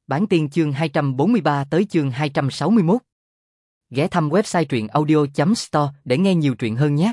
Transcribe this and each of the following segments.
Bản tiên chương 243 tới chương 261. Ghé thăm website truyện audio.store để nghe nhiều truyện hơn nhé.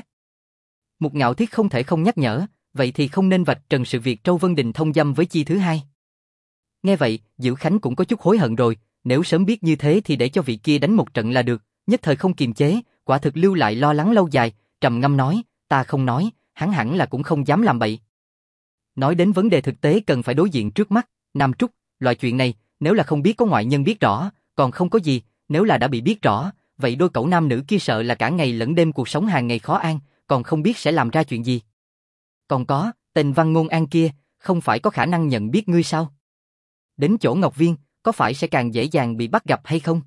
Mục Ngạo Thiết không thể không nhắc nhở, vậy thì không nên vạch trần sự việc Trâu Vân Đình thông dâm với Chi thứ hai. Nghe vậy, Dữ Khánh cũng có chút hối hận rồi, nếu sớm biết như thế thì để cho vị kia đánh một trận là được, nhất thời không kiềm chế, quả thực lưu lại lo lắng lâu dài, trầm ngâm nói, ta không nói, hắn hẳn là cũng không dám làm bậy. Nói đến vấn đề thực tế cần phải đối diện trước mắt, Nam Trúc, loại chuyện này, nếu là không biết có ngoại nhân biết rõ, còn không có gì, nếu là đã bị biết rõ, vậy đôi cậu nam nữ kia sợ là cả ngày lẫn đêm cuộc sống hàng ngày khó an, còn không biết sẽ làm ra chuyện gì. Còn có, tên Văn Ngôn An kia, không phải có khả năng nhận biết ngươi sao? Đến chỗ Ngọc Viên, có phải sẽ càng dễ dàng bị bắt gặp hay không?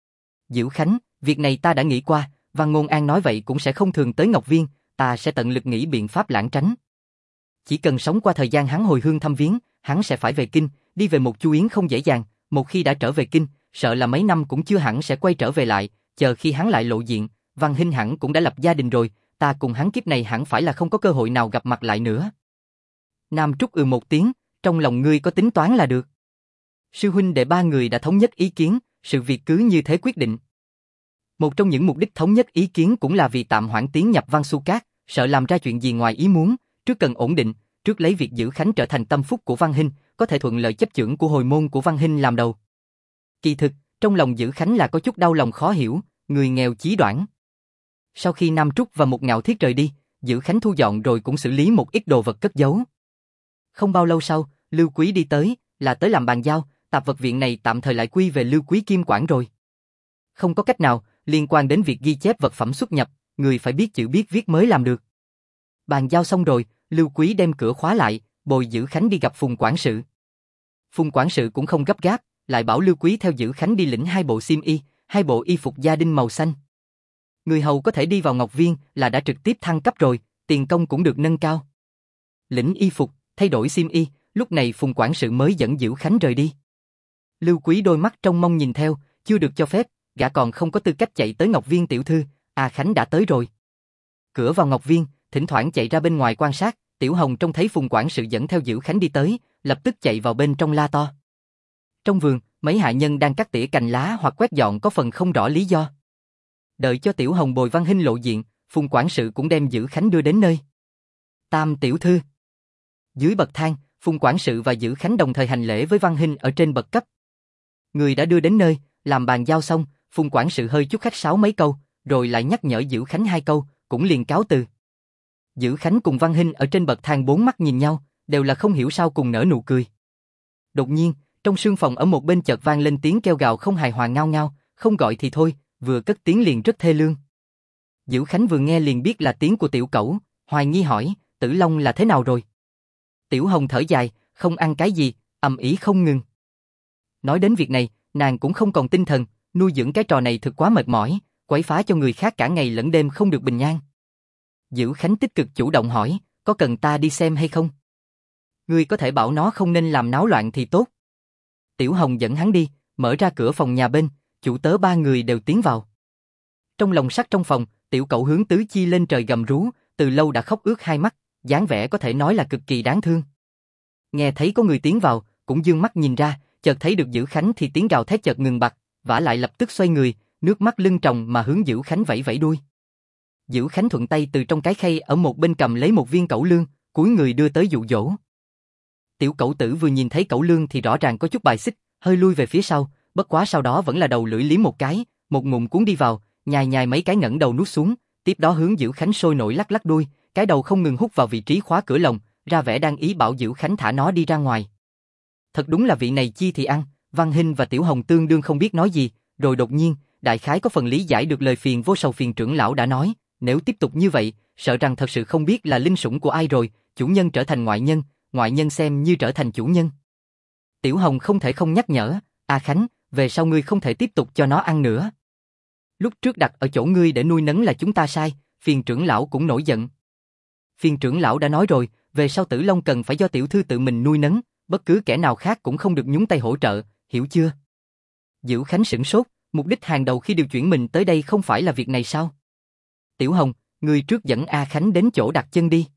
Dữ Khánh, việc này ta đã nghĩ qua, Văn Ngôn An nói vậy cũng sẽ không thường tới Ngọc Viên, ta sẽ tận lực nghĩ biện pháp lảng tránh. Chỉ cần sống qua thời gian hắn hồi hương thăm viếng, hắn sẽ phải về kinh, đi về một Chu Yến không dễ dàng, một khi đã trở về kinh, sợ là mấy năm cũng chưa hẳn sẽ quay trở về lại, chờ khi hắn lại lộ diện, Văn Hinh hẳn cũng đã lập gia đình rồi, ta cùng hắn kiếp này hẳn phải là không có cơ hội nào gặp mặt lại nữa. Nam Trúc một tiếng, trong lòng ngươi có tính toán là được. Sư huynh đệ ba người đã thống nhất ý kiến, sự việc cứ như thế quyết định. Một trong những mục đích thống nhất ý kiến cũng là vì tạm hoãn tiến nhập Văn Xu Cát, sợ làm ra chuyện gì ngoài ý muốn, trước cần ổn định, trước lấy việc Dữ Khánh trở thành tâm phúc của Văn Hinh, có thể thuận lợi chấp chưởng của hồi môn của Văn Hinh làm đầu. Kỳ thực, trong lòng Dữ Khánh là có chút đau lòng khó hiểu, người nghèo chí đoản. Sau khi Nam Trúc và Mục Ngạo Thiết rời đi, Dữ Khánh thu dọn rồi cũng xử lý một ít đồ vật cất giấu. Không bao lâu sau, Lưu Quý đi tới, là tới làm bàn giao, tạp vật viện này tạm thời lại quy về Lưu Quý Kim quản rồi. Không có cách nào, liên quan đến việc ghi chép vật phẩm xuất nhập, người phải biết chữ biết viết mới làm được. Bàn giao xong rồi, Lưu Quý đem cửa khóa lại, bồi Dữ Khánh đi gặp Phùng quản sự. Phùng quản sự cũng không gấp gáp, lại bảo Lưu Quý theo Dữ Khánh đi lĩnh 2 bộ xiêm y, 2 bộ y phục gia đình màu xanh. Người hầu có thể đi vào Ngọc Viên là đã trực tiếp thăng cấp rồi, tiền công cũng được nâng cao. Lĩnh y phục, thay đổi xiêm y, lúc này Phùng quản sự mới dẫn Dữ Khánh rời đi. Lưu Quý đôi mắt trông mong nhìn theo, chưa được cho phép, gã còn không có tư cách chạy tới Ngọc Viên tiểu thư, Khánh đã tới rồi. Cửa vào Ngọc Viên, thỉnh thoảng chạy ra bên ngoài quan sát, Tiểu Hồng trông thấy Phùng quản sự dẫn theo Dữ Khánh đi tới, lập tức chạy vào bên trong la to. Trong vườn, mấy hạ nhân đang cắt tỉa cành lá hoặc quét dọn có phần không rõ lý do. Đợi cho Tiểu Hồng bồi Văn Hinh lộ diện, Phùng quản sự cũng đem Dữ Khánh đưa đến nơi. Tam tiểu thư. Dưới bậc thang, Phùng quản sự và Dữ Khánh đồng thời hành lễ với Văn Hinh ở trên bậc cấp. Người đã đưa đến nơi, làm bàn giao xong, Phùng quản sự hơi chút khách sáo mấy câu, rồi lại nhắc nhở Dữ Khánh 2 câu, cũng liền cáo từ. Dữ Khánh cùng Văn Hinh ở trên bậc thang 4 mắt nhìn nhau, đều là không hiểu sao cùng nở nụ cười. Đột nhiên, trong sương phòng ở một bên chợt vang lên tiếng kêu gào không hài hòa ngao ngao, không gọi thì thôi, vừa cất tiếng liền rất thê lương. Dữ Khánh vừa nghe liền biết là tiếng của Tiểu Cẩu, hoài nghi hỏi, Tử Long là thế nào rồi? Tiểu Hồng thở dài, không ăn cái gì, ầm ĩ không ngừng. Nói đến việc này, nàng cũng không còn tinh thần, nuôi dưỡng cái trò này thực quá mệt mỏi, quấy phá cho người khác cả ngày lẫn đêm không được bình an. Dữ Khánh tích cực chủ động hỏi, có cần ta đi xem hay không? Ngươi có thể bảo nó không nên làm náo loạn thì tốt. Tiểu Hồng dẫn hắn đi, mở ra cửa phòng nhà bên, chủ tớ 3 người đều tiến vào. Trong lồng sắt trong phòng, Tiểu Cẩu hướng tứ chi lên trời gầm rú, từ lâu đã khóc ướt 2 mắt, dáng vẻ có thể nói là cực kỳ đáng thương. Nghe thấy có người tiến vào, cũng dương mắt nhìn ra, chợt thấy được Dữ Khánh thì tiếng gào thét chợt ngừng bặt, vả lại lập tức xoay người, nước mắt lưng tròng mà hướng Dữ Khánh vẫy vẫy đuôi. Dữ Khánh thuận tay từ trong cái khay ở một bên cầm lấy một viên cẩu lương, cúi người đưa tới dụ dỗ. Tiểu Cẩu tử vừa nhìn thấy cẩu lương thì rõ ràng có chút bài xích, hơi lui về phía sau, bất quá sau đó vẫn là đầu lưỡi liếm một cái, một ngụm cuốn đi vào, nhai nhai mấy cái ngẩng đầu nuốt xuống, tiếp đó hướng Dữ Khánh sôi nổi lắc lắc đuôi, cái đầu không ngừng hút vào vị trí khóa cửa lồng, ra vẻ đang ý bảo Dữ Khánh thả nó đi ra ngoài. Thật đúng là vị này chi thì ăn, Văn Hinh và Tiểu Hồng tương đương không biết nói gì, rồi đột nhiên, đại khái có phần lý giải được lời phiền vô sầu phiền trưởng lão đã nói, nếu tiếp tục như vậy, sợ rằng thật sự không biết là linh sủng của ai rồi, chủ nhân trở thành ngoại nhân xem như trở thành chủ nhân. Tiểu Hồng không thể không nhắc nhở, Khánh, về sau ngươi không thể tiếp tục cho nó ăn nữa. Lúc trước đặt ở chỗ ngươi để nuôi nấng là chúng ta sai, phiền trưởng lão cũng nổi giận. Phiền trưởng lão đã nói rồi, về sau Tử Long cần phải do tiểu thư tự mình nuôi nấng, bất cứ kẻ nào khác cũng không được nhúng tay hỗ trợ, hiểu chưa? Dữ Khánh sửng sốt, mục đích hàng đầu khi điều chuyển mình tới đây không phải là việc này sao? Tiểu Hồng, ngươi trước dẫn Khánh đến chỗ đặt chân đi.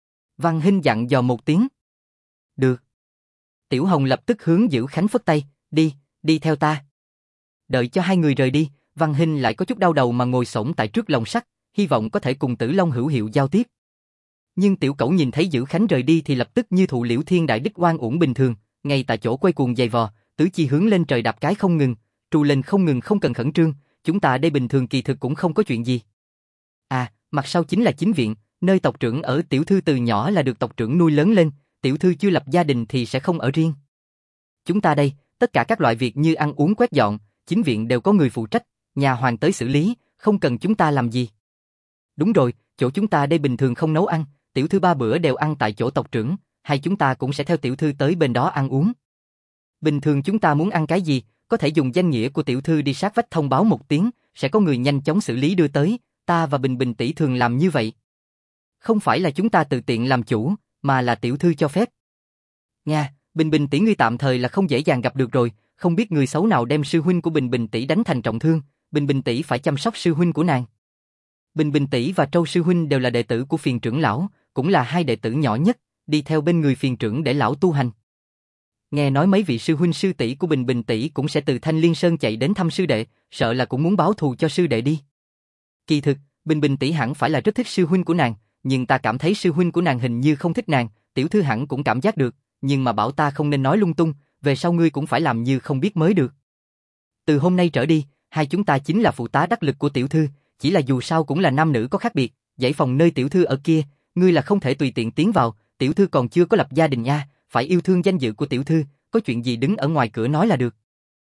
Văn Hinh dặn dò một tiếng. Được. Tiểu Hồng lập tức hướng Dữ Khánh phất tay, đi, đi theo ta. Đợi cho hai người rời đi, Văn Hinh lại có chút đau đầu mà ngồi xổm tại trước lồng sắt, hy vọng có thể cùng Tử Long hữu hiệu giao tiếp. Nhưng Tiểu Cẩu nhìn thấy Dữ Khánh rời đi thì lập tức như thụ liễu thiên đại đích oan uổng bình thường, ngay tại chỗ quay cuồng giày vò, tứ chi hướng lên trời đạp cái không ngừng, trù lên không ngừng, không cần khẩn trương, chúng ta đây bình thường kỳ thực cũng không có chuyện gì. À, mặt sau chính là chính viện, nơi tộc trưởng ở, tiểu thư từ nhỏ là được tộc trưởng nuôi lớn lên, tiểu thư chưa lập gia đình thì sẽ không ở riêng. Chúng ta đây, tất cả các loại việc như ăn uống quét dọn, chính viện đều có người phụ trách, nhà hoàng tới xử lý, không cần chúng ta làm gì. Đúng rồi, chỗ chúng ta đây bình thường không nấu ăn, tiểu thư 3 bữa đều ăn tại chỗ tộc trưởng, hay chúng ta cũng sẽ theo tiểu thư tới bên đó ăn uống. Bình thường chúng ta muốn ăn cái gì, có thể dùng danh nghĩa của tiểu thư đi sát vách thông báo một tiếng, sẽ có người nhanh chóng xử lý đưa tới, ta và Bình Bình tỷ thường làm như vậy. Không phải là chúng ta tự tiện làm chủ, mà là tiểu thư cho phép. Nha, Bình Bình tỷ ngươi tạm thời là không dễ dàng gặp được rồi, không biết người xấu nào đem sư huynh của Bình Bình tỷ đánh thành trọng thương, Bình Bình tỷ phải chăm sóc sư huynh của nàng. Bình Bình tỷ và Trâu sư huynh đều là đệ tử của phiền trưởng lão, cũng là hai đệ tử nhỏ nhất, đi theo bên người phiền trưởng để lão tu hành. Nghe nói mấy vị sư huynh sư tỷ của Bình Bình tỷ cũng sẽ từ Thanh Liên Sơn chạy đến thăm sư đệ, sợ là cũng muốn báo thù cho sư đệ đi. Kỳ thực, Bình Bình tỷ hẳn phải là rất thích sư huynh của nàng, nhưng ta cảm thấy sư huynh của nàng hình như không thích nàng, tiểu thư hẳn cũng cảm giác được, nhưng mà bảo ta không nên nói lung tung, về sau ngươi cũng phải làm như không biết mới được. Từ hôm nay trở đi, hai chúng ta chính là phụ tá đắc lực của tiểu thư, chỉ là dù sao cũng là nam nữ có khác biệt, dãy phòng nơi tiểu thư ở kia, ngươi là không thể tùy tiện tiến vào, tiểu thư còn chưa có lập gia đình nha, phải yêu thương danh dự của tiểu thư, có chuyện gì đứng ở ngoài cửa nói là được.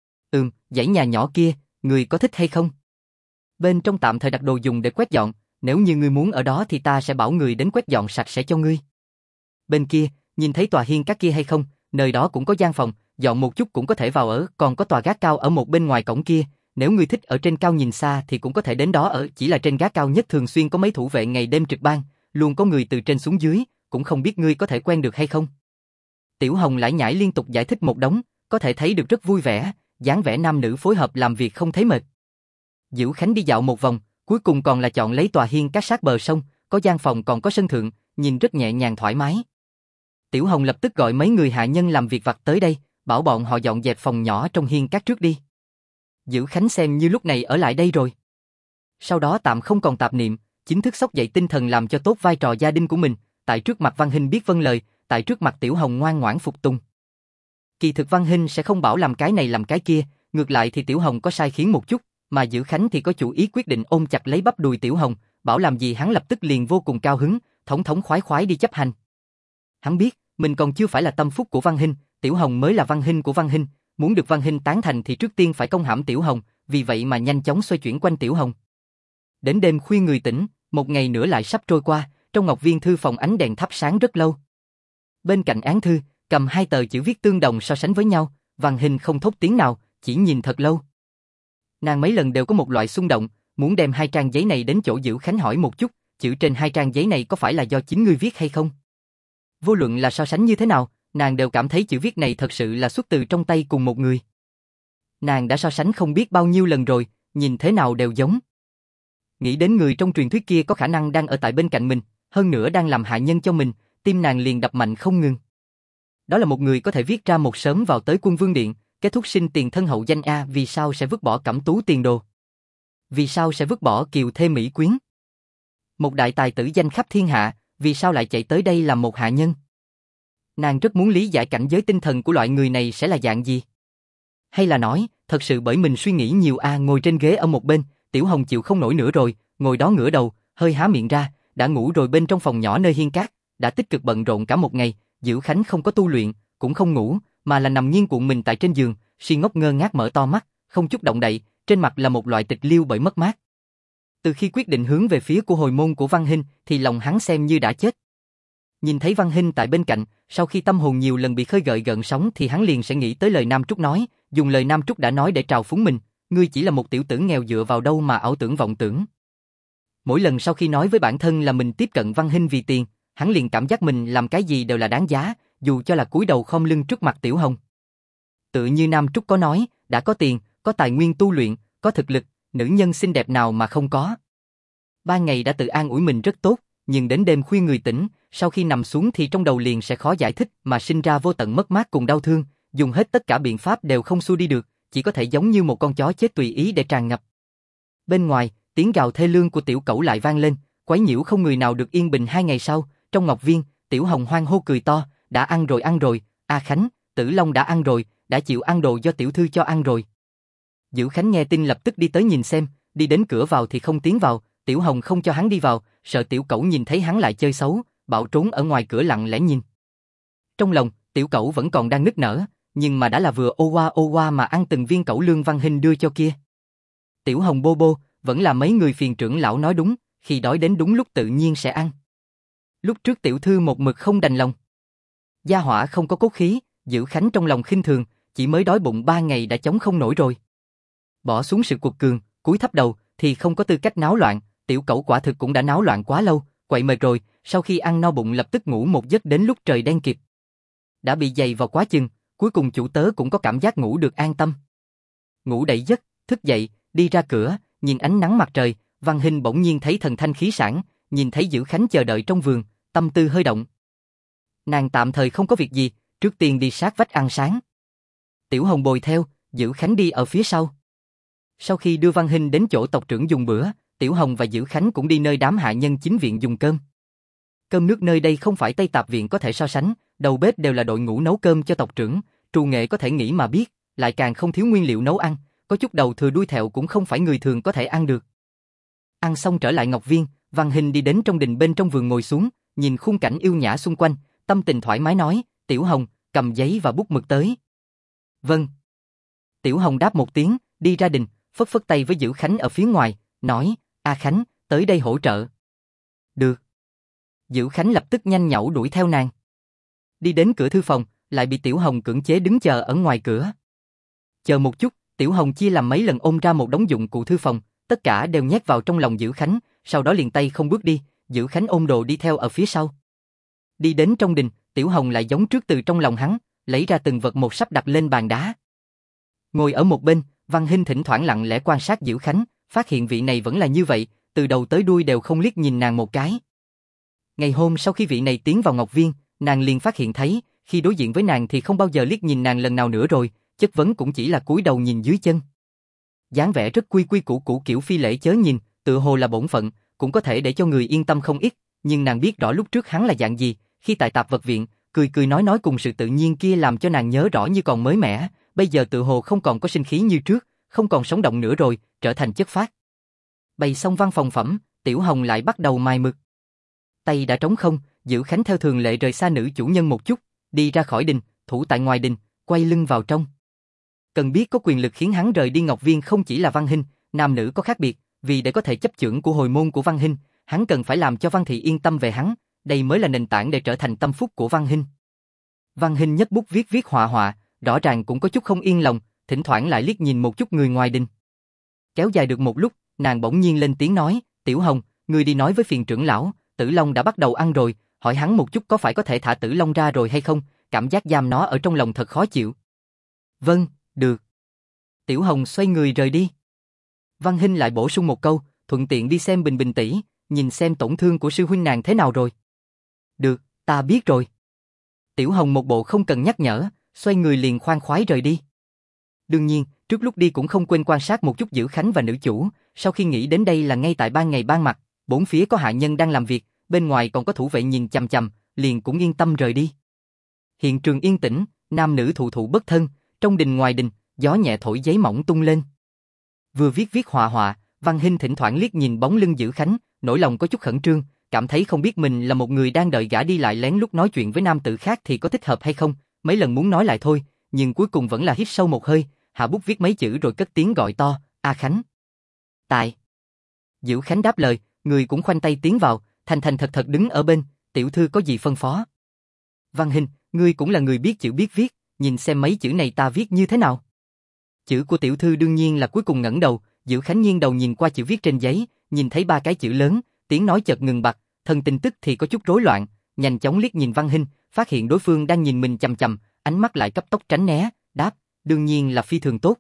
Dãy nhà nhỏ kia, ngươi có thích hay không? Bên trong tạm thời đặt đồ dùng để quét dọn, nếu như ngươi muốn ở đó thì ta sẽ bảo người đến quét dọn sạch sẽ cho ngươi. Bên kia, nhìn thấy tòa hiên các kia hay không, nơi đó cũng có gian phòng, dọn một chút cũng có thể vào ở, còn có tòa gác cao ở một bên ngoài cổng kia, nếu ngươi thích ở trên cao nhìn xa thì cũng có thể đến đó ở, chỉ là trên gác cao nhất thường xuyên có mấy thủ vệ ngày đêm trực ban, luôn có người từ trên xuống dưới, cũng không biết ngươi có thể quen được hay không. Tiểu Hồng lải nhải liên tục giải thích một đống, có thể thấy được rất vui vẻ, dáng vẻ nam nữ phối hợp làm việc không thấy mệt. Dữ Khánh đi dạo một vòng, cuối cùng còn là chọn lấy tòa hiên các sát bờ sông, có gian phòng còn có sân thượng, nhìn rất nhẹ nhàng thoải mái. Tiểu Hồng lập tức gọi mấy người hạ nhân làm việc vặt tới đây, bảo bọn họ dọn dẹp phòng nhỏ trong hiên các trước đi. Dữ Khánh xem như lúc này ở lại đây rồi. Sau đó tạm không còn tạp niệm, chính thức xốc dậy tinh thần làm cho tốt vai trò gia đình của mình, tại trước mặt Văn Hinh biết vâng lời, tại trước mặt Tiểu Hồng ngoan ngoãn phục tùng. Kỳ thực Văn Hinh sẽ không bảo làm cái này làm cái kia, ngược lại thì Tiểu Hồng có sai khiến một chút, mà Dữ Khánh thì có chủ ý quyết định ôm chặt lấy bắp đùi Tiểu Hồng, bảo làm gì hắn lập tức liền vô cùng cao hứng, thống thống khoái khoái đi chấp hành. Hắn biết, mình còn chưa phải là tâm phúc của Văn Hinh, Tiểu Hồng mới là Văn Hinh của Văn Hinh, muốn được Văn Hinh tán thành thì trước tiên phải công hãm Tiểu Hồng, vì vậy mà nhanh chóng xoay chuyển quanh Tiểu Hồng. Đến đêm khuya người tỉnh, một ngày nữa lại sắp trôi qua, trong Ngọc Viên thư phòng ánh đèn thắp sáng rất lâu. Bên cạnh án thư, cầm hai tờ chữ viết tương đồng so sánh với nhau, Văn Hinh không thốt tiếng nào, chỉ nhìn thật lâu. Nàng mấy lần đều có một loại xung động, muốn đem hai trang giấy này đến chỗ Dữ Khánh hỏi một chút, chữ trên hai trang giấy này có phải là do chính ngươi viết hay không? Vô luận là so sánh như thế nào, nàng đều cảm thấy chữ viết này thật sự là xuất từ trong tay cùng một người. Nàng đã so sánh không biết bao nhiêu lần rồi, nhìn thế nào đều giống. Nghĩ đến người trong truyền thuyết kia có khả năng đang ở tại bên cạnh mình, hơn nữa đang làm hạ nhân cho mình, tim nàng liền đập mạnh không ngừng. Đó là một người có thể viết ra một sớm vào tới Quân Vương Điện, kết thúc sinh tiền thân hậu danh a, vì sao sẽ vứt bỏ Cẩm Tú tiền đồ? Vì sao sẽ vứt bỏ Kiều Thê Mỹ Quyến? Một đại tài tử danh khắp thiên hạ, vì sao lại chạy tới đây làm một hạ nhân? Nàng rất muốn lý giải cảnh giới tinh thần của loại người này sẽ là dạng gì. Hay là nói, thật sự bởi mình suy nghĩ nhiều a. Ngồi trên ghế ở một bên, Tiểu Hồng chịu không nổi nữa rồi, ngồi đó ngửa đầu, hơi há miệng ra, đã ngủ rồi. Bên trong phòng nhỏ nơi hiên cát, đã tích cực bận rộn cả một ngày, Dữ Khánh không có tu luyện, cũng không ngủ, mà là nằm nghiêng cuộn mình tại trên giường, si ngốc ngơ ngác mở to mắt, không chút động đậy, trên mặt là một loại tịch liêu bởi mất mát. Từ khi quyết định hướng về phía của hồi môn của Văn Hinh, thì lòng hắn xem như đã chết. Nhìn thấy Văn Hinh tại bên cạnh, sau khi tâm hồn nhiều lần bị khơi gợi gợn sóng thì hắn liền sẽ nghĩ tới lời Nam Trúc nói, dùng lời Nam Trúc đã nói để trào phúng mình, ngươi chỉ là một tiểu tử nghèo dựa vào đâu mà ảo tưởng vọng tưởng. Mỗi lần sau khi nói với bản thân là mình tiếp cận Văn Hinh vì tiền, hắn liền cảm giác mình làm cái gì đều là đáng giá, dù cho là cúi đầu khom lưng trước mặt Tiểu Hồng. Tự như Nam Trúc có nói, đã có tiền, có tài nguyên tu luyện, có thực lực, nữ nhân xinh đẹp nào mà không có. Ban ngày đã tự an ủi mình rất tốt, nhưng đến đêm khuya người tỉnh, sau khi nằm xuống thì trong đầu liền sẽ khó giải thích mà sinh ra vô tận mất mát cùng đau thương, dùng hết tất cả biện pháp đều không xua đi được, chỉ có thể giống như một con chó chết tùy ý để tràn ngập. Bên ngoài, tiếng gào thê lương của tiểu cẩu lại vang lên, quấy nhiễu không người nào được yên bình. 2 ngày sau, trong ngọc viên, Tiểu Hồng hoan hô cười to, đã ăn rồi, A Khánh, Tử Long đã ăn rồi, đã chịu ăn đồ do tiểu thư cho ăn rồi. Dữ Khánh nghe tin lập tức đi tới nhìn xem, đi đến cửa vào thì không tiến vào, Tiểu Hồng không cho hắn đi vào, sợ tiểu cẩu nhìn thấy hắn lại chơi xấu, bảo trốn ở ngoài cửa lặng lẽ nhìn. Trong lòng, tiểu cẩu vẫn còn đang nức nở, nhưng mà đã là vừa ô qua mà ăn từng viên cẩu Lương Văn Hinh đưa cho kia. Tiểu Hồng bô bô, vẫn là mấy người phiền trưởng lão nói đúng, khi đói đến đúng lúc tự nhiên sẽ ăn. Lúc trước tiểu thư một mực không đành lòng. Gia hỏa không có cốt khí, Dữ Khánh trong lòng khinh thường, chỉ mới đói bụng 3 ngày đã chống không nổi rồi. Bỏ xuống sự cuột cường, cúi thấp đầu thì không có tư cách náo loạn, tiểu cẩu quả thực cũng đã náo loạn quá lâu, quậy mệt rồi, sau khi ăn no bụng lập tức ngủ một giấc đến lúc trời đen kịt. Đã bị dày vào quá chừng, cuối cùng chủ tớ cũng có cảm giác ngủ được an tâm. Ngủ đẩy giấc, thức dậy, đi ra cửa, nhìn ánh nắng mặt trời, Văn Hinh bỗng nhiên thấy thần thanh khí sảng, nhìn thấy Dữ Khánh chờ đợi trong vườn, tâm tư hơi động. Nàng tạm thời không có việc gì, trước tiên đi sát vách ăn sáng. Tiểu Hồng bồi theo, Dữ Khánh đi ở phía sau. Sau khi đưa Văn Hinh đến chỗ tộc trưởng dùng bữa, Tiểu Hồng và Dữ Khánh cũng đi nơi đám hạ nhân chính viện dùng cơm. Cơm nước nơi đây không phải Tây Tạp viện có thể so sánh, đầu bếp đều là đội ngũ nấu cơm cho tộc trưởng, trù nghệ có thể nghĩ mà biết, lại càng không thiếu nguyên liệu nấu ăn, có chút đầu thừa đuôi thẹo cũng không phải người thường có thể ăn được. Ăn xong trở lại ngọc viên, Văn Hinh đi đến trong đình bên trong vườn ngồi xuống, nhìn khung cảnh yêu nhã xung quanh, tâm tình thoải mái nói, Tiểu Hồng, cầm giấy và bút mực tới. Vâng. Tiểu Hồng đáp một tiếng, đi ra đình, phất phất tay với Dữ Khánh ở phía ngoài, nói, A Khánh, tới đây hỗ trợ. Được. Dữ Khánh lập tức nhanh nhảu đuổi theo nàng. Đi đến cửa thư phòng, lại bị Tiểu Hồng cưỡng chế đứng chờ ở ngoài cửa. Chờ một chút, Tiểu Hồng chia làm mấy lần ôm ra một đống dụng cụ thư phòng, tất cả đều nhét vào trong lòng Dữ Khánh, sau đó liền tay không bước đi, Dữ Khánh ôm đồ đi theo ở phía sau. Đi đến trong đình, Tiểu Hồng lại giống trước từ trong lòng hắn, lấy ra từng vật một sắp đặt lên bàn đá. Ngồi ở một bên, Văn Hinh thỉnh thoảng lặng lẽ quan sát Dữ Khánh, phát hiện vị này vẫn là như vậy, từ đầu tới đuôi đều không liếc nhìn nàng một cái. Ngày hôm sau khi vị này tiến vào ngọc viên, nàng liền phát hiện thấy, khi đối diện với nàng thì không bao giờ liếc nhìn nàng lần nào nữa rồi, chất vấn cũng chỉ là cúi đầu nhìn dưới chân. Dáng vẻ rất quy quy củ củ kiểu phi lễ chớ nhìn, tựa hồ là bổn phận, cũng có thể để cho người yên tâm không ít, nhưng nàng biết rõ lúc trước hắn là dạng gì, khi tại Tạp Vật Viện, cười cười nói cùng sự tự nhiên kia làm cho nàng nhớ rõ như còn mới mẻ, bây giờ tựa hồ không còn có sinh khí như trước, không còn sống động nữa rồi, trở thành chất phác. Bày xong văn phòng phẩm, Tiểu Hồng lại bắt đầu mài mực. Tay đã trống không, Dữ Khánh theo thường lệ rời xa nữ chủ nhân một chút, đi ra khỏi đình, thủ tại ngoài đình, quay lưng vào trong. Cần biết có quyền lực khiến hắn rời đi ngọc viên không chỉ là Văn Hinh, nam nữ có khác biệt, vì để có thể chấp chưởng của hồi môn của Văn Hinh, hắn cần phải làm cho Văn Thị yên tâm về hắn, đây mới là nền tảng để trở thành tâm phúc của Văn Hinh. Văn Hinh nhấc bút viết họa, rõ ràng cũng có chút không yên lòng, thỉnh thoảng lại liếc nhìn một chút người ngoài đình. Kéo dài được một lúc, nàng bỗng nhiên lên tiếng nói, Tiểu Hồng, ngươi đi nói với phiền trưởng lão, Tử Long đã bắt đầu ăn rồi, hỏi hắn một chút có phải có thể thả Tử Long ra rồi hay không, cảm giác giam nó ở trong lòng thật khó chịu. Vâng, được. Tiểu Hồng xoay người rời đi. Văn Hinh lại bổ sung một câu, thuận tiện đi xem Bình Bình tỷ, nhìn xem tổn thương của sư huynh nàng thế nào rồi. Được, ta biết rồi. Tiểu Hồng một bộ không cần nhắc nhở, xoay người liền khoan khoái rời đi. Đương nhiên, trước lúc đi cũng không quên quan sát một chút Dữ Khánh và nữ chủ, sau khi nghĩ đến đây là ngay tại ban ngày ban mặt, bốn phía có hạ nhân đang làm việc, bên ngoài còn có thủ vệ nhìn chằm chằm, liền cũng yên tâm rời đi. Hiện trường yên tĩnh, nam nữ thụ thụ bất thân, trong đình ngoài đình, gió nhẹ thổi giấy mỏng tung lên. Vừa viết họa, Văn Hinh thỉnh thoảng liếc nhìn bóng lưng Dữ Khánh, nỗi lòng có chút khẩn trương, cảm thấy không biết mình là một người đang đợi gã đi lại lén lút nói chuyện với nam tử khác thì có thích hợp hay không, mấy lần muốn nói lại thôi, nhưng cuối cùng vẫn là hít sâu một hơi, hạ bút viết mấy chữ rồi cất tiếng gọi to, A Khánh. Tại. Dữ Khánh đáp lời, người cũng khoanh tay tiến vào, thành thật đứng ở bên, tiểu thư có gì phân phó. Văn Hinh, ngươi cũng là người biết chữ biết viết, nhìn xem mấy chữ này ta viết như thế nào. Chữ của tiểu thư đương nhiên là cuối cùng ngẩng đầu, Dữ Khánh nghiêng đầu nhìn qua chữ viết trên giấy, nhìn thấy 3 cái chữ lớn, tiếng nói chợt ngừng bặt, thân tin tức thì có chút rối loạn, nhanh chóng liếc nhìn Văn Hinh, phát hiện đối phương đang nhìn mình chằm chằm, ánh mắt lại cấp tốc tránh né, đáp, đương nhiên là phi thường tốt.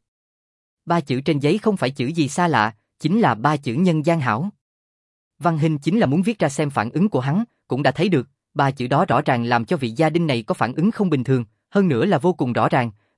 3 chữ trên giấy không phải chữ gì xa lạ, chính là 3 chữ nhân gian hảo. Văn Hinh chính là muốn viết ra xem phản ứng của hắn, cũng đã thấy được, 3 chữ đó rõ ràng làm cho vị gia đình này có phản ứng không bình thường, hơn nữa là vô cùng rõ ràng,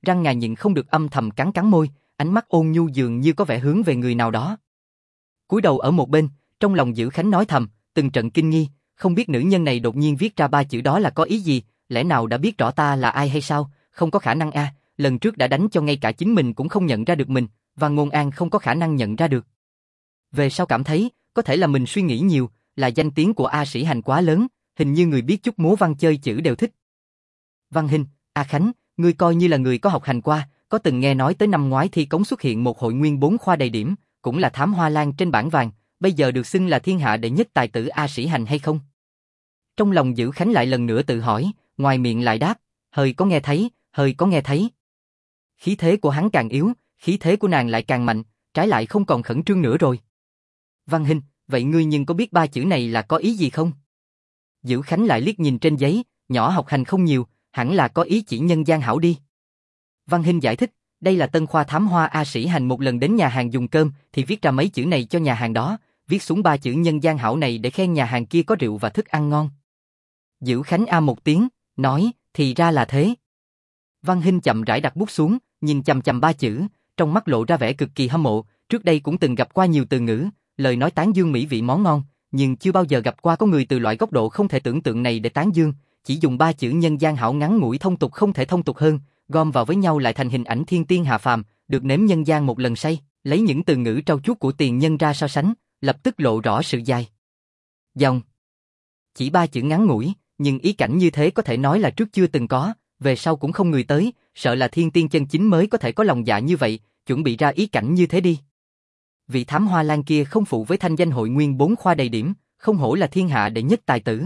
răng ngà nhịn không được âm thầm cắn cắn môi, ánh mắt ôn nhu dường như có vẻ hướng về người nào đó. Cúi đầu ở một bên, trong lòng Dữ Khánh nói thầm, từng trận kinh nghi, không biết nữ nhân này đột nhiên viết ra ba chữ đó là có ý gì, lẽ nào đã biết rõ ta là ai hay sao, không có khả năng a, lần trước đã đánh cho ngay cả chính mình cũng không nhận ra được mình, và Ngôn An không có khả năng nhận ra được. Về sau cảm thấy, có thể là mình suy nghĩ nhiều, là danh tiếng của A Sĩ Hành quá lớn, hình như người biết chút múa văn chơi chữ đều thích. Văn Hình, A Khánh, ngươi coi như là người có học hành qua, có từng nghe nói tới năm ngoái thi cống xuất hiện một hội nguyên 4 khoa đầy điểm, cũng là thám hoa lan trên bảng vàng, bây giờ được xưng là thiên hạ đệ nhất tài tử A Sĩ Hành hay không? Trong lòng Dữ Khánh lại lần nữa tự hỏi, ngoài miệng lại đáp, hơi có nghe thấy, hơi có nghe thấy. Khí thế của hắn càng yếu, khí thế của nàng lại càng mạnh, trái lại không còn khẩn trương nữa rồi. Văn Hình, vậy ngươi nhưng có biết ba chữ này là có ý gì không? Dữ Khánh lại liếc nhìn trên giấy, nhỏ học hành không nhiều, hẳn là có ý chỉ nhân gian hảo đi. Văn Hình giải thích, đây là tân khoa thám hoa A Sĩ Hành một lần đến nhà hàng dùng cơm thì viết ra mấy chữ này cho nhà hàng đó, viết xuống ba chữ nhân gian hảo này để khen nhà hàng kia có rượu và thức ăn ngon. Dữ Khánh a một tiếng, nói, thì ra là thế. Văn Hình chậm rãi đặt bút xuống, nhìn chằm chằm ba chữ, trong mắt lộ ra vẻ cực kỳ hâm mộ, trước đây cũng từng gặp qua nhiều từ ngữ, lời nói tán dương mỹ vị món ngon, nhưng chưa bao giờ gặp qua có người từ loại góc độ không thể tưởng tượng này để tán dương, chỉ dùng ba chữ nhân gian hảo ngắn ngủi thông tục không thể thông tục hơn, gom vào với nhau lại thành hình ảnh thiên tiên hạ phàm, được nếm nhân gian một lần say, lấy những từ ngữ trau chuốt của tiền nhân ra so sánh, lập tức lộ rõ sự dài dòng. Chỉ ba chữ ngắn ngủi, nhưng ý cảnh như thế có thể nói là trước chưa từng có, về sau cũng không người tới, sợ là thiên tiên chân chính mới có thể có lòng dạ như vậy, chuẩn bị ra ý cảnh như thế đi. Vị thám hoa lan kia không phụ với thanh danh hội nguyên 4 khoa đầy điểm, không hổ là thiên hạ đệ nhất tài tử.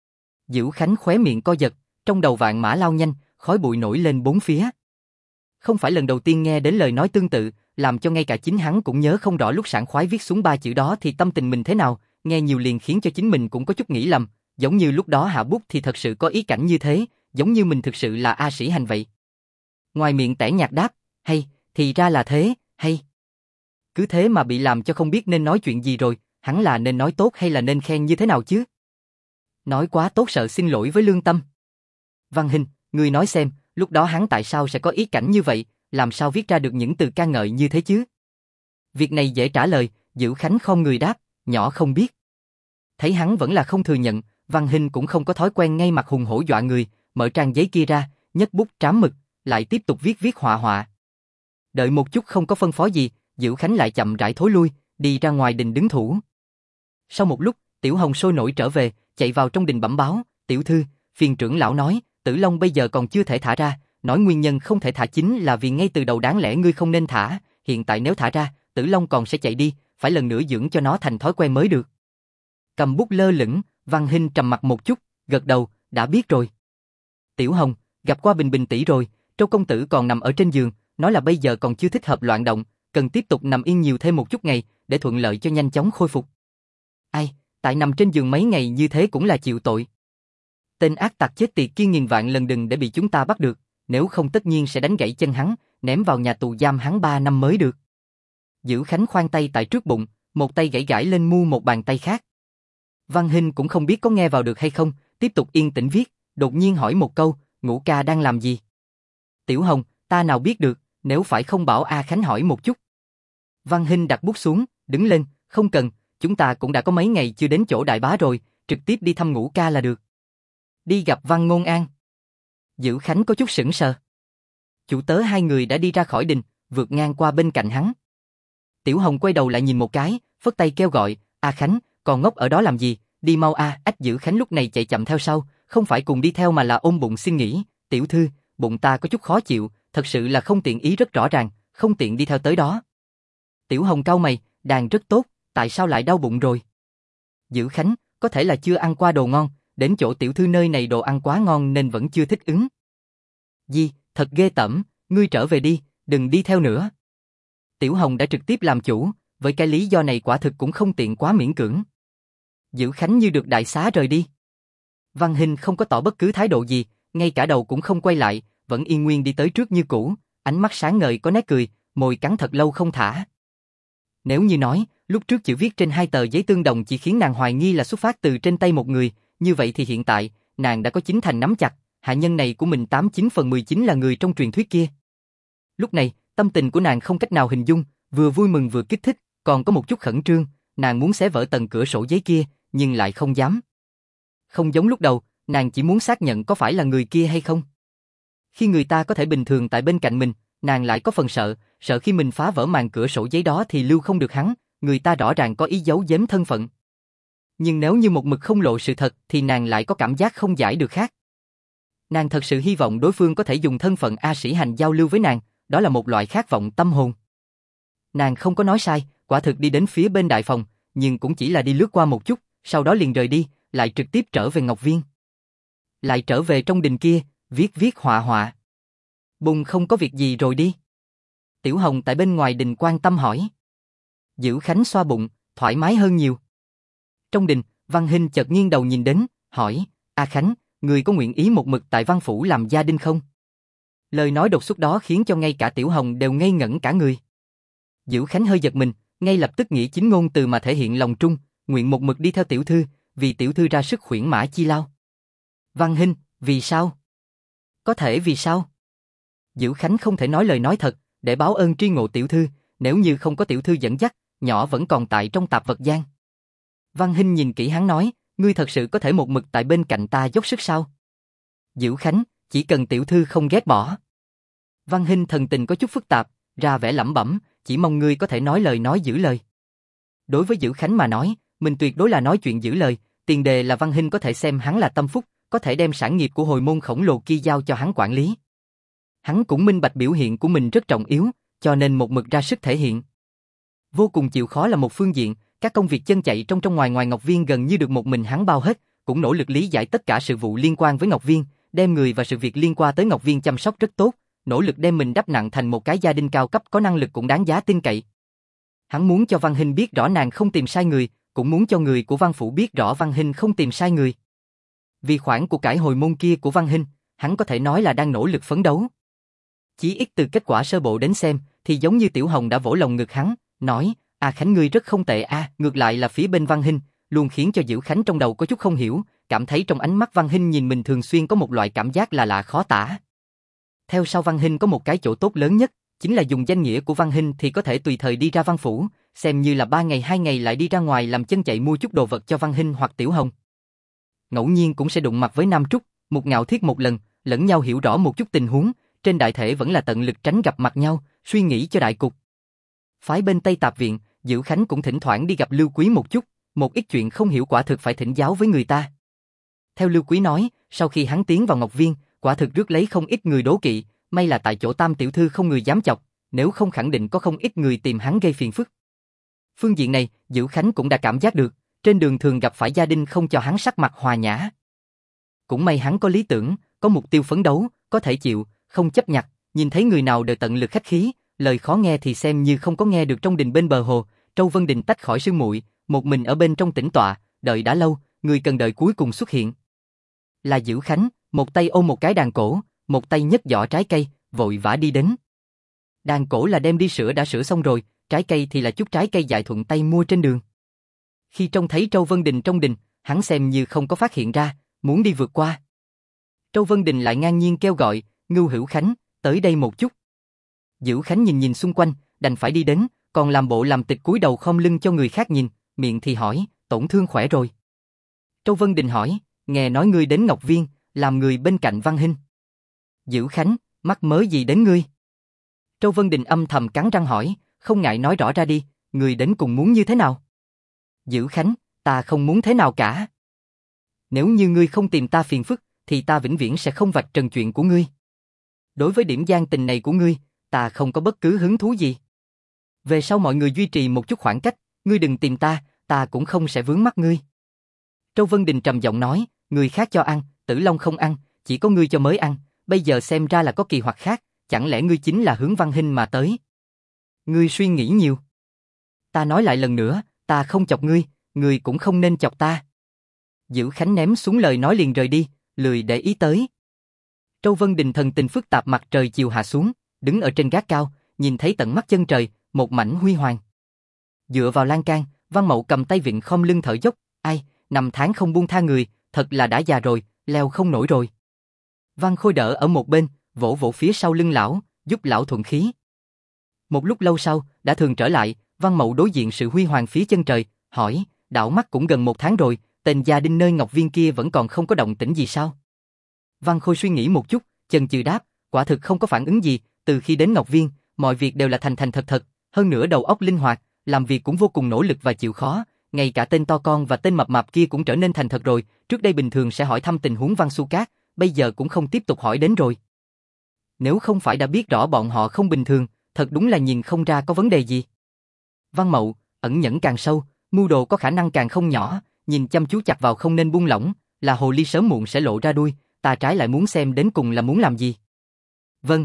Dữ Khánh khóe miệng co giật, trong đầu vạn mã lao nhanh, khói bụi nổi lên bốn phía. Không phải lần đầu tiên nghe đến lời nói tương tự, làm cho ngay cả chính hắn cũng nhớ không rõ lúc sảng khoái viết xuống ba chữ đó thì tâm tình mình thế nào, nghe nhiều liền khiến cho chính mình cũng có chút nghĩ lầm, giống như lúc đó hạ bút thì thật sự có ý cảnh như thế, giống như mình thực sự là A Sĩ Hành vậy. Ngoài miệng tẻ nhạt đáp, hay, thì ra là thế, hay. Cứ thế mà bị làm cho không biết nên nói chuyện gì rồi, hắn là nên nói tốt hay là nên khen như thế nào chứ? Nói quá tốt sợ xin lỗi với lương tâm. Văn Hình, ngươi nói xem, lúc đó hắn tại sao sẽ có ý cảnh như vậy, làm sao viết ra được những từ ca ngợi như thế chứ? Việc này dễ trả lời, Dữ Khánh không người đáp, nhỏ không biết. Thấy hắn vẫn là không thừa nhận, Văn Hình cũng không có thói quen ngay mặt hùng hổ dọa người, mở trang giấy kia ra, nhấc bút trám mực, lại tiếp tục viết họa họa. Đợi một chút không có phân phó gì, Dữ Khánh lại chậm rãi thối lui, đi ra ngoài đình đứng thủ. Sau một lúc, Tiểu Hồng sôi nổi trở về, chạy vào trong đình bẩm báo, tiểu thư, phiền trưởng lão nói, Tử Long bây giờ còn chưa thể thả ra, nói nguyên nhân không thể thả chính là vì ngay từ đầu đáng lẽ ngươi không nên thả, hiện tại nếu thả ra, Tử Long còn sẽ chạy đi, phải lần nữa dưỡng cho nó thành thói quen mới được. Cầm bút lơ lửng, Văn Hình trầm mặt một chút, gật đầu, đã biết rồi. Tiểu Hồng, gặp qua Bình Bình tỷ rồi, Châu công tử còn nằm ở trên giường, nói là bây giờ còn chưa thích hợp loạn động, cần tiếp tục nằm yên nhiều thêm một chút ngày, để thuận lợi cho nhanh chóng khôi phục. Ai, tại nằm trên giường mấy ngày như thế cũng là chịu tội. Tên ác tặc chết tiệt kia nghìn vạn lần đừng để bị chúng ta bắt được, nếu không tất nhiên sẽ đánh gãy chân hắn, ném vào nhà tù giam hắn 3 năm mới được. Dữ Khánh khoan tay tại trước bụng, một tay gãy gãi lên mu một bàn tay khác. Văn Hình cũng không biết có nghe vào được hay không, tiếp tục yên tĩnh viết, đột nhiên hỏi một câu, Ngũ ca đang làm gì? Tiểu Hồng, ta nào biết được, nếu phải không bảo A Khánh hỏi một chút. Văn Hình đặt bút xuống, đứng lên, không cần, chúng ta cũng đã có mấy ngày chưa đến chỗ đại bá rồi, trực tiếp đi thăm Ngũ ca là được. Đi gặp Văn Ngôn An. Dữ Khánh có chút sững sờ. Chủ tớ hai người đã đi ra khỏi đình, vượt ngang qua bên cạnh hắn. Tiểu Hồng quay đầu lại nhìn một cái, phất tay kêu gọi, A Khánh, còn ngốc ở đó làm gì, đi mau a. Ách Dữ Khánh lúc này chạy chậm theo sau, không phải cùng đi theo mà là ôm bụng xin nghỉ, tiểu thư, bụng ta có chút khó chịu, thật sự là không tiện ý rất rõ ràng, không tiện đi theo tới đó. Tiểu Hồng cau mày, đàn rất tốt, tại sao lại đau bụng rồi? Dữ Khánh, có thể là chưa ăn qua đồ ngon, đến chỗ tiểu thư nơi này đồ ăn quá ngon nên vẫn chưa thích ứng. Di, thật ghê tởm, ngươi trở về đi, đừng đi theo nữa. Tiểu Hồng đã trực tiếp làm chủ, với cái lý do này quả thực cũng không tiện quá miễn cưỡng. Dữ Khánh như được đại xá rời đi. Văn Hình không có tỏ bất cứ thái độ gì, ngay cả đầu cũng không quay lại, vẫn yên nguyên đi tới trước như cũ, ánh mắt sáng ngời có nét cười, môi cắn thật lâu không thả. Nếu như nói, lúc trước chữ viết trên 2 tờ giấy tương đồng chỉ khiến nàng hoài nghi là xuất phát từ trên tay một người, như vậy thì hiện tại, nàng đã có 9 thành nắm chặt, hạ nhân này của mình 89 phần 19 là người trong truyền thuyết kia. Lúc này, tâm tình của nàng không cách nào hình dung, vừa vui mừng vừa kích thích, còn có một chút khẩn trương, nàng muốn xé vỡ tầng cửa sổ giấy kia, nhưng lại không dám. Không giống lúc đầu, nàng chỉ muốn xác nhận có phải là người kia hay không. Khi người ta có thể bình thường tại bên cạnh mình, nàng lại có phần sợ, sợ khi mình phá vỡ màn cửa sổ giấy đó thì lưu không được hắn, người ta rõ ràng có ý giấu giếm thân phận. Nhưng nếu như một mực không lộ sự thật thì nàng lại có cảm giác không giải được khác. Nàng thật sự hy vọng đối phương có thể dùng thân phận A Sĩ Hành giao lưu với nàng, đó là một loại khát vọng tâm hồn. Nàng không có nói sai, quả thực đi đến phía bên đại phòng, nhưng cũng chỉ là đi lướt qua một chút, sau đó liền rời đi, lại trực tiếp trở về Ngọc Viên. Lại trở về trong đình kia, viết họa họa. Bùng không có việc gì rồi đi. Tiểu Hồng tại bên ngoài đình quan tâm hỏi. Dữ Khánh xoa bụng, thoải mái hơn nhiều. Trong đình, Văn Hinh chợt nghiêng đầu nhìn đến, hỏi, A Khánh, người có nguyện ý một mực tại Văn Phủ làm gia đình không? Lời nói đột xuất đó khiến cho ngay cả Tiểu Hồng đều ngây ngẩn cả người. Dữ Khánh hơi giật mình, ngay lập tức nghĩ chính ngôn từ mà thể hiện lòng trung, nguyện một mực đi theo tiểu thư, vì tiểu thư ra sức khuyển mã chi lao. Văn Hinh, vì sao? Có thể vì sao? Dữ Khánh không thể nói lời nói thật, để báo ơn tri ngộ tiểu thư, nếu như không có tiểu thư dẫn dắt, nhỏ vẫn còn tại trong tạp vật gian. Văn Hinh nhìn kỹ hắn nói, ngươi thật sự có thể một mực tại bên cạnh ta dốc sức sao? Dữ Khánh, chỉ cần tiểu thư không ghét bỏ. Văn Hinh thần tình có chút phức tạp, ra vẻ lẩm bẩm, chỉ mong ngươi có thể nói lời nói giữ lời. Đối với Dữ Khánh mà nói, mình tuyệt đối là nói chuyện giữ lời, tiền đề là Văn Hinh có thể xem hắn là tâm phúc, có thể đem sản nghiệp của hồi môn khổng lồ kia giao cho hắn quản lý. Hắn cũng minh bạch biểu hiện của mình rất trọng yếu, cho nên một mực ra sức thể hiện. Vô cùng chịu khó là một phương diện, các công việc chân chạy trong ngoài Ngọc Viên gần như được một mình hắn bao hết, cũng nỗ lực lý giải tất cả sự vụ liên quan với Ngọc Viên, đem người và sự việc liên quan tới Ngọc Viên chăm sóc rất tốt, nỗ lực đem mình đắp nặng thành một cái gia đình cao cấp có năng lực cũng đáng giá tin cậy. Hắn muốn cho Văn Hinh biết rõ nàng không tìm sai người, cũng muốn cho người của Văn Phủ biết rõ Văn Hinh không tìm sai người. Vì khoản của cải hồi môn kia của Văn Hinh, hắn có thể nói là đang nỗ lực phấn đấu. Chỉ ít từ kết quả sơ bộ đến xem, thì giống như Tiểu Hồng đã vỗ lồng ngực hắn, nói, A Khánh ngươi rất không tệ a. Ngược lại là phía bên Văn Hinh, luôn khiến cho Dữ Khánh trong đầu có chút không hiểu, cảm thấy trong ánh mắt Văn Hinh nhìn mình thường xuyên có một loại cảm giác là lạ khó tả. Theo sau Văn Hinh có một cái chỗ tốt lớn nhất, chính là dùng danh nghĩa của Văn Hinh thì có thể tùy thời đi ra Văn Phủ, xem như là 3 ngày 2 ngày lại đi ra ngoài làm chân chạy mua chút đồ vật cho Văn Hinh hoặc Tiểu Hồng. Ngẫu nhiên cũng sẽ đụng mặt với Nam Trúc, một Ngạo Thiết một lần, lẫn nhau hiểu rõ một chút tình huống, trên đại thể vẫn là tận lực tránh gặp mặt nhau, suy nghĩ cho đại cục. Phái bên Tây Tạp Viện, Dữ Khánh cũng thỉnh thoảng đi gặp Lưu Quý một chút, một ít chuyện không hiểu quả thực phải thỉnh giáo với người ta. Theo Lưu Quý nói, sau khi hắn tiến vào Ngọc Viên, quả thực rước lấy không ít người đố kỵ, may là tại chỗ Tam tiểu thư không người dám chọc, nếu không khẳng định có không ít người tìm hắn gây phiền phức. Phương diện này, Dữ Khánh cũng đã cảm giác được, trên đường thường gặp phải gia đình không cho hắn sắc mặt hòa nhã. Cũng may hắn có lý tưởng, có mục tiêu phấn đấu, có thể chịu, không chấp nhặt, nhìn thấy người nào đều tận lực khách khí, lời khó nghe thì xem như không có nghe được. Trong đình bên bờ hồ, Trâu Vân Đình tách khỏi sương muội, một mình ở bên trong tĩnh tọa, đợi đã lâu, người cần đợi cuối cùng xuất hiện. Là Dữ Khánh, một tay ôm một cái đàn cổ, một tay nhấc giỏ trái cây, vội vã đi đến. Đàn cổ là đem đi sửa đã sửa xong rồi, trái cây thì là chút trái cây dại thuận tay mua trên đường. Khi trông thấy Trâu Vân Đình trong đình, hắn xem như không có phát hiện ra, muốn đi vượt qua. Trâu Vân Đình lại ngang nhiên kêu gọi, Ngưu Hữu Khánh, tới đây một chút. Dữ Khánh nhìn nhìn xung quanh, đành phải đi đến, còn làm bộ làm tịch cúi đầu khom lưng cho người khác nhìn, miệng thì hỏi, tổn thương khỏe rồi. Trâu Vân Đình hỏi, nghe nói ngươi đến Ngọc Viên, làm người bên cạnh Văn Hinh. Dữ Khánh, mắc mớ gì đến ngươi? Trâu Vân Đình âm thầm cắn răng hỏi, không ngại nói rõ ra đi, ngươi đến cùng muốn như thế nào? Dữ Khánh, ta không muốn thế nào cả. Nếu như ngươi không tìm ta phiền phức, thì ta vĩnh viễn sẽ không vạch trần chuyện của ngươi. Đối với điểm gian tình này của ngươi, ta không có bất cứ hứng thú gì. Về sau mọi người duy trì một chút khoảng cách, ngươi đừng tìm ta, ta cũng không sẽ vướng mắc ngươi. Trâu Vân Đình trầm giọng nói, người khác cho ăn, Tử Long không ăn, chỉ có ngươi cho mới ăn, bây giờ xem ra là có kỳ hoặc khác, chẳng lẽ ngươi chính là hướng Văn Hinh mà tới? Ngươi suy nghĩ nhiều. Ta nói lại lần nữa, ta không chọc ngươi, ngươi cũng không nên chọc ta. Dữ Khánh ném xuống lời nói liền rời đi, lười để ý tới. Trâu Vân Đình thần tình phức tạp, mặt trời chiều hạ xuống, đứng ở trên gác cao, nhìn thấy tận mắt chân trời, một mảnh huy hoàng. Dựa vào lan can, Văn Mậu cầm tay vịn khom lưng thở dốc, ai, năm tháng không buông tha người, thật là đã già rồi, leo không nổi rồi. Văn Khôi đỡ ở một bên, vỗ vỗ phía sau lưng lão, giúp lão thuận khí. Một lúc lâu sau, đã thường trở lại, Văn Mậu đối diện sự huy hoàng phía chân trời, hỏi, đảo mắt cũng gần 1 tháng rồi, tên gia đinh nơi Ngọc Viên kia vẫn còn không có động tĩnh gì sao? Văn Khôi suy nghĩ một chút, chần chừ đáp, quả thực không có phản ứng gì, từ khi đến Ngọc Viên, mọi việc đều là thành thành thật thật, hơn nữa đầu óc linh hoạt, làm việc cũng vô cùng nỗ lực và chịu khó, ngay cả tên to con và tên mập mạp kia cũng trở nên thành thật rồi, trước đây bình thường sẽ hỏi thăm tình huống Văn Xu Cát, bây giờ cũng không tiếp tục hỏi đến rồi. Nếu không phải đã biết rõ bọn họ không bình thường, thật đúng là nhìn không ra có vấn đề gì. Văn Mậu, ẩn nhẫn càng sâu, mưu đồ có khả năng càng không nhỏ, nhìn chăm chú chặt vào không nên buông lỏng, là hồ ly sớm muộn sẽ lộ ra đuôi, ta trái lại muốn xem đến cùng là muốn làm gì. Vâng.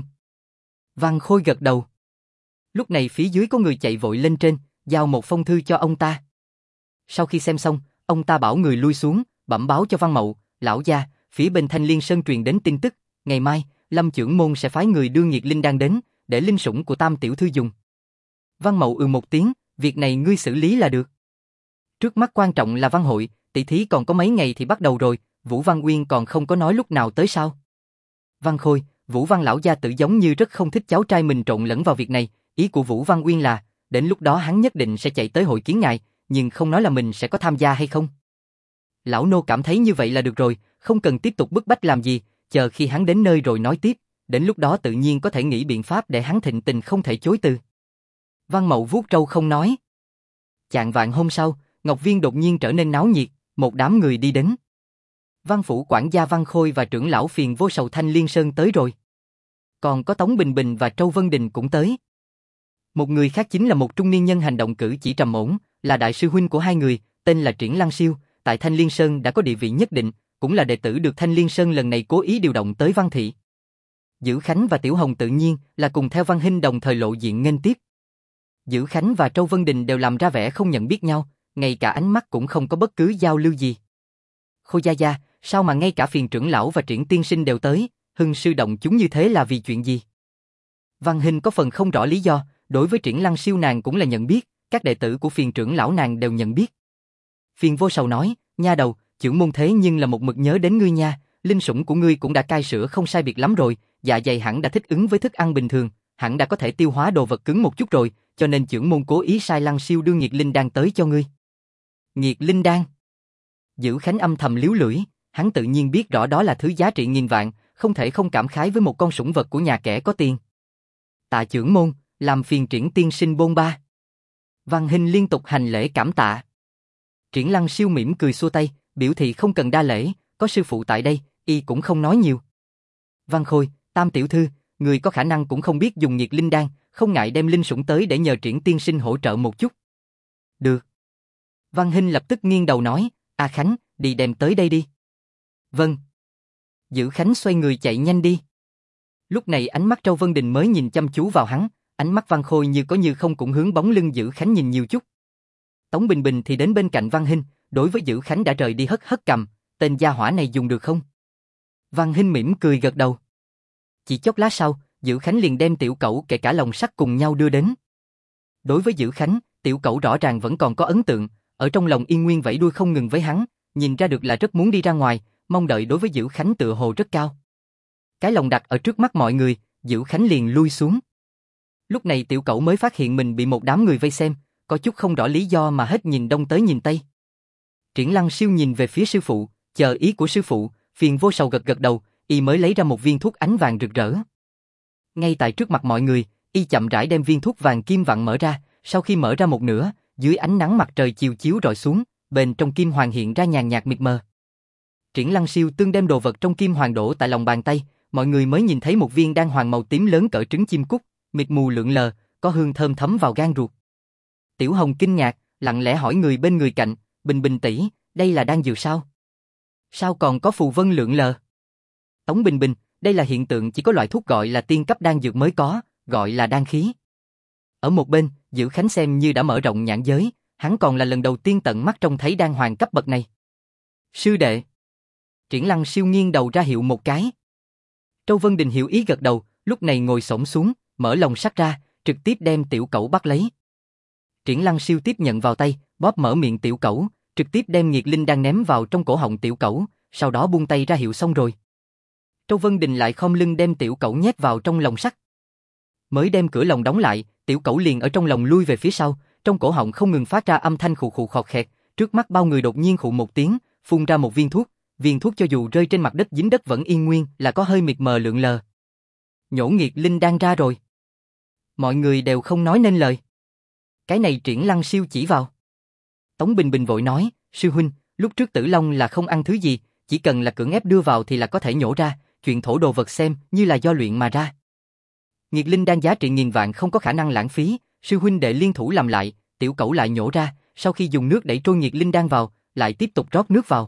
Văn Khôi gật đầu. Lúc này phía dưới có người chạy vội lên trên, giao một phong thư cho ông ta. Sau khi xem xong, ông ta bảo người lui xuống, bẩm báo cho Văn Mậu, lão gia, phía bên Thanh Liên Sơn truyền đến tin tức, ngày mai, Lâm Chưởng Môn sẽ phái người đưa Nghiệt Linh Đan đến, để linh sủng của Tam tiểu thư dùng. Văn Mậu một tiếng, việc này ngươi xử lý là được. Trước mắt quan trọng là văn hội, tỷ thí còn có mấy ngày thì bắt đầu rồi, Vũ Văn Uyên còn không có nói lúc nào tới sao? Văn Khôi, Vũ Văn lão gia tử giống như rất không thích cháu trai mình trộn lẫn vào việc này, ý của Vũ Văn Uyên là, đến lúc đó hắn nhất định sẽ chạy tới hội kiến ngài, nhưng không nói là mình sẽ có tham gia hay không. Lão nô cảm thấy như vậy là được rồi, không cần tiếp tục bức bách làm gì, chờ khi hắn đến nơi rồi nói tiếp, đến lúc đó tự nhiên có thể nghĩ biện pháp để hắn thịnh tình không thể chối từ. Văn Mậu vuốt râu không nói. Chạng vạng hôm sau, Ngọc Viên đột nhiên trở nên náo nhiệt, một đám người đi đến. Văn phủ quản gia Văn Khôi và trưởng lão Phiền Vô Sầu Thanh Liên Sơn tới rồi. Còn có Tống Bình Bình và Trâu Vân Đình cũng tới. Một người khác chính là một trung niên nhân hành động cử chỉ trầm ổn, là đại sư huynh của hai người, tên là Triển Lăng Siêu, tại Thanh Liên Sơn đã có địa vị nhất định, cũng là đệ tử được Thanh Liên Sơn lần này cố ý điều động tới Văn thị. Dữ Khánh và Tiểu Hồng tự nhiên là cùng theo Văn Hinh đồng thời lộ diện nghênh tiếp. Dữ Khánh và Trâu Vân Đình đều làm ra vẻ không nhận biết nhau, ngay cả ánh mắt cũng không có bất cứ giao lưu gì. Khôi gia gia, sao mà ngay cả Phiền trưởng lão và Triển tiên sinh đều tới, Hưng sư động chúng như thế là vì chuyện gì? Văn Hinh có phần không rõ lý do, đối với Triển Lăng Siêu nàng cũng là nhận biết, các đệ tử của Phiền trưởng lão nàng đều nhận biết. Phiền Vô Sầu nói, nha đầu, chưởng môn thế nhưng là một mực nhớ đến ngươi nha, linh sủng của ngươi cũng đã cai sữa không sai biệt lắm rồi, dạ dày hẳn đã thích ứng với thức ăn bình thường, hẳn đã có thể tiêu hóa đồ vật cứng một chút rồi, cho nên chưởng môn cố ý sai Lăng Siêu đưa Nghiệt Linh Đan tới cho ngươi. Nghiệt Linh Đan? Dữ Khánh âm thầm liếu lưỡi, hắn tự nhiên biết rõ đó là thứ giá trị nghìn vạn, không thể không cảm khái với một con sủng vật của nhà kẻ có tiền. Tạ chưởng môn, làm phiền Triển tiên sinh bôn ba. Văn Hinh liên tục hành lễ cảm tạ. Triển Lăng Siêu mỉm cười xua tay, biểu thị không cần đa lễ, có sư phụ tại đây, y cũng không nói nhiều. Văn Khôi, Tam tiểu thư, người có khả năng cũng không biết dùng Nghiệt Linh Đan, không ngại đem linh sủng tới để nhờ Triển tiên sinh hỗ trợ một chút. Được. Văn Hinh lập tức nghiêng đầu nói, A Khánh, đi đem tới đây đi. Vâng. Dữ Khánh xoay người chạy nhanh đi. Lúc này ánh mắt Trâu Vân Đình mới nhìn chăm chú vào hắn, ánh mắt Văn Khôi như có như không cũng hướng bóng lưng Dữ Khánh nhìn nhiều chút. Tống Bình Bình thì đến bên cạnh Văn Hinh, đối với Dữ Khánh đã rời đi hất hất cằm, tên gia hỏa này dùng được không? Văn Hinh mỉm cười gật đầu. Chỉ chốc lát sau, Dữ Khánh liền đem Tiểu Cẩu kể cả lồng sắt cùng nhau đưa đến. Đối với Dữ Khánh, Tiểu Cẩu rõ ràng vẫn còn có ấn tượng, ở trong lòng yên nguyên vẫy đuôi không ngừng với hắn, nhìn ra được là rất muốn đi ra ngoài, mong đợi đối với Dữ Khánh tựa hồ rất cao. Cái lồng đặt ở trước mắt mọi người, Dữ Khánh liền lui xuống. Lúc này Tiểu Cẩu mới phát hiện mình bị một đám người vây xem, có chút không rõ lý do mà hết nhìn đông tới nhìn tây. Triển Lăng Siêu nhìn về phía sư phụ, chờ ý của sư phụ, Phiền Vô Sầu gật gật đầu, y mới lấy ra một viên thuốc ánh vàng rực rỡ. Ngay tại trước mặt mọi người, y chậm rãi đem viên thuốc vàng kim vặn mở ra, sau khi mở ra một nửa, dưới ánh nắng mặt trời chiều chiếu rọi xuống, bên trong kim hoàng hiện ra nhàn nhạt mịt mờ. Triển Lăng Siêu tương đem đồ vật trong kim hoàng đổ tại lòng bàn tay, mọi người mới nhìn thấy một viên đan hoàng màu tím lớn cỡ trứng chim cút, mịt mù lượn lờ, có hương thơm thấm vào gan ruột. Tiểu Hồng kinh ngạc, lặng lẽ hỏi người bên người cạnh, Bình Bình tỷ, đây là đan dược sao? Sao còn có phù vân lượn lờ? Tống Bình Bình, đây là hiện tượng chỉ có loại thuốc gọi là tiên cấp đan dược mới có, gọi là đan khí. Ở một bên, Dữ Khánh xem như đã mở rộng nhãn giới, hắn còn là lần đầu tiên tận mắt trông thấy đan hoàng cấp bậc này. Sư đệ. Triển Lăng Siêu nghiêng đầu ra hiệu một cái. Trâu Vân Đình hiểu ý gật đầu, lúc này ngồi xổm xuống, mở lồng sắt ra, trực tiếp đem Tiểu Cẩu bắt lấy. Triển Lăng Siêu tiếp nhận vào tay, bóp mở miệng Tiểu Cẩu, trực tiếp đem Nghiệt Linh Đan ném vào trong cổ họng Tiểu Cẩu, sau đó buông tay ra hiệu xong rồi. Trâu Vân Đình lại khom lưng đem Tiểu Cẩu nhét vào trong lồng sắt. mới đem cửa lồng đóng lại, tiểu cẩu liền ở trong lồng lui về phía sau, trong cổ họng không ngừng phát ra âm thanh khụ khụ khọt khẹt, trước mắt bao người đột nhiên khụ một tiếng, phun ra một viên thuốc cho dù rơi trên mặt đất dính đất vẫn yên nguyên, là có hơi mịt mờ lượn lờ. Nhổ nghiệt linh đang ra rồi. Mọi người đều không nói nên lời. Cái này Triển Lăng Siêu chỉ vào. Tống Bình Bình vội nói, sư huynh, lúc trước Tử Long là không ăn thứ gì, chỉ cần là cưỡng ép đưa vào thì là có thể nhổ ra, chuyện thổ đồ vật xem như là do luyện mà ra. Nghiệt linh đang giá trị nghìn vạn không có khả năng lãng phí, sư huynh đệ liên thủ làm lại, tiểu cẩu lại nhổ ra, sau khi dùng nước đẩy trôi nghiệt linh đang vào, lại tiếp tục rót nước vào.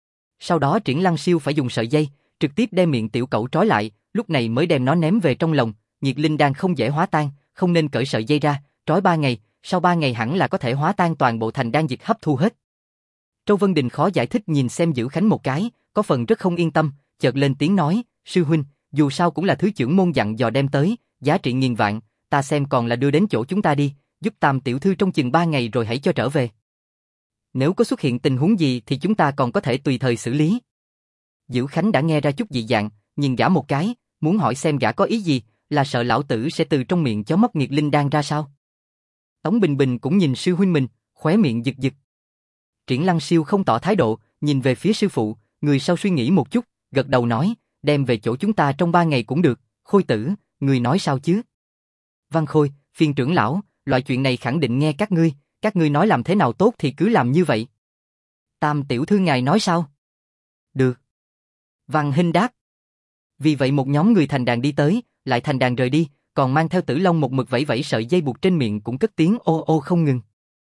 Sau đó Triển Lăng Siêu phải dùng sợi dây, trực tiếp đem miệng tiểu cẩu trói lại, lúc này mới đem nó ném về trong lồng, nghiệt linh đang không dễ hóa tan, không nên cởi sợi dây ra, trói 3 ngày, sau 3 ngày hẳn là có thể hóa tan toàn bộ thành đan dược hấp thu hết. Châu Vân Đình khó giải thích nhìn xem Dữ Khánh một cái, có phần rất không yên tâm, chợt lên tiếng nói, sư huynh, dù sao cũng là thứ trưởng môn dặn dò đem tới, giá trị nghìn vạn, ta xem còn là đưa đến chỗ chúng ta đi, giúp Tam tiểu thư trong chừng 3 ngày rồi hãy cho trở về. Nếu có xuất hiện tình huống gì thì chúng ta còn có thể tùy thời xử lý. Dữ Khánh đã nghe ra chút dị dạng, nhìn gã một cái, muốn hỏi xem gã có ý gì, là sợ lão tử sẽ từ trong miệng chó móc nghiệt linh đan ra sao. Tống Bình Bình cũng nhìn sư huynh mình, khóe miệng giật giật. Triển Lăng Siêu không tỏ thái độ, nhìn về phía sư phụ, người sau suy nghĩ một chút, gật đầu nói, đem về chỗ chúng ta trong 3 ngày cũng được, Khôi tử, người nói sao chứ? Văn Khôi, phiền trưởng lão, loại chuyện này khẳng định nghe các ngươi nói làm thế nào tốt thì cứ làm như vậy. Tam tiểu thư ngài nói sao? Được. Văn Hinh đáp. Vì vậy một nhóm người thành đàn đi tới, lại thành đàn rời đi, còn mang theo Tử Long một mực vẫy vẫy sợi dây buộc trên miệng cũng cất tiếng ô ô không ngừng.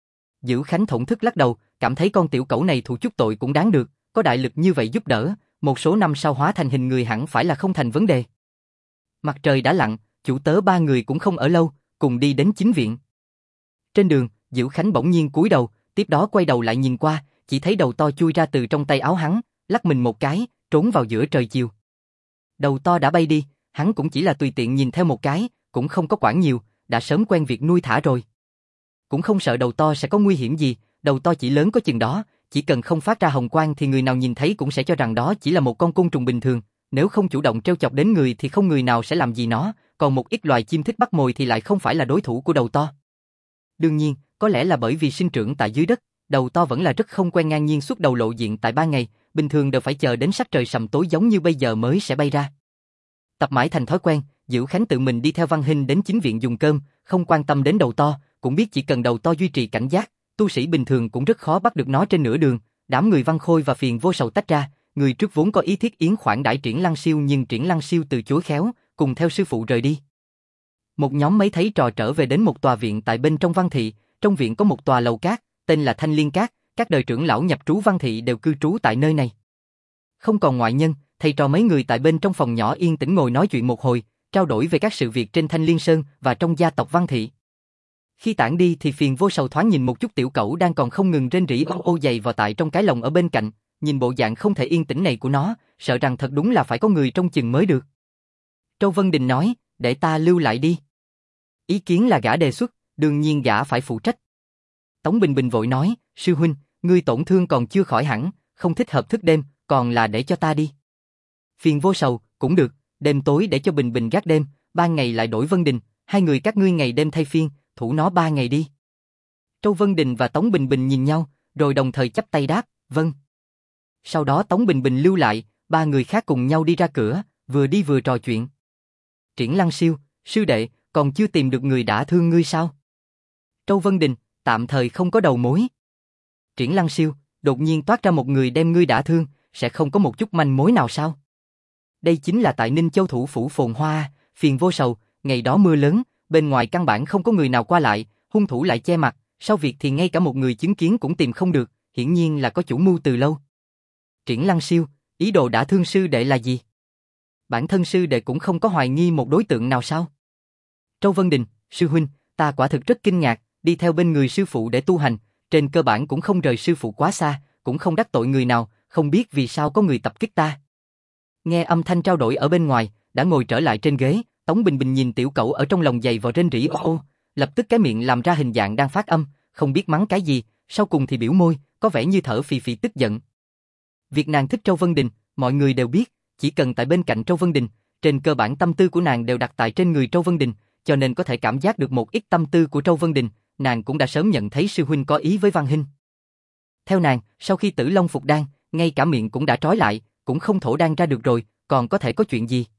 Dữ Khánh thổn thức lắc đầu, cảm thấy con tiểu cẩu này thù chút tội cũng đáng được, có đại lực như vậy giúp đỡ, một số năm sau hóa thành hình người hẳn phải là không thành vấn đề. Mặt trời đã lặn, chủ tớ 3 người cũng không ở lâu, cùng đi đến chính viện. Trên đường, Dữ Khánh bỗng nhiên cúi đầu, tiếp đó quay đầu lại nhìn qua, chỉ thấy đầu to chui ra từ trong tay áo hắn, lắc mình một cái, trốn vào giữa trời chiều. Đầu to đã bay đi, hắn cũng chỉ là tùy tiện nhìn theo một cái, cũng không có quản nhiều, đã sớm quen việc nuôi thả rồi. Cũng không sợ đầu to sẽ có nguy hiểm gì, đầu to chỉ lớn có chừng đó, chỉ cần không phát ra hồng quang thì người nào nhìn thấy cũng sẽ cho rằng đó chỉ là một con côn trùng bình thường, nếu không chủ động trêu chọc đến người thì không người nào sẽ làm gì nó, còn một ít loài chim thích bắt mồi thì lại không phải là đối thủ của đầu to. Đương nhiên, có lẽ là bởi vì sinh trưởng tại dưới đất, đầu to vẫn là rất không quen ngang nhiên xuất đầu lộ diện tại ban ngày, bình thường đều phải chờ đến sắc trời sầm tối giống như bây giờ mới sẽ bay ra. Tập mãi thành thói quen, Dữ Khánh tự mình đi theo Văn Hinh đến chính viện dùng cơm, không quan tâm đến đầu to, cũng biết chỉ cần đầu to duy trì cảnh giác, tu sĩ bình thường cũng rất khó bắt được nó trên nửa đường. Đám người Văn Khôi và Phiền Vô Sầu tách ra, người trước vốn có ý thiết yến khoản đãi Triển Lăng Siêu nhưng Triển Lăng Siêu từ chối khéo, cùng theo sư phụ rời đi. Một nhóm mấy thấy trò trở về đến một tòa viện tại bên trong Văn thị, trong viện có một tòa lầu cát, tên là Thanh Liên Cát, các đời trưởng lão nhập trú Văn thị đều cư trú tại nơi này. Không còn ngoại nhân, thầy trò mấy người tại bên trong phòng nhỏ yên tĩnh ngồi nói chuyện một hồi, trao đổi về các sự việc trên Thanh Liên Sơn và trong gia tộc Văn thị. Khi tản đi thì Phiền Vô Sầu thoáng nhìn một chút tiểu cẩu đang còn không ngừng rên rỉ ô ô dày vào tại trong cái lồng ở bên cạnh, nhìn bộ dạng không thể yên tĩnh này của nó, sợ rằng thật đúng là phải có người trông chừng mới được. Châu Vân Đình nói, để ta lưu lại đi. Ý kiến là gã đề xuất, đương nhiên gã phải phụ trách. Tống Bình Bình vội nói, sư huynh, ngươi tổn thương còn chưa khỏi hẳn, không thích hợp thức đêm, còn là để cho ta đi. Phiền Vô Sầu, cũng được, đêm tối để cho Bình Bình gác đêm, ban ngày lại đổi Vân Đình, hai người các ngươi ngày đêm thay phiên, thủ nó 3 ngày đi. Châu Vân Đình và Tống Bình Bình nhìn nhau, rồi đồng thời chắp tay đáp, vâng. Sau đó Tống Bình Bình lưu lại, 3 người khác cùng nhau đi ra cửa, vừa đi vừa trò chuyện. Triển Lăng Siêu, sư đệ, còn chưa tìm được người đã thương ngươi sao? Châu Vân Đình, tạm thời không có đầu mối. Triển Lăng Siêu, đột nhiên toát ra một người đem ngươi đã thương, sẽ không có một chút manh mối nào sao? Đây chính là tại Ninh Châu thủ phủ phồn hoa, Phiền Vô Sầu, ngày đó mưa lớn, bên ngoài căn bản không có người nào qua lại, hung thủ lại che mặt, sau việc thì ngay cả một người chứng kiến cũng tìm không được, hiển nhiên là có chủ mưu từ lâu. Triển Lăng Siêu, ý đồ đã thương sư đệ là gì? Bản thân sư đệ cũng không có hoài nghi một đối tượng nào sao? Châu Vân Đình, sư huynh, ta quả thực rất kinh ngạc, đi theo bên người sư phụ để tu hành, trên cơ bản cũng không rời sư phụ quá xa, cũng không đắc tội người nào, không biết vì sao có người tập kích ta. Nghe âm thanh trao đổi ở bên ngoài, đã ngồi trở lại trên ghế, Tống Bình Bình nhìn tiểu cẩu ở trong lòng giày vò rên rỉ ô ô, lập tức cái miệng làm ra hình dạng đang phát âm, không biết mắng cái gì, sau cùng thì biểu môi, có vẻ như thở phì phì tức giận. Việc nàng thích Châu Vân Đình, mọi người đều biết, chỉ cần tại bên cạnh Châu Vân Đình, trên cơ bản tâm tư của nàng đều đặt tại trên người Châu Vân Đình, cho nên có thể cảm giác được một ít tâm tư của Trâu Vân Đình, nàng cũng đã sớm nhận thấy sư huynh có ý với Văn Hinh. Theo nàng, sau khi Tử Long phục đan, ngay cả miệng cũng đã trói lại, cũng không thổ đan ra được rồi, còn có thể có chuyện gì?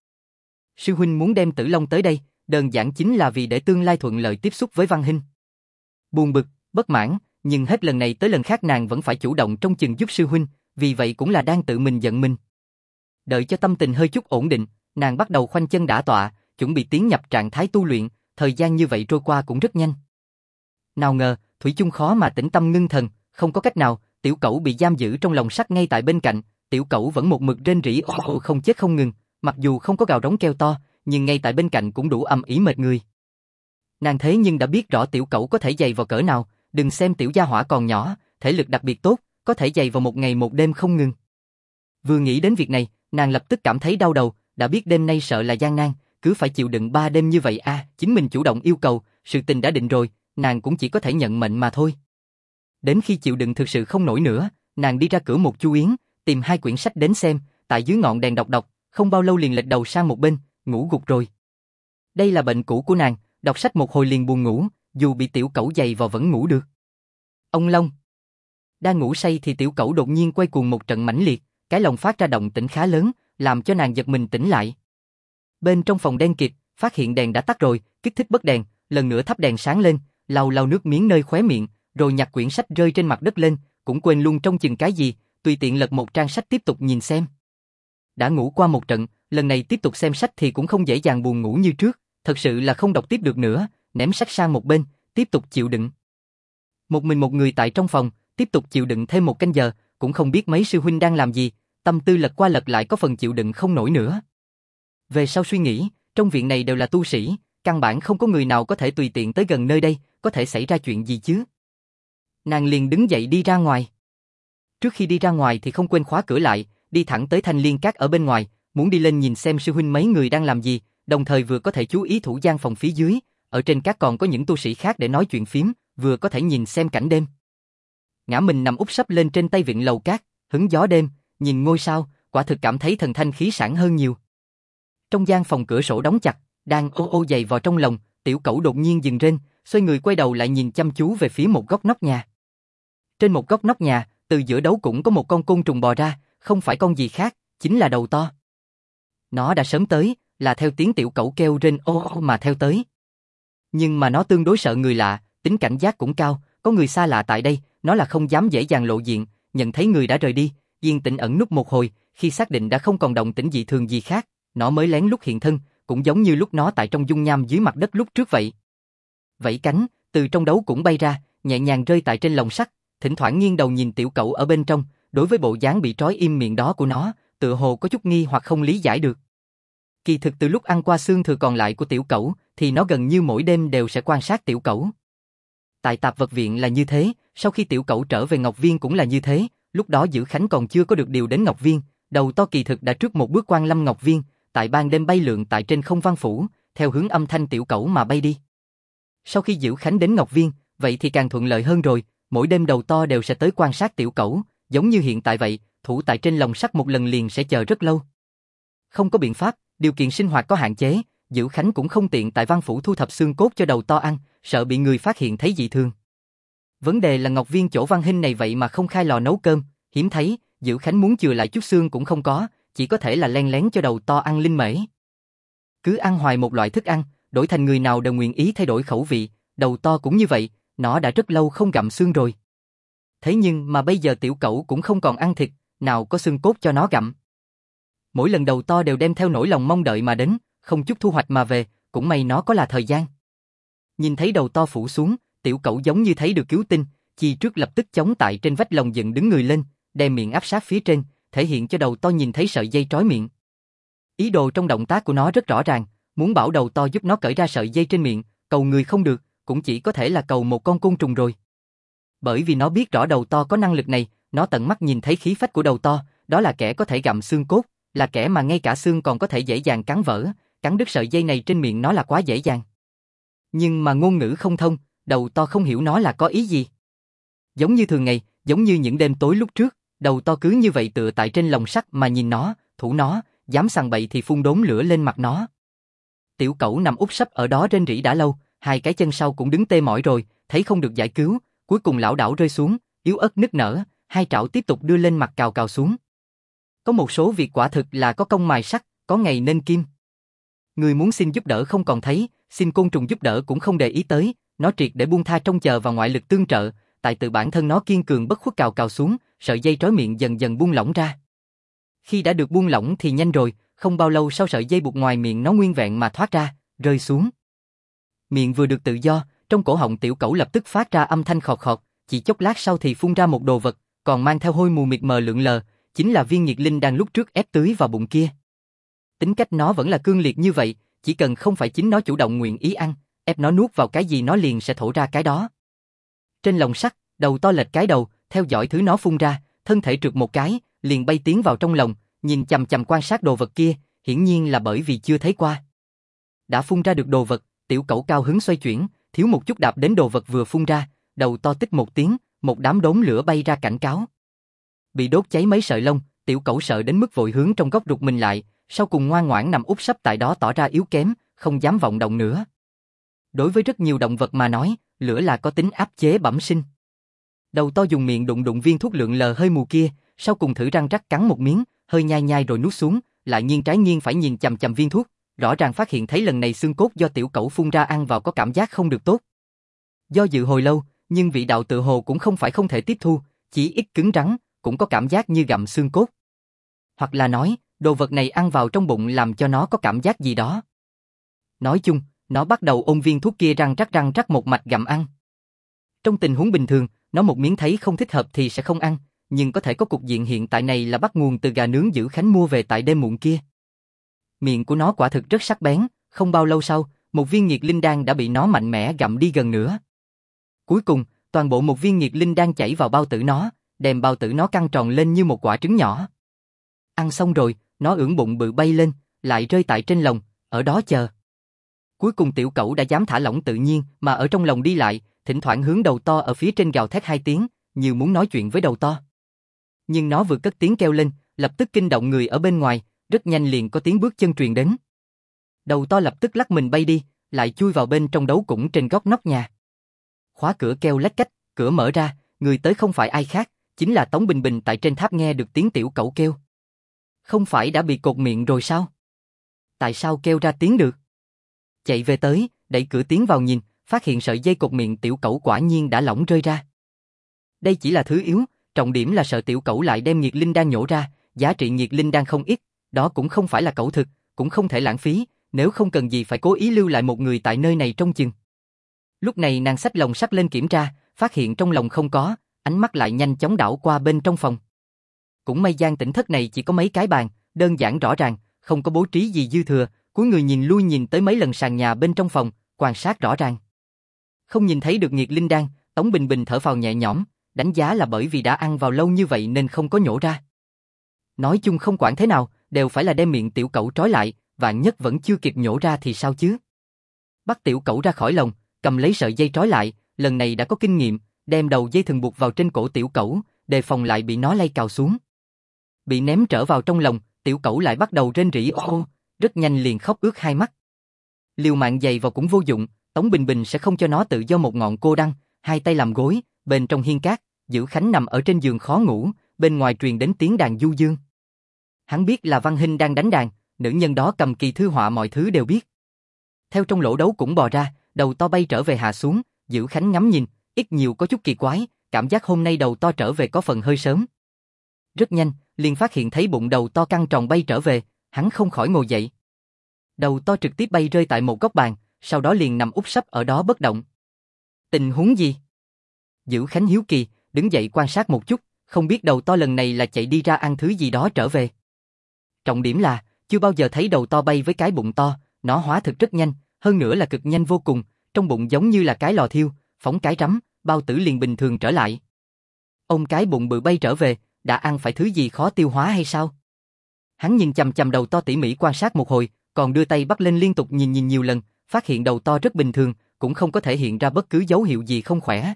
Sư huynh muốn đem Tử Long tới đây, đơn giản chính là vì để tương lai thuận lợi tiếp xúc với Văn Hinh. Buồn bực, bất mãn, nhưng hết lần này tới lần khác nàng vẫn phải chủ động trông chừng giúp sư huynh, vì vậy cũng là đang tự mình giận mình. Đợi cho tâm tình hơi chút ổn định, nàng bắt đầu khoanh chân đả tọa, chuẩn bị tiến nhập trạng thái tu luyện, thời gian như vậy trôi qua cũng rất nhanh. Nào ngờ, thủy chung khó mà tĩnh tâm ngưng thần, không có cách nào, tiểu cẩu bị giam giữ trong lồng sắt ngay tại bên cạnh, tiểu cẩu vẫn một mực rên rỉ không chết không ngừng, mặc dù không có gào rống kêu to, nhưng ngay tại bên cạnh cũng đủ ầm ĩ mệt người. Nàng thế nhưng đã biết rõ tiểu cẩu có thể dày vào cỡ nào, đừng xem tiểu gia hỏa còn nhỏ, thể lực đặc biệt tốt, có thể dày vào một ngày một đêm không ngừng. Vừa nghĩ đến việc này, nàng lập tức cảm thấy đau đầu, đã biết đêm nay sợ là gian nan, cứ phải chịu đựng 3 đêm như vậy chính mình chủ động yêu cầu, sự tình đã định rồi, nàng cũng chỉ có thể nhận mệnh mà thôi. Đến khi chịu đựng thực sự không nổi nữa, nàng đi ra cửa một chu yến, tìm 2 quyển sách đến xem, tại dưới ngọn đèn đọc, không bao lâu liền lệch đầu sang một bên, ngủ gục rồi. Đây là bệnh cũ của nàng, đọc sách một hồi liền buồn ngủ, dù bị tiểu cẩu giày vào vẫn ngủ được. Ông Long. Đang ngủ say thì tiểu cẩu đột nhiên quay cuồng một trận mãnh liệt, cái lồng phát ra động tĩnh khá lớn, làm cho nàng giật mình tỉnh lại. Bên trong phòng đen kịt, phát hiện đèn đã tắt rồi, kích thích bấc đèn, lần nữa thắp đèn sáng lên, lau nước miếng nơi khóe miệng, rồi nhặt quyển sách rơi trên mặt đất lên, cũng quên luôn trông chừng cái gì, tùy tiện lật một trang sách tiếp tục nhìn xem. Đã ngủ qua một trận, lần này tiếp tục xem sách thì cũng không dễ dàng buồn ngủ như trước, thật sự là không đọc tiếp được nữa, ném sách sang một bên, tiếp tục chịu đựng. Một mình một người tại trong phòng, tiếp tục chịu đựng thêm 1 canh giờ, cũng không biết mấy sư huynh đang làm gì, tâm tư lật qua lật lại có phần chịu đựng không nổi nữa. Về sau suy nghĩ, trong viện này đều là tu sĩ, căn bản không có người nào có thể tùy tiện tới gần nơi đây, có thể xảy ra chuyện gì chứ. Nàng liền đứng dậy đi ra ngoài. Trước khi đi ra ngoài thì không quên khóa cửa lại, đi thẳng tới Thanh Liên Các ở bên ngoài, muốn đi lên nhìn xem sư huynh mấy người đang làm gì, đồng thời vừa có thể chú ý thủ gian phòng phía dưới, ở trên các còn có những tu sĩ khác để nói chuyện phím, vừa có thể nhìn xem cảnh đêm. Ngã mình nằm úp sấp lên trên tay vịn lầu cát, hứng gió đêm, nhìn ngôi sao, quả thực cảm thấy thần thanh khí sảng hơn nhiều. Trong gian phòng cửa sổ đóng chặt, đang ô dày vào trong lòng, tiểu cẩu đột nhiên dừng rên, xoay người quay đầu lại nhìn chăm chú về phía một góc nóc nhà. Trên một góc nóc nhà, từ giữa đấu cũng có một con côn trùng bò ra, không phải con gì khác, chính là đầu to. Nó đã sớm tới, là theo tiếng tiểu cẩu kêu rên mà theo tới. Nhưng mà nó tương đối sợ người lạ, tính cảnh giác cũng cao, có người xa lạ tại đây, nó là không dám dễ dàng lộ diện, nhận thấy người đã rời đi, yên tĩnh ẩn núp một hồi, khi xác định đã không còn động tĩnh dị thường gì khác, nó mới lén lút hiện thân, cũng giống như lúc nó tại trong dung nham dưới mặt đất lúc trước vậy. Vẫy cánh, từ trong đấu cũng bay ra, nhẹ nhàng rơi tại trên lồng sắt, thỉnh thoảng nghiêng đầu nhìn tiểu cẩu ở bên trong, đối với bộ dáng bị trói im miệng đó của nó, tựa hồ có chút nghi hoặc không lý giải được. Kỳ thực từ lúc ăn qua xương thừa còn lại của tiểu cẩu, thì nó gần như mỗi đêm đều sẽ quan sát tiểu cẩu. Tại tạp vật viện là như thế, sau khi tiểu cẩu trở về Ngọc Viên cũng là như thế, lúc đó Dữ Khánh còn chưa có được điều đến Ngọc Viên, đầu to kỳ thực đã trước một bước quan lâm Ngọc Viên, tại ban đêm bay lượn tại trên không văn phủ, theo hướng âm thanh tiểu cẩu mà bay đi. Sau khi Dữ Khánh đến Ngọc Viên, vậy thì càng thuận lợi hơn rồi, mỗi đêm đầu to đều sẽ tới quan sát tiểu cẩu, giống như hiện tại vậy, thủ tại trên lồng sắt một lần liền sẽ chờ rất lâu. Không có biện pháp, điều kiện sinh hoạt có hạn chế, Dữ Khánh cũng không tiện tại văn phủ thu thập xương cốt cho đầu to ăn, sợ bị người phát hiện thấy dị thường. Vấn đề là Ngọc Viên chỗ Văn Hinh này vậy mà không khai lò nấu cơm, hiếm thấy, Dữ Khánh muốn chừa lại chút xương cũng không có, chỉ có thể là len lén cho đầu to ăn linh mễ. Cứ ăn hoài một loại thức ăn, đổi thành người nào đều nguyện ý thay đổi khẩu vị, đầu to cũng như vậy, nó đã rất lâu không gặm xương rồi. Thế nhưng mà bây giờ tiểu cẩu cũng không còn ăn thịt, nào có xương cốt cho nó gặm. Mỗi lần đầu to đều đem theo nỗi lòng mong đợi mà đến, không chút thu hoạch mà về, cũng may nó có là thời gian. Nhìn thấy đầu to phủ xuống, tiểu cẩu giống như thấy được cứu tinh, chi trước lập tức chống tại trên vách lồng dựng đứng người lên, đem miệng áp sát phía trên, thể hiện cho đầu to nhìn thấy sợi dây trói miệng. Ý đồ trong động tác của nó rất rõ ràng, muốn bảo đầu to giúp nó cởi ra sợi dây trên miệng, cầu người không được, cũng chỉ có thể là cầu một con côn trùng rồi. Bởi vì nó biết rõ đầu to có năng lực này, nó tận mắt nhìn thấy khí phách của đầu to, đó là kẻ có thể gặm xương cốt, là kẻ mà ngay cả xương còn có thể dễ dàng cắn vỡ, cắn đứt sợi dây này trên miệng nó là quá dễ dàng. Nhưng mà ngôn ngữ không thông, đầu to không hiểu nó là có ý gì. Giống như thường ngày, giống như những đêm tối lúc trước, đầu to cứ như vậy tựa tại trên lồng sắt mà nhìn nó, thủ nó, dám sằng bậy thì phun đốm lửa lên mặt nó. Tiểu Cẩu nằm úp sấp ở đó rên rỉ đã lâu, hai cái chân sau cũng đứng tê mỏi rồi, thấy không được giải cứu, cuối cùng lảo đảo rơi xuống, yếu ớt nức nở, hai trảo tiếp tục đưa lên mặt cào cào xuống. Có một số việc quả thực là có công mài sắt, có ngày nên kim. Người muốn xin giúp đỡ không còn thấy, xin côn trùng giúp đỡ cũng không để ý tới, nó triệt để buông tha trông chờ vào ngoại lực tương trợ, tại tự bản thân nó kiên cường bất khuất cào cào xuống, sợi dây trói miệng dần dần buông lỏng ra. Khi đã được buông lỏng thì nhanh rồi, không bao lâu sau sợi dây buộc ngoài miệng nó nguyên vẹn mà thoát ra, rơi xuống. Miệng vừa được tự do, trong cổ họng Tiểu Cẩu lập tức phát ra âm thanh khọt khọt, chỉ chốc lát sau thì phun ra một đồ vật, còn mang theo hôi mù mịt mờ lượn lờ, chính là viên nhiệt linh đang lúc trước ép tưới vào bụng kia. Tính cách nó vẫn là cương liệt như vậy, chỉ cần không phải chính nó chủ động nguyện ý ăn, ép nó nuốt vào cái gì nó liền sẽ thổ ra cái đó. Trên lồng sắt, đầu to lệch cái đầu, theo dõi thứ nó phun ra, thân thể trượt một cái, liền bay tiến vào trong lồng, nhìn chằm chằm quan sát đồ vật kia, hiển nhiên là bởi vì chưa thấy qua. Đã phun ra được đồ vật, Tiểu Cẩu cao hứng xoay chuyển, thiếu một chút đạp đến đồ vật vừa phun ra, đầu to tích một tiếng, một đám đốm lửa bay ra cảnh cáo. Bị đốt cháy mấy sợi lông, Tiểu Cẩu sợ đến mức vội hướng trong góc rụt mình lại, sau cùng ngoan ngoãn nằm úp sấp tại đó tỏ ra yếu kém, không dám vọng động nữa. Đối với rất nhiều động vật mà nói, lửa là có tính áp chế bẩm sinh. Đầu to dùng miệng đụng đụng viên thuốc lượn lờ hơi mù kia, sau cùng thử răng rắc cắn một miếng, hơi nhai nhai rồi nuốt xuống, lại nghiêng trái nghiêng phải nhìn chằm chằm viên thuốc, rõ ràng phát hiện thấy lần này xương cốt do Tiểu Cẩu phun ra ăn vào có cảm giác không được tốt. Do dự hồi lâu, nhưng vị đạo tự hồ cũng không phải không thể tiếp thu, chỉ ít cứng rắn, cũng có cảm giác như gặm xương cốt. Hoặc là nói, đồ vật này ăn vào trong bụng làm cho nó có cảm giác gì đó. Nói chung, nó bắt đầu ôm viên thuốc kia răng rắc một mạch gặm ăn. Trong tình huống bình thường, nó một miếng thấy không thích hợp thì sẽ không ăn, nhưng có thể có cục diện hiện tại này là bắt nguồn từ gà nướng Dữ Khánh mua về tại đêm muộn kia. Miệng của nó quả thực rất sắc bén, không bao lâu sau, một viên nhiệt linh đan đã bị nó mạnh mẽ gặm đi gần nửa. Cuối cùng, toàn bộ một viên nhiệt linh đan chảy vào bao tử nó, đem bao tử nó căng tròn lên như một quả trứng nhỏ. Ăn xong rồi, nó ưỡn bụng bự bay lên, lại rơi tại trên lồng, ở đó chờ. Cuối cùng Tiểu Cẩu đã dám thả lỏng tự nhiên mà ở trong lồng đi lại, thỉnh thoảng hướng đầu to ở phía trên gào thét hai tiếng, như muốn nói chuyện với đầu to. Nhưng nó vừa cất tiếng kêu lên, lập tức kinh động người ở bên ngoài, rất nhanh liền có tiếng bước chân truyền đến. Đầu to lập tức lắc mình bay đi, lại chui vào bên trong đấu cũng trên góc nóc nhà. Khóa cửa kêu lách cách, cửa mở ra, người tới không phải ai khác, chính là Tống Bình Bình tại trên tháp nghe được tiếng Tiểu Cẩu kêu. Không phải đã bị cột miệng rồi sao? Tại sao kêu ra tiếng được? Chạy về tới, đẩy cửa tiến vào nhìn, phát hiện sợi dây cột miệng Tiểu Cẩu quả nhiên đã lỏng rơi ra. Đây chỉ là thứ yếu, trọng điểm là sợ Tiểu Cẩu lại đem nhiệt linh đan nhổ ra, giá trị nhiệt linh đan không ít, đó cũng không phải là cẩu thực, cũng không thể lãng phí, nếu không cần gì phải cố ý lưu lại một người tại nơi này trông chừng. Lúc này nàng xách lồng sắt lên kiểm tra, phát hiện trong lồng không có, ánh mắt lại nhanh chóng đảo qua bên trong phòng. Cũng may gian tĩnh thất này chỉ có mấy cái bàn, đơn giản rõ ràng, không có bố trí gì dư thừa, cúi người nhìn lui nhìn tới mấy lần sàn nhà bên trong phòng, quan sát rõ ràng. Không nhìn thấy được nhiệt linh đan, Tống Bình Bình thở phào nhẹ nhõm, đánh giá là bởi vì đã ăn vào lâu như vậy nên không có nhổ ra. Nói chung không quản thế nào, đều phải là đem miệng Tiểu Cẩu trói lại, vạn nhất vẫn chưa kịp nhổ ra thì sao chứ? Bắt Tiểu Cẩu ra khỏi lồng, cầm lấy sợi dây trói lại, lần này đã có kinh nghiệm, đem đầu dây thừng buộc vào trên cổ Tiểu Cẩu, đề phòng lại bị nó lay cào xuống. Bị ném trở vào trong lồng, Tiểu Cẩu lại bắt đầu rên rỉ ô, rất nhanh liền khóc ướt hai mắt. Liều mạng giày vào cũng vô dụng, Tống Bình Bình sẽ không cho nó tự do một ngọn cô đăng, hai tay làm gối, bên trong hiên cát, Dữ Khánh nằm ở trên giường khó ngủ, bên ngoài truyền đến tiếng đàn du dương. Hắn biết là Văn Hinh đang đánh đàn, nữ nhân đó cầm kỳ thư họa mọi thứ đều biết. Theo trong lỗ đấu cũng bò ra, đầu to bay trở về hạ xuống, Dữ Khánh ngắm nhìn, ít nhiều có chút kỳ quái, cảm giác hôm nay đầu to trở về có phần hơi sớm. Rất nhanh, liền phát hiện thấy bụng đầu to căng tròn bay trở về, hắn không khỏi ngồi dậy. Đầu to trực tiếp bay rơi tại một góc bàn, sau đó liền nằm úp sấp ở đó bất động. Tình huống gì? Dữ Khánh hiếu kỳ, đứng dậy quan sát một chút, không biết đầu to lần này là chạy đi ra ăn thứ gì đó trở về. Trọng điểm là, chưa bao giờ thấy đầu to bay với cái bụng to, nó hóa thực rất nhanh, hơn nữa là cực nhanh vô cùng, trong bụng giống như là cái lò thiêu, phóng cái rắm, bao tử liền bình thường trở lại. Ông cái bụng bự bay trở về, đã ăn phải thứ gì khó tiêu hóa hay sao? Hắn nhìn chằm chằm đầu to tỉ mỉ quan sát một hồi, còn đưa tay bắt lên liên tục nhìn nhiều lần, phát hiện đầu to rất bình thường, cũng không có thể hiện ra bất cứ dấu hiệu gì không khỏe.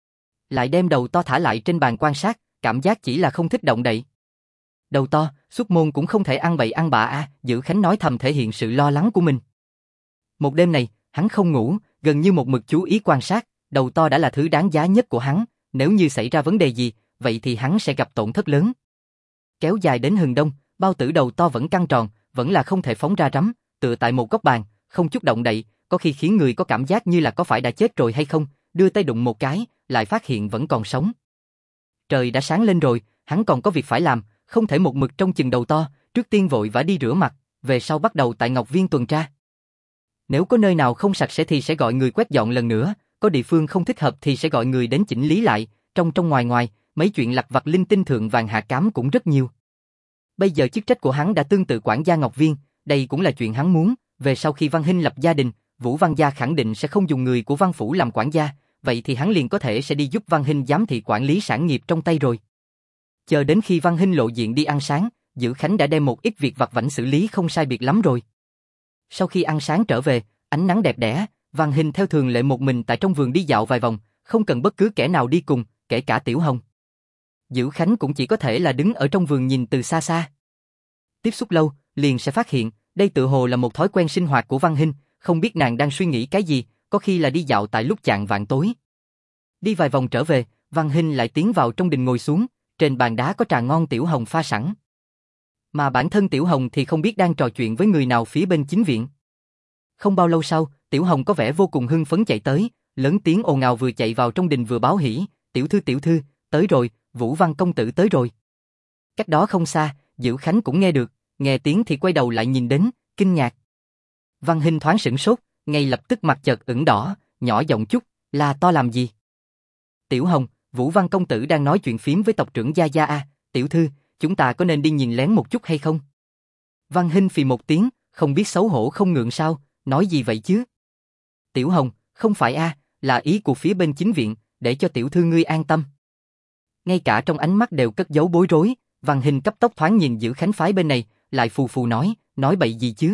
Lại đem đầu to thả lại trên bàn quan sát, cảm giác chỉ là không thích động đậy. Đầu to, xuất môn cũng không thể ăn bậy ăn bạ a, Dữ Khánh nói thầm thể hiện sự lo lắng của mình. Một đêm này, hắn không ngủ, gần như một mực chú ý quan sát, đầu to đã là thứ đáng giá nhất của hắn, nếu như xảy ra vấn đề gì, vậy thì hắn sẽ gặp tổn thất lớn. Kéo dài đến hừng đông, bao tử đầu to vẫn căng tròn, vẫn là không thể phóng ra rắm, tựa tại một góc bàn, không chút động đậy, có khi khiến người có cảm giác như là có phải đã chết rồi hay không, đưa tay đụng một cái, lại phát hiện vẫn còn sống. Trời đã sáng lên rồi, hắn còn có việc phải làm, không thể một mực trông chừng đầu to, trước tiên vội vã đi rửa mặt, về sau bắt đầu tại Ngọc Viên tuần tra. Nếu có nơi nào không sạch sẽ thì sẽ gọi người quét dọn lần nữa, có địa phương không thích hợp thì sẽ gọi người đến chỉnh lý lại, trong ngoài ngoài, mấy chuyện lặt vặt linh tinh thượng vàng hạ cám cũng rất nhiều. Bây giờ chức trách của hắn đã tương tự quản gia Ngọc Viên, đây cũng là chuyện hắn muốn, về sau khi Văn Hinh lập gia đình, Vũ Văn gia khẳng định sẽ không dùng người của Văn phủ làm quản gia, vậy thì hắn liền có thể sẽ đi giúp Văn Hinh giám thị quản lý sản nghiệp trong tay rồi. Chờ đến khi Văn Hinh lộ diện đi ăn sáng, Dữ Khánh đã đem một ít việc vặt vãnh xử lý không sai biệt lắm rồi. Sau khi ăn sáng trở về, ánh nắng đẹp đẽ, Văn Hinh theo thường lệ một mình tại trong vườn đi dạo vài vòng, không cần bất cứ kẻ nào đi cùng, kể cả Tiểu Hồng. Dữ Khánh cũng chỉ có thể là đứng ở trong vườn nhìn từ xa xa. Tiếp xúc lâu, liền sẽ phát hiện, đây tự hồ là một thói quen sinh hoạt của Văn Hinh, không biết nàng đang suy nghĩ cái gì, có khi là đi dạo tại lúc chạng vạng tối. Đi vài vòng trở về, Văn Hinh lại tiến vào trong đình ngồi xuống, trên bàn đá có trà ngon Tiểu Hồng pha sẵn. Mà bản thân Tiểu Hồng thì không biết đang trò chuyện với người nào phía bên chính viện. Không bao lâu sau, Tiểu Hồng có vẻ vô cùng hưng phấn chạy tới, lớn tiếng ồn ào vừa chạy vào trong đình vừa báo hỉ, tiểu thư, tới rồi, Vũ Văn công tử tới rồi. Cách đó không xa, Dữ Khánh cũng nghe được, nghe tiếng thì quay đầu lại nhìn đến, kinh ngạc. Văn Hinh thoáng sửng sốt, ngay lập tức mặt chợt ửng đỏ, nhỏ giọng chút, la to làm gì? Tiểu Hồng, Vũ Văn công tử đang nói chuyện phím với tộc trưởng Gia Gia a, tiểu thư, chúng ta có nên đi nhìn lén một chút hay không? Văn Hinh phì một tiếng, không biết xấu hổ không ngượng sao, nói gì vậy chứ? Tiểu Hồng, không phải a, là ý của phía bên chính viện, để cho tiểu thư ngươi an tâm. Ngay cả trong ánh mắt đều cất giấu bối rối, Văn Hinh cấp tốc thoáng nhìn Dữ Khánh phái bên này, lại phù phù nói bậy gì chứ?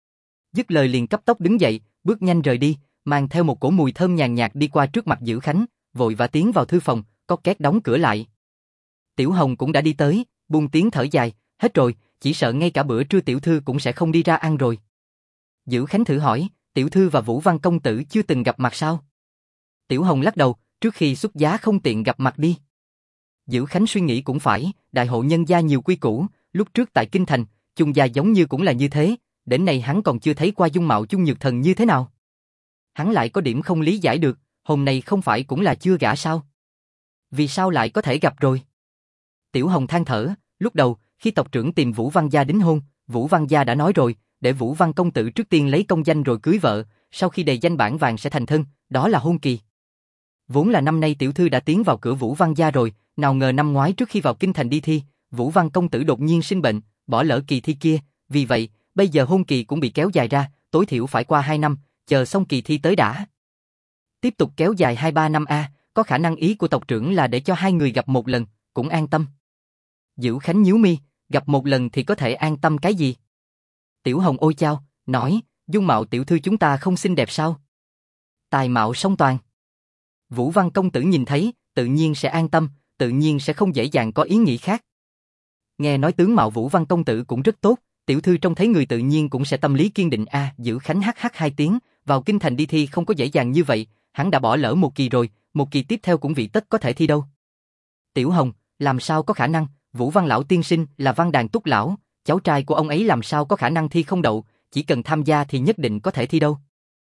Dứt lời liền cấp tốc đứng dậy, bước nhanh rời đi, mang theo một cỗ mùi thơm nhàn nhạt đi qua trước mặt Dữ Khánh, vội vã tiến vào thư phòng, có két đóng cửa lại. Tiểu Hồng cũng đã đi tới, buông tiếng thở dài, hết rồi, chỉ sợ ngay cả bữa trưa tiểu thư cũng sẽ không đi ra ăn rồi. Dữ Khánh thử hỏi, tiểu thư và Vũ Văn công tử chưa từng gặp mặt sao? Tiểu Hồng lắc đầu, trước khi xuất giá không tiện gặp mặt đi. Dữ Khánh suy nghĩ cũng phải, đại hộ nhân gia nhiều quy củ, lúc trước tại Kinh Thành, Chung gia giống như cũng là như thế, đến nay hắn còn chưa thấy qua dung mạo Chung Nhược Thần như thế nào. Hắn lại có điểm không lý giải được, hôm nay không phải cũng là chưa gả sao? Vì sao lại có thể gặp rồi? Tiểu Hồng than thở, lúc đầu, khi tộc trưởng tìm Vũ Văn gia đính hôn, Vũ Văn gia đã nói rồi, để Vũ Văn công tử trước tiên lấy công danh rồi cưới vợ, sau khi đề danh bản vàng sẽ thành thân, đó là hôn kỳ. Vốn là năm nay tiểu thư đã tiến vào cửa Vũ Văn gia rồi, nào ngờ năm ngoái trước khi vào Kinh Thành đi thi, Vũ Văn công tử đột nhiên sinh bệnh, bỏ lỡ kỳ thi kia, vì vậy, bây giờ hôn kỳ cũng bị kéo dài ra, tối thiểu phải qua 2 năm, chờ xong kỳ thi tới đã. Tiếp tục kéo dài 2-3 năm a, có khả năng ý của tộc trưởng là để cho hai người gặp một lần, cũng an tâm. Dữ Khánh nhíu mi, gặp một lần thì có thể an tâm cái gì? Tiểu Hồng ôi chao, nói, dung mạo tiểu thư chúng ta không xinh đẹp sao? Tài mạo song toàn. Vũ Văn công tử nhìn thấy, tự nhiên sẽ an tâm, tự nhiên sẽ không dễ dàng có ý nghĩ khác. Nghe nói tướng mạo Vũ Văn công tử cũng rất tốt, tiểu thư trông thấy người tự nhiên cũng sẽ tâm lý kiên định a. Dữ Khánh hắc hắc 2 tiếng, vào Kinh Thành đi thi không có dễ dàng như vậy, hắn đã bỏ lỡ một kỳ rồi, một kỳ tiếp theo cũng vị tất có thể thi đâu. Tiểu Hồng, làm sao có khả năng, Vũ Văn lão tiên sinh là Văn Đàn Túc lão, cháu trai của ông ấy làm sao có khả năng thi không đậu, chỉ cần tham gia thì nhất định có thể thi đâu.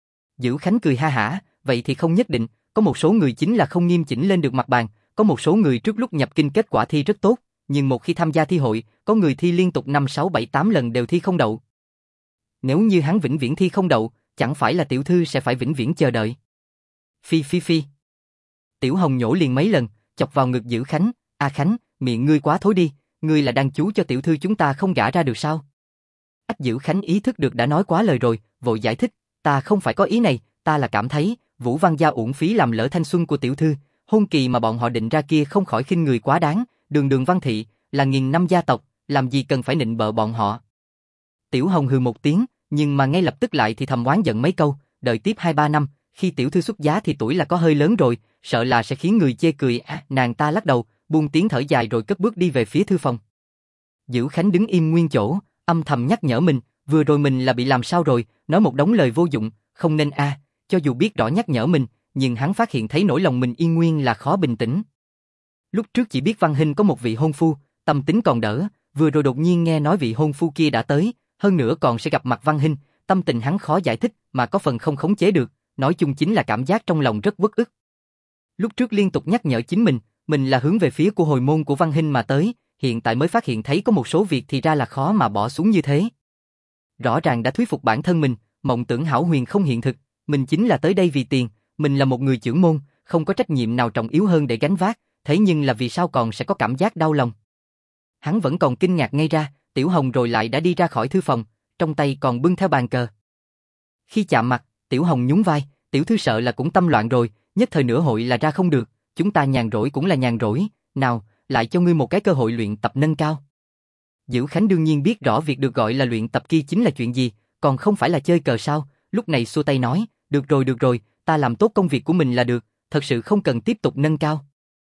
Dữ Khánh cười ha hả, vậy thì không nhất định, có một số người chính là không nghiêm chỉnh lên được mặt bàn, có một số người trước lúc nhập kinh kết quả thi rất tốt, nhưng một khi tham gia thi hội, có người thi liên tục 5, 6, 7, 8 lần đều thi không đậu. Nếu như hắn vĩnh viễn thi không đậu, chẳng phải là tiểu thư sẽ phải vĩnh viễn chờ đợi. Phi. Tiểu Hồng nhổ liền mấy lần, chọc vào ngực Dữ Khánh, a Khánh, miệng ngươi quá thối đi, ngươi là đang chú cho tiểu thư chúng ta không gả ra được sao? Dữ Khánh ý thức được đã nói quá lời rồi, vội giải thích, ta không phải có ý này, ta là cảm thấy, Vũ Văn gia uổng phí làm lỡ thanh xuân của tiểu thư, hôn kỳ mà bọn họ định ra kia không khỏi khinh người quá đáng, đường Văn thị, là nghìn năm gia tộc, làm gì cần phải nịnh bợ bọn họ. Tiểu Hồng hừ một tiếng, nhưng mà ngay lập tức lại thì thầm oán giận mấy câu, đợi tiếp 2-3 năm, khi tiểu thư xuất giá thì tuổi là có hơi lớn rồi, sợ là sẽ khiến người chê cười. Nàng ta lắc đầu, buông tiếng thở dài rồi cất bước đi về phía thư phòng. Dữ Khánh đứng im nguyên chỗ, âm thầm nhắc nhở mình, vừa rồi mình là bị làm sao rồi, nói một đống lời vô dụng, không nên cho dù biết rõ nhắc nhở mình, nhưng hắn phát hiện thấy nỗi lòng mình yên nguyên là khó bình tĩnh. Lúc trước chỉ biết Văn Hinh có một vị hôn phu, tâm tính còn đỡ, vừa rồi đột nhiên nghe nói vị hôn phu kia đã tới, hơn nữa còn sẽ gặp mặt Văn Hinh, tâm tình hắn khó giải thích mà có phần không khống chế được, nói chung chính là cảm giác trong lòng rất uất ức. Lúc trước liên tục nhắc nhở chính mình là hướng về phía của hồi môn của Văn Hinh mà tới, hiện tại mới phát hiện thấy có một số việc thì ra là khó mà bỏ xuống như thế. Rõ ràng đã thuyết phục bản thân mình, mộng tưởng hão huyền không hiện thực, mình chính là tới đây vì tiền, mình là một người trưởng môn, không có trách nhiệm nào trọng yếu hơn để gánh vác, thế nhưng là vì sao còn sẽ có cảm giác đau lòng. Hắn vẫn còn kinh ngạc ngay ra, Tiểu Hồng rồi lại đã đi ra khỏi thư phòng, trong tay còn bưng theo bàn cờ. Khi chạm mặt, Tiểu Hồng nhún vai, tiểu thư sợ là cũng tâm loạn rồi, nhất thời nửa hội là ra không được, chúng ta nhàn rỗi cũng là nhàn rỗi, nào, lại cho ngươi một cái cơ hội luyện tập nâng cao. Dữ Khánh đương nhiên biết rõ việc được gọi là luyện tập kia chính là chuyện gì, còn không phải là chơi cờ sao, lúc này xua tay nói, được rồi, ta làm tốt công việc của mình là được, thật sự không cần tiếp tục nâng cao.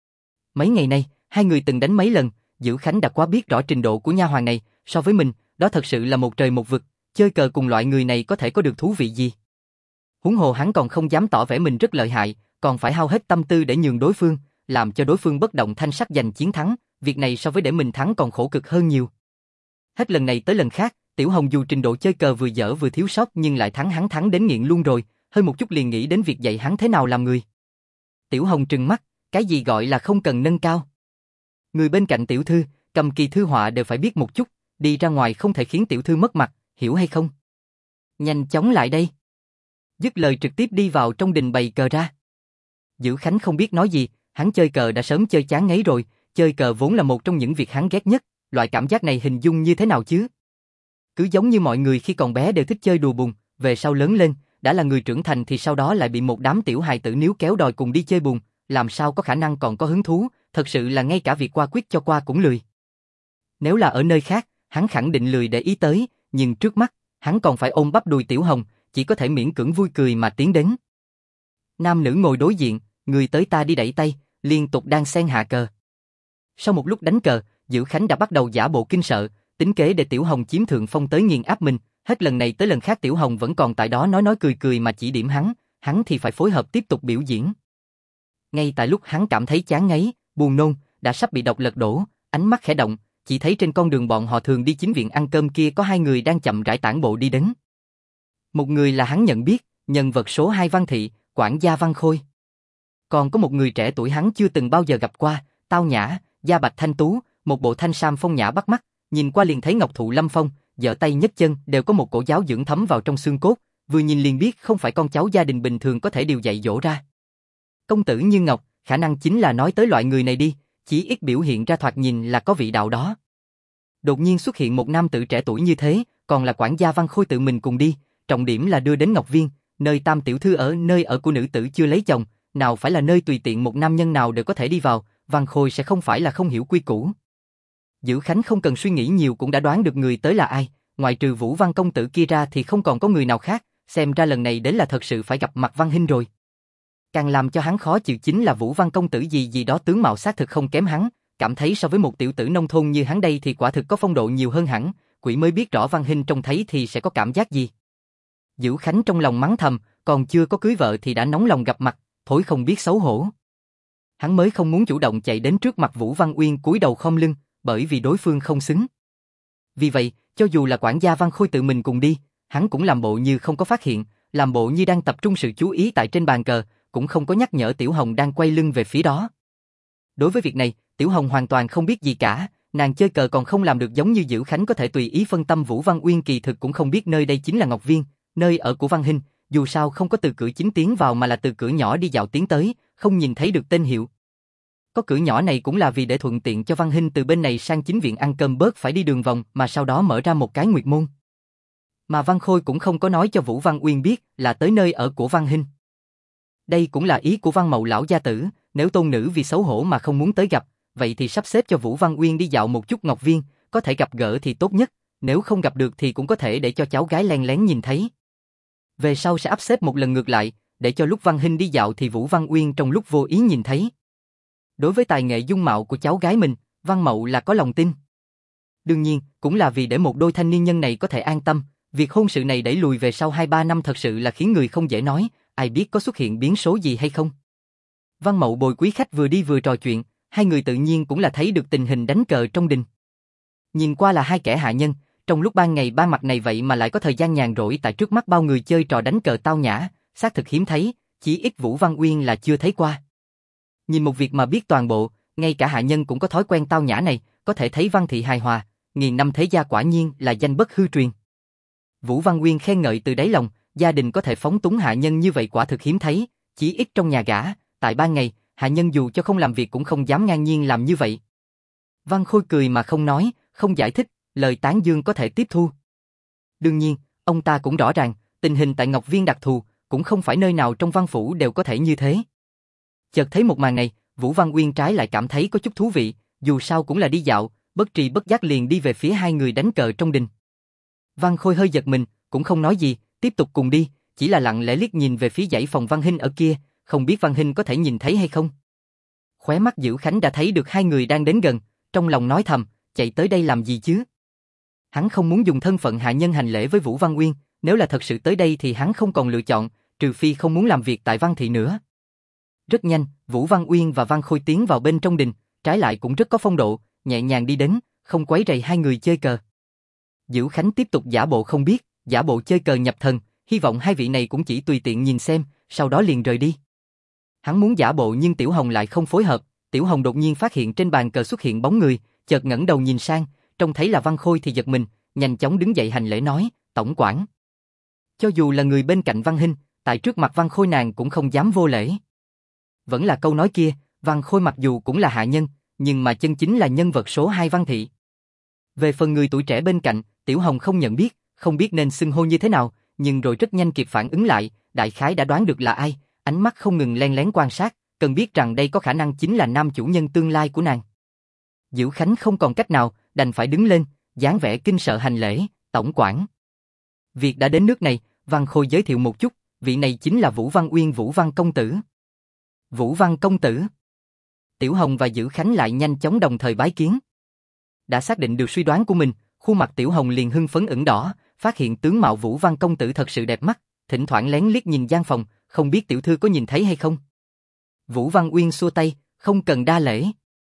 Mấy ngày nay, hai người từng đánh mấy lần, Dữ Khánh đã quá biết rõ trình độ của nha hoàn này, so với mình, đó thật sự là một trời một vực, chơi cờ cùng loại người này có thể có được thú vị gì. Huống hồ hắn còn không dám tỏ vẻ mình rất lợi hại, còn phải hao hết tâm tư để nhường đối phương, làm cho đối phương bất động thanh sắc giành chiến thắng, việc này so với để mình thắng còn khổ cực hơn nhiều. Hết lần này tới lần khác, Tiểu Hồng dù trình độ chơi cờ vừa dở vừa thiếu sót nhưng lại hắn thắng đến nghiện luôn rồi, hơi một chút liền nghĩ đến việc dạy hắn thế nào làm người. Tiểu Hồng trừng mắt, cái gì gọi là không cần nâng cao? Người bên cạnh tiểu thư, cầm kỳ thư họa đều phải biết một chút, đi ra ngoài không thể khiến tiểu thư mất mặt, hiểu hay không? Nhanh chóng lại đây. Dứt lời trực tiếp đi vào trong đình bày cờ ra. Dữ Khánh không biết nói gì, hắn chơi cờ đã sớm chơi chán ngấy rồi, chơi cờ vốn là một trong những việc hắn ghét nhất, loại cảm giác này hình dung như thế nào chứ? Cứ giống như mọi người khi còn bé đều thích chơi đùa bùn, về sau lớn lên, đã là người trưởng thành thì sau đó lại bị một đám tiểu hài tử níu kéo đòi cùng đi chơi bùn, làm sao có khả năng còn có hứng thú, thật sự là ngay cả việc qua quyết cho qua cũng lười. Nếu là ở nơi khác, hắn khẳng định lười để ý tới, nhưng trước mắt, hắn còn phải ôm bắp đùi Tiểu Hồng, chỉ có thể miễn cưỡng vui cười mà tiến đến. Nam nữ ngồi đối diện, người tới ta đi đẩy tay, liên tục đang xen hạ cờ. Sau một lúc đánh cờ, Dữ Khánh đã bắt đầu giả bộ kinh sợ, tính kế để Tiểu Hồng chiếm thượng phong tới nghiền áp mình, hết lần này tới lần khác Tiểu Hồng vẫn còn tại đó nói cười mà chỉ điểm hắn thì phải phối hợp tiếp tục biểu diễn. Ngay tại lúc hắn cảm thấy chán ngấy, buồn nôn, đã sắp bị độc lật đổ, ánh mắt khẽ động, chỉ thấy trên con đường bọn họ thường đi chính viện ăn cơm kia có hai người đang chậm rãi tản bộ đi đến. Một người là hắn nhận biết, nhân vật số 2 Văn Thị, quản gia Văn Khôi. Còn có một người trẻ tuổi hắn chưa từng bao giờ gặp qua, tao nhã, da bạch thanh tú, một bộ thanh sam phong nhã bắt mắt, nhìn qua liền thấy ngọc thụ lâm phong, giở tay nhấc chân đều có một cổ giáo dưỡng thấm vào trong xương cốt, vừa nhìn liền biết không phải con cháu gia đình bình thường có thể điều dạy dỗ ra. Công tử như ngọc, khả năng chính là nói tới loại người này đi, chỉ ít biểu hiện ra thoạt nhìn là có vị đạo đó. Đột nhiên xuất hiện một nam tử trẻ tuổi như thế, còn là quản gia Văn Khôi tự mình cùng đi, trọng điểm là đưa đến Ngọc Viên, nơi tam tiểu thư ở, nơi ở của nữ tử chưa lấy chồng, nào phải là nơi tùy tiện một nam nhân nào đều có thể đi vào, Văn Khôi sẽ không phải là không hiểu quy củ. Dữ Khánh không cần suy nghĩ nhiều cũng đã đoán được người tới là ai, ngoại trừ Vũ Văn công tử kia ra thì không còn có người nào khác, xem ra lần này đến là thật sự phải gặp mặt Văn Hinh rồi. Càng làm cho hắn khó chịu chính là Vũ Văn công tử gì đó tướng mạo xác thực không kém hắn, cảm thấy so với một tiểu tử nông thôn như hắn đây thì quả thực có phong độ nhiều hơn hẳn, quỷ mới biết rõ Văn Hinh trông thấy thì sẽ có cảm giác gì. Dữ Khánh trong lòng mắng thầm, còn chưa có cưới vợ thì đã nóng lòng gặp mặt, thối không biết xấu hổ. Hắn mới không muốn chủ động chạy đến trước mặt Vũ Văn Uyên cúi đầu khom lưng, bởi vì đối phương không xứng. Vì vậy, cho dù là quản gia Văn Khôi tự mình cùng đi, hắn cũng làm bộ như không có phát hiện, làm bộ như đang tập trung sự chú ý tại trên bàn cờ, cũng không có nhắc nhở Tiểu Hồng đang quay lưng về phía đó. Đối với việc này, Tiểu Hồng hoàn toàn không biết gì cả, nàng chơi cờ còn không làm được giống như Dữ Khánh có thể tùy ý phân tâm. Vũ Văn Uyên kỳ thực cũng không biết nơi đây chính là Ngọc Viên, nơi ở của Văn Hinh, dù sao không có từ cửa chính tiến vào mà là từ cửa nhỏ đi dạo tiến tới, không nhìn thấy được tên hiệu. Có cửa nhỏ này cũng là vì để thuận tiện cho Văn Hinh từ bên này sang chính viện ăn cơm bớt phải đi đường vòng mà sau đó mở ra một cái nguyệt môn. Mà Văn Khôi cũng không có nói cho Vũ Văn Uyên biết là tới nơi ở của Văn Hinh. Đây cũng là ý của Văn Mậu lão gia tử, nếu tôn nữ vì xấu hổ mà không muốn tới gặp, vậy thì sắp xếp cho Vũ Văn Uyên đi dạo một chút Ngọc Viên, có thể gặp gỡ thì tốt nhất, nếu không gặp được thì cũng có thể để cho cháu gái len lén nhìn thấy. Về sau sẽ áp xếp một lần ngược lại, để cho lúc Văn Hinh đi dạo thì Vũ Văn Uyên trong lúc vô ý nhìn thấy. Đối với tài nghệ dung mạo của cháu gái mình, Văn Mậu là có lòng tin. Đương nhiên, cũng là vì để một đôi thanh niên nhân này có thể an tâm, Việc hôn sự này đẩy lùi về sau 2-3 năm thật sự là khiến người không dễ nói, ai biết có xuất hiện biến số gì hay không. Văn Mậu bồi quý khách vừa đi vừa trò chuyện, hai người tự nhiên cũng là thấy được tình hình đánh cờ trong đình. Nhìn qua là hai kẻ hạ nhân, trong lúc ban ngày ban mặt này vậy mà lại có thời gian nhàn rỗi tại trước mắt bao người chơi trò đánh cờ tao nhã, xác thực hiếm thấy, chỉ ít Vũ Văn Uyên là chưa thấy qua. Nhìn một việc mà biết toàn bộ, ngay cả hạ nhân cũng có thói quen tao nhã này, có thể thấy Văn thị hài hòa, nghìn năm thế gia quả nhiên là danh bất hư truyền. Vũ Văn Uyên khen ngợi từ đáy lòng, gia đình có thể phóng túng hạ nhân như vậy quả thực hiếm thấy, chỉ ít trong nhà gã, tại ban ngày, hạ nhân dù cho không làm việc cũng không dám ngang nhiên làm như vậy. Văn Khôi cười mà không nói, không giải thích, lời tán dương có thể tiếp thu. Đương nhiên, ông ta cũng rõ ràng, tình hình tại Ngọc Viên đặc thù, cũng không phải nơi nào trong Văn phủ đều có thể như thế. Chợt thấy một màn này, Vũ Văn Uyên trái lại cảm thấy có chút thú vị, dù sao cũng là đi dạo, bất tri bất giác liền đi về phía hai người đánh cờ trong đình. Văn Khôi hơi giật mình, cũng không nói gì, tiếp tục cùng đi, chỉ là lặng lẽ liếc nhìn về phía dãy phòng Văn Hinh ở kia, không biết Văn Hinh có thể nhìn thấy hay không. Khóe mắt Dữ Khánh đã thấy được hai người đang đến gần, trong lòng nói thầm, chạy tới đây làm gì chứ? Hắn không muốn dùng thân phận hạ nhân hành lễ với Vũ Văn Uyên, nếu là thật sự tới đây thì hắn không còn lựa chọn, trừ phi không muốn làm việc tại Văn thị nữa. Rất nhanh, Vũ Văn Uyên và Văn Khôi tiến vào bên trong đình, trái lại cũng rất có phong độ, nhẹ nhàng đi đến, không quấy rầy hai người chơi cờ. Dữ Khánh tiếp tục giả bộ không biết, giả bộ chơi cờ nhập thần, hy vọng hai vị này cũng chỉ tùy tiện nhìn xem, sau đó liền rời đi. Hắn muốn giả bộ nhưng Tiểu Hồng lại không phối hợp, Tiểu Hồng đột nhiên phát hiện trên bàn cờ xuất hiện bóng người, chợt ngẩng đầu nhìn sang, trông thấy là Văn Khôi thì giật mình, nhanh chóng đứng dậy hành lễ nói, tổng quản. Cho dù là người bên cạnh Văn Hinh, tại trước mặt Văn Khôi nàng cũng không dám vô lễ. Vẫn là câu nói kia, Văn Khôi mặc dù cũng là hạ nhân, nhưng mà chân chính là nhân vật số 2 Văn thị. Về phần người tuổi trẻ bên cạnh, Tiểu Hồng không nhận biết, không biết nên xưng hô như thế nào, nhưng rồi rất nhanh kịp phản ứng lại, đại khái đã đoán được là ai, ánh mắt không ngừng len lén quan sát, cần biết rằng đây có khả năng chính là nam chủ nhân tương lai của nàng. Dữ Khánh không còn cách nào, đành phải đứng lên, dáng vẻ kinh sợ hành lễ, tổng quản. Việc đã đến nước này, Văn Khôi giới thiệu một chút, vị này chính là Vũ Văn Uyên Vũ Văn công tử. Vũ Văn công tử. Tiểu Hồng và Dữ Khánh lại nhanh chóng đồng thời bái kiến. Đã xác định được suy đoán của mình, khuôn mặt Tiểu Hồng liền hưng phấn ửng đỏ, phát hiện tướng mạo Vũ Văn công tử thật sự đẹp mắt, thỉnh thoảng lén liếc nhìn gian phòng, không biết tiểu thư có nhìn thấy hay không. Vũ Văn Uyên xua tay, không cần đa lễ.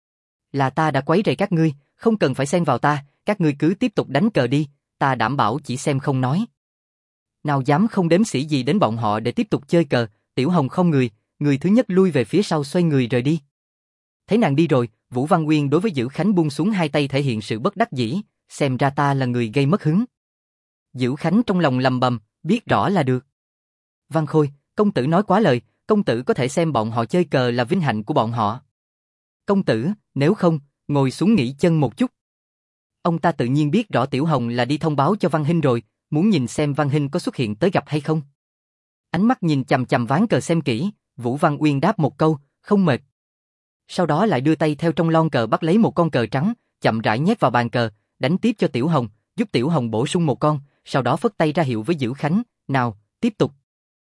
Là ta đã quấy rầy các ngươi, không cần phải xen vào ta, các ngươi cứ tiếp tục đánh cờ đi, ta đảm bảo chỉ xem không nói. Nào dám không đếm xỉa gì đến bọn họ để tiếp tục chơi cờ, Tiểu Hồng không người thứ nhất lui về phía sau xoay người rời đi. Thấy nàng đi rồi, Vũ Văn Uyên đối với Dữ Khánh buông xuống hai tay thể hiện sự bất đắc dĩ, xem ra ta là người gây mất hứng. Dữ Khánh trong lòng lầm bầm, biết rõ là được. Văn Khôi, công tử nói quá lời, công tử có thể xem bọn họ chơi cờ là vinh hạnh của bọn họ. Công tử, nếu không, ngồi xuống nghỉ chân một chút. Ông ta tự nhiên biết rõ Tiểu Hồng là đi thông báo cho Văn Hinh rồi, muốn nhìn xem Văn Hinh có xuất hiện tới gặp hay không. Ánh mắt nhìn chằm chằm ván cờ xem kỹ, Vũ Văn Uyên đáp một câu, không mệt. Sau đó lại đưa tay theo trong lon cờ bắt lấy một con cờ trắng, chậm rãi nhét vào bàn cờ, đánh tiếp cho Tiểu Hồng, giúp Tiểu Hồng bổ sung một con, sau đó phất tay ra hiệu với Dữ Khánh, nào, tiếp tục.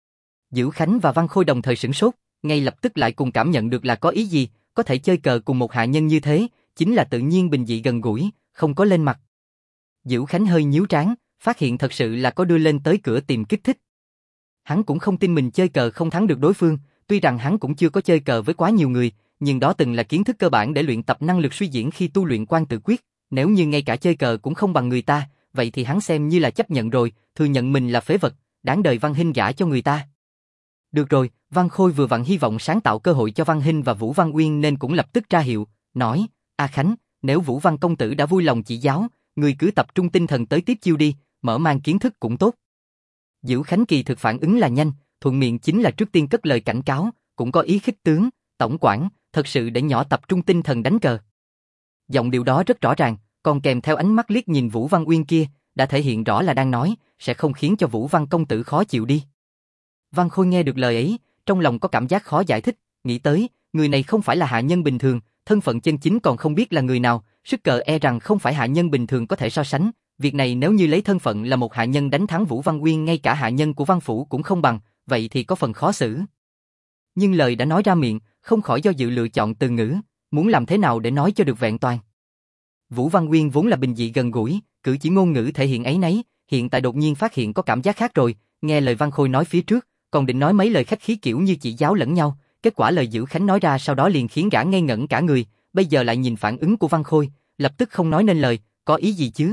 Dữ Khánh và Văn Khôi đồng thời sửng sốt, ngay lập tức lại cùng cảm nhận được là có ý gì, có thể chơi cờ cùng một hạ nhân như thế, chính là tự nhiên bình dị gần gũi, không có lên mặt. Dữ Khánh hơi nhíu trán, phát hiện thật sự là có đưa lên tới cửa tìm kích thích. Hắn cũng không tin mình chơi cờ không thắng được đối phương, tuy rằng hắn cũng chưa có chơi cờ với quá nhiều người, nhưng đó từng là kiến thức cơ bản để luyện tập năng lực suy diễn khi tu luyện Quan Tự Quyết, nếu như ngay cả chơi cờ cũng không bằng người ta, vậy thì hắn xem như là chấp nhận rồi, thừa nhận mình là phế vật, đáng đời Văn Hinh gả cho người ta. Được rồi, Văn Khôi vừa vặn hy vọng sáng tạo cơ hội cho Văn Hinh và Vũ Văn Uyên nên cũng lập tức ra hiệu, nói, A Khánh, nếu Vũ Văn công tử đã vui lòng chỉ giáo, người cứ tập trung tinh thần tới tiếp chiêu đi, mở mang kiến thức cũng tốt. Dữ Khánh kỳ thực phản ứng là nhanh, thuận miệng chính là trước tiên cất lời cảnh cáo, cũng có ý khích tướng, tổng quản, thật sự để nhỏ tập trung tinh thần đánh cờ. Giọng điệu đó rất rõ ràng, còn kèm theo ánh mắt liếc nhìn Vũ Văn Uyên kia, đã thể hiện rõ là đang nói, sẽ không khiến cho Vũ Văn công tử khó chịu đi. Văn Khôi nghe được lời ấy, trong lòng có cảm giác khó giải thích, nghĩ tới, người này không phải là hạ nhân bình thường, thân phận chân chính còn không biết là người nào, sức cờ e rằng không phải hạ nhân bình thường có thể so sánh, việc này nếu như lấy thân phận là một hạ nhân đánh thắng Vũ Văn Uyên ngay cả hạ nhân của Văn phủ cũng không bằng, vậy thì có phần khó xử. Nhưng lời đã nói ra miệng, không khỏi do dự lựa chọn từ ngữ, muốn làm thế nào để nói cho được vẹn toàn. Vũ Văn Uyên vốn là bình dị gần gũi, cử chỉ ngôn ngữ thể hiện áy náy, hiện tại đột nhiên phát hiện có cảm giác khác rồi, nghe lời Văn Khôi nói phía trước, còn định nói mấy lời khách khí kiểu như chỉ giáo lẫn nhau, kết quả lời Dữ Khánh nói ra sau đó liền khiến gã ngây ngẩn cả người, bây giờ lại nhìn phản ứng của Văn Khôi, lập tức không nói nên lời, có ý gì chứ?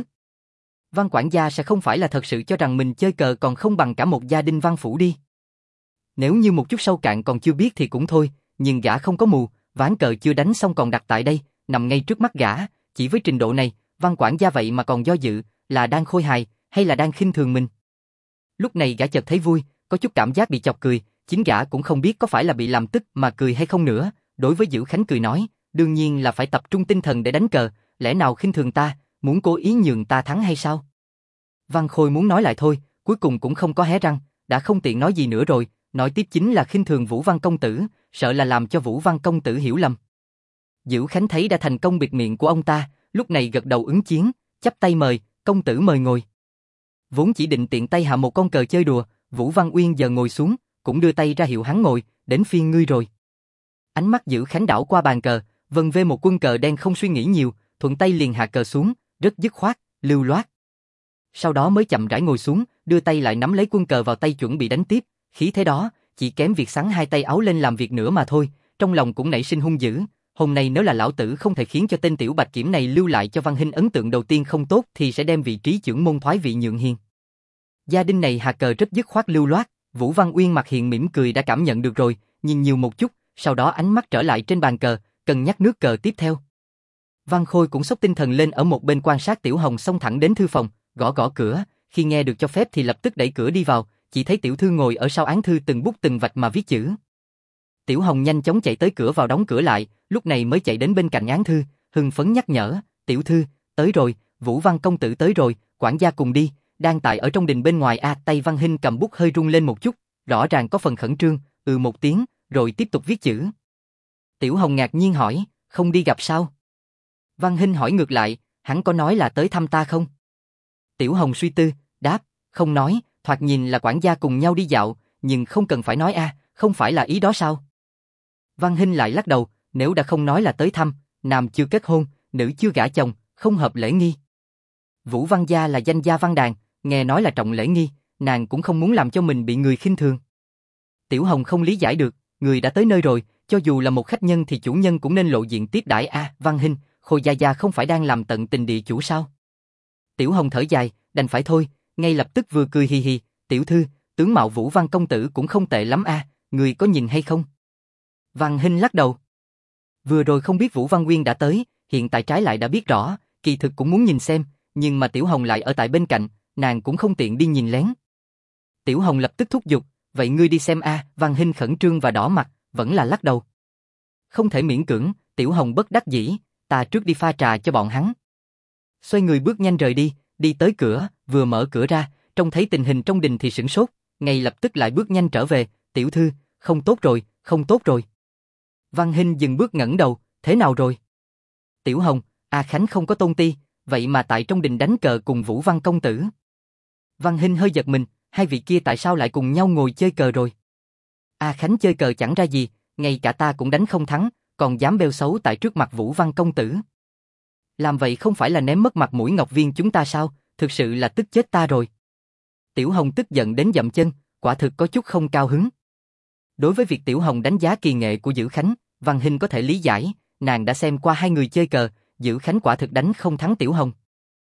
Văn quản gia sẽ không phải là thật sự cho rằng mình chơi cờ còn không bằng cả một gia đình Văn phủ đi. Nếu như một chút sâu cạn còn chưa biết thì cũng thôi, nhưng gã không có mù, ván cờ chưa đánh xong còn đặt tại đây, nằm ngay trước mắt gã, chỉ với trình độ này, Văn quản gia vậy mà còn do dự, là đang khôi hài, hay là đang khinh thường mình. Lúc này gã chợt thấy vui, có chút cảm giác bị chọc cười, chính gã cũng không biết có phải là bị làm tức mà cười hay không nữa, đối với Dữ Khánh cười nói, đương nhiên là phải tập trung tinh thần để đánh cờ, lẽ nào khinh thường ta, muốn cố ý nhường ta thắng hay sao? Văn Khôi muốn nói lại thôi, cuối cùng cũng không có hé răng, đã không tiện nói gì nữa rồi, nói tiếp chính là khinh thường Vũ Văn công tử, sợ là làm cho Vũ Văn công tử hiểu lầm. Dữ Khánh thấy đã thành công bịt miệng của ông ta, lúc này gật đầu ứng chiến, chắp tay mời, công tử mời ngồi. Vốn chỉ định tiện tay hạ một con cờ chơi đùa, Vũ Văn Uyên giờ ngồi xuống, cũng đưa tay ra hiệu hắn ngồi, đến phiên ngươi rồi. Ánh mắt Dữ Khánh đảo qua bàn cờ, vân vê một quân cờ đen không suy nghĩ nhiều, thuận tay liền hạ cờ xuống, rất dứt khoát, lưu loát. Sau đó mới chậm rãi ngồi xuống, đưa tay lại nắm lấy quân cờ vào tay chuẩn bị đánh tiếp, khí thế đó, chỉ kém việc xắn hai tay áo lên làm việc nữa mà thôi, trong lòng cũng nảy sinh hung dữ. Hôm nay nếu là lão tử không thể khiến cho tên tiểu bạch kiểm này lưu lại cho Văn Hinh ấn tượng đầu tiên không tốt thì sẽ đem vị trí trưởng môn thoái vị nhượng hiền. Gia đình này hạ cờ rất dứt khoát lưu loát, Vũ Văn Uyên mặt hiện mỉm cười đã cảm nhận được rồi, nhìn nhiều một chút, sau đó ánh mắt trở lại trên bàn cờ, cân nhắc nước cờ tiếp theo. Văn Khôi cũng xốc tinh thần lên ở một bên quan sát Tiểu Hồng xông thẳng đến thư phòng, gõ gõ cửa, khi nghe được cho phép thì lập tức đẩy cửa đi vào, chỉ thấy tiểu thư ngồi ở sau án thư từng bút từng vạch mà viết chữ. Tiểu Hồng nhanh chóng chạy tới cửa vào đóng cửa lại, lúc này mới chạy đến bên cạnh án thư, hưng phấn nhắc nhở, tiểu thư, tới rồi, Vũ Văn công tử tới rồi, quản gia cùng đi, đang tại ở trong đình bên ngoài tay Văn Hinh cầm bút hơi rung lên một chút, rõ ràng có phần khẩn trương, một tiếng, rồi tiếp tục viết chữ. Tiểu Hồng ngạc nhiên hỏi, không đi gặp sao? Văn Hinh hỏi ngược lại, hắn có nói là tới thăm ta không? Tiểu Hồng suy tư, đáp, không nói, thoạt nhìn là quản gia cùng nhau đi dạo, nhưng không cần phải nói không phải là ý đó sao? Văn Hinh lại lắc đầu, nếu đã không nói là tới thăm, nam chưa kết hôn, nữ chưa gả chồng, không hợp lễ nghi. Vũ Văn gia là danh gia văn đàn, nghe nói là trọng lễ nghi, nàng cũng không muốn làm cho mình bị người khinh thường. Tiểu Hồng không lý giải được, người đã tới nơi rồi, cho dù là một khách nhân thì chủ nhân cũng nên lộ diện tiếp đãi Văn Hinh, Khôi gia gia không phải đang làm tận tình địa chủ sao? Tiểu Hồng thở dài, đành phải thôi, ngay lập tức vừa cười hì hì, tiểu thư, tướng mạo Vũ Văn công tử cũng không tệ lắm người có nhìn hay không? Văn Hinh lắc đầu. Vừa rồi không biết Vũ Văn Nguyên đã tới, hiện tại trái lại đã biết rõ, kỳ thực cũng muốn nhìn xem, nhưng mà Tiểu Hồng lại ở tại bên cạnh, nàng cũng không tiện đi nhìn lén. Tiểu Hồng lập tức thúc giục, vậy ngươi đi xem Văn Hinh khẩn trương và đỏ mặt, vẫn là lắc đầu. Không thể miễn cưỡng, Tiểu Hồng bất đắc dĩ, ta trước đi pha trà cho bọn hắn. Xoay người bước nhanh rời đi, đi tới cửa, vừa mở cửa ra, trông thấy tình hình trong đình thì sửng sốt, ngay lập tức lại bước nhanh trở về, tiểu thư, không tốt rồi, không tốt rồi. Văn Hinh dừng bước ngẩng đầu, thế nào rồi? Tiểu Hồng, Khánh không có tôn ti, vậy mà tại trong đình đánh cờ cùng Vũ Văn công tử. Văn Hinh hơi giật mình, hai vị kia tại sao lại cùng nhau ngồi chơi cờ rồi? Khánh chơi cờ chẳng ra gì, ngay cả ta cũng đánh không thắng, còn dám bêu xấu tại trước mặt Vũ Văn công tử. Làm vậy không phải là ném mất mặt mũi Ngọc Viên chúng ta sao, thực sự là tức chết ta rồi. Tiểu Hồng tức giận đến dậm chân, quả thực có chút không cao hứng. Đối với việc Tiểu Hồng đánh giá kỳ nghệ của Dữ Khánh, Văn Hinh có thể lý giải, nàng đã xem qua hai người chơi cờ, Dữ Khánh quả thực đánh không thắng Tiểu Hồng.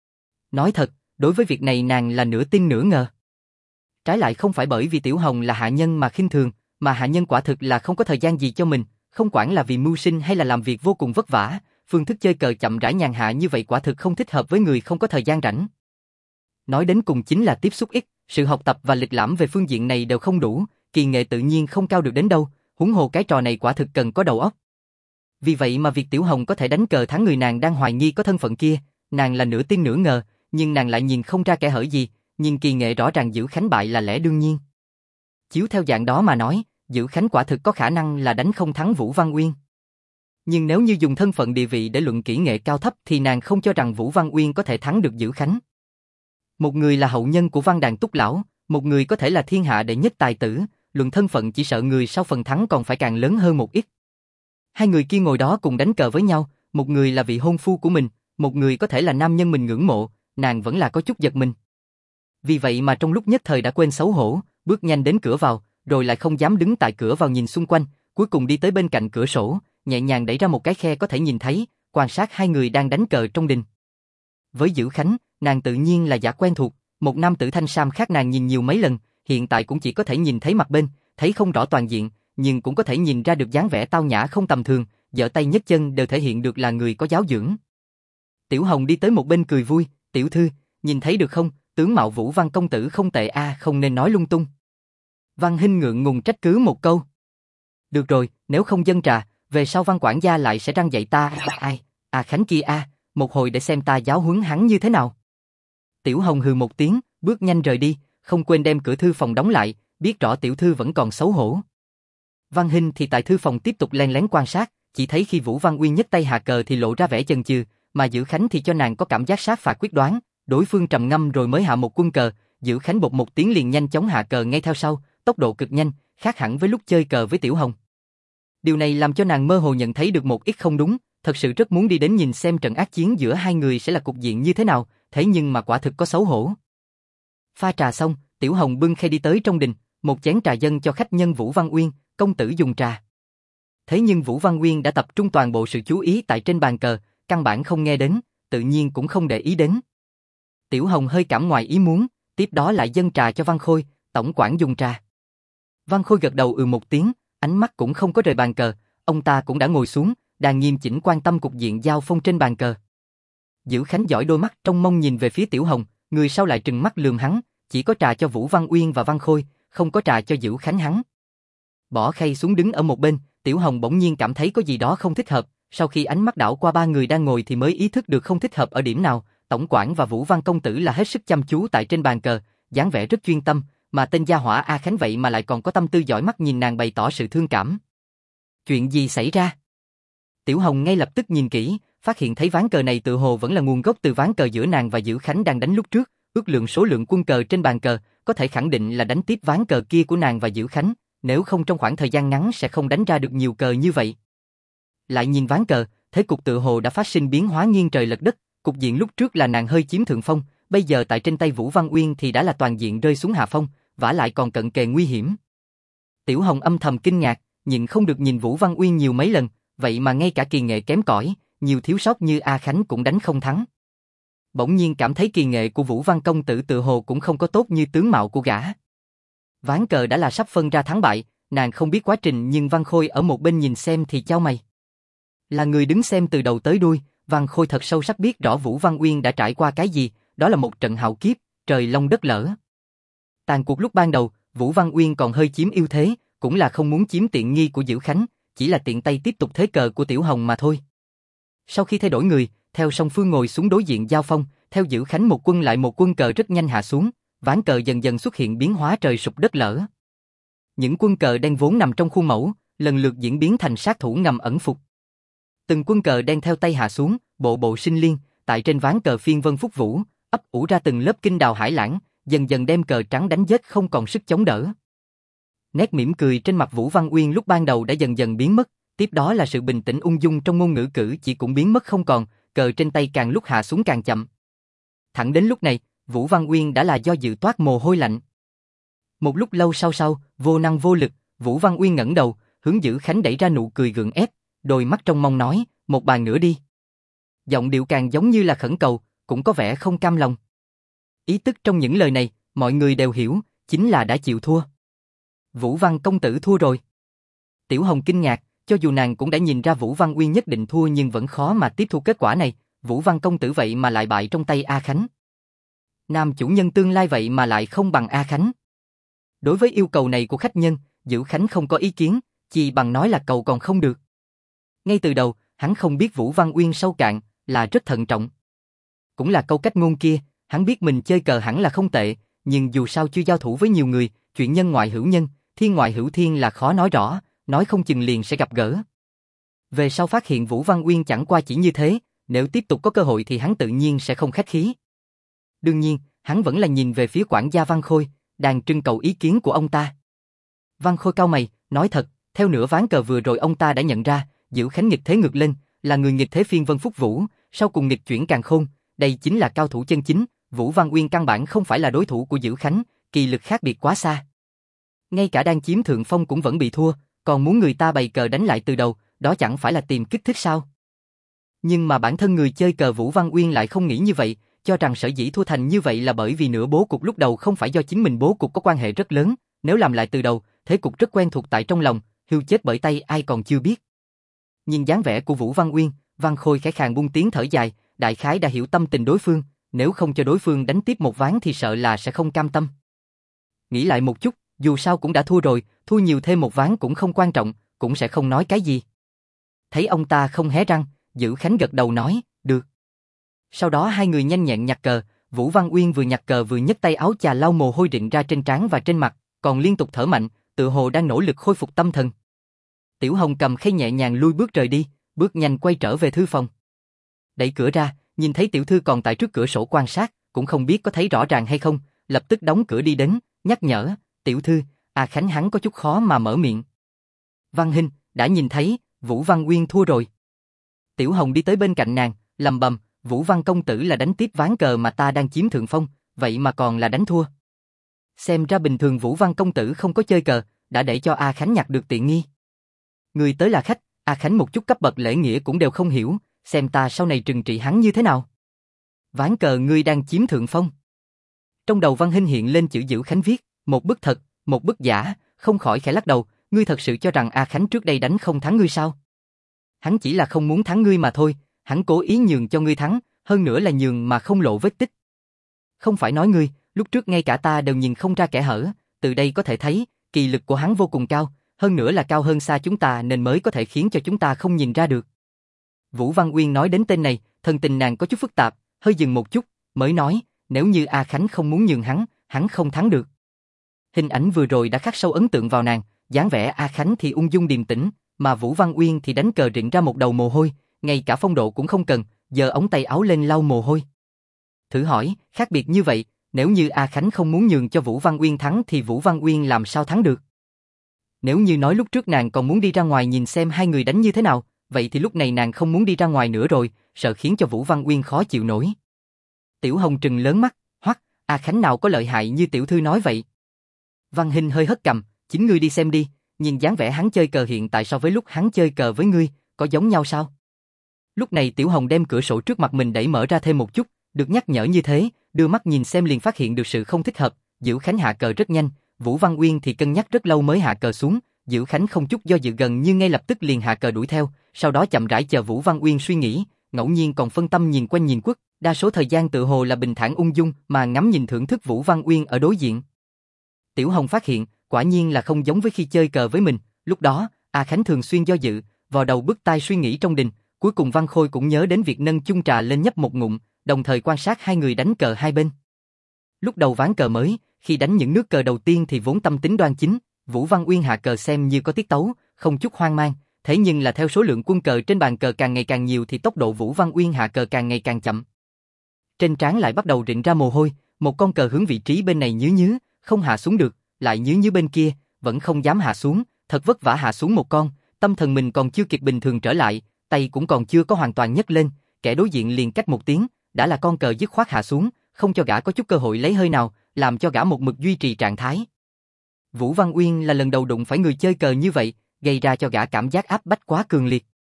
Nói thật, đối với việc này nàng là nửa tin nửa ngờ. Trái lại không phải bởi vì Tiểu Hồng là hạ nhân mà khinh thường, mà hạ nhân quả thực là không có thời gian gì cho mình, không quản là vì mưu sinh hay là làm việc vô cùng vất vả, phương thức chơi cờ chậm rãi nhàn hạ như vậy quả thực không thích hợp với người không có thời gian rảnh. Nói đến cùng chính là tiếp xúc ít, sự học tập và lịch lãm về phương diện này đều không đủ, kỳ nghệ tự nhiên không cao được đến đâu, huống hồ cái trò này quả thực cần có đầu óc. Vì vậy mà việc Tiểu Hồng có thể đánh cờ thắng người nàng đang hoài nghi có thân phận kia, nàng là nửa tin nửa ngờ, nhưng nàng lại nhìn không ra kẻ hở gì, nhưng kỳ nghệ rõ ràng Dữ Khánh bại là lẽ đương nhiên. Chiếu theo dạng đó mà nói, Dữ Khánh quả thực có khả năng là đánh không thắng Vũ Văn Uyên. Nhưng nếu như dùng thân phận địa vị để luận kỹ nghệ cao thấp thì nàng không cho rằng Vũ Văn Uyên có thể thắng được Dữ Khánh. Một người là hậu nhân của Văn Đàn Túc Lão, một người có thể là thiên hạ đệ nhất tài tử, luận thân phận chỉ sợ người sau phần thắng còn phải càng lớn hơn một ít. Hai người kia ngồi đó cùng đánh cờ với nhau, một người là vị hôn phu của mình, một người có thể là nam nhân mình ngưỡng mộ, nàng vẫn là có chút giật mình. vì vậy mà trong lúc nhất thời đã quên xấu hổ, bước nhanh đến cửa vào, rồi lại không dám đứng tại cửa vào nhìn xung quanh, cuối cùng đi tới bên cạnh cửa sổ, nhẹ nhàng đẩy ra một cái khe có thể nhìn thấy, quan sát hai người đang đánh cờ trong đình. Với Dữ Khánh, nàng tự nhiên là giả quen thuộc, một nam tử thanh sam khác nàng nhìn nhiều mấy lần, hiện tại cũng chỉ có thể nhìn thấy mặt bên, thấy không rõ toàn diện, nhưng cũng có thể nhìn ra được dáng vẻ tao nhã không tầm thường, giở tay nhấc chân đều thể hiện được là người có giáo dưỡng. Tiểu Hồng đi tới một bên cười vui, "Tiểu thư, nhìn thấy được không, tướng mạo Vũ Văn công tử không tệ a, không nên nói lung tung." Văn Hinh ngượng ngùng trách cứ một câu. "Được rồi, nếu không dâng trà, về sau Văn quản gia lại sẽ răn dạy ta." "Ai, Khánh kia a, một hồi để xem ta giáo huấn hắn như thế nào." Tiểu Hồng hừ một tiếng, bước nhanh rời đi, không quên đem cửa thư phòng đóng lại, biết rõ tiểu thư vẫn còn xấu hổ. Văn Hinh thì tại thư phòng tiếp tục len lén quan sát, chỉ thấy khi Vũ Văn Uyên nhấc tay hạ cờ thì lộ ra vẻ chần chừ, mà Dữ Khánh thì cho nàng có cảm giác sát phạt quyết đoán, đối phương trầm ngâm rồi mới hạ một quân cờ, Dữ Khánh bột một tiếng liền nhanh chóng hạ cờ ngay theo sau, tốc độ cực nhanh, khác hẳn với lúc chơi cờ với Tiểu Hồng. Điều này làm cho nàng mơ hồ nhận thấy được một ít không đúng, thật sự rất muốn đi đến nhìn xem trận ác chiến giữa hai người sẽ là cục diện như thế nào, thế nhưng mà quả thực có xấu hổ. Pha trà xong, Tiểu Hồng bưng khay đi tới trong đình, một chén trà dâng cho khách nhân Vũ Văn Uyên, "Công tử dùng trà." Thế nhưng Vũ Văn Uyên đã tập trung toàn bộ sự chú ý tại trên bàn cờ, căn bản không nghe đến, tự nhiên cũng không để ý đến. Tiểu Hồng hơi cảm ngoài ý muốn, tiếp đó lại dâng trà cho Văn Khôi, "Tổng quản dùng trà." Văn Khôi gật đầu một tiếng, ánh mắt cũng không có rời bàn cờ, ông ta cũng đã ngồi xuống, đang nghiêm chỉnh quan tâm cục diện giao phong trên bàn cờ. Dữ Khánh dõi đôi mắt trong mong nhìn về phía Tiểu Hồng, người sau lại trừng mắt lườm hắn, chỉ có trà cho Vũ Văn Uyên và Văn Khôi, không có trà cho Dữ Khánh hắn. Bỏ khay xuống đứng ở một bên, Tiểu Hồng bỗng nhiên cảm thấy có gì đó không thích hợp, sau khi ánh mắt đảo qua ba người đang ngồi thì mới ý thức được không thích hợp ở điểm nào, Tổng quản và Vũ Văn công tử là hết sức chăm chú tại trên bàn cờ, dáng vẻ rất chuyên tâm, mà tên gia hỏa A Khánh vậy mà lại còn có tâm tư dõi mắt nhìn nàng bày tỏ sự thương cảm. Chuyện gì xảy ra? Tiểu Hồng ngay lập tức nhìn kỹ, phát hiện thấy ván cờ này tự hồ vẫn là nguồn gốc từ ván cờ giữa nàng và Dữ Khánh đang đánh lúc trước, ước lượng số lượng quân cờ trên bàn cờ, có thể khẳng định là đánh tiếp ván cờ kia của nàng và Dữ Khánh, nếu không trong khoảng thời gian ngắn sẽ không đánh ra được nhiều cờ như vậy. Lại nhìn ván cờ, thế cục tự hồ đã phát sinh biến hóa nghiêng trời lệch đất, cục diện lúc trước là nàng hơi chiếm thượng phong, bây giờ tại trên tay Vũ Văn Uyên thì đã là toàn diện rơi xuống hạ phong, vả lại còn cận kề nguy hiểm. Tiểu Hồng âm thầm kinh ngạc, nhịn không được nhìn Vũ Văn Uyên nhiều mấy lần, vậy mà ngay cả kỳ nghệ kém cỏi, nhiều thiếu sót như A Khánh cũng đánh không thắng. Bỗng nhiên cảm thấy kỳ nghệ của Vũ Văn công tử tự hồ cũng không có tốt như tướng mạo của gã. Ván cờ đã là sắp phân ra thắng bại, nàng không biết quá trình nhưng Văn Khôi ở một bên nhìn xem thì chau mày. Là người đứng xem từ đầu tới đuôi, Văn Khôi thật sâu sắc biết rõ Vũ Văn Uyên đã trải qua cái gì, đó là một trận hạo kiếp, trời long đất lở. Tàn cuộc lúc ban đầu, Vũ Văn Uyên còn hơi chiếm ưu thế, cũng là không muốn chiếm tiện nghi của Dữ Khánh, chỉ là tiện tay tiếp tục thế cờ của Tiểu Hồng mà thôi. Sau khi thay đổi người, theo song phương ngồi xuống đối diện giao phong, theo Dữ Khánh một quân lại một quân cờ rất nhanh hạ xuống, ván cờ dần dần xuất hiện biến hóa trời sụp đất lở. Những quân cờ đen vốn nằm trong khuôn mẫu, lần lượt diễn biến thành sát thủ ngầm ẩn phục. Từng quân cờ đen theo tay hạ xuống, bộ bộ sinh liên, tại trên ván cờ phiên vân phúc vũ, ấp ủ ra từng lớp kinh đào hải lãng, dần dần đem cờ trắng đánh giết không còn sức chống đỡ. Nét mỉm cười trên mặt Vũ Văn Uyên lúc ban đầu đã dần dần biến mất, tiếp đó là sự bình tĩnh ung dung trong ngôn ngữ cử chỉ cũng biến mất không còn, cờ trên tay càng lúc hạ xuống càng chậm. Thẳng đến lúc này, Vũ Văn Uyên đã là do dự toát mồ hôi lạnh. Một lúc lâu sau, vô năng vô lực, Vũ Văn Uyên ngẩng đầu, hướng Dữ Khánh đẩy ra nụ cười gượng ép, đôi mắt trong mong nói, "Một bàn nữa đi." Giọng điệu càng giống như là khẩn cầu, cũng có vẻ không cam lòng. Ý tức trong những lời này, mọi người đều hiểu, chính là đã chịu thua. Vũ Văn công tử thua rồi. Tiểu Hồng kinh ngạc, cho dù nàng cũng đã nhìn ra Vũ Văn Uyên nhất định thua nhưng vẫn khó mà tiếp thu kết quả này, Vũ Văn công tử vậy mà lại bại trong tay A Khánh. Nam chủ nhân tương lai vậy mà lại không bằng A Khánh. Đối với yêu cầu này của khách nhân, Dữ Khánh không có ý kiến, chỉ bằng nói là cầu còn không được. Ngay từ đầu, hắn không biết Vũ Văn Uyên sâu cạn, là rất thận trọng. Cũng là câu cách ngôn kia, hắn biết mình chơi cờ hẳn là không tệ, nhưng dù sao chưa giao thủ với nhiều người, chuyện nhân ngoại hữu nhân, thiên ngoại hữu thiên là khó nói rõ, nói không chừng liền sẽ gặp gỡ. Về sau phát hiện Vũ Văn Uyên chẳng qua chỉ như thế, nếu tiếp tục có cơ hội thì hắn tự nhiên sẽ không khách khí. Đương nhiên, hắn vẫn là nhìn về phía quản gia Văn Khôi, đang trưng cầu ý kiến của ông ta. Văn Khôi cau mày, nói thật, theo nửa ván cờ vừa rồi ông ta đã nhận ra, Dữ Khánh nghịch thế ngược lên, là người nghịch thế phiên vân phúc vũ, sau cùng nghịch chuyển càn khôn, đây chính là cao thủ chân chính, Vũ Văn Uyên căn bản không phải là đối thủ của Dữ Khánh, kỳ lực khác biệt quá xa. Ngay cả đang chiếm thượng phong cũng vẫn bị thua, còn muốn người ta bày cờ đánh lại từ đầu, đó chẳng phải là tìm kích thích sao? Nhưng mà bản thân người chơi cờ Vũ Văn Uyên lại không nghĩ như vậy, cho rằng sở dĩ thua thành như vậy là bởi vì nửa bố cục lúc đầu không phải do chính mình bố cục có quan hệ rất lớn, nếu làm lại từ đầu, thế cục rất quen thuộc tại trong lòng, hưu chết bởi tay ai còn chưa biết. Nhìn dáng vẻ của Vũ Văn Uyên, Văn Khôi khẽ khàng buông tiếng thở dài, đại khái đã hiểu tâm tình đối phương, nếu không cho đối phương đánh tiếp một ván thì sợ là sẽ không cam tâm. Nghĩ lại một chút, dù sao cũng đã thua rồi, thua nhiều thêm một ván cũng không quan trọng, cũng sẽ không nói cái gì. Thấy ông ta không hé răng, Dữ Khánh gật đầu nói, được. Sau đó hai người nhanh nhẹn nhặt cờ, Vũ Văn Uyên vừa nhặt cờ vừa nhấc tay áo chà lau mồ hôi rịn ra trên trán và trên mặt, còn liên tục thở mạnh, tựa hồ đang nỗ lực khôi phục tâm thần. Tiểu Hồng cầm khay nhẹ nhàng lui bước rời đi, bước nhanh quay trở về thư phòng. Đẩy cửa ra, nhìn thấy tiểu thư còn tại trước cửa sổ quan sát, cũng không biết có thấy rõ ràng hay không, lập tức đóng cửa đi đến, nhắc nhở, tiểu thư, A Khánh hắn có chút khó mà mở miệng. Văn Hinh, đã nhìn thấy, Vũ Văn Uyên thua rồi. Tiểu Hồng đi tới bên cạnh nàng, lầm bầm, Vũ Văn công tử là đánh tiếp ván cờ mà ta đang chiếm thượng phong, vậy mà còn là đánh thua. Xem ra bình thường Vũ Văn công tử không có chơi cờ, đã để cho A Khánh nhặt được tiện nghi. Người tới là khách, A Khánh một chút cấp bậc lễ nghĩa cũng đều không hiểu, xem ta sau này trừng trị hắn như thế nào. Ván cờ ngươi đang chiếm thượng phong. Trong đầu Văn Hinh hiện lên chữ Dữ Khánh viết, một bức thật, một bức giả, không khỏi khẽ lắc đầu, ngươi thật sự cho rằng A Khánh trước đây đánh không thắng ngươi sao? Hắn chỉ là không muốn thắng ngươi mà thôi, hắn cố ý nhường cho ngươi thắng, hơn nữa là nhường mà không lộ vết tích. Không phải nói ngươi, lúc trước ngay cả ta đều nhìn không ra kẽ hở, từ đây có thể thấy, kỳ lực của hắn vô cùng cao, hơn nữa là cao hơn xa chúng ta nên mới có thể khiến cho chúng ta không nhìn ra được. Vũ Văn Uyên nói đến tên này, thần tình nàng có chút phức tạp, hơi dừng một chút, mới nói, nếu như A Khánh không muốn nhường hắn không thắng được. Hình ảnh vừa rồi đã khắc sâu ấn tượng vào nàng, dáng vẻ A Khánh thì ung dung điềm tĩnh, mà Vũ Văn Uyên thì đánh cờ rịn ra một đầu mồ hôi, ngay cả phong độ cũng không cần, giơ ống tay áo lên lau mồ hôi. Thử hỏi, khác biệt như vậy, nếu như A Khánh không muốn nhường cho Vũ Văn Uyên thắng thì Vũ Văn Uyên làm sao thắng được? Nếu như nói lúc trước nàng còn muốn đi ra ngoài nhìn xem hai người đánh như thế nào, vậy thì lúc này nàng không muốn đi ra ngoài nữa rồi, sợ khiến cho Vũ Văn Uyên khó chịu nổi. Tiểu Hồng trừng lớn mắt, hoắc, A Khánh nào có lợi hại như tiểu thư nói vậy? Văn Hinh hơi hất cằm, chính ngươi đi xem đi, nhìn dáng vẻ hắn chơi cờ hiện tại so với lúc hắn chơi cờ với ngươi, có giống nhau sao? Lúc này Tiểu Hồng đem cửa sổ trước mặt mình đẩy mở ra thêm một chút, được nhắc nhở như thế, đưa mắt nhìn xem liền phát hiện được sự không thích hợp, Dữ Khánh hạ cờ rất nhanh, Vũ Văn Uyên thì cân nhắc rất lâu mới hạ cờ xuống, Dữ Khánh không chút do dự gần như ngay lập tức liền hạ cờ đuổi theo, sau đó chậm rãi chờ Vũ Văn Uyên suy nghĩ, ngẫu nhiên còn phân tâm nhìn quanh nhìn quất, đa số thời gian tự hồ là bình thản ung dung mà ngắm nhìn thưởng thức Vũ Văn Uyên ở đối diện. Tiểu Hồng phát hiện, quả nhiên là không giống với khi chơi cờ với mình, lúc đó, A Khánh thường xuyên do dự, vò đầu bứt tai suy nghĩ trong đình, cuối cùng Văn Khôi cũng nhớ đến việc nâng chung trà lên nhấp một ngụm, đồng thời quan sát hai người đánh cờ hai bên. Lúc đầu ván cờ mới, khi đánh những nước cờ đầu tiên thì vốn tâm tính đoan chính, Vũ Văn Uyên hạ cờ xem như có tiết tấu, không chút hoang mang, thế nhưng là theo số lượng quân cờ trên bàn cờ càng ngày càng nhiều thì tốc độ Vũ Văn Uyên hạ cờ càng ngày càng chậm. Trên trán lại bắt đầu rịn ra mồ hôi, một con cờ hướng vị trí bên này nhứ, không hạ xuống được, lại nhứ bên kia, vẫn không dám hạ xuống, thật vất vả hạ xuống một con, tâm thần mình còn chưa kịp bình thường trở lại, tay cũng còn chưa có hoàn toàn nhấc lên, kẻ đối diện liền cách một tiếng, đã là con cờ dứt khoát hạ xuống, không cho gã có chút cơ hội lấy hơi nào, làm cho gã một mực duy trì trạng thái. Vũ Văn Uyên là lần đầu đụng phải người chơi cờ như vậy, gây ra cho gã cảm giác áp bách quá cường liệt.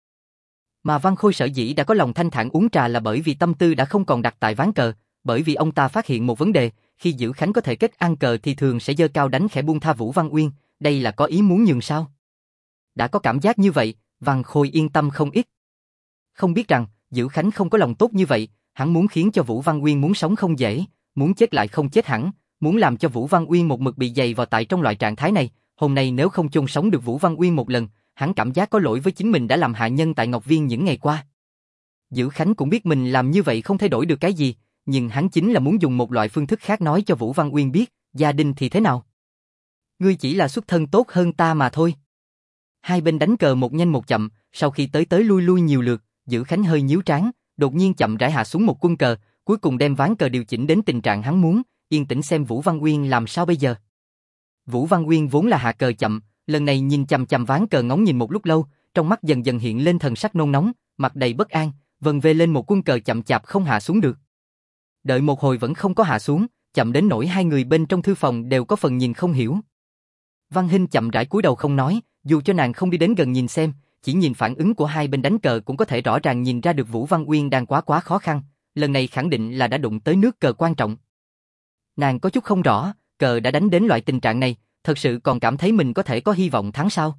Mà Văn Khôi sở dĩ đã có lòng thanh thản uống trà là bởi vì tâm tư đã không còn đặt tại ván cờ, bởi vì ông ta phát hiện một vấn đề, khi Dữ Khánh có thể kết ăn cờ thì thường sẽ giơ cao đánh khẽ buông tha Vũ Văn Uyên, đây là có ý muốn nhường sao? Đã có cảm giác như vậy, Văn Khôi yên tâm không ít. Không biết rằng, Dữ Khánh không có lòng tốt như vậy, hắn muốn khiến cho Vũ Văn Uyên muốn sống không dễ, muốn chết lại không chết hẳn, muốn làm cho Vũ Văn Uyên một mực bị dày vào tại trong loại trạng thái này, hôm nay nếu không chôn sống được Vũ Văn Uyên một lần, hắn cảm giác có lỗi với chính mình đã làm hạ nhân tại Ngọc Viên những ngày qua. Dữ Khánh cũng biết mình làm như vậy không thay đổi được cái gì, nhưng hắn chính là muốn dùng một loại phương thức khác nói cho Vũ Văn Uyên biết, gia đình thì thế nào? Ngươi chỉ là xuất thân tốt hơn ta mà thôi. Hai bên đánh cờ một nhanh một chậm, sau khi tới lui nhiều lượt, Dữ Khánh hơi nhíu trán, đột nhiên chậm rãi hạ xuống một quân cờ, cuối cùng đem ván cờ điều chỉnh đến tình trạng hắn muốn, yên tĩnh xem Vũ Văn Uyên làm sao bây giờ. Vũ Văn Uyên vốn là hạ cờ chậm, lần này nhìn chằm chằm ván cờ ngóng nhìn một lúc lâu, trong mắt dần dần hiện lên thần sắc nôn nóng, mặt đầy bất an, vần về lên một quân cờ chậm chạp không hạ xuống được. Đợi một hồi vẫn không có hạ xuống, chậm đến nỗi hai người bên trong thư phòng đều có phần nhìn không hiểu. Văn Hinh chậm rãi cúi đầu không nói, dù cho nàng không đi đến gần nhìn xem, chỉ nhìn phản ứng của hai bên đánh cờ cũng có thể rõ ràng nhìn ra được Vũ Văn Uyên đang quá khó khăn, lần này khẳng định là đã đụng tới nước cờ quan trọng. Nàng có chút không rõ, cờ đã đánh đến loại tình trạng này, thật sự còn cảm thấy mình có thể có hy vọng thắng sao?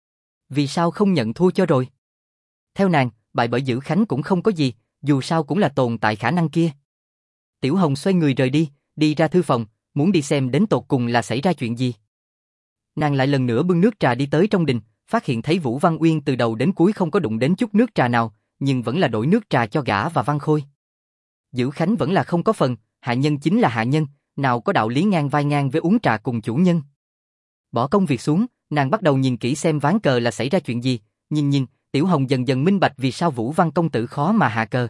Vì sao không nhận thua cho rồi? Theo nàng, bại bởi Dữ Khánh cũng không có gì, dù sao cũng là tồn tại khả năng kia. Tiểu Hồng xoay người rời đi, đi ra thư phòng, muốn đi xem đến tột cùng là xảy ra chuyện gì. Nàng lại lần nữa bưng nước trà đi tới trong đình, phát hiện thấy Vũ Văn Uyên từ đầu đến cuối không có đụng đến chút nước trà nào, nhưng vẫn là đổi nước trà cho gã và Văn Khôi. Dữ Khánh vẫn là không có phần, hạ nhân chính là hạ nhân, nào có đạo lý ngang vai ngang với uống trà cùng chủ nhân. Bỏ công việc xuống, nàng bắt đầu nhìn kỹ xem ván cờ là xảy ra chuyện gì, nhìn, Tiểu Hồng dần dần minh bạch vì sao Vũ Văn công tử khó mà hạ cờ.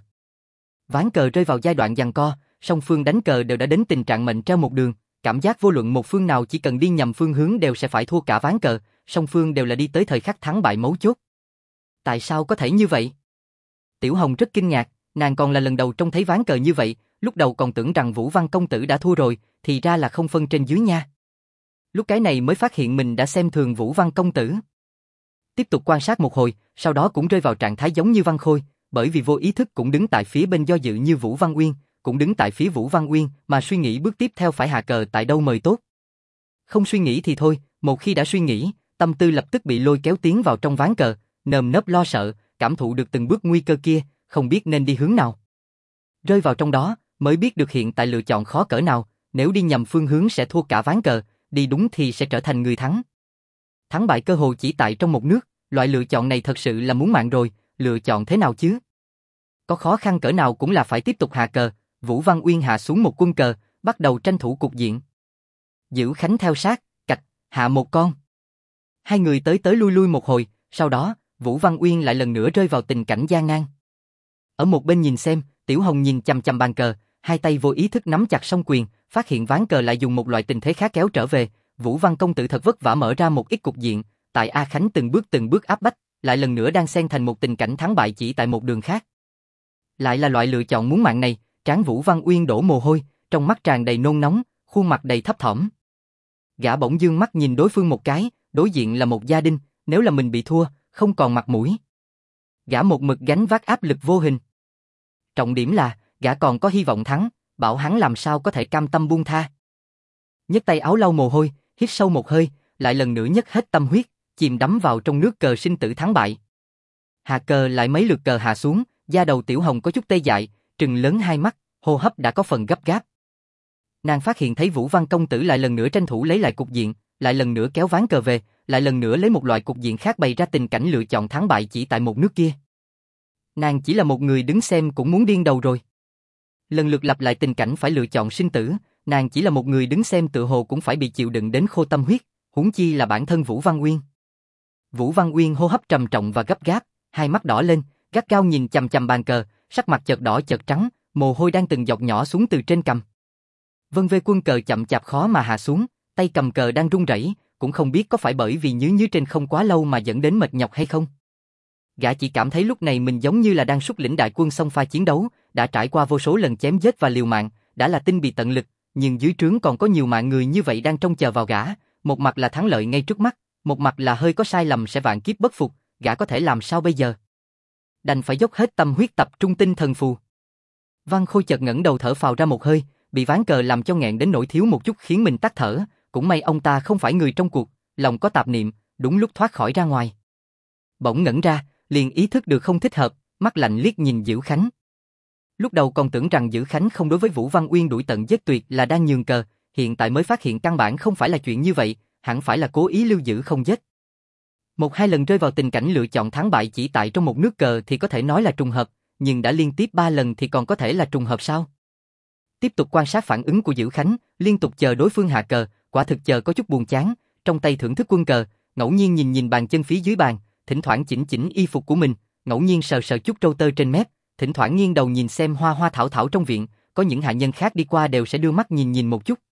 Ván cờ rơi vào giai đoạn giằng co, song phương đánh cờ đều đã đến tình trạng mệnh treo một đường, cảm giác vô luận một phương nào chỉ cần đi nhầm phương hướng đều sẽ phải thua cả ván cờ, song phương đều là đi tới thời khắc thắng bại mấu chốt. Tại sao có thể như vậy? Tiểu Hồng rất kinh ngạc, nàng còn là lần đầu trông thấy ván cờ như vậy, lúc đầu còn tưởng rằng Vũ Văn công tử đã thua rồi, thì ra là không phân trên dưới nha. Lúc cái này mới phát hiện mình đã xem thường Vũ Văn công tử. Tiếp tục quan sát một hồi, sau đó cũng rơi vào trạng thái giống như Văn Khôi, bởi vì vô ý thức cũng đứng tại phía bên do dự như Vũ Văn Uyên, cũng đứng tại phía Vũ Văn Uyên mà suy nghĩ bước tiếp theo phải hạ cờ tại đâu mời tốt. Không suy nghĩ thì thôi, một khi đã suy nghĩ, tâm tư lập tức bị lôi kéo tiến vào trong ván cờ, nơm nớp lo sợ, cảm thụ được từng bước nguy cơ kia, không biết nên đi hướng nào. Rơi vào trong đó, mới biết được hiện tại lựa chọn khó cỡ nào, nếu đi nhầm phương hướng sẽ thua cả ván cờ, đi đúng thì sẽ trở thành người thắng. Thắng bại cơ hồ chỉ tại trong một nước, loại lựa chọn này thật sự là muốn mạng rồi, lựa chọn thế nào chứ? Có khó khăn cỡ nào cũng là phải tiếp tục hạ cờ, Vũ Văn Uyên hạ xuống một quân cờ, bắt đầu tranh thủ cục diện. Dữ Khánh theo sát, cạch, hạ một con. Hai người tới lui lui một hồi, sau đó, Vũ Văn Uyên lại lần nữa rơi vào tình cảnh gian nan. Ở một bên nhìn xem, Tiểu Hồng nhìn chằm chằm bàn cờ, hai tay vô ý thức nắm chặt song quyền, phát hiện ván cờ lại dùng một loại tình thế khác kéo trở về, Vũ Văn công tử thật vất vả mở ra một ít cục diện, tại A Khánh từng bước áp bách, lại lần nữa đang xen thành một tình cảnh thắng bại chỉ tại một đường khác. Lại là loại lựa chọn muốn mạng này, trán Vũ Văn Uyên đổ mồ hôi, trong mắt tràn đầy nôn nóng, khuôn mặt đầy thấp thỏm. Gã bỗng dương mắt nhìn đối phương một cái, đối diện là một gia đình, nếu là mình bị thua, không còn mặt mũi. Gã một mực gánh vác áp lực vô hình. Trọng điểm là, gã còn có hy vọng thắng, bảo hắn làm sao có thể cam tâm buông tha. Nhấc tay áo lau mồ hôi, hít sâu một hơi, lại lần nữa nhấc hết tâm huyết, chìm đắm vào trong nước cờ sinh tử thắng bại. Hạ cờ lại mấy lượt cờ hạ xuống, da đầu Tiểu Hồng có chút tê dại, trừng lớn hai mắt, hô hấp đã có phần gấp gáp. Nàng phát hiện thấy Vũ Văn công tử lại lần nữa tranh thủ lấy lại cục diện, lại lần nữa kéo ván cờ về, lại lần nữa lấy một loại cục diện khác bày ra tình cảnh lựa chọn thắng bại chỉ tại một nước kia. Nàng chỉ là một người đứng xem cũng muốn điên đầu rồi. Lần lượt lặp lại tình cảnh phải lựa chọn sinh tử, nàng chỉ là một người đứng xem tự hồ cũng phải bị chịu đựng đến khô tâm huyết, huống chi là bản thân Vũ Văn Uyên. Vũ Văn Uyên hô hấp trầm trọng và gấp gáp, hai mắt đỏ lên, gắt gao nhìn chằm chằm bàn cờ, sắc mặt chợt đỏ chợt trắng, mồ hôi đang từng giọt nhỏ xuống từ trên cằm. Vân vê quân cờ chậm chạp khó mà hạ xuống, tay cầm cờ đang run rẩy, cũng không biết có phải bởi vì nhứ trên không quá lâu mà dẫn đến mệt nhọc hay không. Gã chỉ cảm thấy lúc này mình giống như là đang xuất lĩnh đại quân xông pha chiến đấu, đã trải qua vô số lần chém giết và liều mạng, đã là tinh bị tận lực, nhưng dưới trướng còn có nhiều mạng người như vậy đang trông chờ vào gã, một mặt là thắng lợi ngay trước mắt, một mặt là hơi có sai lầm sẽ vạn kiếp bất phục, gã có thể làm sao bây giờ? Đành phải dốc hết tâm huyết tập trung tinh thần phù. Văn Khôi chợt ngẩng đầu thở phào ra một hơi, bị ván cờ làm cho nghẹn đến nỗi thiếu một chút khiến mình tắt thở, cũng may ông ta không phải người trong cuộc, lòng có tạp niệm, đúng lúc thoát khỏi ra ngoài. Bỗng ngẩn ra, liền ý thức được không thích hợp, mắt lạnh liếc nhìn Dữ Khánh. Lúc đầu còn tưởng rằng Dữ Khánh không đối với Vũ Văn Uyên đuổi tận giết tuyệt là đang nhường cờ, hiện tại mới phát hiện căn bản không phải là chuyện như vậy, hẳn phải là cố ý lưu giữ không giết. Một hai lần rơi vào tình cảnh lựa chọn thắng bại chỉ tại trong một nước cờ thì có thể nói là trùng hợp, nhưng đã liên tiếp 3 lần thì còn có thể là trùng hợp sao? Tiếp tục quan sát phản ứng của Dữ Khánh, liên tục chờ đối phương hạ cờ, quả thực chờ có chút buồn chán, trong tay thưởng thức quân cờ, ngẫu nhiên nhìn bàn chân phía dưới bàn, thỉnh thoảng chỉnh y phục của mình, ngẫu nhiên sờ chút râu tơ trên mép, thỉnh thoảng nghiêng đầu nhìn xem hoa hoa thảo thảo trong viện, có những hạ nhân khác đi qua đều sẽ đưa mắt nhìn một chút.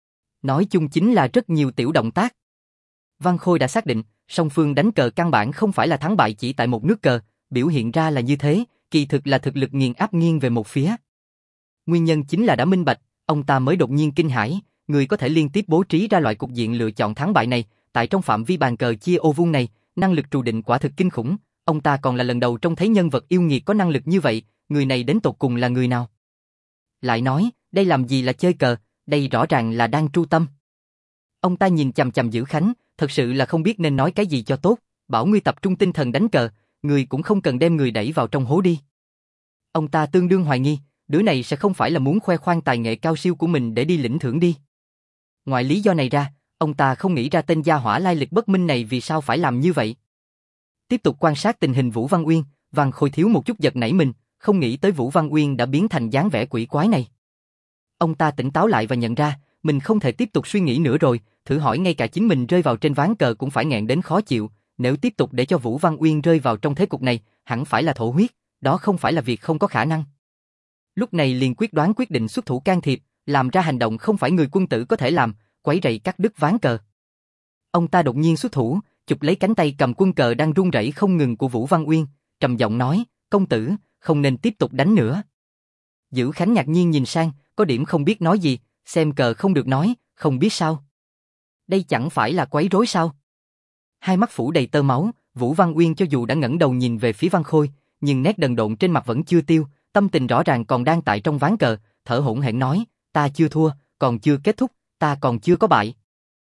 Nói chung chính là rất nhiều tiểu động tác. Văn Khôi đã xác định, song phương đánh cờ căn bản không phải là thắng bại chỉ tại một nước cờ, biểu hiện ra là như thế, kỳ thực là thực lực nghiền áp nghiêng về một phía. Nguyên nhân chính là đã minh bạch, ông ta mới đột nhiên kinh hãi, người có thể liên tiếp bố trí ra loại cục diện lựa chọn thắng bại này, tại trong phạm vi bàn cờ chia ô vuông này, năng lực trù định quả thực kinh khủng, ông ta còn là lần đầu trông thấy nhân vật yêu nghiệt có năng lực như vậy, người này đến tột cùng là người nào? Lại nói, đây làm gì là chơi cờ, đây rõ ràng là đang tru tâm. Ông ta nhìn chằm chằm Dữ Khánh, thật sự là không biết nên nói cái gì cho tốt, bảo ngươi tập trung tinh thần đánh cờ, người cũng không cần đem người đẩy vào trong hố đi. Ông ta tương đương hoài nghi, đứa này sẽ không phải là muốn khoe khoang tài nghệ cao siêu của mình để đi lĩnh thưởng đi. Ngoài lý do này ra, ông ta không nghĩ ra tên gia hỏa lai lịch bất minh này vì sao phải làm như vậy. Tiếp tục quan sát tình hình Vũ Văn Uyên, Văn Khôi thiếu một chút giật nảy mình, không nghĩ tới Vũ Văn Uyên đã biến thành dáng vẻ quỷ quái này. Ông ta tỉnh táo lại và nhận ra, mình không thể tiếp tục suy nghĩ nữa rồi, thử hỏi ngay cả chính mình rơi vào trên ván cờ cũng phải nghẹn đến khó chịu, nếu tiếp tục để cho Vũ Văn Uyên rơi vào trong thế cục này, hẳn phải là thổ huyết, đó không phải là việc không có khả năng. Lúc này liền quyết định xuất thủ can thiệp, làm ra hành động không phải người quân tử có thể làm, quấy rầy cắt đứt ván cờ. Ông ta đột nhiên xuất thủ, chụp lấy cánh tay cầm quân cờ đang run rẩy không ngừng của Vũ Văn Uyên, trầm giọng nói, công tử, không nên tiếp tục đánh nữa. Dữ Khánh ngạc nhiên nhìn sang, có điểm không biết nói gì, xem cờ không được nói, không biết sao. Đây chẳng phải là quấy rối sao? Hai mắt phủ đầy tơ máu, Vũ Văn Uyên cho dù đã ngẩng đầu nhìn về phía Văn Khôi, nhưng nét đần độn trên mặt vẫn chưa tiêu, tâm tình rõ ràng còn đang tại trong ván cờ, thở hổn hển nói, ta chưa thua, còn chưa kết thúc, ta còn chưa có bại.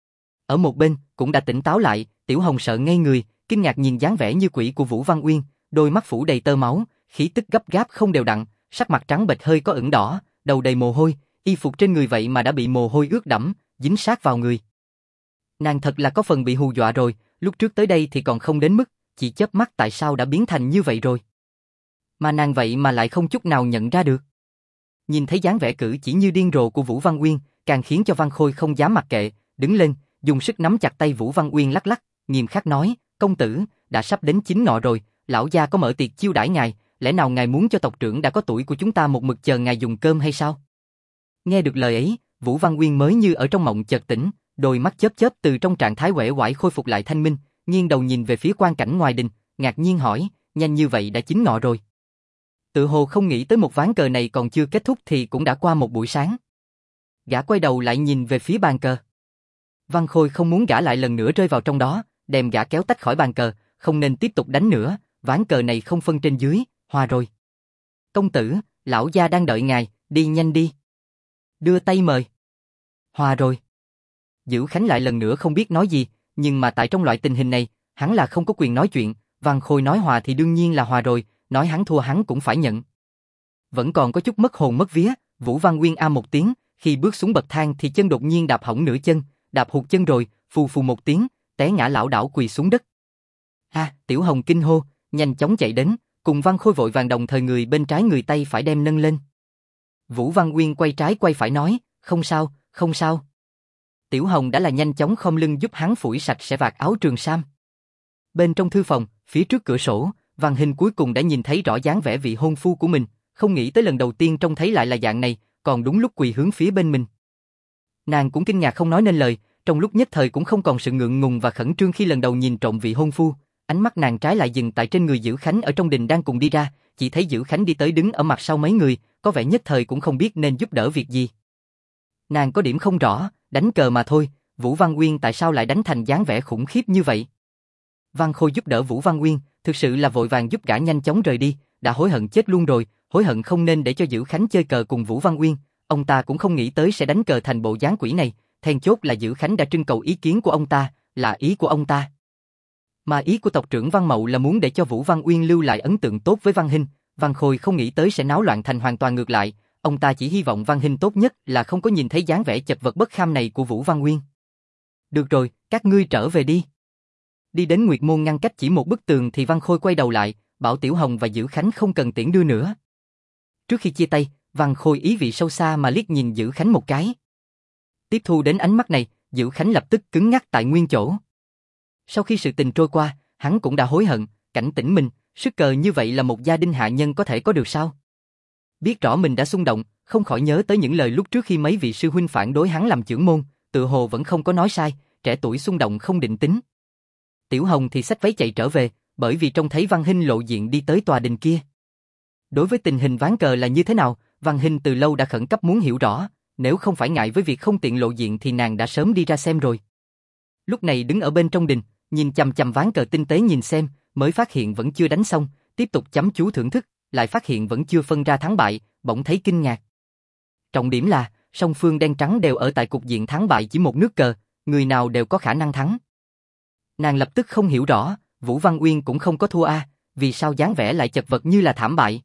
Ở một bên, cũng đã tỉnh táo lại, Tiểu Hồng sợ ngây người, kinh ngạc nhìn dáng vẻ như quỷ của Vũ Văn Uyên, đôi mắt phủ đầy tơ máu, khí tức gấp gáp không đều đặn, sắc mặt trắng bệch hơi có ửng đỏ, đầu đầy mồ hôi, y phục trên người vậy mà đã bị mồ hôi ướt đẫm, dính sát vào người. Nàng thật là có phần bị hù dọa rồi, lúc trước tới đây thì còn không đến mức, chỉ chớp mắt tại sao đã biến thành như vậy rồi. Mà nàng vậy mà lại không chút nào nhận ra được. Nhìn thấy dáng vẻ cử chỉ như điên rồ của Vũ Văn Uyên, càng khiến cho Văn Khôi không dám mặc kệ, đứng lên, dùng sức nắm chặt tay Vũ Văn Uyên lắc lắc, nghiêm khắc nói, công tử, đã sắp đến chính ngọ rồi, lão gia có mở tiệc chiêu đãi ngài, lẽ nào ngài muốn cho tộc trưởng đã có tuổi của chúng ta một mực chờ ngài dùng cơm hay sao? Nghe được lời ấy, Vũ Văn Uyên mới như ở trong mộng chợt tỉnh, đôi mắt chớp chớp từ trong trạng thái uể oải khôi phục lại thanh minh, nghiêng đầu nhìn về phía quan cảnh ngoài đình, ngạc nhiên hỏi, nhanh như vậy đã chín ngọ rồi. Tự hồ không nghĩ tới một ván cờ này còn chưa kết thúc thì cũng đã qua một buổi sáng. Gã quay đầu lại nhìn về phía bàn cờ. Văn Khôi không muốn gã lại lần nữa rơi vào trong đó, đem gã kéo tách khỏi bàn cờ, không nên tiếp tục đánh nữa, ván cờ này không phân trên dưới, hòa rồi. Công tử, lão gia đang đợi ngài, đi nhanh đi. Đưa tay mời. Hòa rồi. Dữ Khánh lại lần nữa không biết nói gì, nhưng mà tại trong loại tình hình này, hắn là không có quyền nói chuyện, Văn Khôi nói hòa thì đương nhiên là hòa rồi, nói hắn thua hắn cũng phải nhận. Vẫn còn có chút mất hồn mất vía, Vũ Văn Uyên a một tiếng, khi bước xuống bậc thang thì chân đột nhiên đạp hỏng nửa chân, đạp hụt chân rồi, phù phù một tiếng, té ngã lảo đảo quỳ xuống đất. Tiểu Hồng kinh hô, nhanh chóng chạy đến, cùng Văn Khôi vội vàng đồng thời người bên trái người tay phải đem nâng lên. Vũ Văn Uyên quay trái quay phải nói, không sao, không sao. Tiểu Hồng đã là nhanh chóng khom lưng giúp hắn phủi sạch sẽ vạt áo trường sam. Bên trong thư phòng, phía trước cửa sổ, Văn Hinh cuối cùng đã nhìn thấy rõ dáng vẻ vị hôn phu của mình, không nghĩ tới lần đầu tiên trông thấy lại là dạng này, còn đúng lúc quỳ hướng phía bên mình. Nàng cũng kinh ngạc không nói nên lời, trong lúc nhất thời cũng không còn sự ngượng ngùng và khẩn trương khi lần đầu nhìn trộm vị hôn phu, ánh mắt nàng trái lại dừng tại trên người Dữ Khánh ở trong đình đang cùng đi ra, chỉ thấy Dữ Khánh đi tới đứng ở mặt sau mấy người, có vẻ nhất thời cũng không biết nên giúp đỡ việc gì. Nàng có điểm không rõ, đánh cờ mà thôi, Vũ Văn Uyên tại sao lại đánh thành dáng vẻ khủng khiếp như vậy? Văn Khôi giúp đỡ Vũ Văn Uyên, thực sự là vội vàng giúp gã nhanh chóng rời đi, đã hối hận chết luôn rồi, hối hận không nên để cho Dữ Khánh chơi cờ cùng Vũ Văn Uyên, ông ta cũng không nghĩ tới sẽ đánh cờ thành bộ dáng quỷ này, then chốt là Dữ Khánh đã trưng cầu ý kiến của ông ta, là ý của ông ta. Mà ý của tộc trưởng Văn Mậu là muốn để cho Vũ Văn Uyên lưu lại ấn tượng tốt với Văn Hinh, Văn Khôi không nghĩ tới sẽ náo loạn thành hoàn toàn ngược lại, ông ta chỉ hy vọng Văn Hinh tốt nhất là không có nhìn thấy dáng vẻ chật vật bất kham này của Vũ Văn Uyên. Được rồi, các ngươi trở về đi. Đi đến Nguyệt Môn ngăn cách chỉ một bức tường thì Văn Khôi quay đầu lại, bảo Tiểu Hồng và Dữ Khánh không cần tiễn đưa nữa. Trước khi chia tay, Văn Khôi ý vị sâu xa mà liếc nhìn Dữ Khánh một cái. Tiếp thu đến ánh mắt này, Dữ Khánh lập tức cứng ngắc tại nguyên chỗ. Sau khi sự tình trôi qua, hắn cũng đã hối hận, cảnh tỉnh mình, sức cờ như vậy là một gia đình hạ nhân có thể có được sao? Biết rõ mình đã xung động, không khỏi nhớ tới những lời lúc trước khi mấy vị sư huynh phản đối hắn làm trưởng môn, tự hồ vẫn không có nói sai, trẻ tuổi xung động không định tính. Tiểu Hồng thì xách váy chạy trở về, bởi vì trông thấy Văn Hinh lộ diện đi tới tòa đình kia. Đối với tình hình ván cờ là như thế nào, Văn Hinh từ lâu đã khẩn cấp muốn hiểu rõ, nếu không phải ngại với việc không tiện lộ diện thì nàng đã sớm đi ra xem rồi. Lúc này đứng ở bên trong đình, nhìn chằm chằm ván cờ tinh tế nhìn xem, mới phát hiện vẫn chưa đánh xong, tiếp tục chăm chú thưởng thức, lại phát hiện vẫn chưa phân ra thắng bại, bỗng thấy kinh ngạc. Trọng điểm là, song phương đen trắng đều ở tại cục diện thắng bại chỉ một nước cờ, người nào đều có khả năng thắng. Nàng lập tức không hiểu rõ, Vũ Văn Uyên cũng không có thua vì sao dáng vẻ lại chật vật như là thảm bại.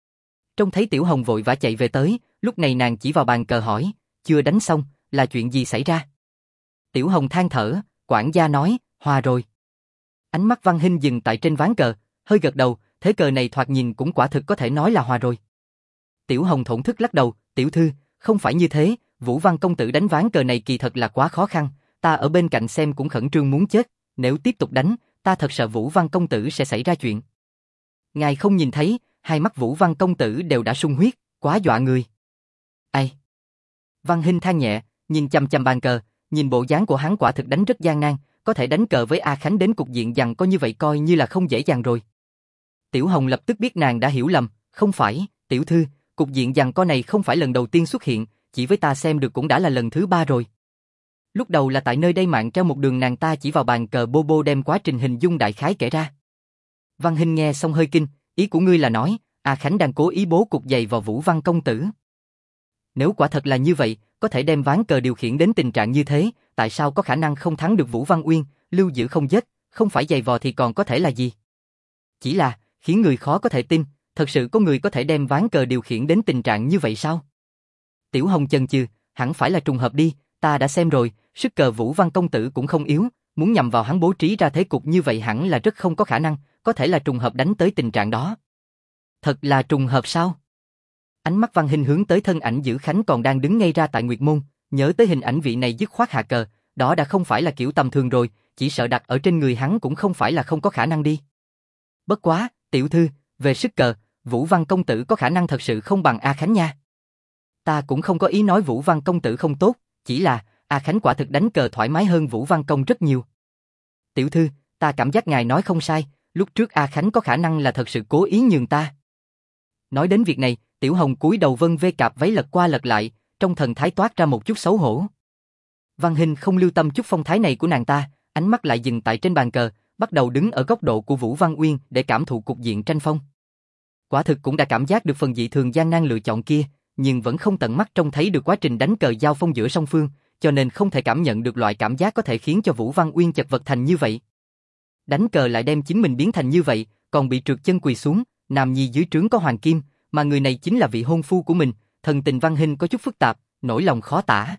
Trông thấy Tiểu Hồng vội vã chạy về tới, lúc này nàng chỉ vào bàn cờ hỏi, chưa đánh xong, là chuyện gì xảy ra? Tiểu Hồng than thở, quản gia nói, hòa rồi. Ánh mắt Văn Hinh dừng tại trên ván cờ, hơi gật đầu, thế cờ này thoạt nhìn cũng quả thực có thể nói là hòa rồi. Tiểu Hồng thổn thức lắc đầu, tiểu thư, không phải như thế, Vũ Văn công tử đánh ván cờ này kỳ thật là quá khó khăn, ta ở bên cạnh xem cũng khẩn trương muốn chết, nếu tiếp tục đánh, ta thật sợ Vũ Văn công tử sẽ xảy ra chuyện. Ngài không nhìn thấy, hai mắt Vũ Văn công tử đều đã sung huyết, quá dọa người. Ai? Văn Hinh than nhẹ, nhìn chằm chằm bàn cờ, nhìn bộ dáng của hắn quả thực đánh rất gian nan, có thể đánh cờ với A Khánh đến cục diện giằng co như vậy coi như là không dễ dàng rồi. Tiểu Hồng lập tức biết nàng đã hiểu lầm, không phải, tiểu thư, cục diện giằng co này không phải lần đầu tiên xuất hiện, chỉ với ta xem được cũng đã là lần thứ 3 rồi. Lúc đầu là tại nơi đây mạng treo một đường nàng ta chỉ vào bàn cờ bô bô đem quá trình hình dung đại khái kể ra. Văn Hinh nghe xong hơi kinh, ý của ngươi là nói, A Khánh đang cố ý bố cục dày vào Vũ Văn công tử. Nếu quả thật là như vậy, có thể đem ván cờ điều khiển đến tình trạng như thế, tại sao có khả năng không thắng được Vũ Văn Uyên, lưu giữ không giết, không phải dày vò thì còn có thể là gì? Chỉ là, khiến người khó có thể tin, thật sự có người có thể đem ván cờ điều khiển đến tình trạng như vậy sao? Tiểu Hồng chần chừ, hẳn phải là trùng hợp đi, ta đã xem rồi, sức cờ Vũ Văn công tử cũng không yếu, muốn nhằm vào hắn bố trí ra thế cục như vậy hẳn là rất không có khả năng, có thể là trùng hợp đánh tới tình trạng đó. Thật là trùng hợp sao? Ánh mắt Văn Hinh hướng tới thân ảnh Dữ Khánh còn đang đứng ngay ra tại Nguyệt Môn, nhớ tới hình ảnh vị này dứt khoát hạ cờ, đó đã không phải là kiểu tầm thường rồi, chỉ sợ đặt ở trên người hắn cũng không phải là không có khả năng đi. Bất quá, tiểu thư, về sức cờ, Vũ Văn công tử có khả năng thật sự không bằng A Khánh nha. Ta cũng không có ý nói Vũ Văn công tử không tốt, chỉ là A Khánh quả thực đánh cờ thoải mái hơn Vũ Văn công rất nhiều. Tiểu thư, ta cảm giác ngài nói không sai, lúc trước A Khánh có khả năng là thật sự cố ý nhường ta. Nói đến việc này, Tiểu Hồng cúi đầu vân vê cạp váy lật qua lật lại, trong thần thái toát ra một chút xấu hổ. Văn Hinh không lưu tâm chút phong thái này của nàng ta, ánh mắt lại dừng tại trên bàn cờ, bắt đầu đứng ở góc độ của Vũ Văn Uyên để cảm thụ cục diện tranh phong. Quả thực cũng đã cảm giác được phần dị thường gian nan lựa chọn kia, nhưng vẫn không tận mắt trông thấy được quá trình đánh cờ giao phong giữa song phương, cho nên không thể cảm nhận được loại cảm giác có thể khiến cho Vũ Văn Uyên chật vật thành như vậy. Đánh cờ lại đem chính mình biến thành như vậy, còn bị trượt chân quỳ xuống, nam nhi dưới trướng có hoàng kim, mà người này chính là vị hôn phu của mình, thần tình Văn Hinh có chút phức tạp, nỗi lòng khó tả.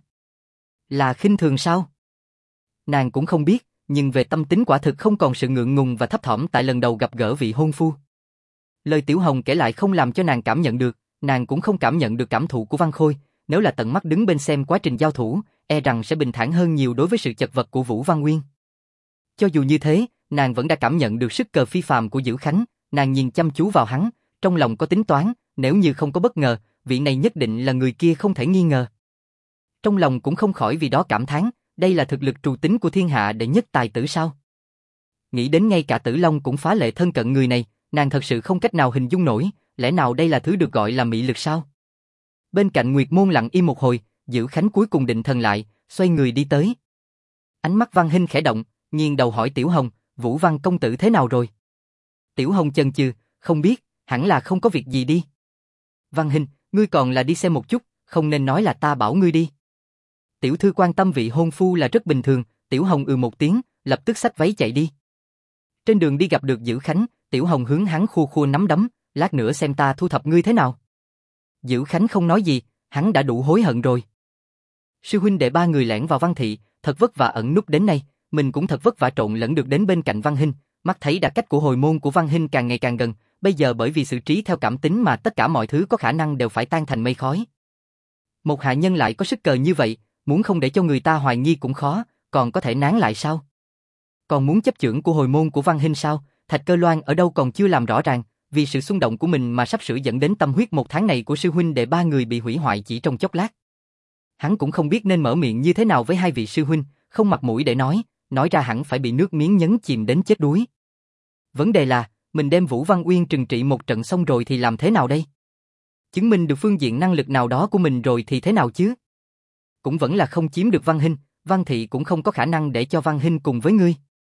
Là khinh thường sao? Nàng cũng không biết, nhưng về tâm tính quả thực không còn sự ngượng ngùng và thấp thỏm tại lần đầu gặp gỡ vị hôn phu. Lời Tiểu Hồng kể lại không làm cho nàng cảm nhận được, nàng cũng không cảm nhận được cảm thụ của Văn Khôi, nếu là tận mắt đứng bên xem quá trình giao thủ, e rằng sẽ bình thản hơn nhiều đối với sự chật vật của Vũ Văn Uyên. Cho dù như thế, nàng vẫn đã cảm nhận được sức cờ phi phàm của Dữ Khánh, nàng nhìn chăm chú vào hắn, trong lòng có tính toán, nếu như không có bất ngờ, vị này nhất định là người kia không thể nghi ngờ. Trong lòng cũng không khỏi vì đó cảm thán, đây là thực lực trù tính của thiên hạ đệ nhất tài tử sao? Nghĩ đến ngay cả Tử Long cũng phá lệ thân cận người này, nàng thật sự không cách nào hình dung nổi, lẽ nào đây là thứ được gọi là mị lực sao? Bên cạnh Nguyệt Môn lặng im một hồi, Dữ Khánh cuối cùng định thần lại, xoay người đi tới. Ánh mắt Văn Hinh khẽ động, nghiêng đầu hỏi Tiểu Hồng, Vũ Văn công tử thế nào rồi? Tiểu Hồng chần chừ, không biết, hẳn là không có việc gì đi. Văn Hinh, ngươi còn là đi xem một chút, không nên nói là ta bảo ngươi đi. Tiểu thư quan tâm vị hôn phu là rất bình thường, Tiểu Hồng một tiếng, lập tức xách váy chạy đi. Trên đường đi gặp được Dữ Khánh, Tiểu Hồng hướng hắn khua khua nắm đấm, lát nữa xem ta thu thập ngươi thế nào. Dữ Khánh không nói gì, hắn đã đủ hối hận rồi. Sư huynh đệ ba người lẻn vào Văn thị, thật vất vả ẩn núp đến nay, mình cũng thật vất vả trộn lẫn được đến bên cạnh Văn Hinh, mắt thấy đã cách của hồi môn của Văn Hinh càng ngày càng gần, bây giờ bởi vì xử trí theo cảm tính mà tất cả mọi thứ có khả năng đều phải tan thành mây khói. Một hạ nhân lại có sức cờ như vậy, muốn không để cho người ta hoài nghi cũng khó, còn có thể nán lại sao? Còn muốn chấp chưởng của hồi môn của Văn Hinh sao? Thạch Cơ Loan ở đâu còn chưa làm rõ ràng, vì sự xung động của mình mà sắp sửa dẫn đến tâm huyết một tháng này của sư huynh đệ ba người bị hủy hoại chỉ trong chốc lát. Hắn cũng không biết nên mở miệng như thế nào với hai vị sư huynh, không mặt mũi để nói ra hẳn phải bị nước miếng nhấn chìm đến chết đuối. Vấn đề là, mình đem Vũ Văn Uyên trừng trị một trận xong rồi thì làm thế nào đây? Chứng minh được phương diện năng lực nào đó của mình rồi thì thế nào chứ? Cũng vẫn là không chiếm được Văn Hinh, Văn Thị cũng không có khả năng để cho Văn Hinh cùng với ngươi.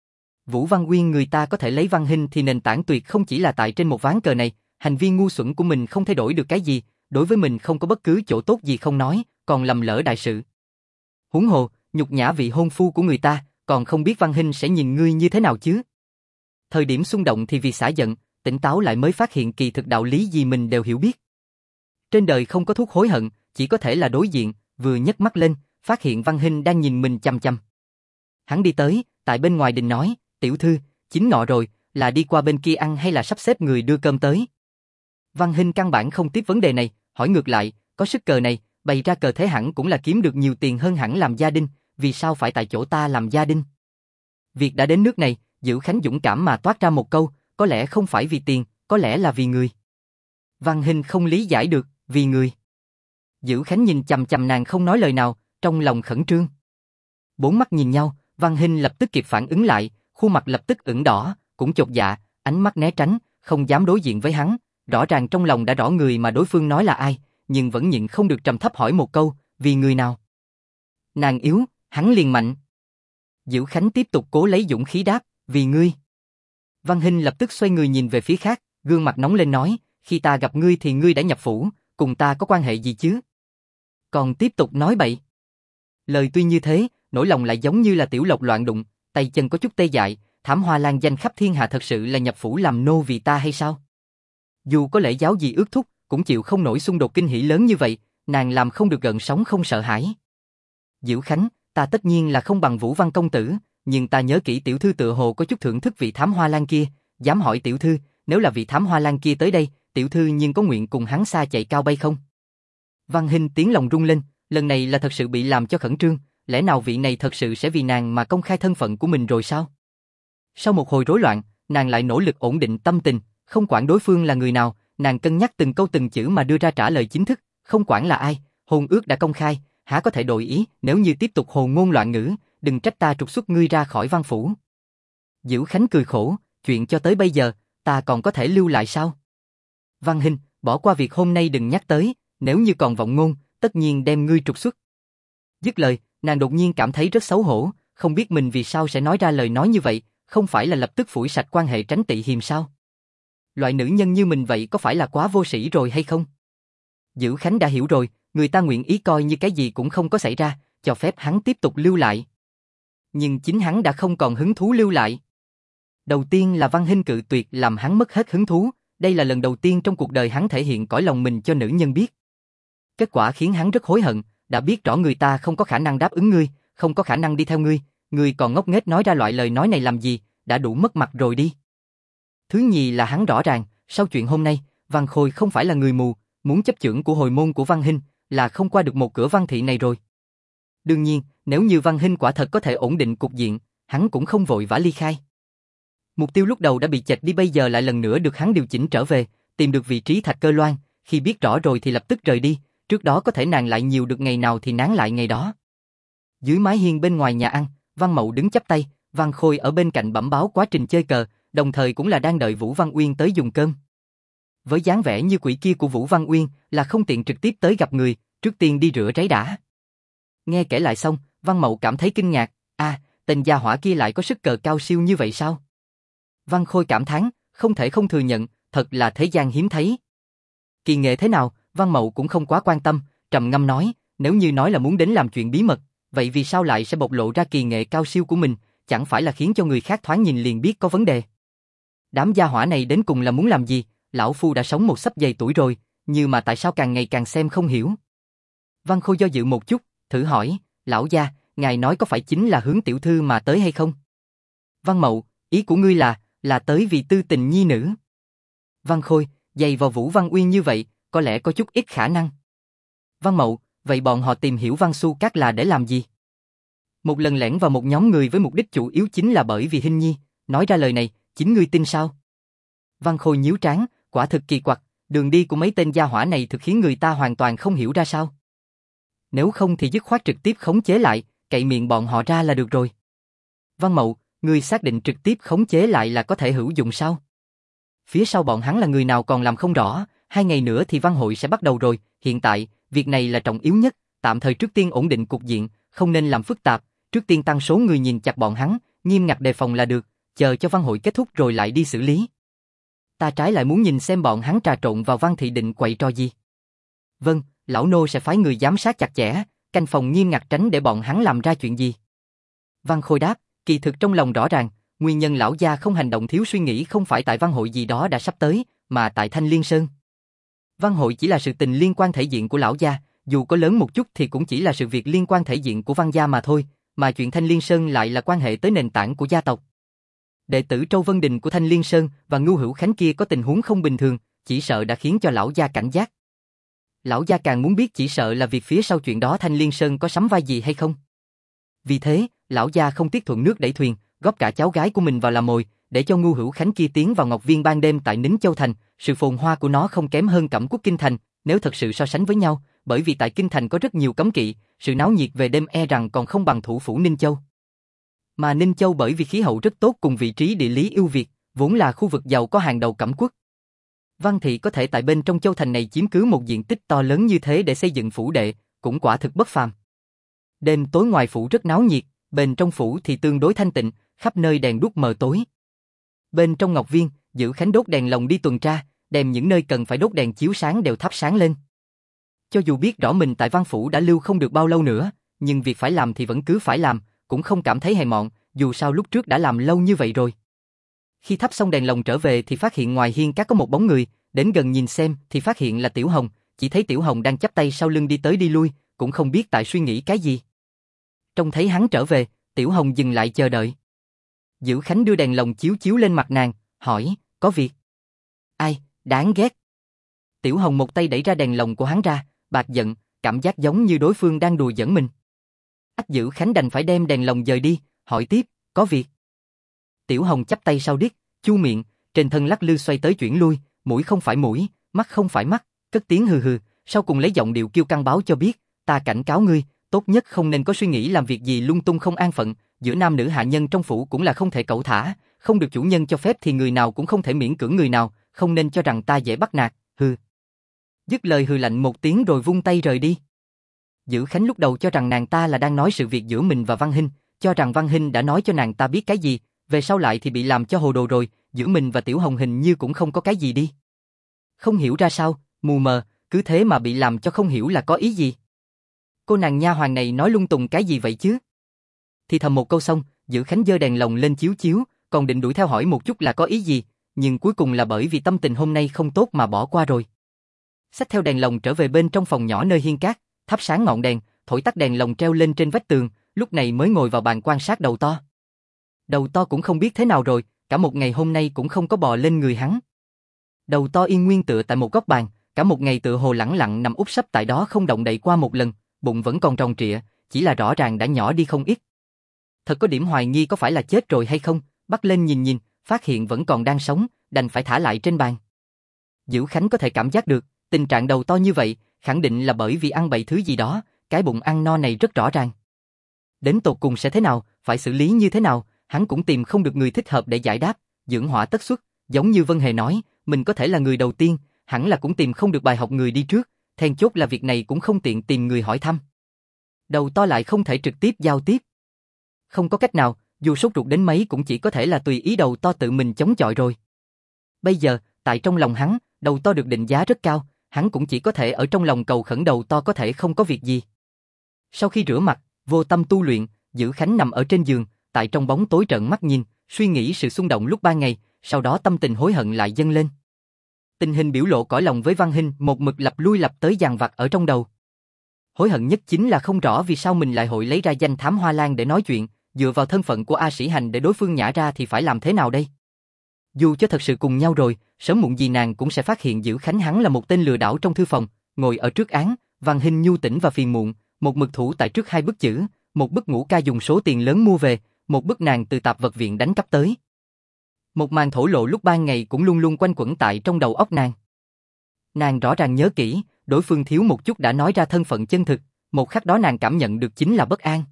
Vũ Văn Uyên người ta có thể lấy Văn Hinh thì nền tảng tuyệt không chỉ là tại trên một ván cờ này, hành vi ngu xuẩn của mình không thay đổi được cái gì, đối với mình không có bất cứ chỗ tốt gì không nói, còn lầm lỡ đại sự. Huống hồ, nhục nhã vị hôn phu của người ta, còn không biết Văn Hinh sẽ nhìn ngươi như thế nào chứ. Thời điểm xung động thì vì xả giận, tỉnh táo lại mới phát hiện kỳ thực đạo lý gì mình đều hiểu biết. Trên đời không có thuốc hối hận, chỉ có thể là đối diện, vừa nhấc mắt lên, phát hiện Văn Hinh đang nhìn mình chăm chăm. Hắn đi tới, tại bên ngoài đình nói, tiểu thư, 9 ngọ rồi, là đi qua bên kia ăn hay là sắp xếp người đưa cơm tới? Văn Hinh căn bản không tiếp vấn đề này, hỏi ngược lại, có sức cờ này, bày ra cờ thế hẳn cũng là kiếm được nhiều tiền hơn hẳn làm gia đình, vì sao phải tại chỗ ta làm gia đình? Việc đã đến nước này, Dữ Khánh dũng cảm mà toát ra một câu, có lẽ không phải vì tiền, có lẽ là vì người. Văn Hinh không lý giải được, vì người. Dữ Khánh nhìn chằm chằm nàng không nói lời nào, trong lòng khẩn trương. Bốn mắt nhìn nhau, Văn Hinh lập tức kịp phản ứng lại, khuôn mặt lập tức ửng đỏ, cũng chột dạ, ánh mắt né tránh, không dám đối diện với hắn. Rõ ràng trong lòng đã rõ người mà đối phương nói là ai, nhưng vẫn nhịn không được trầm thấp hỏi một câu, vì người nào? Nàng yếu, hắn liền mạnh. Dữ Khánh tiếp tục cố lấy dũng khí đáp, vì ngươi. Văn Hinh lập tức xoay người nhìn về phía khác, gương mặt nóng lên nói, khi ta gặp ngươi thì ngươi đã nhập phủ, cùng ta có quan hệ gì chứ? Còn tiếp tục nói bậy. Lời tuy như thế, nỗi lòng lại giống như là tiểu lộc loạn đụng, tay chân có chút tê dại, Thảm Hoa Lan danh khắp thiên hạ thật sự là nhập phủ làm nô vì ta hay sao? Dù có lễ giáo gì ước thúc, cũng chịu không nổi xung đột kinh hỉ lớn như vậy, nàng làm không được gợn sóng không sợ hãi. Dữ Khánh, ta tất nhiên là không bằng Vũ Văn công tử, nhưng ta nhớ kỹ tiểu thư tựa hồ có chút thưởng thức vị Thám Hoa Lan kia, dám hỏi tiểu thư, nếu là vị Thám Hoa Lan kia tới đây, tiểu thư nhưng có nguyện cùng hắn xa chạy cao bay không? Văn Hinh tiếng lòng rung lên, lần này là thật sự bị làm cho khẩn trương, lẽ nào vị này thật sự sẽ vì nàng mà công khai thân phận của mình rồi sao? Sau một hồi rối loạn, nàng lại nỗ lực ổn định tâm tình, không quản đối phương là người nào, nàng cân nhắc từng câu từng chữ mà đưa ra trả lời chính thức, không quản là ai, hôn ước đã công khai, há có thể đổi ý, nếu như tiếp tục hồ ngôn loạn ngữ, đừng trách ta trục xuất ngươi ra khỏi văn phủ. Dữ Khánh cười khổ, chuyện cho tới bây giờ, ta còn có thể lưu lại sao? Văn Hinh, bỏ qua việc hôm nay đừng nhắc tới, nếu như còn vọng ngôn, tất nhiên đem ngươi trục xuất. Dứt lời, nàng đột nhiên cảm thấy rất xấu hổ, không biết mình vì sao sẽ nói ra lời nói như vậy, không phải là lập tức phủi sạch quan hệ tránh tị hiềm sao? Loại nữ nhân như mình vậy có phải là quá vô sĩ rồi hay không? Dữ Khánh đã hiểu rồi, người ta nguyện ý coi như cái gì cũng không có xảy ra, cho phép hắn tiếp tục lưu lại. Nhưng chính hắn đã không còn hứng thú lưu lại. Đầu tiên là Văn Hinh cự tuyệt làm hắn mất hết hứng thú, đây là lần đầu tiên trong cuộc đời hắn thể hiện cõi lòng mình cho nữ nhân biết. Kết quả khiến hắn rất hối hận, đã biết rõ người ta không có khả năng đáp ứng ngươi, không có khả năng đi theo ngươi, ngươi còn ngốc nghếch nói ra loại lời nói này làm gì, đã đủ mất mặt rồi đi. Thứ nhì là hắn rõ ràng, sau chuyện hôm nay, Văn Khôi không phải là người mù, muốn chấp chưởng của hồi môn của Văn Hinh là không qua được một cửa Văn thị này rồi. Đương nhiên, nếu như Văn Hinh quả thật có thể ổn định cục diện, hắn cũng không vội vã ly khai. Mục tiêu lúc đầu đã bị chệch đi bây giờ lại lần nữa được hắn điều chỉnh trở về, tìm được vị trí Thạch Cơ Loan, khi biết rõ rồi thì lập tức rời đi, trước đó có thể nàng lại nhiều được ngày nào thì nán lại ngày đó. Dưới mái hiên bên ngoài nhà ăn, Văn Mậu đứng chắp tay, Văn Khôi ở bên cạnh bẩm báo quá trình chơi cờ, đồng thời cũng là đang đợi Vũ Văn Uyên tới dùng cơm. Với dáng vẻ như quỷ kia của Vũ Văn Uyên là không tiện trực tiếp tới gặp người, trước tiên đi rửa ráy đã. Nghe kể lại xong, Văn Mậu cảm thấy kinh ngạc, tên gia hỏa kia lại có sức cờ cao siêu như vậy sao? Văn Khôi cảm thán, không thể không thừa nhận, thật là thế gian hiếm thấy. Kỳ nghệ thế nào, Văn Mậu cũng không quá quan tâm, trầm ngâm nói, nếu như nói là muốn đến làm chuyện bí mật, vậy vì sao lại sẽ bộc lộ ra kỳ nghệ cao siêu của mình, chẳng phải là khiến cho người khác thoáng nhìn liền biết có vấn đề. Đám gia hỏa này đến cùng là muốn làm gì, lão phu đã sống một sắp dày tuổi rồi, nhưng mà tại sao càng ngày càng xem không hiểu. Văn Khôi do dự một chút, thử hỏi, lão gia, ngài nói có phải chính là hướng tiểu thư mà tới hay không? Văn Mậu, ý của ngươi là tới vì tư tình nhi nữ. Văn Khôi, dày vào Vũ Văn Uyên như vậy, có lẽ có chút ít khả năng. Văn Mậu, vậy bọn họ tìm hiểu Văn Xu Cát là để làm gì? Một lần lẻn vào một nhóm người với mục đích chủ yếu chính là bởi vì Hinh Nhi, nói ra lời này, chính ngươi tin sao? Văn Khôi nhíu trán, quả thực kỳ quặc, đường đi của mấy tên gia hỏa này thực khiến người ta hoàn toàn không hiểu ra sao. Nếu không thì dứt khoát trực tiếp khống chế lại, cậy miệng bọn họ ra là được rồi. Văn Mậu, ngươi xác định trực tiếp khống chế lại là có thể hữu dụng sao? Phía sau bọn hắn là người nào còn làm không rõ, 2 ngày nữa thì văn hội sẽ bắt đầu rồi, hiện tại, việc này là trọng yếu nhất, tạm thời trước tiên ổn định cục diện, không nên làm phức tạp, trước tiên tăng số người nhìn chặt bọn hắn, nghiêm ngặt đề phòng là được, chờ cho văn hội kết thúc rồi lại đi xử lý. Ta trái lại muốn nhìn xem bọn hắn trà trộn vào Văn thị định quậy trò gì. Vâng, lão nô sẽ phái người giám sát chặt chẽ, canh phòng nghiêm ngặt tránh để bọn hắn làm ra chuyện gì. Văn Khôi đáp, kỳ thực trong lòng rõ ràng, nguyên nhân lão gia không hành động thiếu suy nghĩ không phải tại văn hội gì đó đã sắp tới, mà tại Thanh Liên Sơn. Văn hội chỉ là sự tình liên quan thể diện của lão gia, dù có lớn một chút thì cũng chỉ là sự việc liên quan thể diện của văn gia mà thôi, mà chuyện Thanh Liên Sơn lại là quan hệ tới nền tảng của gia tộc. Đệ tử Trâu Vân Đình của Thanh Liên Sơn và Ngưu Hữu Khánh kia có tình huống không bình thường, chỉ sợ đã khiến cho lão gia cảnh giác. Lão gia càng muốn biết chỉ sợ là việc phía sau chuyện đó Thanh Liên Sơn có sắm vai gì hay không. Vì thế, lão gia không tiếc thuận nước đẩy thuyền, góp cả cháu gái của mình vào làm mồi, để cho Ngưu Hữu Khánh kia tiến vào Ngọc Viên ban đêm tại Nính Châu Thành, sự phồn hoa của nó không kém hơn Cẩm Quốc Kinh Thành, nếu thật sự so sánh với nhau, bởi vì tại Kinh Thành có rất nhiều cấm kỵ, sự náo nhiệt về đêm e rằng còn không bằng thủ phủ Ninh Châu. Mà Ninh Châu bởi vì khí hậu rất tốt cùng vị trí địa lý ưu việt, vốn là khu vực giàu có hàng đầu Cẩm Quốc. Văn thị có thể tại bên trong châu thành này chiếm cứ một diện tích to lớn như thế để xây dựng phủ đệ, cũng quả thực bất phàm. Đêm tối ngoài phủ rất náo nhiệt, bên trong phủ thì tương đối thanh tịnh, khắp nơi đèn đuốc mờ tối. Bên trong Ngọc Viên, Dữ Khánh đốt đèn lồng đi tuần tra, đem những nơi cần phải đốt đèn chiếu sáng đều thắp sáng lên. Cho dù biết rõ mình tại văn phủ đã lưu không được bao lâu nữa, nhưng việc phải làm thì vẫn cứ phải làm, cũng không cảm thấy hề mọn, dù sao lúc trước đã làm lâu như vậy rồi. Khi thắp xong đèn lồng trở về thì phát hiện ngoài hiên các có một bóng người, đến gần nhìn xem thì phát hiện là Tiểu Hồng, chỉ thấy Tiểu Hồng đang chắp tay sau lưng đi tới đi lui, cũng không biết tại suy nghĩ cái gì. Trông thấy hắn trở về, Tiểu Hồng dừng lại chờ đợi. Dữ Khánh đưa đèn lồng chiếu chiếu lên mặt nàng, hỏi, có việc? Ai, đáng ghét. Tiểu Hồng một tay đẩy ra đèn lồng của hắn ra, bạc giận, cảm giác giống như đối phương đang đùa giỡn mình. Ách Dữ Khánh đành phải đem đèn lồng dời đi, hỏi tiếp, có việc? Tiểu Hồng chắp tay sau điếc, chu miệng, trên thân lắc lư xoay tới chuyển lui, mũi không phải mũi, mắt không phải mắt, cất tiếng hừ hừ, sau cùng lấy giọng điệu kiêu căng báo cho biết, ta cảnh cáo ngươi, tốt nhất không nên có suy nghĩ làm việc gì lung tung không an phận, giữa nam nữ hạ nhân trong phủ cũng là không thể cẩu thả, không được chủ nhân cho phép thì người nào cũng không thể miễn cưỡng người nào, không nên cho rằng ta dễ bắt nạt, hừ. Dứt lời hừ lạnh một tiếng rồi vung tay rời đi. Dữ Khánh lúc đầu cho rằng nàng ta là đang nói sự việc giữa mình và Văn Hinh, cho rằng Văn Hinh đã nói cho nàng ta biết cái gì, về sau lại thì bị làm cho hồ đồ rồi, giữa mình và Tiểu Hồng hình như cũng không có cái gì đi. Không hiểu ra sao, mù mờ, cứ thế mà bị làm cho không hiểu là có ý gì. Cô nàng nha hoàn này nói lung tung cái gì vậy chứ? Thì thầm một câu xong, Dữ Khánh giơ đèn lồng lên chiếu chiếu, còn định đuổi theo hỏi một chút là có ý gì, nhưng cuối cùng là bởi vì tâm tình hôm nay không tốt mà bỏ qua rồi. Xách theo đèn lồng trở về bên trong phòng nhỏ nơi hiên cát, thắp sáng ngọn đèn, thổi tắt đèn lồng treo lên trên vách tường, lúc này mới ngồi vào bàn quan sát Đầu To. Đầu To cũng không biết thế nào rồi, cả một ngày hôm nay cũng không có bò lên người hắn. Đầu To yên nguyên tựa tại một góc bàn, cả một ngày tựa hồ lẳng lặng nằm úp sấp tại đó không động đậy qua một lần, bụng vẫn còn tròn trịa, chỉ là rõ ràng đã nhỏ đi không ít. Thật có điểm hoài nghi có phải là chết rồi hay không, bắt lên nhìn nhìn, phát hiện vẫn còn đang sống, đành phải thả lại trên bàn. Dữ Khánh có thể cảm giác được, tình trạng Đầu To như vậy, khẳng định là bởi vì ăn bậy thứ gì đó, cái bụng ăn no này rất rõ ràng. Đến tột cùng sẽ thế nào, phải xử lý như thế nào, hắn cũng tìm không được người thích hợp để giải đáp, dưỡng hỏa tất xuất, giống như Vân Hề nói, mình có thể là người đầu tiên, hẳn là cũng tìm không được bài học người đi trước, then chốt là việc này cũng không tiện tìm người hỏi thăm. Đầu To lại không thể trực tiếp giao tiếp. Không có cách nào, dù sốt ruột đến mấy cũng chỉ có thể là tùy ý Đầu To tự mình chống chọi rồi. Bây giờ, tại trong lòng hắn, Đầu To được định giá rất cao, hắn cũng chỉ có thể ở trong lòng cầu khẩn Đầu To có thể không có việc gì. Sau khi rửa mặt, vô tâm tu luyện, Dữ Khánh nằm ở trên giường, tại trong bóng tối trợn mắt nhìn, suy nghĩ sự xung động lúc ban ngày, sau đó tâm tình hối hận lại dâng lên. Tình hình biểu lộ cõi lòng với Văn Hinh một mực lặp lui lặp tới dằn vặt ở trong đầu. Hối hận nhất chính là không rõ vì sao mình lại hội lấy ra danh Thám Hoa Lan để nói chuyện, dựa vào thân phận của A Sĩ Hành để đối phương nhả ra thì phải làm thế nào đây? Dù cho thật sự cùng nhau rồi, sớm muộn gì nàng cũng sẽ phát hiện Dữ Khánh hắn là một tên lừa đảo trong thư phòng, ngồi ở trước án, Văn Hinh nhu tỉnh và phiền muộn, một mực thủ tại trước hai bức chữ, một bức Ngũ Ca dùng số tiền lớn mua về, một bức nàng từ tạp vật viện đánh cắp tới. Một màn thổ lộ lúc ban ngày cũng luôn luôn quanh quẩn tại trong đầu óc nàng. Nàng rõ ràng nhớ kỹ, đối phương thiếu một chút đã nói ra thân phận chân thực, một khắc đó nàng cảm nhận được chính là bất an.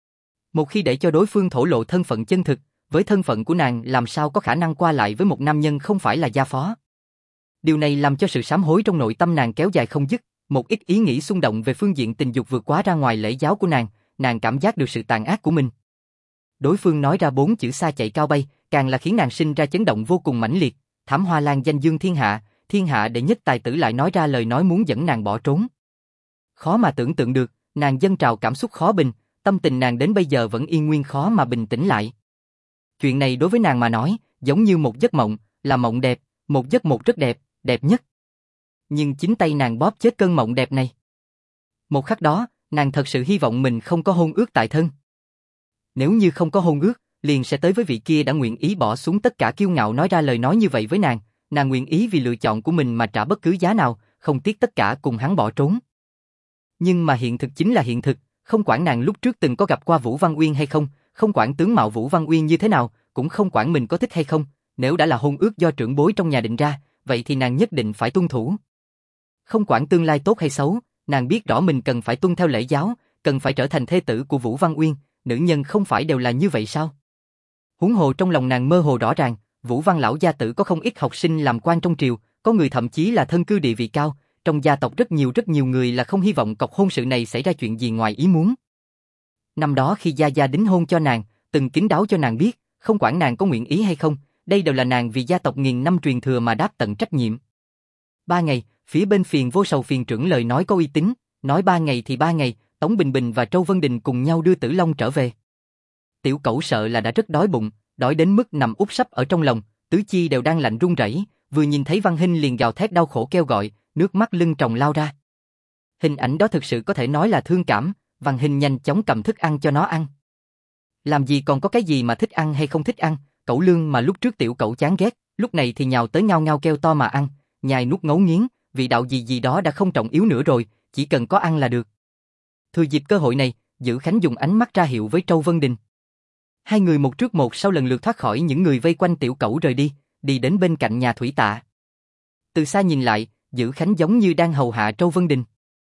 Một khi để cho đối phương thổ lộ thân phận chân thực, với thân phận của nàng làm sao có khả năng qua lại với một nam nhân không phải là gia phó. Điều này làm cho sự sám hối trong nội tâm nàng kéo dài không dứt, một ít ý nghĩ xung động về phương diện tình dục vượt quá ra ngoài lễ giáo của nàng cảm giác được sự tàn ác của mình. Đối phương nói ra 4 chữ xa chạy cao bay, càng là khiến nàng sinh ra chấn động vô cùng mãnh liệt. Thảm Hoa Lan danh dương thiên hạ đệ nhất tài tử lại nói ra lời nói muốn dẫn nàng bỏ trốn. Khó mà tưởng tượng được, nàng dâng trào cảm xúc khó bình, tâm tình nàng đến bây giờ vẫn yên nguyên khó mà bình tĩnh lại. Chuyện này đối với nàng mà nói, giống như một giấc mộng, là mộng đẹp, một giấc mộng rất đẹp, đẹp nhất. Nhưng chính tay nàng bóp chết cơn mộng đẹp này. Một khắc đó, nàng thật sự hy vọng mình không có hôn ước tại thân. Nếu như không có hôn ước, liền sẽ tới với vị kia đã nguyện ý bỏ xuống tất cả kiêu ngạo nói ra lời nói như vậy với nàng nguyện ý vì lựa chọn của mình mà trả bất cứ giá nào, không tiếc tất cả cùng hắn bỏ trốn. Nhưng mà hiện thực chính là hiện thực, không quản nàng lúc trước từng có gặp qua Vũ Văn Uyên hay không, không quản tướng mạo Vũ Văn Uyên như thế nào, cũng không quản mình có thích hay không, nếu đã là hôn ước do trưởng bối trong nhà định ra, vậy thì nàng nhất định phải tuân thủ. Không quản tương lai tốt hay xấu, nàng biết rõ mình cần phải tuân theo lễ giáo, cần phải trở thành thê tử của Vũ Văn Uyên, nữ nhân không phải đều là như vậy sao? Huống hồ trong lòng nàng mơ hồ rõ ràng, Vũ Văn lão gia tử có không ít học sinh làm quan trong triều, có người thậm chí là thân cư địa vị cao, trong gia tộc rất nhiều người là không hy vọng cọc hôn sự này xảy ra chuyện gì ngoài ý muốn. Năm đó khi gia gia đính hôn cho nàng, từng kín đáo cho nàng biết, không quản nàng có nguyện ý hay không, đây đều là nàng vì gia tộc nghìn năm truyền thừa mà đáp tận trách nhiệm. 3 ngày, phía bên Phiền Vô Sầu Phiền trưởng lời nói có uy tín, nói 3 ngày thì 3 ngày, Tống Bình Bình và Châu Vân Đình cùng nhau đưa Tử Long trở về. Tiểu Cẩu sợ là đã rất đói bụng, đói đến mức nằm úp sấp ở trong lòng, tứ chi đều đang lạnh run rẩy, vừa nhìn thấy Văn Hinh liền gào thét đau khổ kêu gọi, nước mắt lưng tròng lao ra. Hình ảnh đó thực sự có thể nói là thương cảm, Văn Hinh nhanh chóng cầm thức ăn cho nó ăn. Làm gì còn có cái gì mà thích ăn hay không thích ăn, cẩu lương mà lúc trước Tiểu Cẩu chán ghét, lúc này thì nhào tới ngao ngao kêu to mà ăn, nhai nuốt ngấu nghiến, vị đạo gì đó đã không trọng yếu nữa rồi, chỉ cần có ăn là được. Thừa dịp cơ hội này, Dữ Khánh dùng ánh mắt ra hiệu với Châu Vân Đình. Hai người một trước một sau lần lượt thoát khỏi những người vây quanh Tiểu Cẩu rời đi, đi đến bên cạnh nhà thủy tạ. Từ xa nhìn lại, Dữ Khánh giống như đang hầu hạ Châu Vân Đình.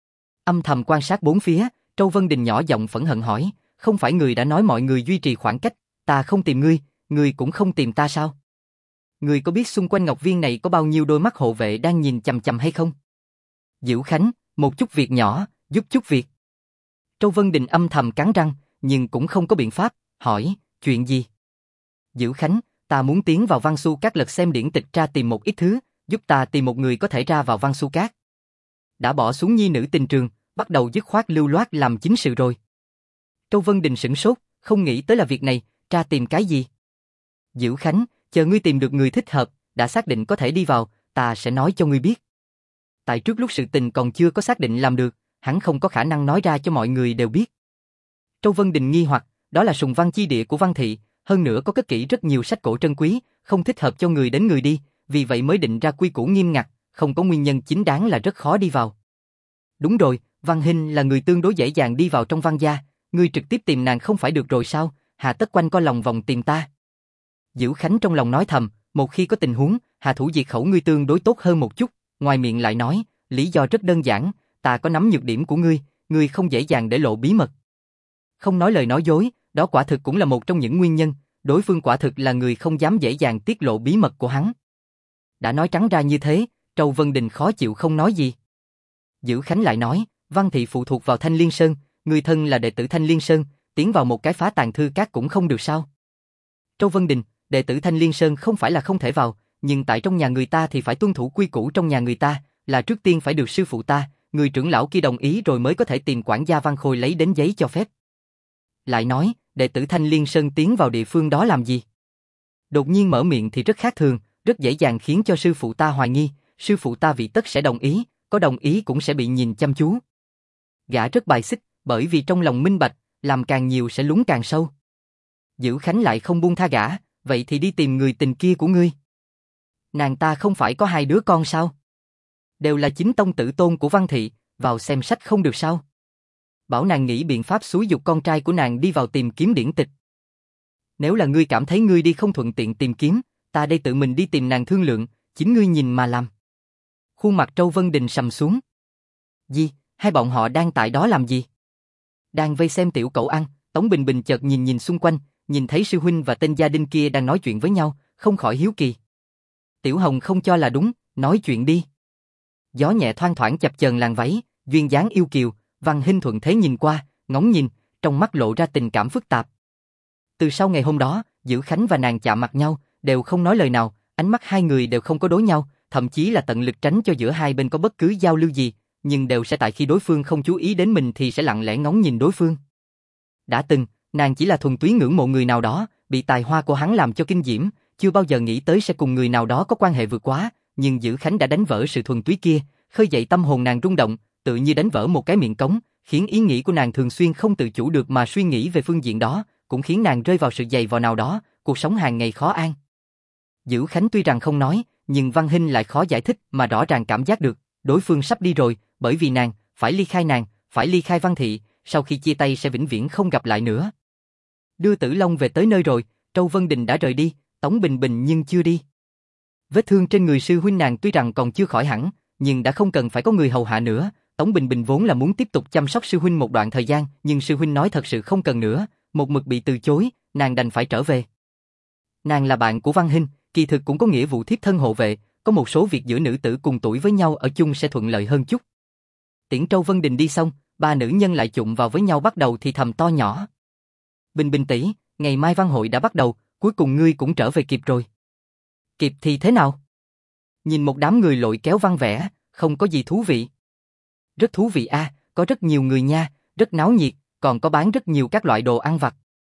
Âm thầm quan sát bốn phía, Châu Vân Đình nhỏ giọng phẫn hận hỏi, không phải người đã nói mọi người duy trì khoảng cách, ta không tìm ngươi, ngươi cũng không tìm ta sao? Ngươi có biết xung quanh Ngọc Viên này có bao nhiêu đôi mắt hộ vệ đang nhìn chằm chằm hay không? Dữ Khánh, một chút việc nhỏ, giúp chút việc. Châu Vân Đình âm thầm cắn răng, nhưng cũng không có biện pháp, hỏi, chuyện gì? Dữ Khánh, ta muốn tiến vào Văn Xu Các lật xem điển tịch tra tìm một ít thứ, giúp ta tìm một người có thể ra vào Văn Xu Các. Đã bỏ xuống nhi nữ tình trường, bắt đầu dứt khoát lưu loát làm chính sự rồi. Châu Vân Đình sửng sốt, không nghĩ tới là việc này, tra tìm cái gì? Dữ Khánh, chờ ngươi tìm được người thích hợp, đã xác định có thể đi vào, ta sẽ nói cho ngươi biết. Tại trước lúc sự tình còn chưa có xác định làm được, hắn không có khả năng nói ra cho mọi người đều biết. Châu Vân Đình nghi hoặc, đó là sùng văn chi địa của Văn Thị, hơn nữa có cất kỹ rất nhiều sách cổ trân quý, không thích hợp cho người đến người đi, vì vậy mới định ra quy củ nghiêm ngặt, không có nguyên nhân chính đáng là rất khó đi vào. Đúng rồi, Văn Hinh là người tương đối dễ dàng đi vào trong Văn gia, ngươi trực tiếp tìm nàng không phải được rồi sao, hà tất quanh co lòng vòng tìm ta. Dữ Khánh trong lòng nói thầm, một khi có tình huống, hạ thủ diệt khẩu ngươi tương đối tốt hơn một chút, ngoài miệng lại nói, lý do rất đơn giản, ta có nắm nhược điểm của ngươi không dễ dàng để lộ bí mật. Không nói lời nói dối, đó quả thực cũng là một trong những nguyên nhân, đối phương quả thực là người không dám dễ dàng tiết lộ bí mật của hắn. Đã nói trắng ra như thế, Châu Vân Đình khó chịu không nói gì. Dữ Khánh lại nói, Văn Thị phụ thuộc vào Thanh Liên Sơn, người thân là đệ tử Thanh Liên Sơn, tiến vào một cái phá tàn thư các cũng không được sao? Châu Vân Đình, đệ tử Thanh Liên Sơn không phải là không thể vào, nhưng tại trong nhà người ta thì phải tuân thủ quy củ trong nhà người ta, là trước tiên phải được sư phụ ta, người trưởng lão kia đồng ý rồi mới có thể tìm quản gia Văn Khôi lấy đến giấy cho phép. Lại nói, đệ tử Thanh Liên Sơn tiến vào địa phương đó làm gì? Đột nhiên mở miệng thì rất khác thường, rất dễ dàng khiến cho sư phụ ta hoài nghi, sư phụ ta vị tất sẽ đồng ý, có đồng ý cũng sẽ bị nhìn chăm chú. Gã rất bài xích, bởi vì trong lòng minh bạch, làm càng nhiều sẽ lún càng sâu. Dữ Khánh lại không buông tha gã, vậy thì đi tìm người tình kia của ngươi. Nàng ta không phải có 2 đứa con sao? Đều là chính tông tử tôn của Văn Thị, vào xem sách không được sao? Bảo nàng nghĩ biện pháp xúi giục con trai của nàng đi vào tìm kiếm điển tịch. Nếu là ngươi cảm thấy ngươi đi không thuận tiện tìm kiếm, ta đây tự mình đi tìm nàng thương lượng, chính ngươi nhìn mà làm. Khuôn mặt Châu Vân Đình sầm xuống. Gì, hai bọn họ đang tại đó làm gì? Đang vây xem Tiểu Cẩu ăn, Tống Bình Bình chợt nhìn xung quanh, nhìn thấy sư huynh và tên gia đình kia đang nói chuyện với nhau, không khỏi hiếu kỳ. Tiểu Hồng không cho là đúng, nói chuyện đi. Gió nhẹ thoang thoảng chập chờn làn váy, duyên dáng yêu kiều, Văn Hinh thuận thế nhìn qua, ngóng nhìn, trong mắt lộ ra tình cảm phức tạp. Từ sau ngày hôm đó, Dữ Khánh và nàng chạm mặt nhau, đều không nói lời nào, ánh mắt hai người đều không có đối nhau, thậm chí là tận lực tránh cho giữa hai bên có bất cứ giao lưu gì, nhưng đều sẽ tại khi đối phương không chú ý đến mình thì sẽ lặng lẽ ngóng nhìn đối phương. Đã từng, nàng chỉ là thuần túy ngưỡng mộ người nào đó, bị tài hoa của hắn làm cho kinh diễm, chưa bao giờ nghĩ tới sẽ cùng người nào đó có quan hệ vượt quá, nhưng Dữ Khánh đã đánh vỡ sự thuần túy kia, khơi dậy tâm hồn nàng rung động, tự như đánh vỡ một cái miệng cống, khiến ý nghĩ của nàng thường xuyên không tự chủ được mà suy nghĩ về phương diện đó, cũng khiến nàng rơi vào sự dày vò nào đó, cuộc sống hàng ngày khó an. Dữ Khánh tuy rằng không nói, nhưng Văn Hinh lại khó giải thích mà rõ ràng cảm giác được, đối phương sắp đi rồi, bởi vì nàng, phải ly khai Văn Thị, sau khi chia tay sẽ vĩnh viễn không gặp lại nữa. Đưa Tử Long về tới nơi rồi, Trâu Vân Đình đã rời đi, Tống Bình Bình nhưng chưa đi. Vết thương trên người sư huynh nàng tuy rằng còn chưa khỏi hẳn, nhưng đã không cần phải có người hầu hạ nữa. Tống Bình Bình vốn là muốn tiếp tục chăm sóc sư huynh một đoạn thời gian, nhưng sư huynh nói thật sự không cần nữa, một mực bị từ chối, nàng đành phải trở về. Nàng là bạn của Văn Hinh, kỳ thực cũng có nghĩa vụ thiếp thân hộ vệ, có một số việc giữa nữ tử cùng tuổi với nhau ở chung sẽ thuận lợi hơn chút. Tiễn Trâu Vân Đình đi xong, ba nữ nhân lại chụm vào với nhau bắt đầu thì thầm to nhỏ. Bình Bình tỷ, ngày mai văn hội đã bắt đầu, cuối cùng ngươi cũng trở về kịp rồi. Kịp thì thế nào? Nhìn một đám người lội kéo văn vẽ, không có gì thú vị. Rất thú vị a, có rất nhiều người nha, rất náo nhiệt, còn có bán rất nhiều các loại đồ ăn vặt.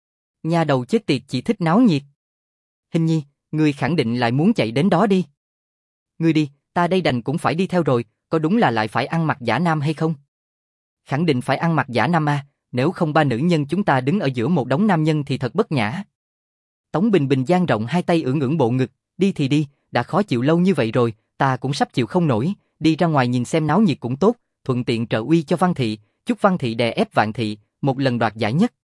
Nha đầu chết tiệt chỉ thích náo nhiệt. Hình nhi, ngươi khẳng định lại muốn chạy đến đó đi. Ngươi đi, ta đây đành cũng phải đi theo rồi, có đúng là lại phải ăn mặc giả nam hay không? Khẳng định phải ăn mặc giả nam a, nếu không ba nữ nhân chúng ta đứng ở giữa một đống nam nhân thì thật bất nhã. Tống Bình Bình dang rộng hai tay ưỡn ưỡn bộ ngực, đi thì đi, đã khó chịu lâu như vậy rồi, ta cũng sắp chịu không nổi, đi ra ngoài nhìn xem náo nhiệt cũng tốt, thuận tiện trợ uy cho Văn Thị, chúc Văn Thị đè ép Vạn Thị, một lần đoạt giải nhất.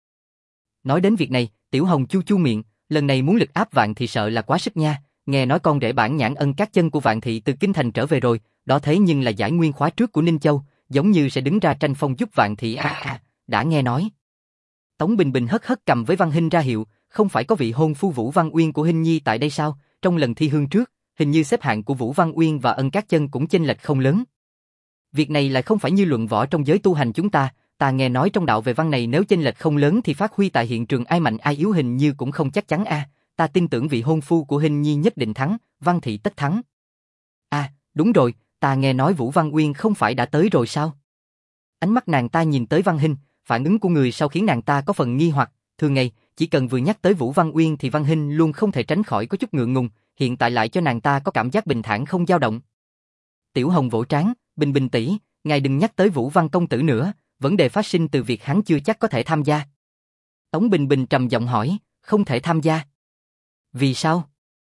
Nói đến việc này, Tiểu Hồng chu chu miệng, lần này muốn lực áp Vạn Thị sợ là quá sức nha, nghe nói con rể bản nhãn ân các chân của Vạn Thị từ Kinh Thành trở về rồi, đó thế nhưng là giải nguyên khóa trước của Ninh Châu, giống như sẽ đứng ra tranh phong giúp Vạn Thị đã nghe nói. Tống Bình Bình hất hất cầm với Văn Hinh ra hiệu, không phải có vị hôn phu Vũ Văn Uyên của Hinh Nhi tại đây sao, trong lần thi hương trước, hình như xếp hạng của Vũ Văn Uyên và ân các chân cũng chênh lệch không lớn. Việc này lại không phải như luận võ trong giới tu hành chúng ta nghe nói trong đạo về văn này nếu chênh lệch không lớn thì phát huy tại hiện trường ai mạnh ai yếu hình như cũng không chắc chắn ta tin tưởng vị hôn phu của Hinh Nhi nhất định thắng, Văn Thị tất thắng. Đúng rồi, ta nghe nói Vũ Văn Uyên không phải đã tới rồi sao? Ánh mắt nàng ta nhìn tới Văn Hinh, phản ứng của người sau khiến nàng ta có phần nghi hoặc, thường ngày, chỉ cần vừa nhắc tới Vũ Văn Uyên thì Văn Hinh luôn không thể tránh khỏi có chút ngượng ngùng, hiện tại lại cho nàng ta có cảm giác bình thản không dao động. Tiểu Hồng vỗ trán, Bình Bình tỷ, ngài đừng nhắc tới Vũ Văn công tử nữa, vấn đề phát sinh từ việc hắn chưa chắc có thể tham gia. Tống Bình Bình trầm giọng hỏi, không thể tham gia? Vì sao?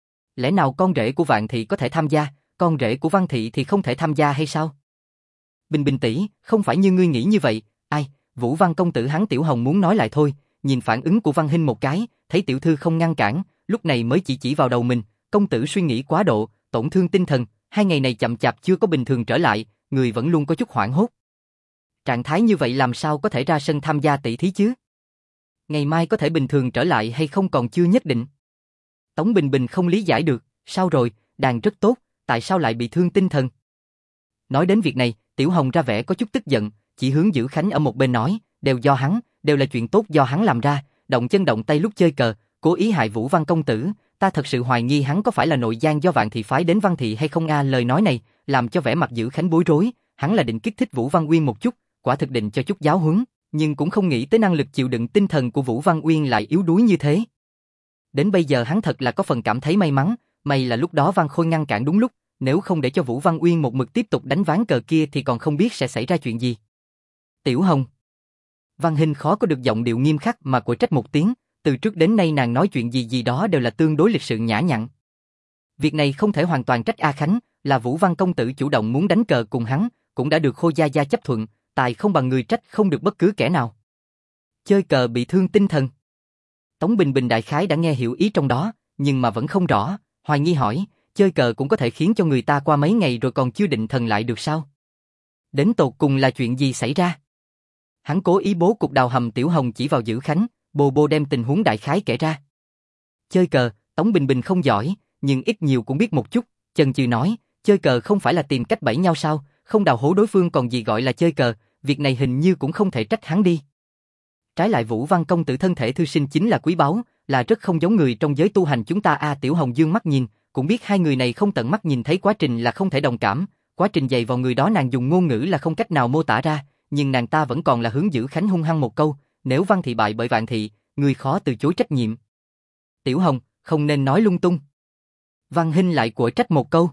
Lẽ nào con rể của Vạn Thị có thể tham gia, con rể của Văn Thị thì không thể tham gia hay sao? Bình Bình tỷ, không phải như ngươi nghĩ như vậy, Vũ Văn công tử hắn Tiểu Hồng muốn nói lại thôi, nhìn phản ứng của Văn Hinh một cái, thấy tiểu thư không ngăn cản, lúc này mới chỉ vào đầu mình, công tử suy nghĩ quá độ, tổn thương tinh thần, 2 ngày này chậm chạp chưa có bình thường trở lại, người vẫn luôn có chút hoảng hốt. Trạng thái như vậy làm sao có thể ra sân tham gia tỷ thí chứ? Ngày mai có thể bình thường trở lại hay không còn chưa nhất định. Tống Bình Bình không lý giải được, sao rồi, đàn rất tốt, tại sao lại bị thương tinh thần? Nói đến việc này, Tiểu Hồng ra vẻ có chút tức giận, chỉ hướng Dữ Khánh ở một bên nói, đều do hắn, đều là chuyện tốt do hắn làm ra, động chân động tay lúc chơi cờ, cố ý hại Vũ Văn công tử, ta thật sự hoài nghi hắn có phải là nội gian do Vạn Thị phái đến Văn Thị hay không lời nói này, làm cho vẻ mặt Dữ Khánh bối rối, hắn là định kích thích Vũ Văn Uyên một chút, quả thực định cho chút giáo huấn, nhưng cũng không nghĩ tới năng lực chịu đựng tinh thần của Vũ Văn Uyên lại yếu đuối như thế. Đến bây giờ hắn thật là có phần cảm thấy may mắn, may là lúc đó Văn Khôi ngăn cản đúng lúc, nếu không để cho Vũ Văn Uyên một mực tiếp tục đánh ván cờ kia thì còn không biết sẽ xảy ra chuyện gì. Tiểu Hồng. Văn Hinh khó có được giọng điệu nghiêm khắc mà quở trách một tiếng, từ trước đến nay nàng nói chuyện gì đó đều là tương đối lịch sự nhã nhặn. Việc này không thể hoàn toàn trách A Khánh, là Vũ Văn công tử chủ động muốn đánh cờ cùng hắn, cũng đã được Khôi gia gia chấp thuận, tài không bằng người trách không được bất cứ kẻ nào. Chơi cờ bị thương tinh thần. Tống Bình Bình đại khái đã nghe hiểu ý trong đó, nhưng mà vẫn không rõ, hoài nghi hỏi, chơi cờ cũng có thể khiến cho người ta qua mấy ngày rồi còn chưa định thần lại được sao? Đến tột cùng là chuyện gì xảy ra? Hắn cố ý bố cục đào hầm. Tiểu Hồng chỉ vào Dữ Khánh, bồ đem tình huống đại khái kể ra. Chơi cờ, Tống Bình Bình không giỏi, nhưng ít nhiều cũng biết một chút, chần chừ nói, Chơi cờ không phải là tìm cách bẫy nhau sao, không đào hố đối phương còn gì gọi là chơi cờ, việc này hình như cũng không thể trách hắn đi. Trái lại Vũ Văn công tử thân thể thư sinh chính là quý báu, là rất không giống người trong giới tu hành chúng ta. Tiểu Hồng dương mắt nhìn, cũng biết hai người này không tận mắt nhìn thấy quá trình là không thể đồng cảm, quá trình dày vào người đó nàng dùng ngôn ngữ là không cách nào mô tả ra, nhưng nàng ta vẫn còn là hướng Dữ Khánh hung hăng một câu, nếu Văn thị bại bởi Vạn thị, người khó từ chối trách nhiệm. Tiểu Hồng, không nên nói lung tung. Văn Hinh lại quở trách một câu.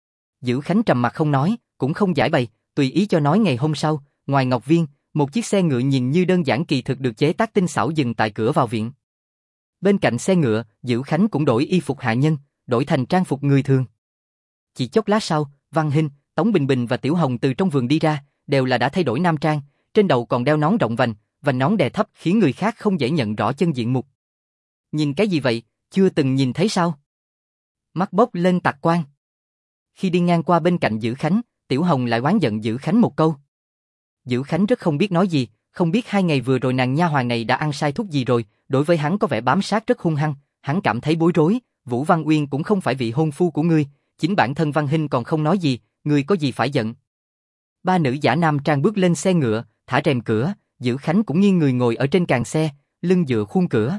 Dữ Khánh trầm mặt không nói, cũng không giải bày, tùy ý cho nói. Ngày hôm sau, ngoài Ngọc Viên, một chiếc xe ngựa nhìn như đơn giản kỳ thực được chế tác tinh xảo dừng tại cửa vào viện. Bên cạnh xe ngựa, Dữ Khánh cũng đổi y phục hạ nhân, đổi thành trang phục người thường. Chỉ chốc lát sau, Văn Hinh, Tống Bình Bình và Tiểu Hồng từ trong vườn đi ra, đều là đã thay đổi nam trang, trên đầu còn đeo nón rộng vành, vành nón đè thấp khiến người khác không dễ nhận rõ chân diện mục. Nhìn cái gì vậy, chưa từng nhìn thấy sao? Mắt bốc lên tạc quang. Khi đi ngang qua bên cạnh Dữ Khánh, Tiểu Hồng lại oán giận Dữ Khánh một câu. Dữ Khánh rất không biết nói gì, không biết 2 ngày vừa rồi nàng nha hoàn này đã ăn sai thuốc gì rồi, đối với hắn có vẻ bám sát rất hung hăng, hắn cảm thấy bối rối. Vũ Văn Uyên cũng không phải vị hôn phu của ngươi, chính bản thân Văn Hinh còn không nói gì, ngươi có gì phải giận. Ba nữ giả nam trang bước lên xe ngựa, thả rèm cửa, Dữ Khánh cũng nghiêng người ngồi ở trên càng xe, lưng dựa khuôn cửa.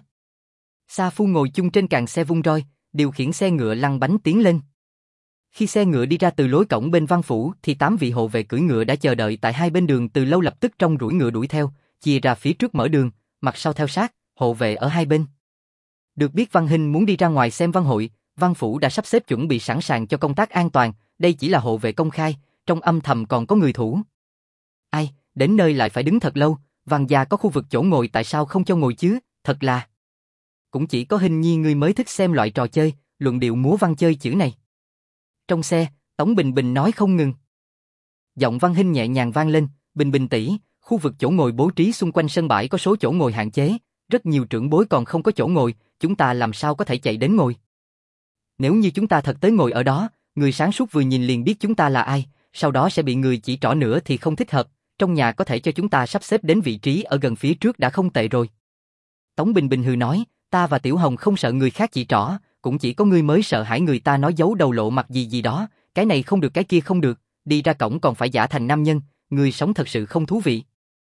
Sa Phu ngồi chung trên càng xe vung roi, điều khiển xe ngựa lăn bánh tiến lên. Khi xe ngựa đi ra từ lối cổng bên văn phủ thì 8 vị hộ vệ cưỡi ngựa đã chờ đợi tại hai bên đường từ lâu, lập tức trong rủi ngựa đuổi theo, chia ra phía trước mở đường, mặt sau theo sát, hộ vệ ở hai bên. Được biết Văn Hinh muốn đi ra ngoài xem văn hội, văn phủ đã sắp xếp chuẩn bị sẵn sàng cho công tác an toàn, đây chỉ là hộ vệ công khai, trong âm thầm còn có người thủ. Ai, đến nơi lại phải đứng thật lâu, Văn gia có khu vực chỗ ngồi tại sao không cho ngồi chứ, thật là. Cũng chỉ có Hinh Nhi ngươi mới thích xem loại trò chơi, luận điệu múa văn chơi chữ này. Trong xe, Tống Bình Bình nói không ngừng. Giọng Văn Hinh nhẹ nhàng vang lên, Bình Bình tỷ, khu vực chỗ ngồi bố trí xung quanh sân bãi có số chỗ ngồi hạn chế, rất nhiều trưởng bối còn không có chỗ ngồi, chúng ta làm sao có thể chạy đến ngồi. Nếu như chúng ta thật tới ngồi ở đó, người sáng suốt vừa nhìn liền biết chúng ta là ai, sau đó sẽ bị người chỉ trỏ nữa thì không thích hợp, trong nhà có thể cho chúng ta sắp xếp đến vị trí ở gần phía trước đã không tệ rồi. Tống Bình Bình hừ nói, ta và Tiểu Hồng không sợ người khác chỉ trỏ, cũng chỉ có ngươi mới sợ hãi người ta nói giấu đầu lộ mặt gì gì đó, cái này không được cái kia không được, đi ra cổng còn phải giả thành nam nhân, người sống thật sự không thú vị.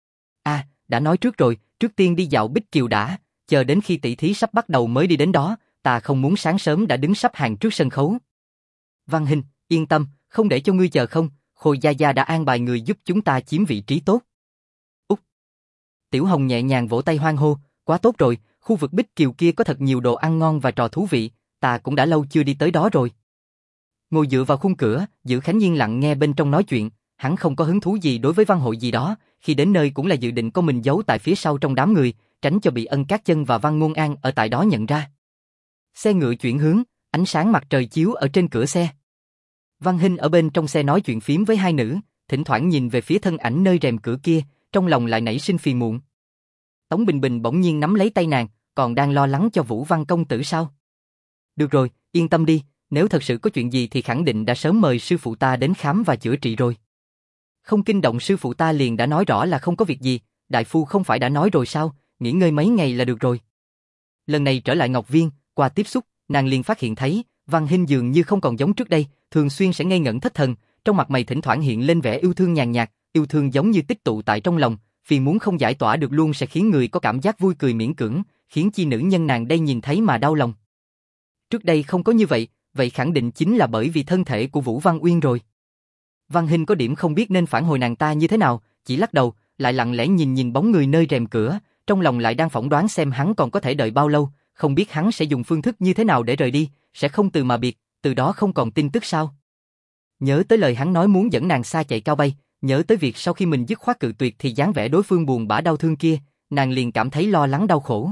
Đã nói trước rồi, trước tiên đi dạo Bích Kiều đã, chờ đến khi tỷ thí sắp bắt đầu mới đi đến đó, ta không muốn sáng sớm đã đứng sắp hàng trước sân khấu. Văn Hinh, yên tâm, không để cho ngươi chờ không, Khôi gia gia đã an bài người giúp chúng ta chiếm vị trí tốt. Út. Tiểu Hồng nhẹ nhàng vỗ tay hoan hô, quá tốt rồi, khu vực Bích Kiều kia có thật nhiều đồ ăn ngon và trò thú vị, ta cũng đã lâu chưa đi tới đó rồi. Ngồi dựa vào khung cửa, Dữ Khánh yên lặng nghe bên trong nói chuyện, hắn không có hứng thú gì đối với văn hội gì đó, khi đến nơi cũng là dự định có mình giấu tại phía sau trong đám người, tránh cho bị Ân Cát Chân và Văn Ngôn An ở tại đó nhận ra. Xe ngựa chuyển hướng, ánh sáng mặt trời chiếu ở trên cửa xe. Văn Hinh ở bên trong xe nói chuyện phím với hai nữ, thỉnh thoảng nhìn về phía thân ảnh nơi rèm cửa kia, trong lòng lại nảy sinh phiền muộn. Tống Bình Bình bỗng nhiên nắm lấy tay nàng, còn đang lo lắng cho Vũ Văn công tử sao? Được rồi, yên tâm đi, nếu thật sự có chuyện gì thì khẳng định đã sớm mời sư phụ ta đến khám và chữa trị rồi. Không kinh động sư phụ ta liền đã nói rõ là không có việc gì, đại phu không phải đã nói rồi sao, nghỉ ngơi mấy ngày là được rồi. Lần này trở lại Ngọc Viên, qua tiếp xúc, nàng liền phát hiện thấy, Văn Hinh dường như không còn giống trước đây, thường xuyên sẽ ngây ngẩn thất thần, trong mặt mày thỉnh thoảng hiện lên vẻ yêu thương nhàn nhạt, yêu thương giống như tích tụ tại trong lòng, phiền muốn không giải tỏa được luôn sẽ khiến người có cảm giác vui cười miễn cưỡng, khiến chi nữ nhân nàng đây nhìn thấy mà đau lòng. Trước đây không có như vậy, vậy khẳng định chính là bởi vì thân thể của Vũ Văn Uyên rồi. Văn Hinh có điểm không biết nên phản hồi nàng ta như thế nào, chỉ lắc đầu, lại lặng lẽ nhìn bóng người nơi rèm cửa, trong lòng lại đang phỏng đoán xem hắn còn có thể đợi bao lâu, không biết hắn sẽ dùng phương thức như thế nào để rời đi, sẽ không từ mà biệt, từ đó không còn tin tức sao? Nhớ tới lời hắn nói muốn dẫn nàng xa chạy cao bay, nhớ tới việc sau khi mình dứt khoát cự tuyệt thì dáng vẻ đối phương buồn bã đau thương kia, nàng liền cảm thấy lo lắng đau khổ.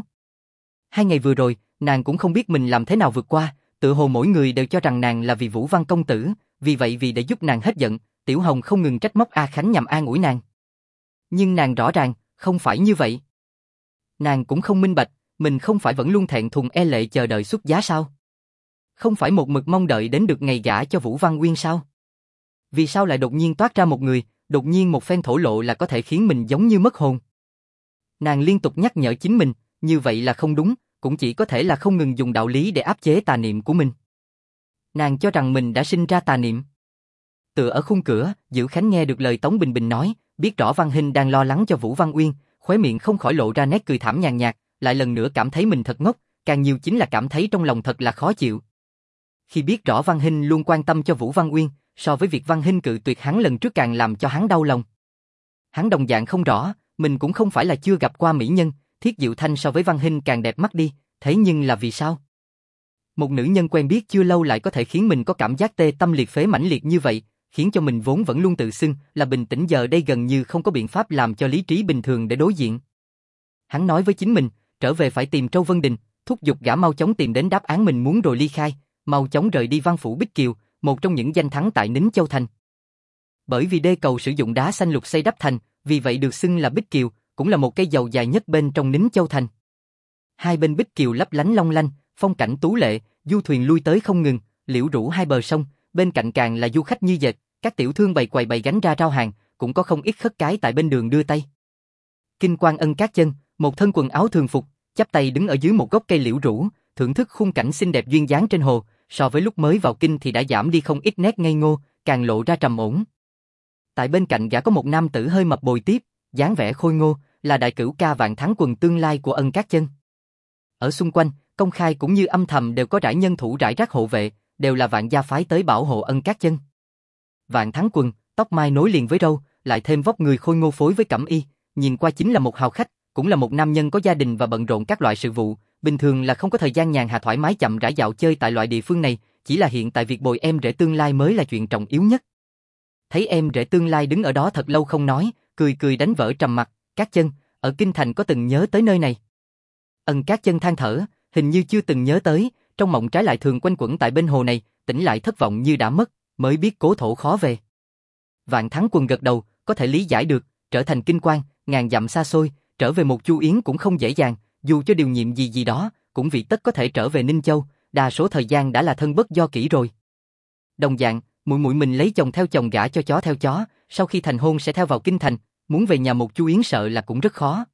2 ngày vừa rồi, nàng cũng không biết mình làm thế nào vượt qua, tự hồ mỗi người đều cho rằng nàng là vì Vũ Văn công tử, vì vậy vì để giúp nàng hết giận, Tiểu Hồng không ngừng trách móc A Khánh nhằm an ủi nàng. Nhưng nàng rõ ràng, không phải như vậy. Nàng cũng không minh bạch, mình không phải vẫn luôn thẹn thùng e lệ chờ đợi xuất giá sao? Không phải một mực mong đợi đến được ngày gả cho Vũ Văn Uyên sao? Vì sao lại đột nhiên toát ra một người, đột nhiên một phen thổ lộ là có thể khiến mình giống như mất hồn? Nàng liên tục nhắc nhở chính mình, như vậy là không đúng, cũng chỉ có thể là không ngừng dùng đạo lý để áp chế tà niệm của mình. Nàng cho rằng mình đã sinh ra tà niệm. Tựa ở khung cửa, Dữ Khánh nghe được lời Tống Bình Bình nói, biết rõ Văn Hinh đang lo lắng cho Vũ Văn Uyên, khóe miệng không khỏi lộ ra nét cười thảm nhàn nhạt, lại lần nữa cảm thấy mình thật ngốc, càng nhiều chính là cảm thấy trong lòng thật là khó chịu. Khi biết rõ Văn Hinh luôn quan tâm cho Vũ Văn Uyên, so với việc Văn Hinh cự tuyệt hắn lần trước càng làm cho hắn đau lòng. Hắn đồng dạng không rõ, mình cũng không phải là chưa gặp qua mỹ nhân, Thiết Diệu Thanh so với Văn Hinh càng đẹp mắt đi, thế nhưng là vì sao? Một nữ nhân quen biết chưa lâu lại có thể khiến mình có cảm giác tê tâm liệt phế mãnh liệt như vậy, khiến cho mình vốn vẫn luôn tự xưng là bình tĩnh giờ đây gần như không có biện pháp làm cho lý trí bình thường để đối diện. Hắn nói với chính mình, trở về phải tìm Trâu Vân Đình, thúc giục gã mau chóng tìm đến đáp án mình muốn rồi ly khai, mau chóng rời đi Văn phủ Bích Kiều, một trong những danh thắng tại Nín Châu Thành. Bởi vì đê cầu sử dụng đá xanh lục xây đắp thành, vì vậy được xưng là Bích Kiều, cũng là một cây dầu dài nhất bên trong Nín Châu Thành. Hai bên Bích Kiều lấp lánh long lanh, phong cảnh tú lệ, du thuyền lui tới không ngừng, liễu rủ hai bờ sông, bên cạnh càng là du khách như dệt, các tiểu thương bày quầy bày gánh ra rao hàng, cũng có không ít khất cái tại bên đường đưa tay. Kinh Quan Ân Các Chân, một thân quần áo thường phục, chắp tay đứng ở dưới một gốc cây liễu rủ, thưởng thức khung cảnh xinh đẹp duyên dáng trên hồ, so với lúc mới vào kinh thì đã giảm đi không ít nét ngây ngô, càng lộ ra trầm ổn. Tại bên cạnh gã có một nam tử hơi mập bồi tiếp, dáng vẻ khôi ngô, là đại cửu ca Vạn Thắng Quần tương lai của Ân Các Chân. Ở xung quanh, công khai cũng như âm thầm đều có rải nhân thủ rải rác hộ vệ, đều là Vạn gia phái tới bảo hộ Ân Các Chân. Vạn Thắng Quần, tóc mai nối liền với râu, lại thêm vóc người khôi ngô phối với cẩm y, nhìn qua chính là một hào khách, cũng là một nam nhân có gia đình và bận rộn các loại sự vụ, bình thường là không có thời gian nhàn hạ thoải mái chậm rãi dạo chơi tại loại địa phương này, chỉ là hiện tại việc bồi em rể tương lai mới là chuyện trọng yếu nhất. Thấy em rể tương lai đứng ở đó thật lâu không nói, cười cười đánh vỡ trầm mặc, Các Chân, ở kinh thành có từng nhớ tới nơi này? Ân Các Chân than thở, hình như chưa từng nhớ tới, trong mộng trái lại thường quanh quẩn tại bên hồ này, tỉnh lại thất vọng như đã mất, mới biết cố thổ khó về. Vạn Thắng Quần gật đầu, có thể lý giải được, trở thành kinh quan, ngàn dặm xa xôi, trở về một Chu Yến cũng không dễ dàng, dù cho điều nhiệm gì đó, cũng vì tất có thể trở về Ninh Châu, đa số thời gian đã là thân bất do kỷ rồi. Đồng dạng, muội muội mình lấy chồng theo chồng gả cho chó theo chó, sau khi thành hôn sẽ theo vào kinh thành, muốn về nhà một Chu Yến sợ là cũng rất khó.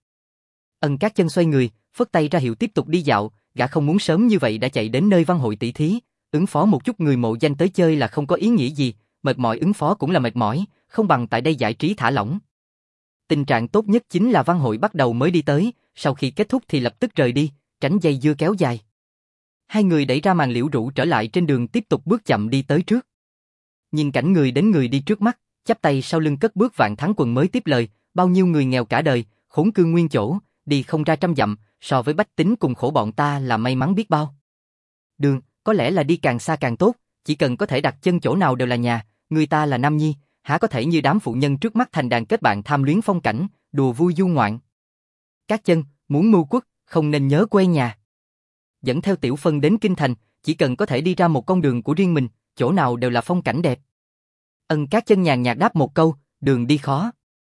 Ân Các Chân xoay người, phất tay ra hiệu tiếp tục đi dạo, gã không muốn sớm như vậy đã chạy đến nơi văn hội tỷ thí, ứng phó một chút người mộ danh tới chơi là không có ý nghĩa gì, mệt mỏi ứng phó cũng là mệt mỏi, không bằng tại đây giải trí thả lỏng. Tình trạng tốt nhất chính là văn hội bắt đầu mới đi tới, sau khi kết thúc thì lập tức rời đi, tránh dây dưa kéo dài. Hai người đẩy ra màn liễu rủ trở lại trên đường tiếp tục bước chậm đi tới trước. Nhìn cảnh người đến người đi trước mắt, chắp tay sau lưng cất bước Vạn Thắng Quần mới tiếp lời, bao nhiêu người nghèo cả đời, khốn cương nguyên chỗ, đi không ra trăm dặm, so với bách tính cùng khổ bọn ta là may mắn biết bao. Đường, có lẽ là đi càng xa càng tốt, chỉ cần có thể đặt chân chỗ nào đều là nhà, người ta là nam nhi, há có thể như đám phụ nhân trước mắt thành đàn kết bạn tham luyến phong cảnh, đùa vui du ngoạn. Các Chân, muốn mưu quốc, không nên nhớ quê nhà. Dẫn theo Tiểu Phân đến kinh thành, chỉ cần có thể đi ra một con đường của riêng mình, chỗ nào đều là phong cảnh đẹp. Ân Các Chân nhàn nhạt đáp một câu, đường đi khó.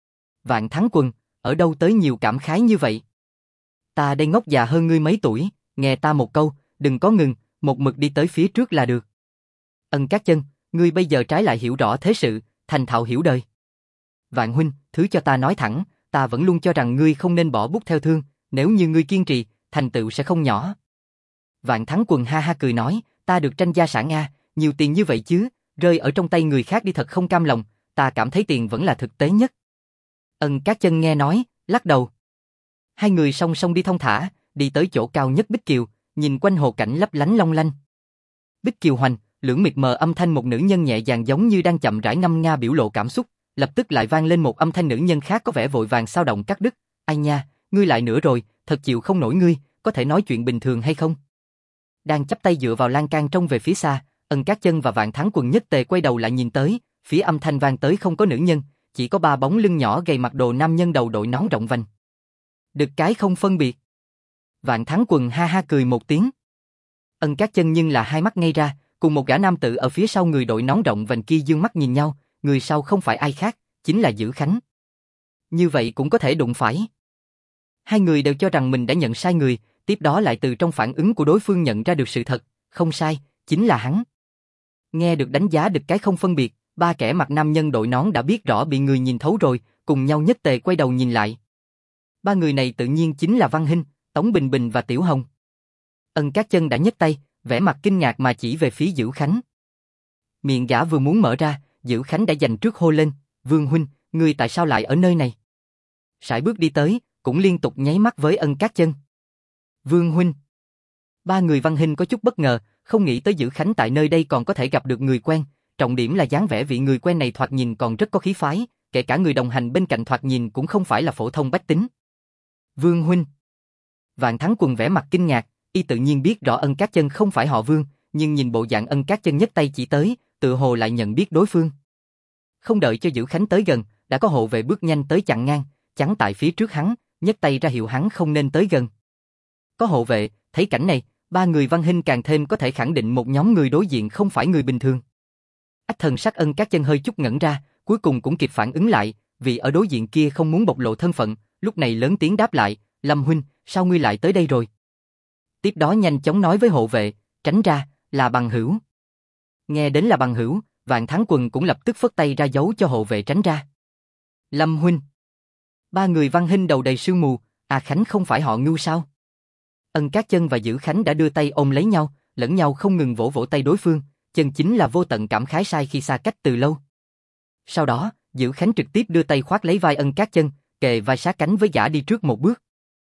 Vạn Thắng Quần, ở đâu tới nhiều cảm khái như vậy? Ta đây ngốc già hơn ngươi mấy tuổi, nghe ta một câu, đừng có ngừng, một mực đi tới phía trước là được. Ân Các Chân, ngươi bây giờ trái lại hiểu rõ thế sự, thành thạo hiểu đời. Vạn huynh, thứ cho ta nói thẳng, ta vẫn luôn cho rằng ngươi không nên bỏ bút theo thương, nếu như ngươi kiên trì, thành tựu sẽ không nhỏ. Vạn Thắng Quần ha ha cười nói, ta được tranh gia sản a, nhiều tiền như vậy chứ, rơi ở trong tay người khác đi thật không cam lòng, ta cảm thấy tiền vẫn là thực tế nhất. Ân Các Chân nghe nói, lắc đầu. Hai người song song đi thong thả, đi tới chỗ cao nhất Bích Kiều, nhìn quanh hồ cảnh lấp lánh long lanh. Bích Kiều hoành, lưỡng mịt mờ âm thanh một nữ nhân nhẹ nhàng giống như đang chậm rãi ngâm nga biểu lộ cảm xúc, lập tức lại vang lên một âm thanh nữ nhân khác có vẻ vội vàng xao động cắt đứt. Ai nha, ngươi lại nữa rồi, thật chịu không nổi ngươi, có thể nói chuyện bình thường hay không? Đang chắp tay dựa vào lan can trông về phía xa, Ân Các Chân và Vạn Thắng Quần nhất tề quay đầu lại nhìn tới, phía âm thanh vang tới không có nữ nhân, chỉ có ba bóng lưng nhỏ gầy mặc đồ nam nhân đầu đội nón rộng vành. Được cái không phân biệt. Vạn Thắng Quần ha ha cười một tiếng. Ân Các Chân nhưng là hai mắt ngây ra, cùng một gã nam tử ở phía sau người đội nón rộng vành kia dương mắt nhìn nhau, người sau không phải ai khác, chính là Dữ Khánh. Như vậy cũng có thể đụng phải. Hai người đều cho rằng mình đã nhận sai người, tiếp đó lại từ trong phản ứng của đối phương nhận ra được sự thật, không sai, chính là hắn. Nghe được đánh giá được cái không phân biệt, ba kẻ mặc nam nhân đội nón đã biết rõ bị người nhìn thấu rồi, cùng nhau nhất tề quay đầu nhìn lại. Ba người này tự nhiên chính là Văn Hinh, Tống Bình Bình và Tiểu Hồng. Ân Các Chân đã nhấc tay, vẻ mặt kinh ngạc mà chỉ về phía Dữ Khánh. Miệng gã vừa muốn mở ra, Dữ Khánh đã giành trước hô lên, Vương huynh, ngươi tại sao lại ở nơi này? Sải bước đi tới, cũng liên tục nháy mắt với Ân Cát Chân. Vương huynh. Ba người Văn Hinh có chút bất ngờ, không nghĩ tới Dữ Khánh tại nơi đây còn có thể gặp được người quen, trọng điểm là dáng vẻ vị người quen này thoạt nhìn còn rất có khí phái, kể cả người đồng hành bên cạnh thoạt nhìn cũng không phải là phổ thông bách tính. Vương huynh. Vạn Thắng Quần vẻ mặt kinh ngạc, y tự nhiên biết rõ Ân Cát Chân không phải họ Vương, nhưng nhìn bộ dạng Ân Cát Chân nhấc tay chỉ tới, tự hồ lại nhận biết đối phương. Không đợi cho Dữ Khánh tới gần, đã có hộ vệ bước nhanh tới chặn ngang, chắn tại phía trước hắn, nhấc tay ra hiệu hắn không nên tới gần. Có hộ vệ, thấy cảnh này, ba người Văn Hinh càng thêm có thể khẳng định một nhóm người đối diện không phải người bình thường. Thần sắc Ân Cát Chân hơi chút ngẩn ra, cuối cùng cũng kịp phản ứng lại, vì ở đối diện kia không muốn bộc lộ thân phận, lúc này lớn tiếng đáp lại, Lâm huynh, sao ngươi lại tới đây rồi? Tiếp đó nhanh chóng nói với hộ vệ, tránh ra, là bằng hữu. Nghe đến là bằng hữu, Vạn Thắng Quần cũng lập tức phất tay ra dấu cho hộ vệ tránh ra. Lâm huynh. Ba người Văn Hinh đầu đầy sương mù, Khánh không phải họ Ngưu sao? Ân Cát Chân và Dữ Khánh đã đưa tay ôm lấy nhau, lẫn nhau không ngừng vỗ vỗ tay đối phương, chân chính là vô tận cảm khái sai khi xa cách từ lâu. Sau đó, Dữ Khánh trực tiếp đưa tay khoác lấy vai Ân Cát Chân, kề vai sát cánh với gã đi trước một bước.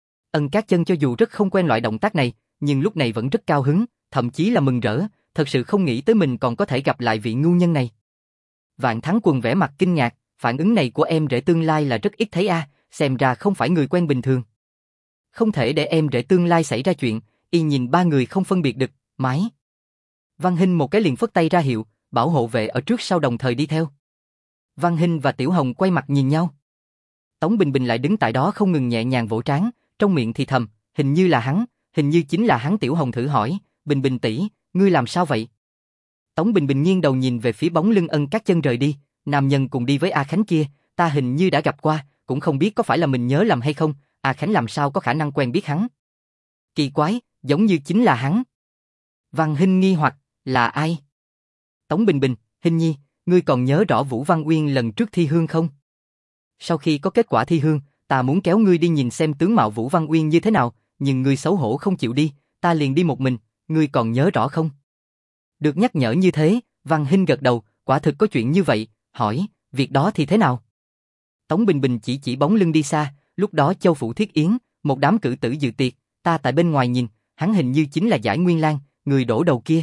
Ân Cát Chân cho dù rất không quen loại động tác này, nhưng lúc này vẫn rất cao hứng, thậm chí là mừng rỡ, thật sự không nghĩ tới mình còn có thể gặp lại vị ngu nhân này. Vạn Thắng Quần vẻ mặt kinh ngạc, phản ứng này của em rể tương lai là rất ít thấy xem ra không phải người quen bình thường. Không thể để em rể tương lai xảy ra chuyện, y nhìn ba người không phân biệt được, mái. Văn Hinh một cái liền phất tay ra hiệu, bảo hộ vệ ở trước sau đồng thời đi theo. Văn Hinh và Tiểu Hồng quay mặt nhìn nhau. Tống Bình Bình lại đứng tại đó không ngừng nhẹ nhàng vỗ trán, trong miệng thì thầm, hình như là hắn, hình như chính là hắn. Tiểu Hồng thử hỏi, Bình Bình tỷ, ngươi làm sao vậy? Tống Bình Bình nghiêng đầu nhìn về phía bóng lưng Ân Cát Chân rời đi, nam nhân cùng đi với A Khánh kia, ta hình như đã gặp qua, cũng không biết có phải là mình nhớ lầm hay không, A Khánh làm sao có khả năng quen biết hắn? Kỳ quái, giống như chính là hắn. Văn Hinh nghi hoặc, là ai? Tống Bình Bình, Hinh nhi, ngươi còn nhớ rõ Vũ Văn Uyên lần trước thi hương không? Sau khi có kết quả thi hương, ta muốn kéo ngươi đi nhìn xem tướng mạo Vũ Văn Uyên như thế nào, nhưng ngươi xấu hổ không chịu đi, ta liền đi một mình, ngươi còn nhớ rõ không? Được nhắc nhở như thế, Văn Hinh gật đầu, quả thực có chuyện như vậy, hỏi, việc đó thì thế nào? Tống Bình Bình chỉ bóng lưng đi xa, lúc đó Châu Phủ Thiết Yến, một đám cử tử dự tiệc, ta tại bên ngoài nhìn, hắn hình như chính là Giải Nguyên Lan, người đổ đầu kia.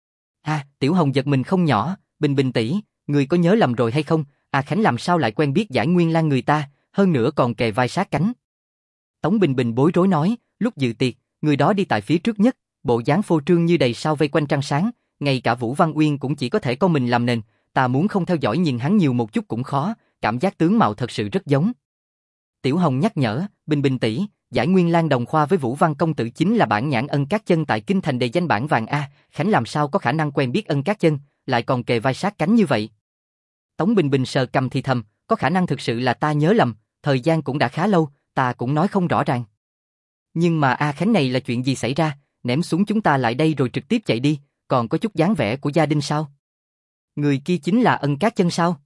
Tiểu Hồng giật mình không nhỏ, Bình Bình tỷ, người có nhớ lầm rồi hay không? Khánh làm sao lại quen biết Giải Nguyên Lan người ta, hơn nữa còn kề vai sát cánh. Tống Bình Bình bối rối nói, lúc dự tiệc, người đó đi tại phía trước nhất, bộ dáng phô trương như đầy sao vây quanh trăng sáng, ngay cả Vũ Văn Uyên cũng chỉ có thể có mình làm nền, ta muốn không theo dõi nhìn hắn nhiều một chút cũng khó, cảm giác tướng mạo thật sự rất giống. Tiểu Hồng nhắc nhở, Bình Bình tỷ, Giải Nguyên Lan đồng khoa với Vũ Văn công tử chính là bản nhãn Ân Cát Chân tại kinh thành đề danh bản vàng Khánh làm sao có khả năng quen biết Ân Cát Chân, lại còn kề vai sát cánh như vậy. Tống Bình Bình sờ cầm thì thầm, có khả năng thực sự là ta nhớ lầm, thời gian cũng đã khá lâu, ta cũng nói không rõ ràng. Nhưng mà Khánh này là chuyện gì xảy ra, ném xuống chúng ta lại đây rồi trực tiếp chạy đi, còn có chút dáng vẻ của gia đình sao? Người kia chính là Ân Cát Chân sao?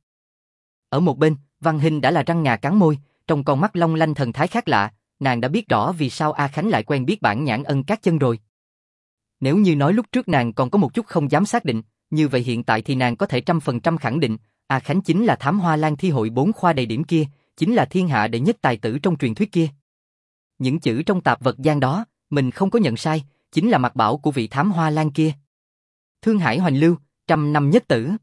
Ở một bên, Văn Hinh đã là răng ngà cắn môi, trong con mắt long lanh thần thái khác lạ, nàng đã biết rõ vì sao Khánh lại quen biết bản nhãn Ân Cát Chân rồi. Nếu như nói lúc trước nàng còn có một chút không dám xác định, như vậy hiện tại thì nàng có thể 100% khẳng định, Khánh chính là Thám Hoa Lan thi hội 4 khoa đầy điểm kia, chính là thiên hạ đệ nhất tài tử trong truyền thuyết kia. Những chữ trong tạp vật gian đó, mình không có nhận sai, chính là mặt bảo của vị Thám Hoa Lan kia. Thương Hải hoành lưu, 100 năm nhất tử.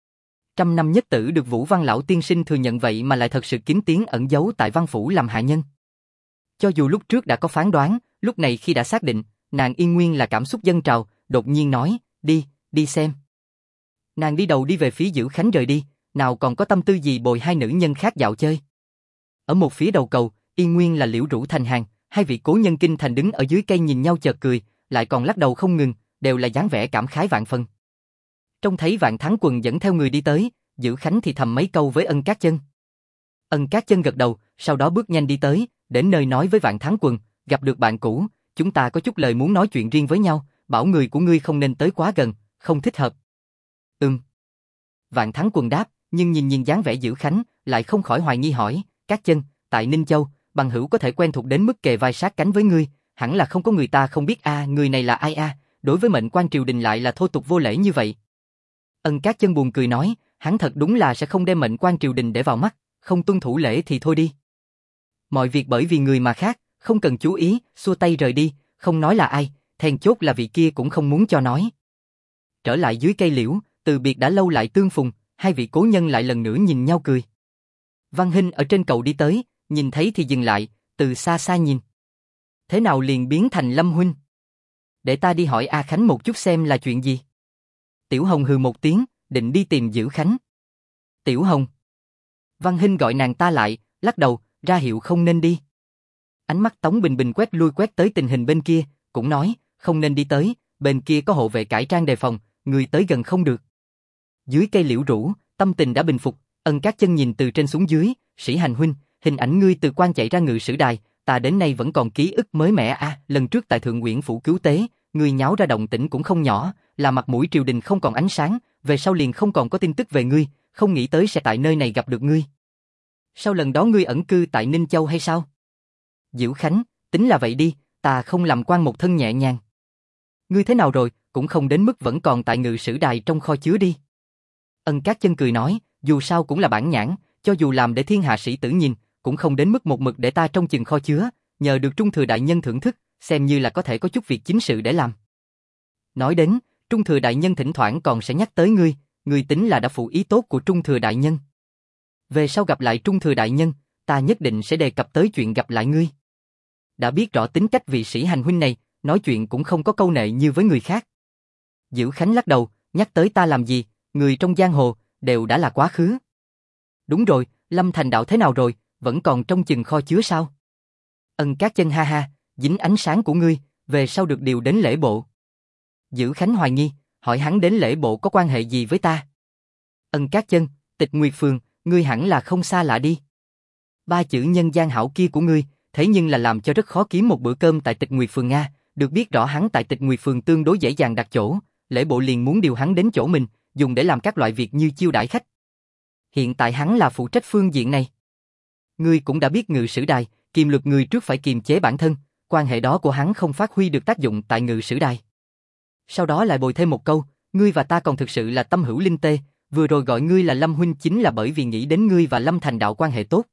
100 năm nhất tử được Vũ Văn lão tiên sinh thừa nhận vậy mà lại thật sự kín tiếng ẩn giấu tại văn phủ làm hạ nhân. Cho dù lúc trước đã có phán đoán, lúc này khi đã xác định, nàng yên nguyên là cảm xúc dâng trào, đột nhiên nói, đi xem. Nàng đi đầu đi về phía Dữ Khánh rời đi, nào còn có tâm tư gì bồi hai nữ nhân khác dạo chơi. Ở một phía đầu cầu, yên nguyên là Liễu Rũ thành hàng, hai vị cố nhân kinh thành đứng ở dưới cây nhìn nhau chợt cười, lại còn lắc đầu không ngừng, đều là dáng vẻ cảm khái vạn phần. Trông thấy Vạn Thắng Quần dẫn theo người đi tới, Dữ Khánh thì thầm mấy câu với Ân Cát Chân. Ân Cát Chân gật đầu, sau đó bước nhanh đi tới, đến nơi nói với Vạn Thắng Quần, gặp được bạn cũ, chúng ta có chút lời muốn nói chuyện riêng với nhau, bảo người của ngươi không nên tới quá gần, không thích hợp. Vạn Thắng Quần đáp, nhưng nhìn dáng vẻ Dữ Khánh, lại không khỏi hoài nghi hỏi, Cát Chân, tại Ninh Châu, bằng hữu có thể quen thuộc đến mức kề vai sát cánh với ngươi, hẳn là không có người ta không biết người này là ai đối với mệnh quan triều đình lại là thô tục vô lễ như vậy. Ân Cát Chân buồn cười nói, Hắn thật đúng là sẽ không đem mệnh quan triều đình để vào mắt, không tuân thủ lễ thì thôi đi. Mọi việc bởi vì người mà khác, không cần chú ý, xua tay rời đi, không nói là ai, then chốt là vị kia cũng không muốn cho nói. Trở lại dưới cây liễu, từ biệt đã lâu lại tương phùng, hai vị cố nhân lại lần nữa nhìn nhau cười. Văn Hinh ở trên cầu đi tới, nhìn thấy thì dừng lại, từ xa xa nhìn. Thế nào liền biến thành Lâm huynh? Để ta đi hỏi A Khánh một chút xem là chuyện gì. Tiểu Hồng hừ một tiếng, định đi tìm Dữ Khánh. Tiểu Hồng. Văn Hinh gọi nàng ta lại, lắc đầu, ra hiệu không nên đi. Ánh mắt Tống Bình Bình quét lui quét tới tình hình bên kia, cũng nói, không nên đi tới, bên kia có hộ vệ cải trang đề phòng, người tới gần không được. Dưới cây liễu rủ, tâm tình đã bình phục, Ân Các Chân nhìn từ trên xuống dưới, Sĩ Hành huynh, hình ảnh ngươi từ quan chạy ra Ngự Sử Đài, ta đến nay vẫn còn ký ức mới mẻ lần trước tại Thượng Uyển phủ cứu tế, ngươi nháo ra động tĩnh cũng không nhỏ, là mặt mũi triều đình không còn ánh sáng, về sau liền không còn có tin tức về ngươi, không nghĩ tới sẽ tại nơi này gặp được ngươi. Sau lần đó ngươi ẩn cư tại Ninh Châu hay sao? Dữ Khánh, tính là vậy đi, ta không làm quan một thân nhẹ nhàng. Ngươi thế nào rồi, cũng không đến mức vẫn còn tại Ngự Sử Đài trong kho chứa đi. Ân Các Chân cười nói, dù sao cũng là bản nhãn, cho dù làm để thiên hạ sĩ tử nhìn, cũng không đến mức một mực để ta trong chừng kho chứa, nhờ được Trung Thừa đại nhân thưởng thức, xem như là có thể có chút việc chính sự để làm. Nói đến, Trung Thừa đại nhân thỉnh thoảng còn sẽ nhắc tới ngươi tính là đã phụ ý tốt của Trung Thừa đại nhân. Về sau gặp lại Trung Thừa đại nhân, ta nhất định sẽ đề cập tới chuyện gặp lại ngươi. Đã biết rõ tính cách vị Sĩ Hành huynh này, nói chuyện cũng không có câu nệ như với người khác. Dữ Khánh lắc đầu, nhắc tới ta làm gì, người trong giang hồ, đều đã là quá khứ. Đúng rồi, Lâm Thành đạo thế nào rồi, vẫn còn trong chừng kho chứa sao? Ân Các Chân ha ha, dính ánh sáng của ngươi, về sau được điều đến lễ bộ. Dữ Khánh hoài nghi, hỏi hắn đến lễ bộ có quan hệ gì với ta? Ân Các Chân, Tịch Nguyệt Phường, ngươi hẳn là không xa lạ đi. Ba chữ nhân gian hảo kia của ngươi, thế nhưng là làm cho rất khó kiếm một bữa cơm tại Tịch Nguyệt Phường Nga, được biết rõ hắn tại Tịch Nguyệt Phường tương đối dễ dàng đặt chỗ, lễ bộ liền muốn điều hắn đến chỗ mình, dùng để làm các loại việc như chiêu đãi khách. Hiện tại hắn là phụ trách phương diện này. Ngươi cũng đã biết Ngự Sử Đài, kiềm luật người trước phải kiềm chế bản thân, quan hệ đó của hắn không phát huy được tác dụng tại Ngự Sử Đài. Sau đó lại bồi thêm một câu, ngươi và ta còn thực sự là tâm hữu linh tê, vừa rồi gọi ngươi là Lâm huynh chính là bởi vì nghĩ đến ngươi và Lâm Thành đạo quan hệ tốt.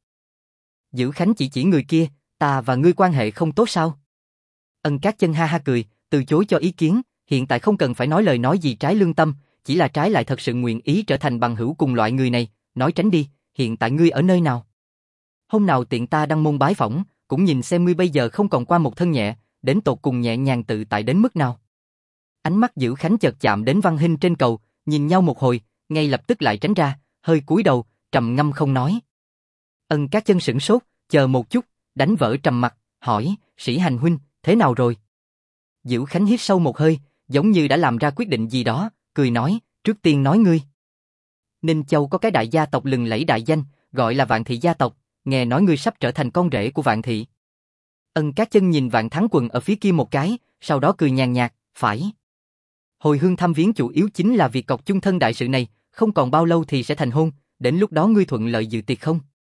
Dữ Khánh chỉ người kia, ta và ngươi quan hệ không tốt sao? Ân Các Chân ha ha cười, từ chối cho ý kiến, hiện tại không cần phải nói lời nói gì trái lương tâm, chỉ là trái lại thật sự nguyện ý trở thành bằng hữu cùng loại người này, nói tránh đi, hiện tại ngươi ở nơi nào? Hôm nào tiện ta đăng môn bái phỏng, cũng nhìn xem ngươi bây giờ không còn qua một thân nhẹ, đến tột cùng nhẹ nhàng tự tại đến mức nào. Ánh mắt Dữ Khánh chợt chạm đến Văn Hinh trên cầu, nhìn nhau một hồi, ngay lập tức lại tránh ra, hơi cúi đầu, trầm ngâm không nói. Ân Các Chân sửng sốt, chờ một chút, đánh vỡ trầm mặc, hỏi, Sĩ Hành huynh, thế nào rồi? Dữ Khánh hít sâu một hơi, giống như đã làm ra quyết định gì đó, cười nói, trước tiên nói ngươi. Ninh Châu có cái đại gia tộc lừng lẫy đại danh, gọi là Vạn Thị gia tộc, nghe nói ngươi sắp trở thành con rể của Vạn Thị. Ân Các Chân nhìn Vạn Thắng Quần ở phía kia một cái, sau đó cười nhàn nhạt, phải. Hồi hương thăm viếng chủ yếu chính là việc cọc chung thân đại sự này, không còn bao lâu thì sẽ thành hôn, đến lúc đó ngươi thuận lợi dự tiệc không?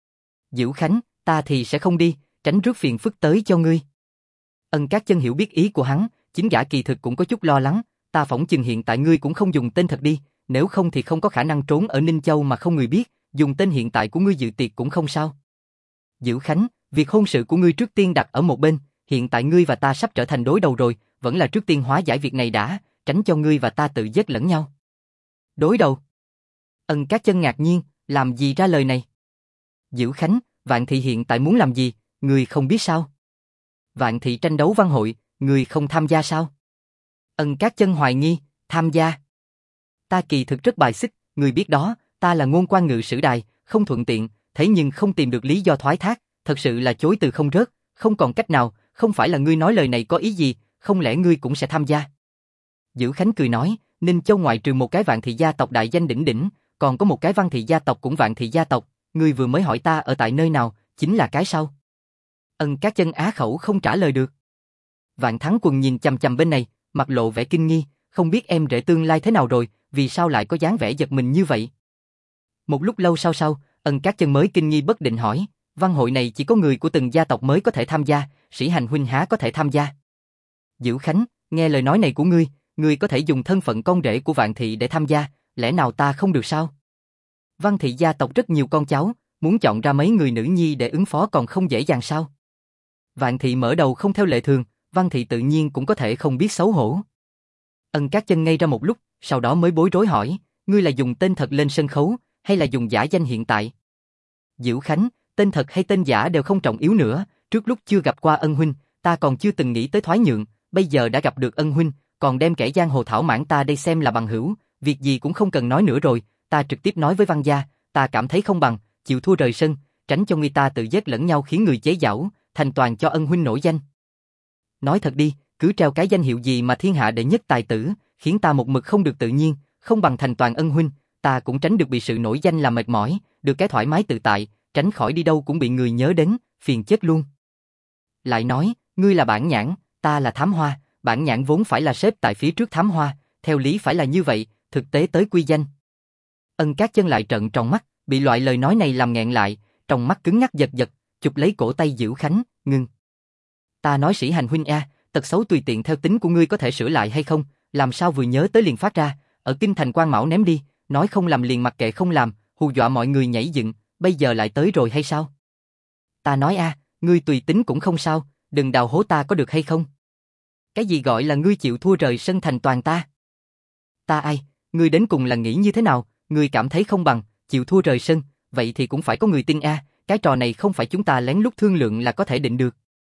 Dữ Khánh, ta thì sẽ không đi, tránh rước phiền phức tới cho ngươi. Ân Các Chân hiểu biết ý của hắn, chính gã kỳ thực cũng có chút lo lắng, ta phỏng chừng hiện tại ngươi cũng không dùng tên thật đi, nếu không thì không có khả năng trốn ở Ninh Châu mà không người biết, dùng tên hiện tại của ngươi dự tiệc cũng không sao. Dữ Khánh, việc hôn sự của ngươi trước tiên đặt ở một bên, hiện tại ngươi và ta sắp trở thành đối đầu rồi, vẫn là trước tiên hóa giải việc này đã, tránh cho ngươi và ta tự giết lẫn nhau. Đối đầu? Ân Các Chân ngạc nhiên, làm gì ra lời này? Dữ Khánh, Vạn Thị hiện tại muốn làm gì, ngươi không biết sao? Vạn Thị tranh đấu văn hội, ngươi không tham gia sao? Ân Các Chân hoài nghi, tham gia. Ta kỳ thực rất bài xích, ngươi biết đó, ta là ngôn quan Ngự Sử Đài, không thuận tiện, thế nhưng không tìm được lý do thoái thác, thật sự là chối từ không rớt, không còn cách nào, không phải là ngươi nói lời này có ý gì, không lẽ ngươi cũng sẽ tham gia? Dữ Khánh cười nói, Ninh Châu ngoại trừ một cái Vạn Thị gia tộc đại danh đỉnh đỉnh, còn có một cái Văn Thị gia tộc cũng Vạn Thị gia tộc, ngươi vừa mới hỏi ta ở tại nơi nào, chính là cái sau. Ân Các Chân á khẩu không trả lời được. Vạn Thắng Quần nhìn chằm chằm bên này, mặt lộ vẻ kinh nghi, không biết em rể tương lai thế nào rồi, vì sao lại có dáng vẻ giật mình như vậy. Một lúc lâu sau, Ân Các Chân mới kinh nghi bất định hỏi, văn hội này chỉ có người của từng gia tộc mới có thể tham gia, Sĩ Hành huynh há có thể tham gia? Dữ Khánh, nghe lời nói này của ngươi có thể dùng thân phận con rể của Vạn Thị để tham gia, lẽ nào ta không được sao? Văn thị gia tộc rất nhiều con cháu, muốn chọn ra mấy người nữ nhi để ứng phó còn không dễ dàng sao? Vạn thị mở đầu không theo lệ thường, Văn thị tự nhiên cũng có thể không biết xấu hổ. Ân Cát Chân ngây ra một lúc, sau đó mới bối rối hỏi, ngươi là dùng tên thật lên sân khấu, hay là dùng giả danh hiện tại? Diệu Khánh, tên thật hay tên giả đều không trọng yếu nữa, trước lúc chưa gặp qua Ân huynh, ta còn chưa từng nghĩ tới thoái nhượng, bây giờ đã gặp được Ân huynh, còn đem kẻ giang hồ thảo mãn ta đây xem là bằng hữu, việc gì cũng không cần nói nữa rồi, ta trực tiếp nói với Văn gia, ta cảm thấy không bằng, chịu thua rời sân, tránh cho người ta tự giết lẫn nhau khiến người chế giễu, thành toàn cho Ân huynh nổi danh. Nói thật đi, cứ treo cái danh hiệu gì mà thiên hạ đệ nhất tài tử, khiến ta một mực không được tự nhiên, không bằng thành toàn Ân huynh, ta cũng tránh được bị sự nổi danh làm mệt mỏi, được cái thoải mái tự tại, tránh khỏi đi đâu cũng bị người nhớ đến, phiền chết luôn. Lại nói, ngươi là Bản Nhãn, ta là Thám Hoa, Bản Nhãn vốn phải là xếp tại phía trước Thám Hoa, theo lý phải là như vậy, thực tế tới quy danh. Ân Cát Chân lại trợn tròn mắt, bị loại lời nói này làm nghẹn lại, trong mắt cứng ngắc giật giật, chụp lấy cổ tay Diệu Khánh, ngưng. Ta nói Sĩ Hành huynh a, tật xấu tùy tiện theo tính của ngươi có thể sửa lại hay không, làm sao vừa nhớ tới liền phát ra, ở kinh thành Quan Mão ném đi, nói không làm liền mặc kệ không làm, hù dọa mọi người nhảy dựng, bây giờ lại tới rồi hay sao? Ta nói a, ngươi tùy tính cũng không sao, đừng đào hố ta có được hay không? Cái gì gọi là ngươi chịu thua rời sân thành toàn ta? Ta ai, ngươi đến cùng là nghĩ như thế nào, ngươi cảm thấy không bằng, chịu thua rời sân, vậy thì cũng phải có người tin a, cái trò này không phải chúng ta lén lút thương lượng là có thể định được.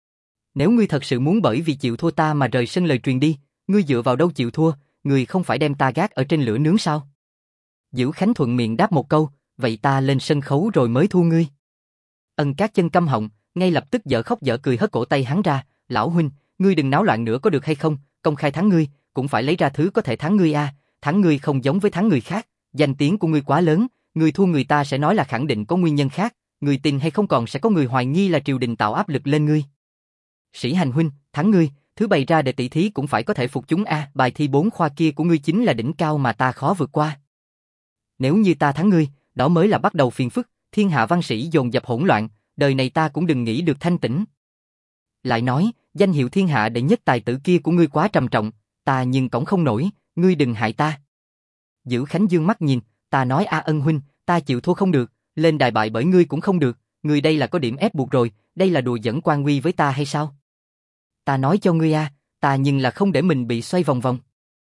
Nếu ngươi thật sự muốn bởi vì chịu thua ta mà rời sân lời truyền đi, ngươi dựa vào đâu chịu thua, ngươi không phải đem ta gác ở trên lửa nướng sao? Diệu Khánh thuận miệng đáp một câu, vậy ta lên sân khấu rồi mới thua ngươi. Ân Cát Chân câm họng, ngay lập tức dở khóc dở cười hất cổ tay hắn ra, lão huynh, ngươi đừng náo loạn nữa có được hay không, công khai thắng ngươi, cũng phải lấy ra thứ có thể thắng ngươi a, thắng ngươi không giống với thắng người khác, danh tiếng của ngươi quá lớn, ngươi thua người ta sẽ nói là khẳng định có nguyên nhân khác, ngươi tin hay không còn sẽ có người hoài nghi là triều đình tạo áp lực lên ngươi. Sĩ Hành huynh, thắng ngươi, thứ bày ra để tỷ thí cũng phải có thể phục chúng a, bài thi 4 khoa kia của ngươi chính là đỉnh cao mà ta khó vượt qua. Nếu như ta thắng ngươi, đó mới là bắt đầu phiền phức, thiên hạ văn sĩ dồn dập hỗn loạn, đời này ta cũng đừng nghĩ được thanh tĩnh. Lại nói, danh hiệu thiên hạ đệ nhất tài tử kia của ngươi quá trầm trọng, ta nhưng cõng không nổi, ngươi đừng hại ta. Dữ Khánh dương mắt nhìn, ta nói a Ân huynh, ta chịu thua không được, lên đài bại bởi ngươi cũng không được, ngươi đây là có điểm ép buộc rồi, đây là đùa giỡn quan uy với ta hay sao? Ta nói cho ngươi a, ta nhưng là không để mình bị xoay vòng vòng.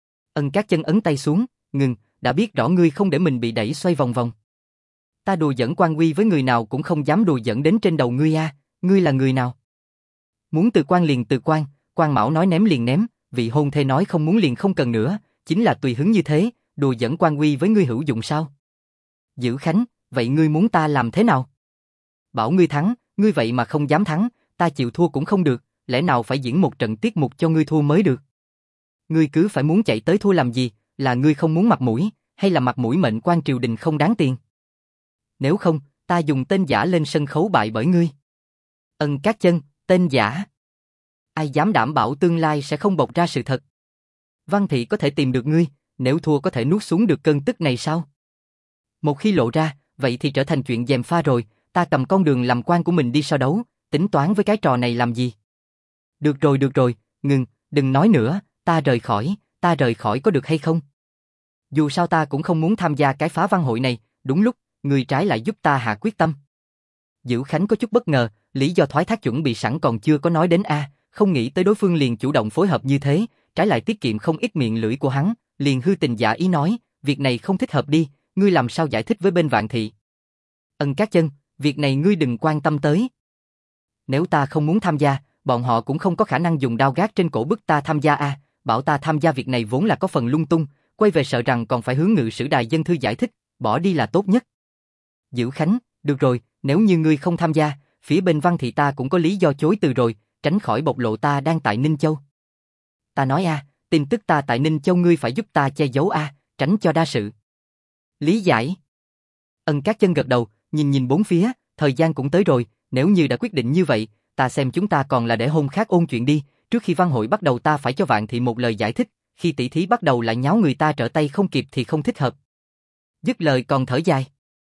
Ân Cát Chân ấn tay xuống, ngừng, đã biết rõ ngươi không để mình bị đẩy xoay vòng vòng. Ta đùa giỡn quan uy với người nào cũng không dám đùa giỡn đến trên đầu ngươi a, ngươi là người nào? Muốn từ quan liền từ quan, Quan Mão nói ném liền ném, vị hôn thê nói không muốn liền không cần nữa, chính là tùy hứng như thế, đùa giỡn quan uy với ngươi hữu dụng sao? Dữ Khánh, vậy ngươi muốn ta làm thế nào? Bảo ngươi thắng, ngươi vậy mà không dám thắng, ta chịu thua cũng không được, lẽ nào phải diễn một trận tiết mục cho ngươi thua mới được? Ngươi cứ phải muốn chạy tới thua làm gì, là ngươi không muốn mặt mũi, hay là mặt mũi mệnh quan triều đình không đáng tiền? Nếu không, ta dùng tên giả lên sân khấu bại bởi ngươi. Ân Cát Chân, tên giả. Ai dám đảm bảo tương lai sẽ không bộc ra sự thật? Văn thị có thể tìm được ngươi, nếu thua có thể nuốt xuống được cơn tức này sao? Một khi lộ ra, vậy thì trở thành chuyện gièm pha rồi, ta cầm con đường làm quan của mình đi so đấu, tính toán với cái trò này làm gì? Được rồi, ngừng, đừng nói nữa, ta rời khỏi có được hay không? Dù sao ta cũng không muốn tham gia cái phá văn hội này, đúng lúc, người trái lại giúp ta hạ quyết tâm. Dữ Khánh có chút bất ngờ, lý do thoái thác chuẩn bị sẵn còn chưa có nói đến a, không nghĩ tới đối phương liền chủ động phối hợp như thế, trái lại tiết kiệm không ít miệng lưỡi của hắn, liền hư tình giả ý nói, việc này không thích hợp đi, ngươi làm sao giải thích với bên Vạn thị? Ân Cát Chân, việc này ngươi đừng quan tâm tới. Nếu ta không muốn tham gia, bọn họ cũng không có khả năng dùng đao gác trên cổ bức ta tham gia a, bảo ta tham gia việc này vốn là có phần lung tung, quay về sợ rằng còn phải hướng Ngự Sử Đài dân thư giải thích, bỏ đi là tốt nhất. Dữ Khánh, được rồi, nếu như ngươi không tham gia, phía bên Văn thị ta cũng có lý do chối từ rồi, tránh khỏi bộc lộ ta đang tại Ninh Châu. Ta nói a, tin tức ta tại Ninh Châu ngươi phải giúp ta che giấu a, tránh cho đa sự. Lý giải. Ân Cát Chân gật đầu, nhìn bốn phía, thời gian cũng tới rồi, nếu như đã quyết định như vậy, ta xem chúng ta còn là để hôm khác ôn chuyện đi, trước khi văn hội bắt đầu ta phải cho Vạn thị một lời giải thích, khi tỷ thí bắt đầu lại nháo người ta trở tay không kịp thì không thích hợp. Dứt lời còn thở dài.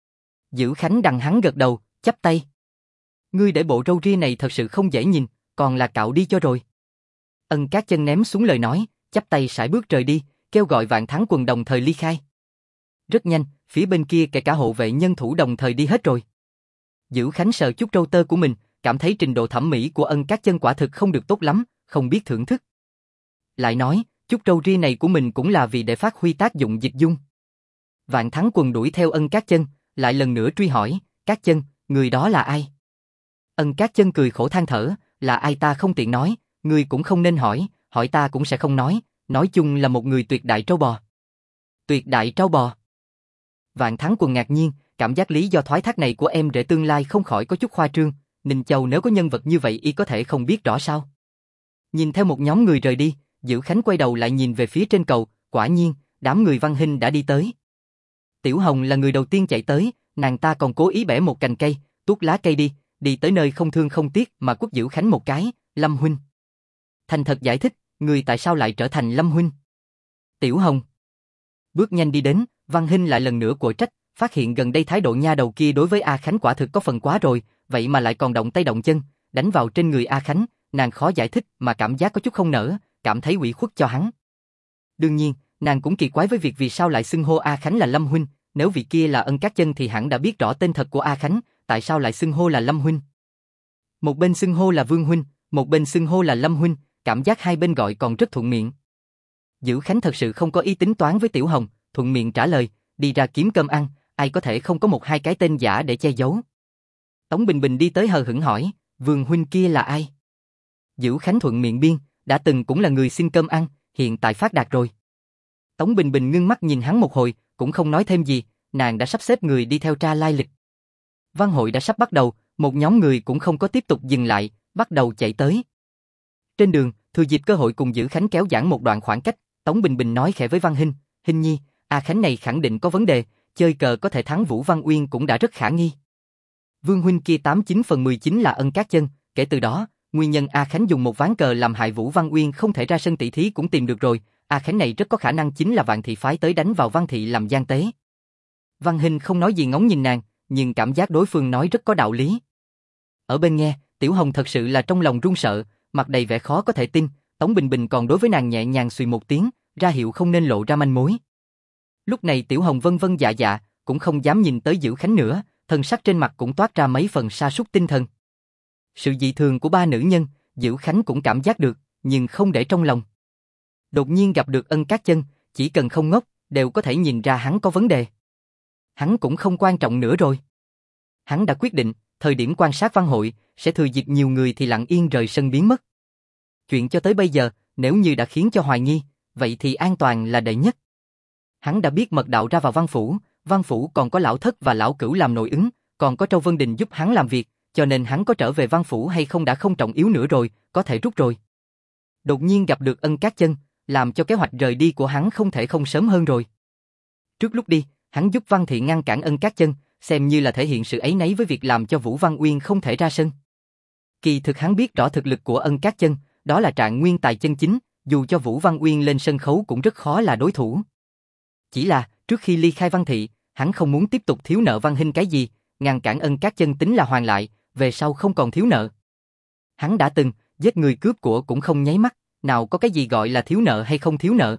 Dữ Khánh đằng hắn gật đầu, chắp tay. Ngươi để bộ râu ria này thật sự không dễ nhìn, còn là cạo đi cho rồi. Ân Cát Chân ném xuống lời nói, chắp tay sải bước rời đi, kêu gọi Vạn Thắng Quần đồng thời ly khai. Rất nhanh, phía bên kia kể cả hộ vệ nhân thủ đồng thời đi hết rồi. Dữ Khánh sờ chút râu tơ của mình, cảm thấy trình độ thẩm mỹ của Ân Cát Chân quả thực không được tốt lắm, không biết thưởng thức. Lại nói, chút râu ria này của mình cũng là vì để phát huy tác dụng dịch dung. Vạn Thắng Quần đuổi theo Ân Cát Chân, lại lần nữa truy hỏi, Cát Chân, người đó là ai? Ân Cát Chân cười khổ than thở, là ai ta không tiện nói, người cũng không nên hỏi, hỏi ta cũng sẽ không nói chung là một người tuyệt đại trâu bò. Tuyệt đại trâu bò. Vạn Thắng Quần ngạc nhiên, cảm giác lý do thoái thác này của em rể tương lai không khỏi có chút khoa trương, Ninh Châu nếu có nhân vật như vậy y có thể không biết rõ sao. Nhìn theo một nhóm người rời đi, Dữ Khánh quay đầu lại nhìn về phía trên cầu, quả nhiên, đám người Văn Hinh đã đi tới. Tiểu Hồng là người đầu tiên chạy tới, nàng ta còn cố ý bẻ một cành cây, tuốt lá cây đi tới nơi không thương không tiếc mà quất Dữ Khánh một cái, Lâm huynh. Thành thật giải thích, người tại sao lại trở thành Lâm huynh? Tiểu Hồng bước nhanh đi đến, Văn Hinh lại lần nữa quở trách, phát hiện gần đây thái độ nha đầu kia đối với A Khánh quả thực có phần quá rồi, vậy mà lại còn động tay động chân, đánh vào trên người A Khánh, nàng khó giải thích mà cảm giác có chút không nỡ, cảm thấy ủy khuất cho hắn. Đương nhiên, nàng cũng kỳ quái với việc vì sao lại xưng hô A Khánh là Lâm huynh, nếu vị kia là Ân Cát Chân thì hẳn đã biết rõ tên thật của A Khánh, tại sao lại xưng hô là Lâm huynh? Một bên xưng hô là Vương huynh, một bên xưng hô là Lâm huynh, cảm giác hai bên gọi còn rất thuận miệng. Dữ Khánh thật sự không có ý tính toán với Tiểu Hồng, thuận miệng trả lời, đi ra kiếm cơm ăn, ai có thể không có một hai cái tên giả để che giấu. Tống Bình Bình đi tới hờ hững hỏi, Vương huynh kia là ai? Dữ Khánh thuận miệng biên, đã từng cũng là người xin cơm ăn, hiện tại phát đạt rồi. Tống Bình Bình ngưng mắt nhìn hắn một hồi, cũng không nói thêm gì, nàng đã sắp xếp người đi theo tra lai lịch. Văn hội đã sắp bắt đầu, một nhóm người cũng không có tiếp tục dừng lại, bắt đầu chạy tới. Trên đường, thừa dịp cơ hội cùng Dữ Khánh kéo giãn một đoạn khoảng cách, Tống Bình Bình nói khẽ với Văn Hinh, Hinh nhi, A Khánh này khẳng định có vấn đề, chơi cờ có thể thắng Vũ Văn Uyên cũng đã rất khả nghi. Vương huynh kia 89/19 là Ân Cát Chân, kể từ đó, nguyên nhân A Khánh dùng một ván cờ làm hại Vũ Văn Uyên không thể ra sân tỷ thí cũng tìm được rồi, A Khánh này rất có khả năng chính là Vạn Thị phái tới đánh vào Văn Thị làm gian tế. Văn Hinh không nói gì ngóng nhìn nàng, nhưng cảm giác đối phương nói rất có đạo lý. Ở bên nghe, Tiểu Hồng thật sự là trong lòng run sợ, mặt đầy vẻ khó có thể tin, Tống Bình Bình còn đối với nàng nhẹ nhàng xùy một tiếng, ra hiệu không nên lộ ra manh mối. Lúc này Tiểu Hồng vân vân dạ dạ, cũng không dám nhìn tới Dữ Khánh nữa, thần sắc trên mặt cũng toát ra mấy phần sa sút tinh thần. Sự dị thường của ba nữ nhân, Dữ Khánh cũng cảm giác được, nhưng không để trong lòng. Đột nhiên gặp được Ân Cát Chân, chỉ cần không ngốc, đều có thể nhìn ra hắn có vấn đề. Hắn cũng không quan trọng nữa rồi. Hắn đã quyết định, thời điểm quan sát văn hội, sẽ thừa dịp nhiều người thì lặng yên rời sân biến mất. Chuyện cho tới bây giờ, nếu như đã khiến cho hoài nghi, vậy thì an toàn là đệ nhất. Hắn đã biết mật đạo ra vào văn phủ còn có lão thất và lão cửu làm nội ứng, còn có Châu Vân Đình giúp hắn làm việc, cho nên hắn có trở về văn phủ hay không đã không trọng yếu nữa rồi, có thể rút rồi. Đột nhiên gặp được Ân Cát Chân, làm cho kế hoạch rời đi của hắn không thể không sớm hơn rồi. Trước lúc đi, hắn giúp Văn Thị ngăn cản Ân Cát Chân, xem như là thể hiện sự áy náy với việc làm cho Vũ Văn Uyên không thể ra sân. Kỳ thực hắn biết rõ thực lực của Ân Cát Chân, đó là trạng nguyên tài chân chính, dù cho Vũ Văn Uyên lên sân khấu cũng rất khó là đối thủ. Chỉ là, trước khi ly khai Văn Thị, hắn không muốn tiếp tục thiếu nợ Văn Hinh cái gì, ngăn cản Ân Cát Chân tính là hoàn lại, về sau không còn thiếu nợ. Hắn đã từng, giết người cướp của cũng không nháy mắt, nào có cái gì gọi là thiếu nợ hay không thiếu nợ.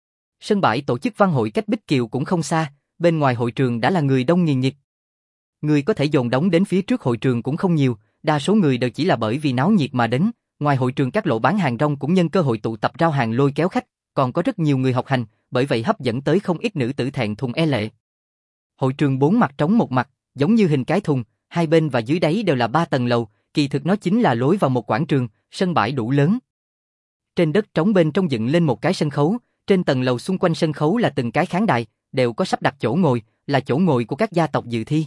Sân bãi tổ chức văn hội cách Bích Kiều cũng không xa, bên ngoài hội trường đã là người đông nghìn nghịt. Người có thể dồn đống đến phía trước hội trường cũng không nhiều, đa số người đều chỉ là bởi vì náo nhiệt mà đến, ngoài hội trường các lộ bán hàng rong cũng nhân cơ hội tụ tập rao hàng lôi kéo khách, còn có rất nhiều người học hành, bởi vậy hấp dẫn tới không ít nữ tử thẹn thùng e lệ. Hội trường 4 mặt trống một mặt, giống như hình cái thùng, hai bên và dưới đáy đều là 3 tầng lầu, kỳ thực nó chính là lối vào một quảng trường, sân bãi đủ lớn. Trên đất trống bên trong dựng lên một cái sân khấu, trên tầng lầu xung quanh sân khấu là từng cái khán đài, đều có sắp đặt chỗ ngồi, là chỗ ngồi của các gia tộc dự thi.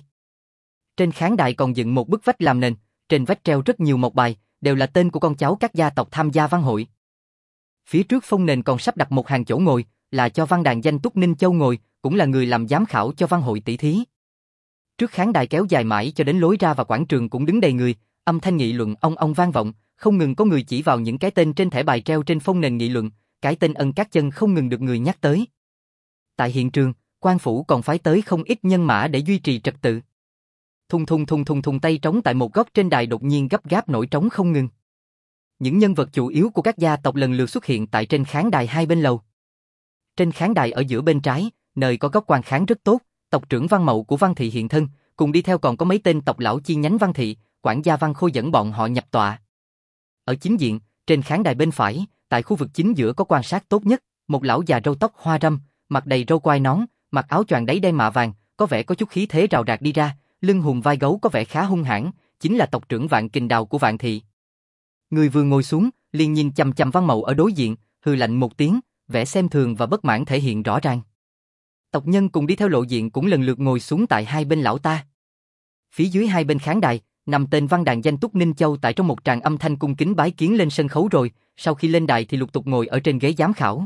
Trên khán đài còn dựng một bức vách làm nền, trên vách treo rất nhiều mộc bài, đều là tên của con cháu các gia tộc tham gia văn hội. Phía trước phong nền còn sắp đặt một hàng chỗ ngồi, là cho văn đàn danh túc Ninh Châu ngồi, cũng là người làm giám khảo cho văn hội tỷ thí. Trước khán đài kéo dài mãi cho đến lối ra và quảng trường cũng đứng đầy người, âm thanh nghị luận ong ong vang vọng, không ngừng có người chỉ vào những cái tên trên thẻ bài treo trên phong nền nghị luận, cái tên Ân Cát Chân không ngừng được người nhắc tới. Tại hiện trường, quan phủ còn phái tới không ít nhân mã để duy trì trật tự. Thùng thùng thùng thùng thùng, tay trống tại một góc trên đài đột nhiên gấp gáp nổi trống không ngừng. Những nhân vật chủ yếu của các gia tộc lần lượt xuất hiện tại trên khán đài hai bên lầu. Trên khán đài ở giữa bên trái, nơi có góc quan khán rất tốt, tộc trưởng Văn Mậu của Văn thị hiện thân, cùng đi theo còn có mấy tên tộc lão chi nhánh Văn thị, quản gia Văn Khôi dẫn bọn họ nhập tọa. Ở chính diện, trên khán đài bên phải, tại khu vực chính giữa có quan sát tốt nhất, một lão già râu tóc hoa râm, mặt đầy râu quai nón, mặc áo choàng đáy đen mạ vàng, có vẻ có chút khí thế rào rạc đi ra, lưng hùm vai gấu có vẻ khá hung hãn, chính là tộc trưởng Vạn Kình Đào của Vạn thị. Người vừa ngồi xuống, liền nhìn chằm chằm Văn Mậu ở đối diện, hừ lạnh một tiếng, vẻ xem thường và bất mãn thể hiện rõ ràng. Tộc nhân cùng đi theo lộ diện cũng lần lượt ngồi xuống tại hai bên lão ta. Phía dưới hai bên khán đài, năm tên văn đàn danh túc Ninh Châu tại trong một tràng âm thanh cung kính bái kiến lên sân khấu rồi, sau khi lên đài thì lục tục ngồi ở trên ghế giám khảo.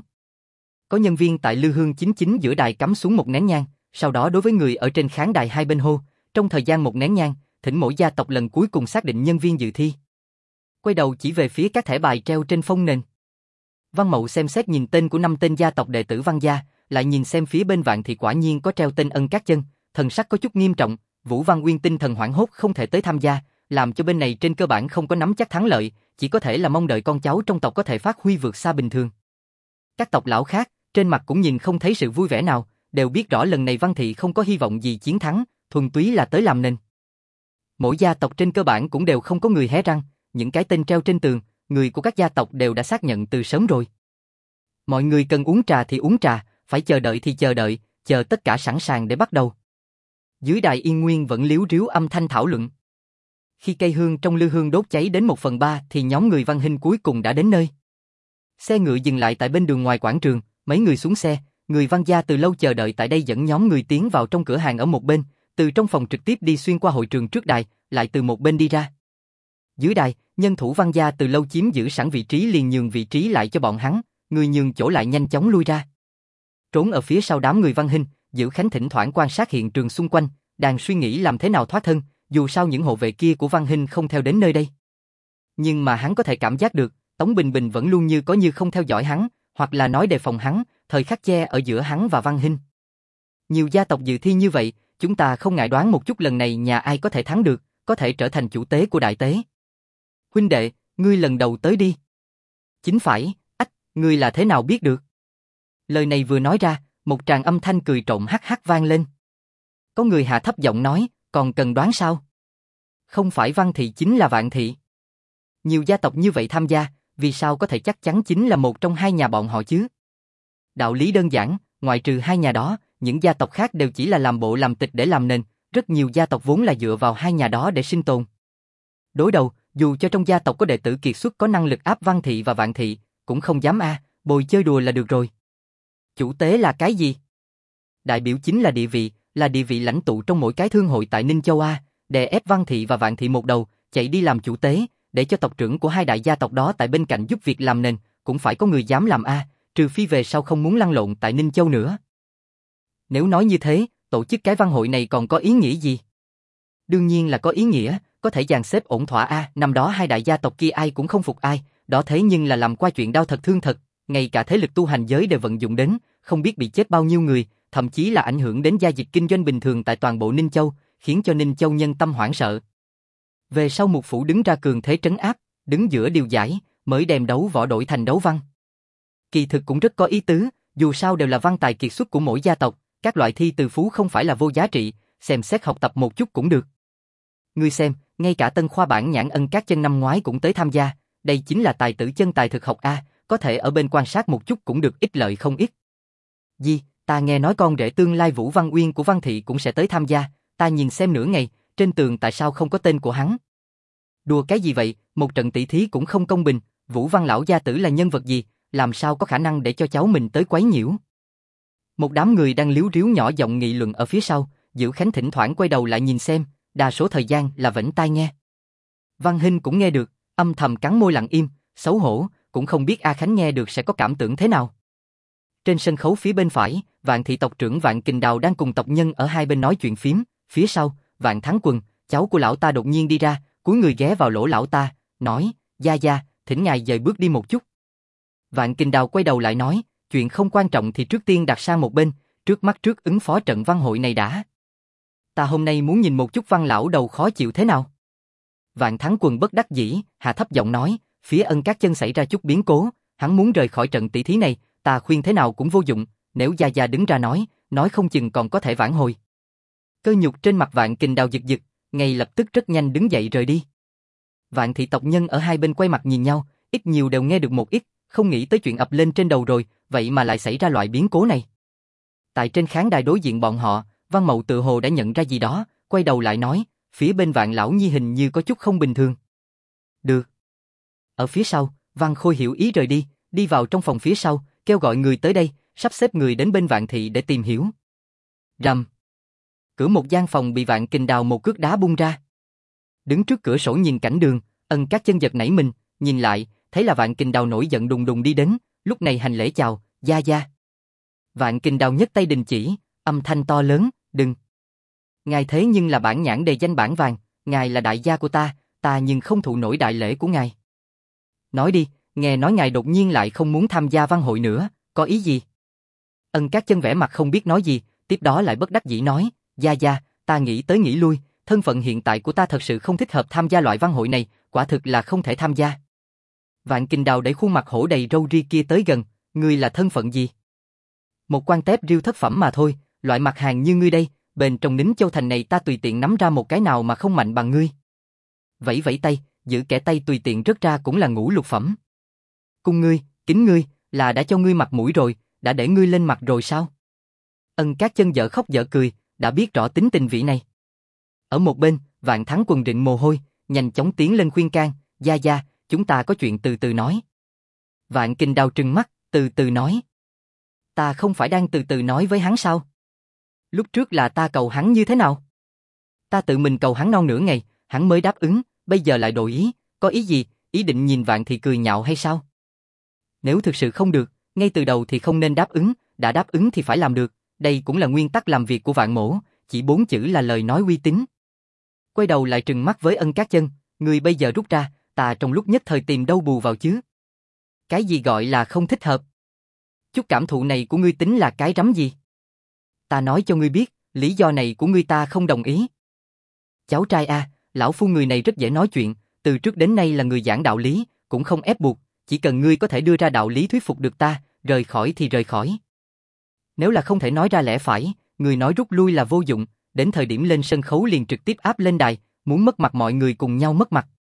Có nhân viên tại lư hương chính giữa đài cắm xuống một nén nhang, sau đó đối với người ở trên khán đài hai bên hô, trong thời gian một nén nhang, thỉnh mỗi gia tộc lần cuối cùng xác định nhân viên dự thi. Quay đầu chỉ về phía các thẻ bài treo trên phông nền. Văn Mậu xem xét nhìn tên của 5 tên gia tộc đệ tử Văn gia, lại nhìn xem phía bên Vạn thì quả nhiên có treo tên Ân Cát Chân, thần sắc có chút nghiêm trọng. Vũ Văn Uyên tinh thần hoảng hốt không thể tới tham gia, làm cho bên này trên cơ bản không có nắm chắc thắng lợi, chỉ có thể là mong đợi con cháu trong tộc có thể phát huy vượt xa bình thường. Các tộc lão khác, trên mặt cũng nhìn không thấy sự vui vẻ nào, đều biết rõ lần này Văn thị không có hy vọng gì chiến thắng, thuần túy là tới làm nền. Mỗi gia tộc trên cơ bản cũng đều không có người hé răng, những cái tên treo trên tường, người của các gia tộc đều đã xác nhận từ sớm rồi. Mọi người cần uống trà thì uống trà, phải chờ đợi thì chờ đợi, chờ tất cả sẵn sàng để bắt đầu. Dưới đài yên nguyên vẫn líu ríu âm thanh thảo luận. Khi cây hương trong lư hương đốt cháy đến 1/3 thì nhóm người Văn Hinh cuối cùng đã đến nơi. Xe ngựa dừng lại tại bên đường ngoài quảng trường, mấy người xuống xe, người Văn gia từ lâu chờ đợi tại đây dẫn nhóm người tiến vào trong cửa hàng ở một bên, từ trong phòng trực tiếp đi xuyên qua hội trường trước đài, lại từ một bên đi ra. Dưới đài, nhân thủ Văn gia từ lâu chiếm giữ sẵn vị trí liền nhường vị trí lại cho bọn hắn, người nhường chỗ lại nhanh chóng lui ra. Trốn ở phía sau đám người Văn Hinh, Diệu Khánh thỉnh thoảng quan sát hiện trường xung quanh, đang suy nghĩ làm thế nào thoát thân, dù sao những hộ vệ kia của Văn Hinh không theo đến nơi đây. Nhưng mà hắn có thể cảm giác được, Tống Bình Bình vẫn luôn như có như không theo dõi hắn, hoặc là nói đề phòng hắn, thời khắc che ở giữa hắn và Văn Hinh. Nhiều gia tộc dự thi như vậy, chúng ta không ngại đoán một chút lần này nhà ai có thể thắng được, có thể trở thành chủ tế của đại tế. Huynh đệ, ngươi lần đầu tới đi. Chính phải, ách, ngươi là thế nào biết được? Lời này vừa nói ra, một tràng âm thanh cười trộm hắc hắc vang lên. Có người hạ thấp giọng nói, còn cần đoán sao? Không phải Văn thị chính là Vạn thị. Nhiều gia tộc như vậy tham gia, vì sao có thể chắc chắn chính là một trong hai nhà bọn họ chứ? Đạo lý đơn giản, ngoại trừ hai nhà đó, những gia tộc khác đều chỉ là làm bộ làm tịch để làm nền, rất nhiều gia tộc vốn là dựa vào hai nhà đó để sinh tồn. Đối đầu, dù cho trong gia tộc có đệ tử kiệt xuất có năng lực áp Văn thị và Vạn thị, cũng không dám bồi chơi đùa là được rồi. Chủ tế là cái gì? Đại biểu chính là địa vị lãnh tụ trong mỗi cái thương hội tại Ninh Châu đè ép Văn thị và Vạn thị một đầu, chạy đi làm chủ tế, để cho tộc trưởng của hai đại gia tộc đó tại bên cạnh giúp việc làm nền, cũng phải có người dám làm trừ phi về sau không muốn lăn lộn tại Ninh Châu nữa. Nếu nói như thế, tổ chức cái văn hội này còn có ý nghĩa gì? Đương nhiên là có ý nghĩa, có thể dàn xếp ổn thỏa năm đó hai đại gia tộc kia ai cũng không phục ai, đó thế nhưng là làm qua chuyện đau thật thương thật, ngay cả thế lực tu hành giới đều vận dụng đến, không biết bị chết bao nhiêu người, thậm chí là ảnh hưởng đến gia dịch kinh doanh bình thường tại toàn bộ Ninh Châu, khiến cho Ninh Châu nhân tâm hoảng sợ. Về sau Mục Phủ đứng ra cường thế trấn áp, đứng giữa điều giải, mới đem đấu võ đổi thành đấu văn. Kỳ thực cũng rất có ý tứ, dù sao đều là văn tài kiệt xuất của mỗi gia tộc, các loại thi từ phú không phải là vô giá trị, xem xét học tập một chút cũng được. Ngươi xem, ngay cả Tân Khoa Bản Nhãn Ân Cát Chân năm ngoái cũng tới tham gia, đây chính là tài tử chân tài thực học có thể ở bên quan sát một chút cũng được ích lợi không ít. Ta nghe nói con rể tương lai Vũ Văn Uyên của Văn thị cũng sẽ tới tham gia, ta nhìn xem nửa ngày, trên tường tại sao không có tên của hắn? Đùa cái gì vậy, một trận tỷ thí cũng không công bình, Vũ Văn lão gia tử là nhân vật gì, làm sao có khả năng để cho cháu mình tới quấy nhiễu? Một đám người đang líu ríu nhỏ giọng nghị luận ở phía sau, Diệu Khánh thỉnh thoảng quay đầu lại nhìn xem, đa số thời gian là vểnh tai nghe. Văn Hinh cũng nghe được, âm thầm cắn môi lặng im, xấu hổ, cũng không biết A Khánh nghe được sẽ có cảm tưởng thế nào. Trên sân khấu phía bên phải, Vạn thị tộc trưởng Vạn Kình Đào đang cùng tộc nhân ở hai bên nói chuyện phím, phía sau, Vạn Thắng Quần, cháu của lão ta đột nhiên đi ra, cúi người ghé vào lỗ lão ta, nói, gia, thỉnh ngài dời bước đi một chút. Vạn Kình Đào quay đầu lại nói, chuyện không quan trọng thì trước tiên đặt sang một bên, trước mắt trước ứng phó trận văn hội này đã. Ta hôm nay muốn nhìn một chút Văn lão đầu khó chịu thế nào. Vạn Thắng Quần bất đắc dĩ, hạ thấp giọng nói, phía Ân Cát Chân xảy ra chút biến cố, hắn muốn rời khỏi trận tỷ thí này, ta khuyên thế nào cũng vô dụng, nếu gia đứng ra nói, nói không chừng còn có thể vãn hồi. Cơ nhục trên mặt Vạn Kình Đào giật giật, ngay lập tức rất nhanh đứng dậy rời đi. Vạn thị tộc nhân ở hai bên quay mặt nhìn nhau, ít nhiều đều nghe được một ít, không nghĩ tới chuyện ập lên trên đầu rồi, vậy mà lại xảy ra loại biến cố này. Tại trên khán đài đối diện bọn họ, Văn Mậu tự hồ đã nhận ra gì đó, quay đầu lại nói, phía bên Vạn lão nhi hình như có chút không bình thường. Được. Ở phía sau, Văn Khôi hiểu ý rời đi, đi vào trong phòng phía sau, kêu gọi người tới đây, sắp xếp người đến bên Vạn thị để tìm hiểu. Rầm. Cửa một gian phòng bị Vạn Kình Đào một cước đá bung ra. Đứng trước cửa sổ nhìn cảnh đường, Ân Các Chân giật nảy mình, nhìn lại, thấy là Vạn Kình Đào nổi giận đùng đùng đi đến, lúc này hành lễ chào, gia gia. Vạn Kình Đào nhấc tay đình chỉ, âm thanh to lớn, đừng. Ngài thế nhưng là bản nhãn đề danh bản vàng, ngài là đại gia của ta nhưng không thụ nổi đại lễ của ngài. Nói đi, nghe nói ngài đột nhiên lại không muốn tham gia văn hội nữa, có ý gì? Ân Các Chân vẻ mặt không biết nói gì, tiếp đó lại bất đắc dĩ nói, gia gia, ta nghĩ tới nghĩ lui, thân phận hiện tại của ta thật sự không thích hợp tham gia loại văn hội này, quả thực là không thể tham gia. Vạn Kình Đào đẩy khuôn mặt hổ đầy râu ria kia tới gần, ngươi là thân phận gì? Một quan tép riêu thất phẩm mà thôi, loại mặt hàng như ngươi đây, bên trong Nính Châu thành này ta tùy tiện nắm ra một cái nào mà không mạnh bằng ngươi. Vẫy vẫy tay, giữ kẻ tay tùy tiện rớt ra cũng là ngũ lục phẩm. Cung ngươi, kính ngươi, là đã cho ngươi mặt mũi rồi, đã để ngươi lên mặt rồi sao? Ân Các Chân dở khóc dở cười, đã biết rõ tính tình vị này. Ở một bên, Vạn Thắng quần rịn mồ hôi, nhanh chóng tiến lên khuyên can, gia gia, chúng ta có chuyện từ từ nói. Vạn Kình Đào trừng mắt, từ từ nói. Ta không phải đang từ từ nói với hắn sao? Lúc trước là ta cầu hắn như thế nào? Ta tự mình cầu hắn non nửa ngày, hắn mới đáp ứng, bây giờ lại đổi ý, có ý gì, ý định nhìn Vạn thì cười nhạo hay sao? Nếu thực sự không được, ngay từ đầu thì không nên đáp ứng, đã đáp ứng thì phải làm được, đây cũng là nguyên tắc làm việc của Vạn mỗ, chỉ 4 chữ là lời nói uy tín. Quay đầu lại trừng mắt với Ân Các Chân, người bây giờ rút ra, ta trong lúc nhất thời tìm đâu bù vào chứ? Cái gì gọi là không thích hợp? Chút cảm thụ này của ngươi tính là cái rắm gì? Ta nói cho ngươi biết, lý do này của ngươi ta không đồng ý. Cháu trai a, lão phu người này rất dễ nói chuyện, từ trước đến nay là người giảng đạo lý, cũng không ép buộc, chỉ cần ngươi có thể đưa ra đạo lý thuyết phục được ta, rời khỏi thì rời khỏi. Nếu là không thể nói ra lẽ phải, người nói rút lui là vô dụng, đến thời điểm lên sân khấu liền trực tiếp áp lên đài, muốn mất mặt mọi người cùng nhau mất mặt.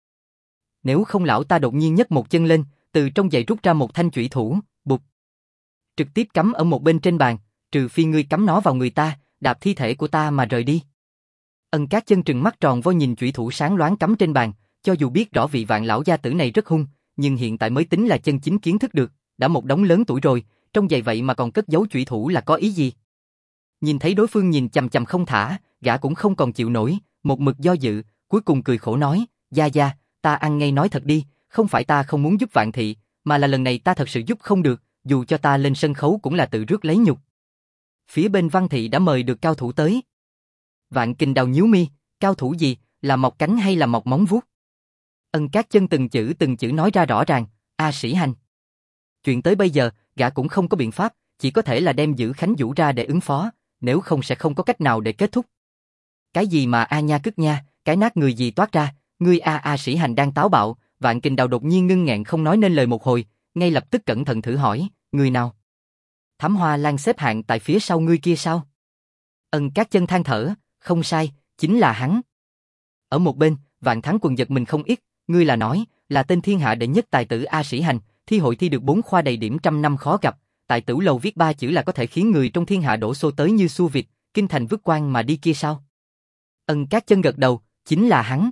Nếu không lão ta đột nhiên nhấc một chân lên, từ trong giày rút ra một thanh chủy thủ, bụp. Trực tiếp cắm ở một bên trên bàn, trừ phi ngươi cắm nó vào người ta, đạp thi thể của ta mà rời đi. Ân Các Chân trừng mắt tròn vo nhìn chủy thủ sáng loáng cắm trên bàn, cho dù biết rõ vị Vạn lão gia tử này rất hung, nhưng hiện tại mới tính là chân chính kiến thức được, đã một đống lớn tuổi rồi, trong giày vậy mà còn cất giấu chủy thủ là có ý gì? Nhìn thấy đối phương nhìn chằm chằm không thả, gã cũng không còn chịu nổi, một mực do dự, cuối cùng cười khổ nói, gia gia, ta ăn ngay nói thật đi, không phải ta không muốn giúp Vạn thị, mà là lần này ta thật sự giúp không được, dù cho ta lên sân khấu cũng là tự rước lấy nhục. Phía bên Văn thị đã mời được cao thủ tới. Vạn Kình Đào nhíu mi, cao thủ gì, là mọc cánh hay là mọc móng vuốt? Ân Các Chân từng chữ nói ra rõ ràng, A Sĩ Hành. Chuyện tới bây giờ, gã cũng không có biện pháp, chỉ có thể là đem giữ Khánh Vũ ra để ứng phó, nếu không sẽ không có cách nào để kết thúc. Cái gì mà A nha cứt nha, cái nát người gì toát ra, ngươi A Sĩ Hành đang táo bạo, Vạn Kình Đào đột nhiên ngưng nghẹn không nói nên lời một hồi, ngay lập tức cẩn thận thử hỏi, người nào? Thám Hoa Lan xếp hạng tại phía sau ngươi kia sao? Ân Các Chân than thở, không sai, chính là hắn. Ở một bên, Vạn Thắng quần giật mình không ít, ngươi là nói, là tên thiên hạ đệ nhất tài tử A Sĩ Hành, thi hội thi được 4 khoa đầy điểm trăm năm khó gặp, tại Tửu Lầu viết 3 chữ là có thể khiến người trong thiên hạ đổ xô tới như xua vịt, kinh thành vứt quan mà đi kia sao? Ân Các Chân gật đầu, chính là hắn.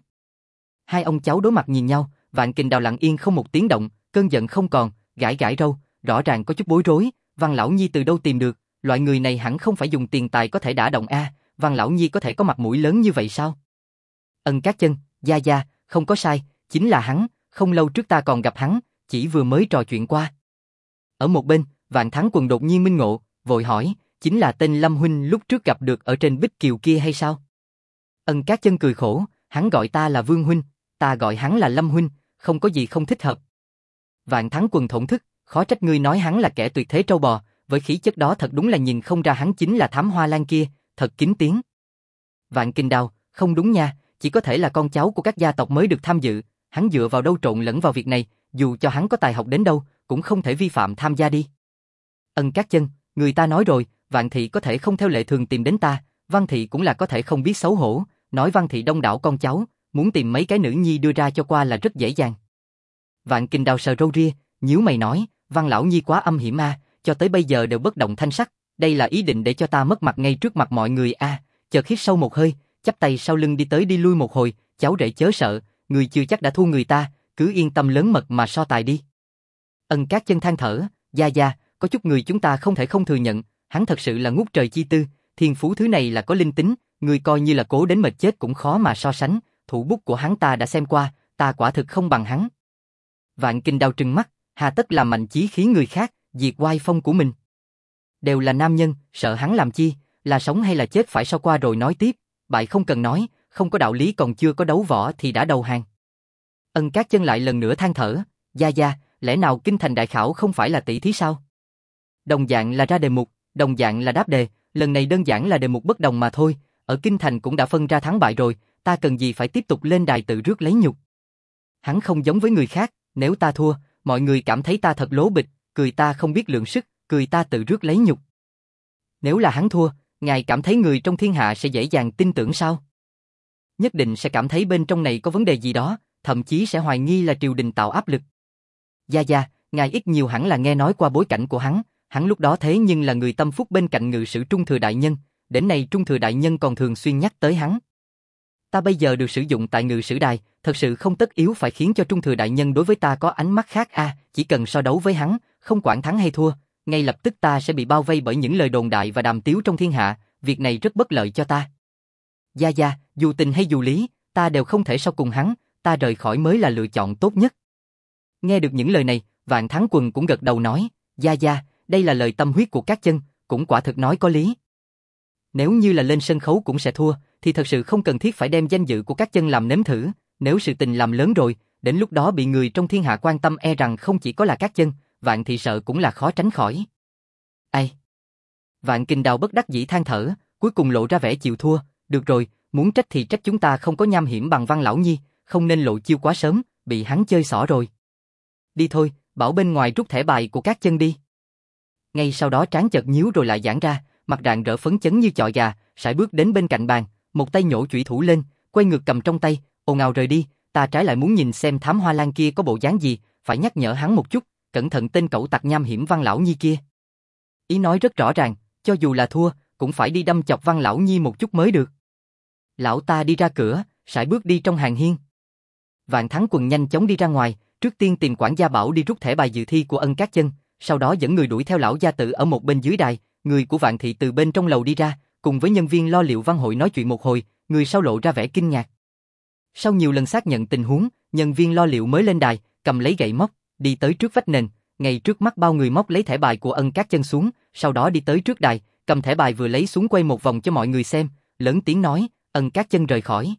Hai ông cháu đối mặt nhìn nhau, Vạn Kình Đào lặng yên không một tiếng động, cơn giận không còn, gãi gãi râu, rõ ràng có chút bối rối, Văn lão nhi từ đâu tìm được, loại người này hẳn không phải dùng tiền tài có thể đả động a, Văn lão nhi có thể có mặt mũi lớn như vậy sao? Ân Các Chân, gia gia, không có sai, chính là hắn, không lâu trước ta còn gặp hắn, chỉ vừa mới trò chuyện qua. Ở một bên, Vạn Thắng quần đột nhiên minh ngộ, vội hỏi, chính là tên Lâm huynh lúc trước gặp được ở trên Bích Kiều kia hay sao? Ân Các Chân cười khổ, hắn gọi ta là Vương huynh, ta gọi hắn là Lâm huynh, không có gì không thích hợp. Vạn Thắng quần thổn thức, khó trách ngươi nói hắn là kẻ tuyệt thế trâu bò, với khí chất đó thật đúng là nhìn không ra hắn chính là Thám Hoa Lan kia, thật kín tiếng. Vạn Kình Đào, không đúng nha, chỉ có thể là con cháu của các gia tộc mới được tham dự, hắn dựa vào đâu trộn lẫn vào việc này, dù cho hắn có tài học đến đâu, cũng không thể vi phạm tham gia đi. Ân Các Chân, người ta nói rồi, Vạn Thị có thể không theo lệ thường tìm đến ta, Văn Thị cũng là có thể không biết xấu hổ, nói Văn Thị đông đảo con cháu, muốn tìm mấy cái nữ nhi đưa ra cho qua là rất dễ dàng. Vạn Kình Đào sờ râu ria, nhíu mày nói, Văn lão nhi quá âm hiểm a, cho tới bây giờ đều bất động thanh sắc, đây là ý định để cho ta mất mặt ngay trước mặt mọi người a. Chợt hít sâu một hơi, chắp tay sau lưng đi tới đi lui một hồi, cháu rể chớ sợ, người chưa chắc đã thua người ta, cứ yên tâm lớn mật mà so tài đi. Ân Cát Chân than thở, gia, có chút người chúng ta không thể không thừa nhận, hắn thật sự là ngút trời chi tư, thiên phú thứ này là có linh tính, người coi như là cố đến mệt chết cũng khó mà so sánh, thủ bút của hắn ta đã xem qua, ta quả thực không bằng hắn. Vạn Kình Đào trừng mắt, hà tất làm mạnh chí khí người khác, diệt oai phong của mình. Đều là nam nhân, sợ hắn làm chi, là sống hay là chết phải so qua rồi nói tiếp, bại không cần nói, không có đạo lý còn chưa có đấu võ thì đã đầu hàng. Ân Cát Chân lại lần nữa than thở, gia, lẽ nào kinh thành đại khảo không phải là tỷ thí sao? Đồng dạng là ra đề mục, đồng dạng là đáp đề, lần này đơn giản là đề mục bất đồng mà thôi, ở kinh thành cũng đã phân ra thắng bại rồi, ta cần gì phải tiếp tục lên đài tự rước lấy nhục. Hắn không giống với người khác, nếu ta thua, mọi người cảm thấy ta thật lố bịch, cười ta không biết lượng sức, cười ta tự rước lấy nhục. Nếu là hắn thua, ngài cảm thấy người trong thiên hạ sẽ dễ dàng tin tưởng sao? Nhất định sẽ cảm thấy bên trong này có vấn đề gì đó, thậm chí sẽ hoài nghi là triều đình tạo áp lực. Gia, ngài ít nhiều hẳn là nghe nói qua bối cảnh của hắn lúc đó thế nhưng là người tâm phúc bên cạnh ngự sử Trung Thừa Đại Nhân, đến nay Trung Thừa Đại Nhân còn thường xuyên nhắc tới hắn. Ta bây giờ được sử dụng tại ngự sử đài, thật sự không tất yếu phải khiến cho Trung Thừa Đại Nhân đối với ta có ánh mắt khác a, chỉ cần so đấu với hắn, không quản thắng hay thua, ngay lập tức ta sẽ bị bao vây bởi những lời đồn đại và đàm tiếu trong thiên hạ, việc này rất bất lợi cho ta. Gia, dù tình hay dù lý, ta đều không thể so cùng hắn, ta rời khỏi mới là lựa chọn tốt nhất. Nghe được những lời này, Vạn Thắng Quần cũng gật đầu nói, Gia, đây là lời tâm huyết của Cát Chân, cũng quả thực nói có lý. Nếu như là lên sân khấu cũng sẽ thua, thì thật sự không cần thiết phải đem danh dự của Cát Chân làm nếm thử, nếu sự tình làm lớn rồi, đến lúc đó bị người trong thiên hạ quan tâm e rằng không chỉ có là Cát Chân, Vạn Thị sợ cũng là khó tránh khỏi. Ai? Vạn Kình Đào bất đắc dĩ than thở, cuối cùng lộ ra vẻ chịu thua, được rồi, muốn trách thì trách chúng ta không có nham hiểm bằng Văn lão nhi, không nên lộ chiêu quá sớm, bị hắn chơi xỏ rồi. Đi thôi, bảo bên ngoài rút thẻ bài của Cát Chân đi. Ngay sau đó trán chợt nhíu rồi lại giãn ra, mặt rạng rỡ phấn chấn như chọi gà, sải bước đến bên cạnh bàn, một tay nhổ chủy thủ lên, quay ngược cầm trong tay, ồn ào rời đi, ta trái lại muốn nhìn xem Thám Hoa Lan kia có bộ dáng gì, phải nhắc nhở hắn một chút, cẩn thận tên cẩu tặc nham hiểm Văn lão nhi kia. Ý nói rất rõ ràng, cho dù là thua, cũng phải đi đâm chọc Văn lão nhi một chút mới được. Lão ta đi ra cửa, sải bước đi trong hàng hiên. Vạn Thắng Quần nhanh chóng đi ra ngoài, trước tiên tìm quản gia bảo đi rút thẻ bài dự thi của Ân Cát Chân, sau đó dẫn người đuổi theo lão gia tử ở một bên dưới đài, người của Vạn Thị từ bên trong lầu đi ra, cùng với nhân viên lo liệu văn hội nói chuyện một hồi, người sau lộ ra vẻ kinh ngạc. Sau nhiều lần xác nhận tình huống, nhân viên lo liệu mới lên đài, cầm lấy gậy móc, đi tới trước vách nền, ngay trước mắt bao người móc lấy thẻ bài của Ân Cát Chân xuống, sau đó đi tới trước đài, cầm thẻ bài vừa lấy xuống quay một vòng cho mọi người xem, lớn tiếng nói, Ân Cát Chân rời khỏi.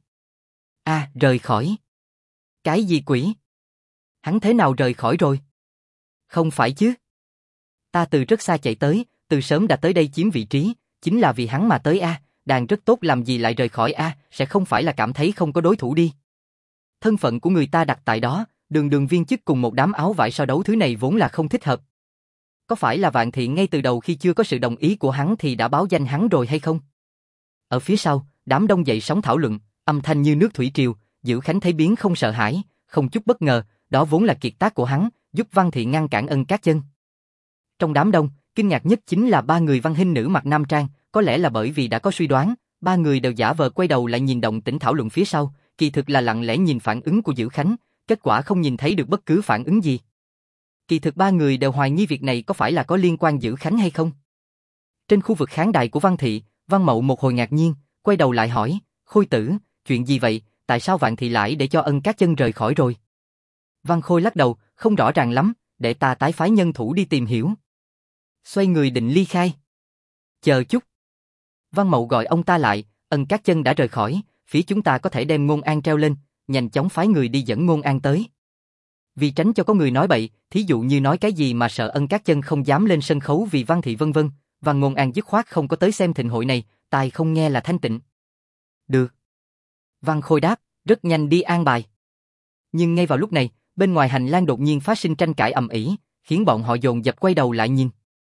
Rời khỏi? Cái gì quỷ? Hắn thế nào rời khỏi rồi? Không phải chứ? Ta từ rất xa chạy tới, từ sớm đã tới đây chiếm vị trí, chính là vì hắn mà tới đàn rất tốt làm gì lại rời khỏi sẽ không phải là cảm thấy không có đối thủ đi. Thân phận của người ta đặt tại đó, đường viên chức cùng một đám áo vải so đấu thứ này vốn là không thích hợp. Có phải là Vạn Thị ngay từ đầu khi chưa có sự đồng ý của hắn thì đã báo danh hắn rồi hay không? Ở phía sau, đám đông dậy sóng thảo luận, âm thanh như nước thủy triều, Dữ Khánh thấy biến không sợ hãi, không chút bất ngờ, đó vốn là kiệt tác của hắn, giúp Văn Thị ngăn cản Ân Cát Chân. Trong đám đông, kinh ngạc nhất chính là ba người văn hinh nữ mặc nam trang, có lẽ là bởi vì đã có suy đoán, ba người đều giả vờ quay đầu lại nhìn động tĩnh thảo luận phía sau, kỳ thực là lặng lẽ nhìn phản ứng của Dữ Khánh, kết quả không nhìn thấy được bất cứ phản ứng gì. Kỳ thực ba người đều hoài nghi việc này có phải là có liên quan Dữ Khánh hay không. Trên khu vực khán đài của Văn Thị, Văn Mậu một hồi ngạc nhiên, quay đầu lại hỏi, Khôi tử, chuyện gì vậy, tại sao Vạn Thị lại để cho Ân Cát Chân rời khỏi rồi? Văn Khôi lắc đầu, không rõ ràng lắm, để ta tái phái nhân thủ đi tìm hiểu. Xoay người định ly khai. Chờ chút. Văn Mậu gọi ông ta lại, Ân Cát Chân đã rời khỏi, phía chúng ta có thể đem Ngôn An treo lên, nhanh chóng phái người đi dẫn Ngôn An tới. Vì tránh cho có người nói bậy, thí dụ như nói cái gì mà sợ Ân Cát Chân không dám lên sân khấu vì Văn Thị vân vân, và Ngôn An dứt khoát không có tới xem thịnh hội này, tai không nghe là thanh tịnh. Được. Văn Khôi đáp, rất nhanh đi an bài. Nhưng ngay vào lúc này, bên ngoài hành lang đột nhiên phát sinh tranh cãi ầm ĩ, khiến bọn họ dồn dập quay đầu lại nhìn.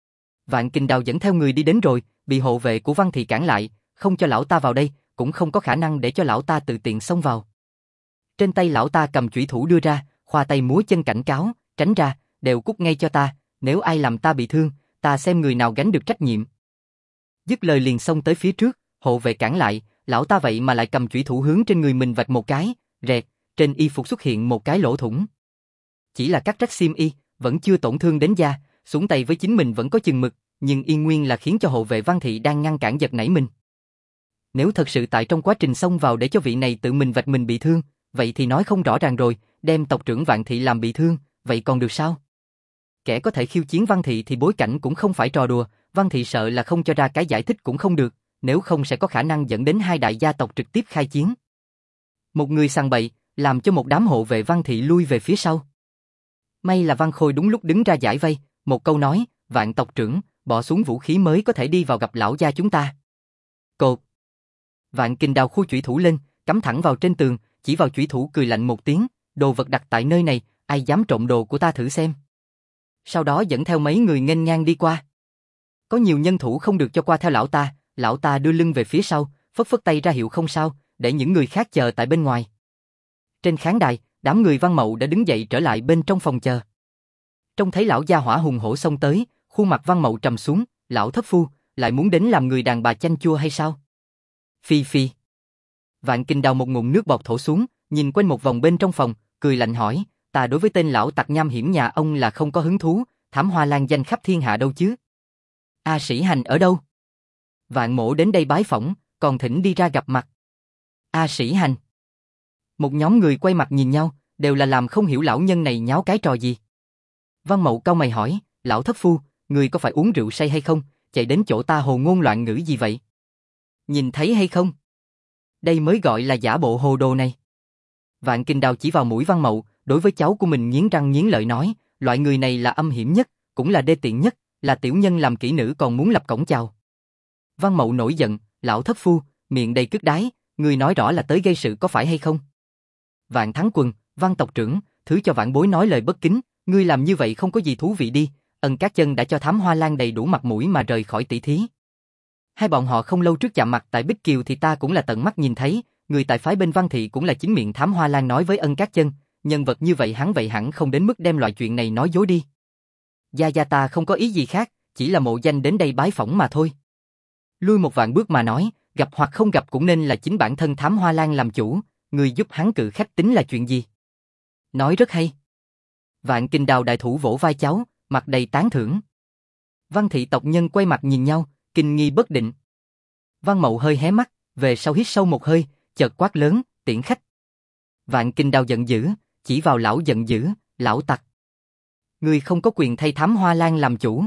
Vạn Kình Đào dẫn theo người đi đến rồi, bị hộ vệ của Văn Thị cản lại, không cho lão ta vào đây, cũng không có khả năng để cho lão ta tự tiện xông vào. Trên tay lão ta cầm chủy thủ đưa ra, khoa tay múa chân cảnh cáo, tránh ra, đều cút ngay cho ta, nếu ai làm ta bị thương, ta xem người nào gánh được trách nhiệm. Dứt lời liền xông tới phía trước, hộ vệ cản lại, lão ta vậy mà lại cầm chủy thủ hướng trên người mình vạch một cái, rẹt, trên y phục xuất hiện một cái lỗ thủng. Chỉ là cắt rách xiêm y, vẫn chưa tổn thương đến da, xuống tay với chính mình vẫn có chừng mực, nhưng y nguyên là khiến cho hộ vệ Văn Thị đang ngăn cản giật nảy mình. Nếu thật sự tại trong quá trình xông vào để cho vị này tự mình vạch mình bị thương, vậy thì nói không rõ ràng rồi, đem tộc trưởng Vạn Thị làm bị thương, vậy còn được sao? Kẻ có thể khiêu chiến Văn Thị thì bối cảnh cũng không phải trò đùa, Văn Thị sợ là không cho ra cái giải thích cũng không được, nếu không sẽ có khả năng dẫn đến hai đại gia tộc trực tiếp khai chiến. Một người sằng bậy, làm cho một đám hộ vệ Văn Thị lui về phía sau. May là Văn Khôi đúng lúc đứng ra giải vây, một câu nói, Vạn tộc trưởng, bỏ xuống vũ khí mới có thể đi vào gặp lão gia chúng ta. Cột. Vạn Kình Đào khu chủy thủ lên, cắm thẳng vào trên tường, chỉ vào chủy thủ cười lạnh một tiếng, đồ vật đặt tại nơi này, ai dám trộm đồ của ta thử xem. Sau đó dẫn theo mấy người nghênh ngang đi qua. Có nhiều nhân thủ không được cho qua theo lão ta đưa lưng về phía sau, phất phất tay ra hiệu không sao, để những người khác chờ tại bên ngoài. Trên khán đài, đám người Văn Mậu đã đứng dậy trở lại bên trong phòng chờ. Trông thấy lão gia hỏa hùng hổ xông tới, khuôn mặt Văn Mậu trầm xuống, lão thất phu, lại muốn đến làm người đàn bà chanh chua hay sao? Phi phi. Vạn Kình Đào một ngụm nước bọt thổ xuống, nhìn quanh một vòng bên trong phòng, cười lạnh hỏi, ta đối với tên lão tặc nham hiểm nhà ông là không có hứng thú, thảm hoa lan danh khắp thiên hạ đâu chứ? A Sĩ Hành ở đâu? Vạn Mỗ đến đây bái phỏng, còn thỉnh đi ra gặp mặt. A Sĩ Hành. Một nhóm người quay mặt nhìn nhau, đều là làm không hiểu lão nhân này nháo cái trò gì. Văn Mậu cau mày hỏi, lão thất phu, người có phải uống rượu say hay không, chạy đến chỗ ta hồ ngôn loạn ngữ gì vậy? Nhìn thấy hay không? Đây mới gọi là giả bộ hồ đồ này. Vạn Kình Đào chỉ vào mũi Văn Mậu, đối với cháu của mình nghiến răng nghiến lợi nói, loại người này là âm hiểm nhất, cũng là đê tiện nhất, là tiểu nhân làm kỹ nữ còn muốn lập cổng chào. Văn Mậu nổi giận, lão thất phu, miệng đầy cứt đái, người nói rõ là tới gây sự có phải hay không? Vạn Thắng Quần, Văn tộc trưởng, thứ cho vạn bối nói lời bất kính, ngươi làm như vậy không có gì thú vị đi, Ân Các Chân đã cho Thám Hoa Lan đầy đủ mặt mũi mà rời khỏi tỷ thí. Hai bọn họ không lâu trước chạm mặt tại Bích Kiều thì ta cũng là tận mắt nhìn thấy, người tại phái bên Văn Thị cũng là chính miệng Thám Hoa Lan nói với Ân Các Chân, nhân vật như vậy hắn vậy hẳn không đến mức đem loại chuyện này nói dối đi. Gia gia ta không có ý gì khác, chỉ là mộ danh đến đây bái phỏng mà thôi. Lui một vạn bước mà nói, gặp hoặc không gặp cũng nên là chính bản thân Thám Hoa Lan làm chủ, người giúp hắn cự khách tính là chuyện gì? Nói rất hay. Vạn Kình Đào đại thủ vỗ vai cháu, mặt đầy tán thưởng. Văn Thị tộc nhân quay mặt nhìn nhau, kinh nghi bất định. Văn Mậu hơi hé mắt, về sau hít sâu một hơi, chợt quát lớn, tiễn khách. Vạn Kình Đào giận dữ, chỉ vào lão giận dữ, lão tặc. Ngươi không có quyền thay Thám Hoa Lan làm chủ.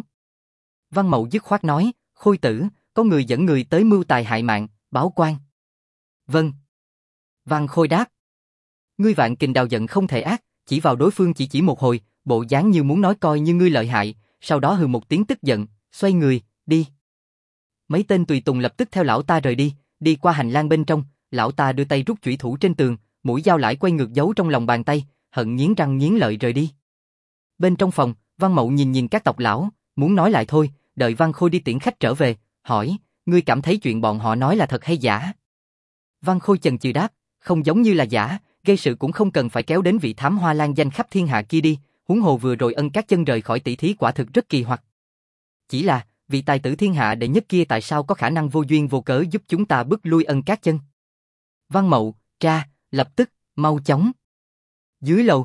Văn Mậu dứt khoát nói, Khôi tử, có người dẫn người tới mưu tài hại mạng, báo quan. Vâng. Văn Khôi đáp. Ngươi Vạn Kình Đào giận không thể ác, chỉ vào đối phương chỉ một hồi, bộ dáng như muốn nói coi như ngươi lợi hại, sau đó hừ một tiếng tức giận, xoay người, đi. Mấy tên tùy tùng lập tức theo lão ta rời đi, đi qua hành lang bên trong, lão ta đưa tay rút chủy thủ trên tường, mũi dao lại quay ngược giấu trong lòng bàn tay, hận nghiến răng nghiến lợi rời đi. Bên trong phòng, Văn Mậu nhìn nhìn các tộc lão, muốn nói lại thôi, đợi Văn Khôi đi tiễn khách trở về, hỏi, ngươi cảm thấy chuyện bọn họ nói là thật hay giả? Văn Khôi chần chừ đáp, không giống như là giả, gây sự cũng không cần phải kéo đến vị Thám Hoa Lan danh khắp thiên hạ kia đi, huống hồ vừa rồi Ân Các Chân rời khỏi tỷ thí quả thực rất kỳ hoặc. Chỉ là, vị tài tử thiên hạ đệ nhất kia tại sao có khả năng vô duyên vô cớ giúp chúng ta bức lui Ân Các Chân? Văn Mậu, tra, lập tức, mau chóng. Dưới lầu.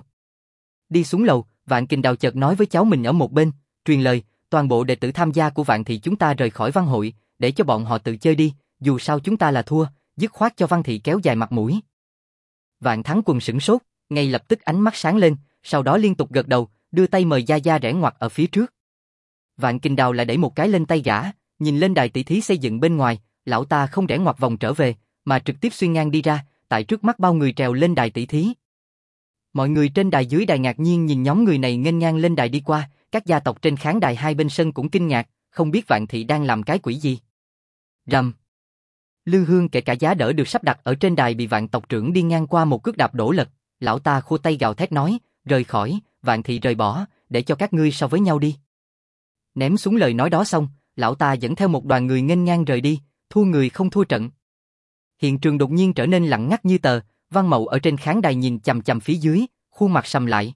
Đi xuống lầu, Vạn Kình Đào chợt nói với cháu mình ở một bên, truyền lời, toàn bộ đệ tử tham gia của Vạn Thị chúng ta rời khỏi văn hội, để cho bọn họ tự chơi đi, dù sao chúng ta là thua, dứt khoát cho Văn Thị kéo dài mặt mũi. Vạn Thắng Quần sửng sốt, ngay lập tức ánh mắt sáng lên, sau đó liên tục gật đầu, đưa tay mời Gia Gia rẽ ngoặt ở phía trước. Vạn Kình Đào lại đẩy một cái lên tay gã, nhìn lên đài tỷ thí xây dựng bên ngoài, lão ta không rẽ ngoặt vòng trở về, mà trực tiếp xuyên ngang đi ra, tại trước mắt bao người trèo lên đài tỷ thí. Mọi người trên đài dưới đài ngạc nhiên nhìn nhóm người này nghênh ngang lên đài đi qua, các gia tộc trên khán đài hai bên sân cũng kinh ngạc, không biết Vạn Thị đang làm cái quỷ gì. Rầm. Lư Hương kể cả giá đỡ được sắp đặt ở trên đài bị Vạn tộc trưởng đi ngang qua một cước đạp đổ lật, lão ta khua tay gào thét nói, rời khỏi, Vạn Thị rời bỏ, để cho các ngươi so với nhau đi. Ném xuống lời nói đó xong, lão ta dẫn theo một đoàn người nghênh ngang rời đi, thua người không thua trận. Hiện trường đột nhiên trở nên lặng ngắt như tờ, Văn Mậu ở trên khán đài nhìn chằm chằm phía dưới, khuôn mặt sầm lại.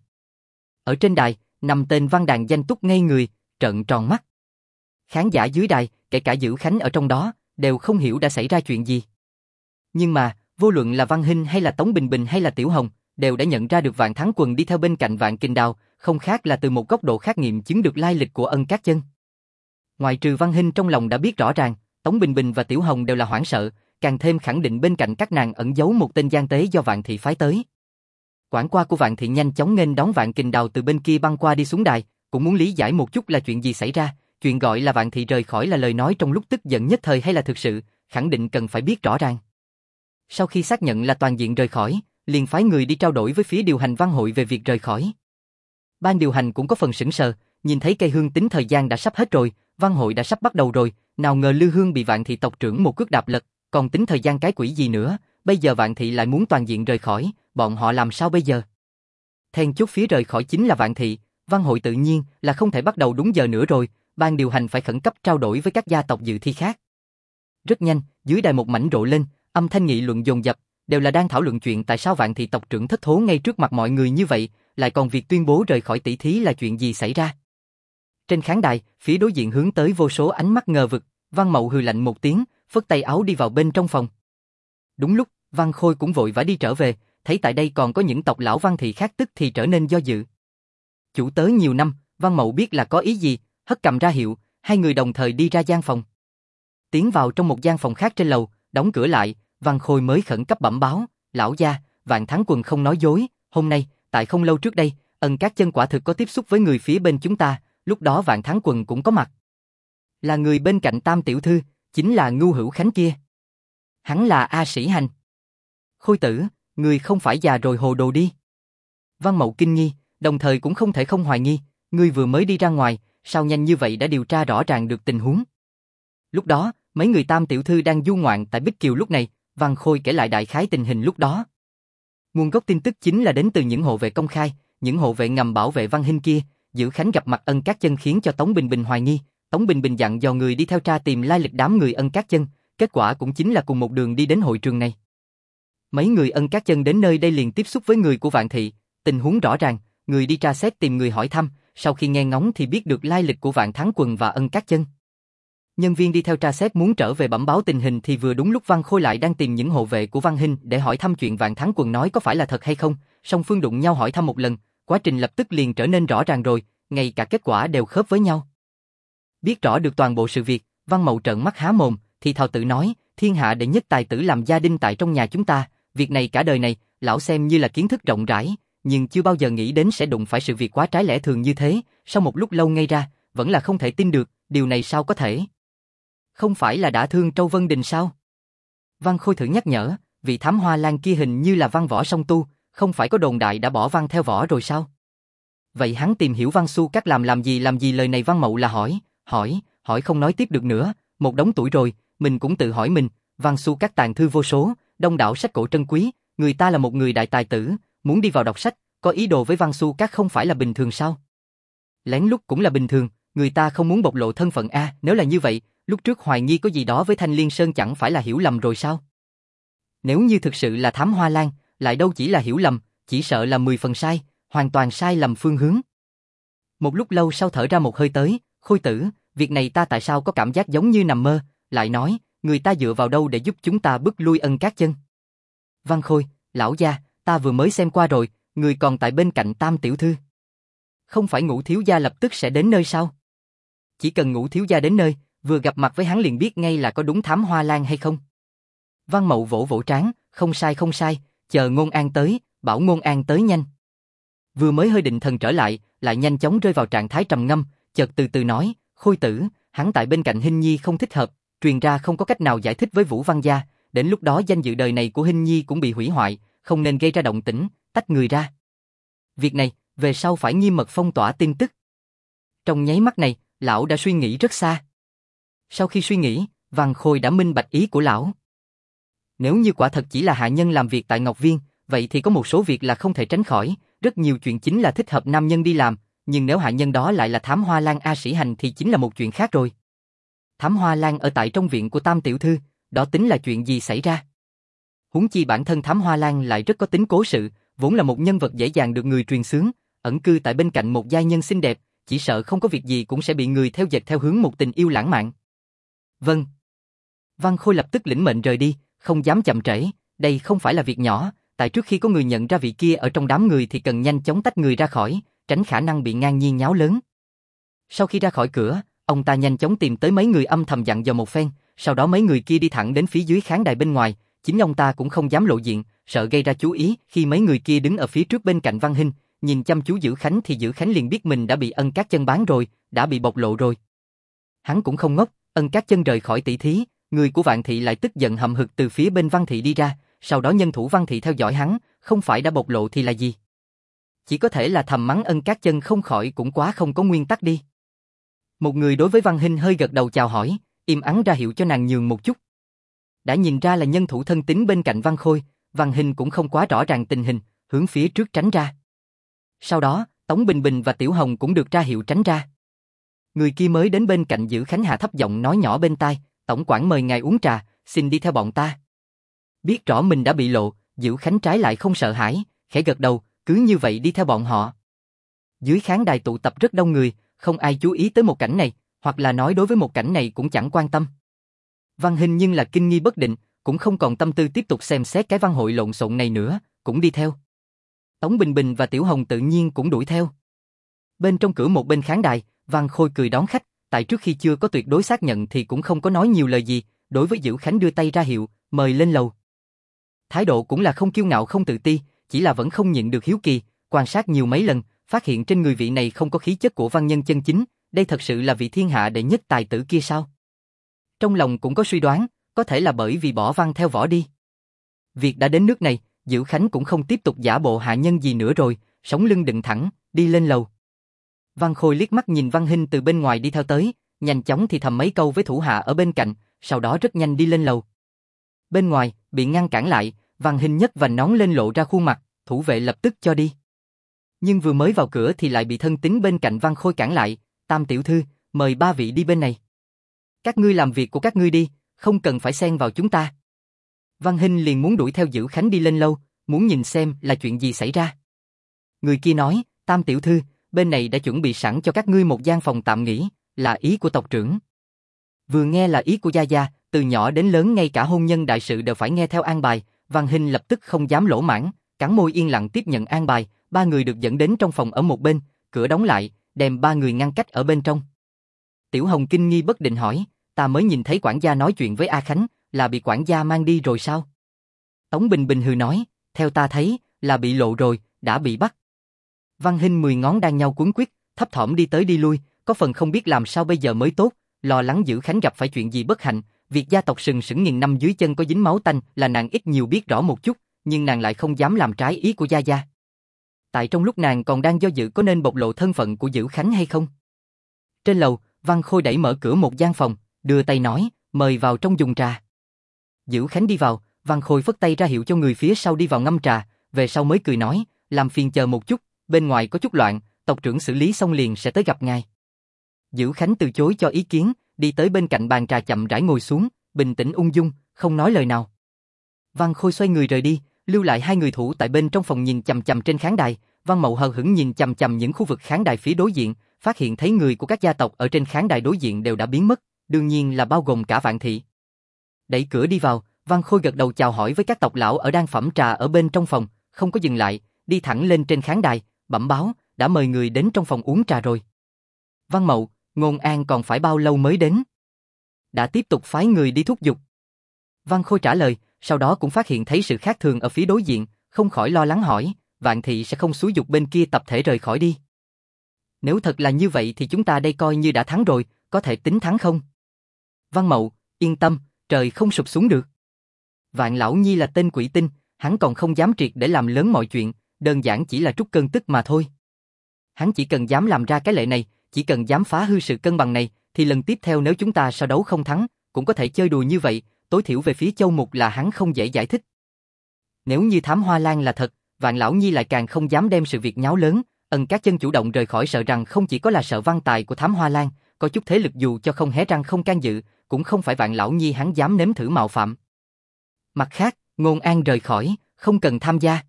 Ở trên đài, 5 tên văn đàn danh túc ngây người, trợn tròn mắt. Khán giả dưới đài, kể cả Dữ Khánh ở trong đó, đều không hiểu đã xảy ra chuyện gì. Nhưng mà, vô luận là Văn Hinh hay là Tống Bình Bình hay là Tiểu Hồng, đều đã nhận ra được Vạn Thắng Quần đi theo bên cạnh Vạn Kình Đào, không khác là từ một góc độ khác nghiệm chứng được lai lịch của Ân Cát Chân. Ngoài trừ Văn Hinh trong lòng đã biết rõ ràng, Tống Bình Bình và Tiểu Hồng đều là hoảng sợ, càng thêm khẳng định bên cạnh các nàng ẩn giấu một tên gian tế do Vạn Thị phái tới. Quản qua của Vạn Thị nhanh chóng nghênh đón Vạn Kình Đào từ bên kia băng qua đi xuống đài, cũng muốn lý giải một chút là chuyện gì xảy ra, chuyện gọi là Vạn Thị rời khỏi là lời nói trong lúc tức giận nhất thời hay là thực sự, khẳng định cần phải biết rõ ràng. Sau khi xác nhận là toàn diện rời khỏi, liền phái người đi trao đổi với phía điều hành văn hội về việc rời khỏi. Ban điều hành cũng có phần sững sờ, nhìn thấy cây hương tính thời gian đã sắp hết rồi, văn hội đã sắp bắt đầu rồi, nào ngờ Lư Hương bị Vạn Thị tộc trưởng một cước đạp lật, còn tính thời gian cái quỷ gì nữa, bây giờ Vạn Thị lại muốn toàn diện rời khỏi, bọn họ làm sao bây giờ? Then chốt phía rời khỏi chính là Vạn Thị, văn hội tự nhiên là không thể bắt đầu đúng giờ nữa rồi, ban điều hành phải khẩn cấp trao đổi với các gia tộc dự thi khác. Rất nhanh, dưới đài một mảnh rộ lên, âm thanh nghị luận dồn dập, đều là đang thảo luận chuyện tại sao Vạn Thị tộc trưởng thất thố ngay trước mặt mọi người như vậy, lại còn việc tuyên bố rời khỏi tỷ thí là chuyện gì xảy ra. Trên khán đài, phía đối diện hướng tới vô số ánh mắt ngờ vực, Văn Mậu hừ lạnh một tiếng, phất tay áo đi vào bên trong phòng. Đúng lúc, Văn Khôi cũng vội vã đi trở về, thấy tại đây còn có những tộc lão Văn Thị khác tức thì trở nên do dự. Chủ tớ nhiều năm, Văn Mậu biết là có ý gì, hất cầm ra hiệu, hai người đồng thời đi ra gian phòng. Tiến vào trong một gian phòng khác trên lầu, đóng cửa lại, Văn Khôi mới khẩn cấp bẩm báo, lão gia, Vạn Thắng Quần không nói dối, hôm nay, tại không lâu trước đây, Ân Cát Chân quả thực có tiếp xúc với người phía bên chúng ta, lúc đó Vạn Thắng Quần cũng có mặt. Là người bên cạnh Tam tiểu thư, chính là Ngưu Hữu Khánh kia. Hắn là A Sĩ Hành. Khôi tử, người không phải già rồi hồ đồ đi. Văn Mậu kinh nghi, đồng thời cũng không thể không hoài nghi, ngươi vừa mới đi ra ngoài, sao nhanh như vậy đã điều tra rõ ràng được tình huống. Lúc đó, mấy người Tam tiểu thư đang du ngoạn tại Bích Kiều lúc này, Văn Khôi kể lại đại khái tình hình lúc đó. Nguồn gốc tin tức chính là đến từ những hộ vệ công khai, những hộ vệ ngầm bảo vệ Văn Hinh kia, Dữ Khánh gặp mặt Ân Cát Chân khiến cho Tống Bình Bình hoài nghi, Tống Bình Bình dặn dò người đi theo tra tìm lai lịch đám người Ân Cát Chân, kết quả cũng chính là cùng một đường đi đến hội trường này. Mấy người Ân Cát Chân đến nơi đây liền tiếp xúc với người của Vạn Thị, tình huống rõ ràng, người đi tra xét tìm người hỏi thăm, sau khi nghe ngóng thì biết được lai lịch của Vạn Thắng Quần và Ân Cát Chân. Nhân viên đi theo tra xét muốn trở về bẩm báo tình hình thì vừa đúng lúc Văn Khôi lại đang tìm những hộ vệ của Văn Hinh để hỏi thăm chuyện Vạn Thắng Quần nói có phải là thật hay không, song phương đụng nhau hỏi thăm một lần, quá trình lập tức liền trở nên rõ ràng rồi, ngay cả kết quả đều khớp với nhau. Biết rõ được toàn bộ sự việc, Văn Mậu trợn mắt há mồm, thì thào tự nói, thiên hạ đệ nhất tài tử làm gia đình tại trong nhà chúng ta, việc này cả đời này, lão xem như là kiến thức rộng rãi, nhưng chưa bao giờ nghĩ đến sẽ đụng phải sự việc quá trái lẽ thường như thế, sau một lúc lâu ngây ra, vẫn là không thể tin được, điều này sao có thể? Không phải là đã thương Trâu Vân Đình sao? Văn Khôi thử nhắc nhở, vị thám hoa lan kia hình như là văn võ song tu, không phải có đồn đại đã bỏ văn theo võ rồi sao? Vậy hắn tìm hiểu Văn Xu Các làm gì lời này Văn Mậu là hỏi không nói tiếp được nữa, một đống tuổi rồi, mình cũng tự hỏi mình, Văn Xu Các tàng thư vô số, đông đảo sách cổ trân quý, người ta là một người đại tài tử, muốn đi vào đọc sách, có ý đồ với Văn Xu Các không phải là bình thường sao? Lén lút cũng là bình thường, người ta không muốn bộc lộ thân phận a, nếu là như vậy, lúc trước hoài nghi có gì đó với Thanh Liên Sơn chẳng phải là hiểu lầm rồi sao? Nếu như thực sự là thám hoa lan, lại đâu chỉ là hiểu lầm, chỉ sợ là 10 phần sai, hoàn toàn sai lầm phương hướng. Một lúc lâu sau thở ra một hơi tới, Khôi tử, việc này ta tại sao có cảm giác giống như nằm mơ, lại nói, người ta dựa vào đâu để giúp chúng ta bức lui Ân Cát Chân? Văn Khôi, lão gia, ta vừa mới xem qua rồi, người còn tại bên cạnh Tam tiểu thư. Không phải Ngũ thiếu gia lập tức sẽ đến nơi sao? Chỉ cần Ngũ thiếu gia đến nơi, vừa gặp mặt với hắn liền biết ngay là có đúng thám hoa lan hay không. Văn Mậu vỗ vỗ trán, không sai, chờ Ngôn An tới, bảo Ngôn An tới nhanh. Vừa mới hơi định thần trở lại, lại nhanh chóng rơi vào trạng thái trầm ngâm, chợt từ từ nói, Khôi tử, hắn tại bên cạnh Hinh Nhi không thích hợp, truyền ra không có cách nào giải thích với Vũ Văn gia, đến lúc đó danh dự đời này của Hinh Nhi cũng bị hủy hoại, không nên gây ra động tĩnh, tách người ra. Việc này, về sau phải nghiêm mật phong tỏa tin tức. Trong nháy mắt này, lão đã suy nghĩ rất xa. Sau khi suy nghĩ, Văn Khôi đã minh bạch ý của lão. Nếu như quả thật chỉ là hạ nhân làm việc tại Ngọc Viên, vậy thì có một số việc là không thể tránh khỏi, rất nhiều chuyện chính là thích hợp nam nhân đi làm, nhưng nếu hạ nhân đó lại là Thám Hoa Lan A Sĩ Hành thì chính là một chuyện khác rồi. Thám Hoa Lan ở tại trong viện của Tam tiểu thư, đó tính là chuyện gì xảy ra? Huống chi bản thân Thám Hoa Lan lại rất có tính cố sự, vốn là một nhân vật dễ dàng được người truyền xướng, ẩn cư tại bên cạnh một giai nhân xinh đẹp, chỉ sợ không có việc gì cũng sẽ bị người theo dệt theo hướng một tình yêu lãng mạn. Vâng. Văn Khôi lập tức lĩnh mệnh rời đi, không dám chậm trễ, đây không phải là việc nhỏ, tại trước khi có người nhận ra vị kia ở trong đám người thì cần nhanh chóng tách người ra khỏi, tránh khả năng bị ngang nhiên nháo lớn. Sau khi ra khỏi cửa, ông ta nhanh chóng tìm tới mấy người âm thầm dặn dò một phen, sau đó mấy người kia đi thẳng đến phía dưới khán đài bên ngoài, chính ông ta cũng không dám lộ diện, sợ gây ra chú ý, khi mấy người kia đứng ở phía trước bên cạnh Văn Hinh, nhìn chăm chú Dữ Khánh thì Dữ Khánh liền biết mình đã bị Ân Cát Chân bán rồi, đã bị bộc lộ rồi. Hắn cũng không ngốc, Ân Cát Chân rời khỏi tỷ thí, người của Vạn Thị lại tức giận hậm hực từ phía bên Văn Thị đi ra, sau đó nhân thủ Văn Thị theo dõi hắn, không phải đã bộc lộ thì là gì? Chỉ có thể là thầm mắng Ân Cát Chân không khỏi cũng quá không có nguyên tắc đi. Một người đối với Văn Hinh hơi gật đầu chào hỏi, im ắng ra hiệu cho nàng nhường một chút. Đã nhìn ra là nhân thủ thân tín bên cạnh Văn Khôi, Văn Hinh cũng không quá rõ ràng tình hình, hướng phía trước tránh ra. Sau đó, Tống Bình Bình và Tiểu Hồng cũng được ra hiệu tránh ra. Người kia mới đến bên cạnh Dữ Khánh hạ thấp giọng nói nhỏ bên tai, tổng quản mời ngài uống trà, xin đi theo bọn ta. Biết rõ mình đã bị lộ, Dữ Khánh trái lại không sợ hãi, khẽ gật đầu, cứ như vậy đi theo bọn họ. Dưới khán đài tụ tập rất đông người, không ai chú ý tới một cảnh này, hoặc là nói đối với một cảnh này cũng chẳng quan tâm. Văn Hinh nhưng là kinh nghi bất định, cũng không còn tâm tư tiếp tục xem xét cái văn hội lộn xộn này nữa, cũng đi theo. Tống Bình Bình và Tiểu Hồng tự nhiên cũng đuổi theo. Bên trong cửa một bên khán đài, Văn Khôi cười đón khách, tại trước khi chưa có tuyệt đối xác nhận thì cũng không có nói nhiều lời gì, đối với Dữ Khánh đưa tay ra hiệu, mời lên lầu. Thái độ cũng là không kiêu ngạo không tự ti, chỉ là vẫn không nhịn được hiếu kỳ, quan sát nhiều mấy lần, phát hiện trên người vị này không có khí chất của văn nhân chân chính, đây thật sự là vị thiên hạ đệ nhất tài tử kia sao? Trong lòng cũng có suy đoán, có thể là bởi vì bỏ văn theo võ đi. Việc đã đến nước này, Dữ Khánh cũng không tiếp tục giả bộ hạ nhân gì nữa rồi, sống lưng dựng thẳng, đi lên lầu. Văn Khôi liếc mắt nhìn Văn Hinh từ bên ngoài đi theo tới, nhanh chóng thì thầm mấy câu với thủ hạ ở bên cạnh, sau đó rất nhanh đi lên lầu. Bên ngoài, bị ngăn cản lại, Văn Hinh nhấc vành nón lên lộ ra khuôn mặt, thủ vệ lập tức cho đi. Nhưng vừa mới vào cửa thì lại bị thân tín bên cạnh Văn Khôi cản lại, Tam tiểu thư, mời ba vị đi bên này. Các ngươi làm việc của các ngươi đi, không cần phải xen vào chúng ta. Văn Hinh liền muốn đuổi theo Dữ Khánh đi lên lâu, muốn nhìn xem là chuyện gì xảy ra. Người kia nói, Tam tiểu thư, bên này đã chuẩn bị sẵn cho các ngươi một gian phòng tạm nghỉ, là ý của tộc trưởng. Vừa nghe là ý của Gia Gia, từ nhỏ đến lớn ngay cả hôn nhân đại sự đều phải nghe theo an bài, Văn Hinh lập tức không dám lỗ mãng, cắn môi yên lặng tiếp nhận an bài, ba người được dẫn đến trong phòng ở một bên, cửa đóng lại, đem ba người ngăn cách ở bên trong. Tiểu Hồng kinh nghi bất định hỏi, ta mới nhìn thấy quản gia nói chuyện với A Khánh, là bị quản gia mang đi rồi sao? Tống Bình Bình hừ nói, theo ta thấy, là bị lộ rồi, đã bị bắt. Văn Hinh 10 ngón đan nhau cuốn quýt, thấp thỏm đi tới đi lui, có phần không biết làm sao bây giờ mới tốt, lo lắng Dữ Khánh gặp phải chuyện gì bất hạnh, việc gia tộc sừng sững nghìn năm dưới chân có dính máu tanh là nàng ít nhiều biết rõ một chút, nhưng nàng lại không dám làm trái ý của Gia Gia. Tại trong lúc nàng còn đang do dự có nên bộc lộ thân phận của Dữ Khánh hay không. Trên lầu, Văn Khôi đẩy mở cửa một gian phòng, đưa tay nói, mời vào trong dùng trà. Dữ Khánh đi vào, Văn Khôi phất tay ra hiệu cho người phía sau đi vào ngâm trà, về sau mới cười nói, làm phiền chờ một chút, bên ngoài có chút loạn, tộc trưởng xử lý xong liền sẽ tới gặp ngài. Dữ Khánh từ chối cho ý kiến, đi tới bên cạnh bàn trà chậm rãi ngồi xuống, bình tĩnh ung dung, không nói lời nào. Văn Khôi xoay người rời đi, lưu lại hai người thủ tại bên trong phòng nhìn chằm chằm trên khán đài. Văn Mậu hờ hững nhìn chằm chằm những khu vực khán đài phía đối diện, phát hiện thấy người của các gia tộc ở trên khán đài đối diện đều đã biến mất, đương nhiên là bao gồm cả Vạn Thị. Đẩy cửa đi vào, Văn Khôi gật đầu chào hỏi với các tộc lão ở đang phẩm trà ở bên trong phòng, không có dừng lại, đi thẳng lên trên khán đài, bẩm báo, đã mời người đến trong phòng uống trà rồi. Văn Mậu, Ngôn An còn phải bao lâu mới đến? Đã tiếp tục phái người đi thúc giục. Văn Khôi trả lời, sau đó cũng phát hiện thấy sự khác thường ở phía đối diện, không khỏi lo lắng hỏi, Vạn Thị sẽ không xúi giục bên kia tập thể rời khỏi đi. Nếu thật là như vậy thì chúng ta đây coi như đã thắng rồi, có thể tính thắng không? Văn Mậu, yên tâm, trời không sụp xuống được. Vạn Lão Nhi là tên quỷ tinh, hắn còn không dám triệt để làm lớn mọi chuyện, đơn giản chỉ là trút cơn tức mà thôi. Hắn chỉ cần dám làm ra cái lệ này, chỉ cần dám phá hư sự cân bằng này, thì lần tiếp theo nếu chúng ta sau đấu không thắng, cũng có thể chơi đùa như vậy, tối thiểu về phía Châu Mục là hắn không dễ giải thích. Nếu như Thám Hoa Lan là thật, Vạn Lão Nhi lại càng không dám đem sự việc nháo lớn, Ân Các Chân chủ động rời khỏi sợ rằng không chỉ có là sợ văn tài của Thám Hoa Lan, có chút thế lực dù cho không hé răng không can dự, cũng không phải Vạn Lão Nhi hắn dám nếm thử mạo phạm. Mặt khác, Ngôn An rời khỏi, không cần tham gia.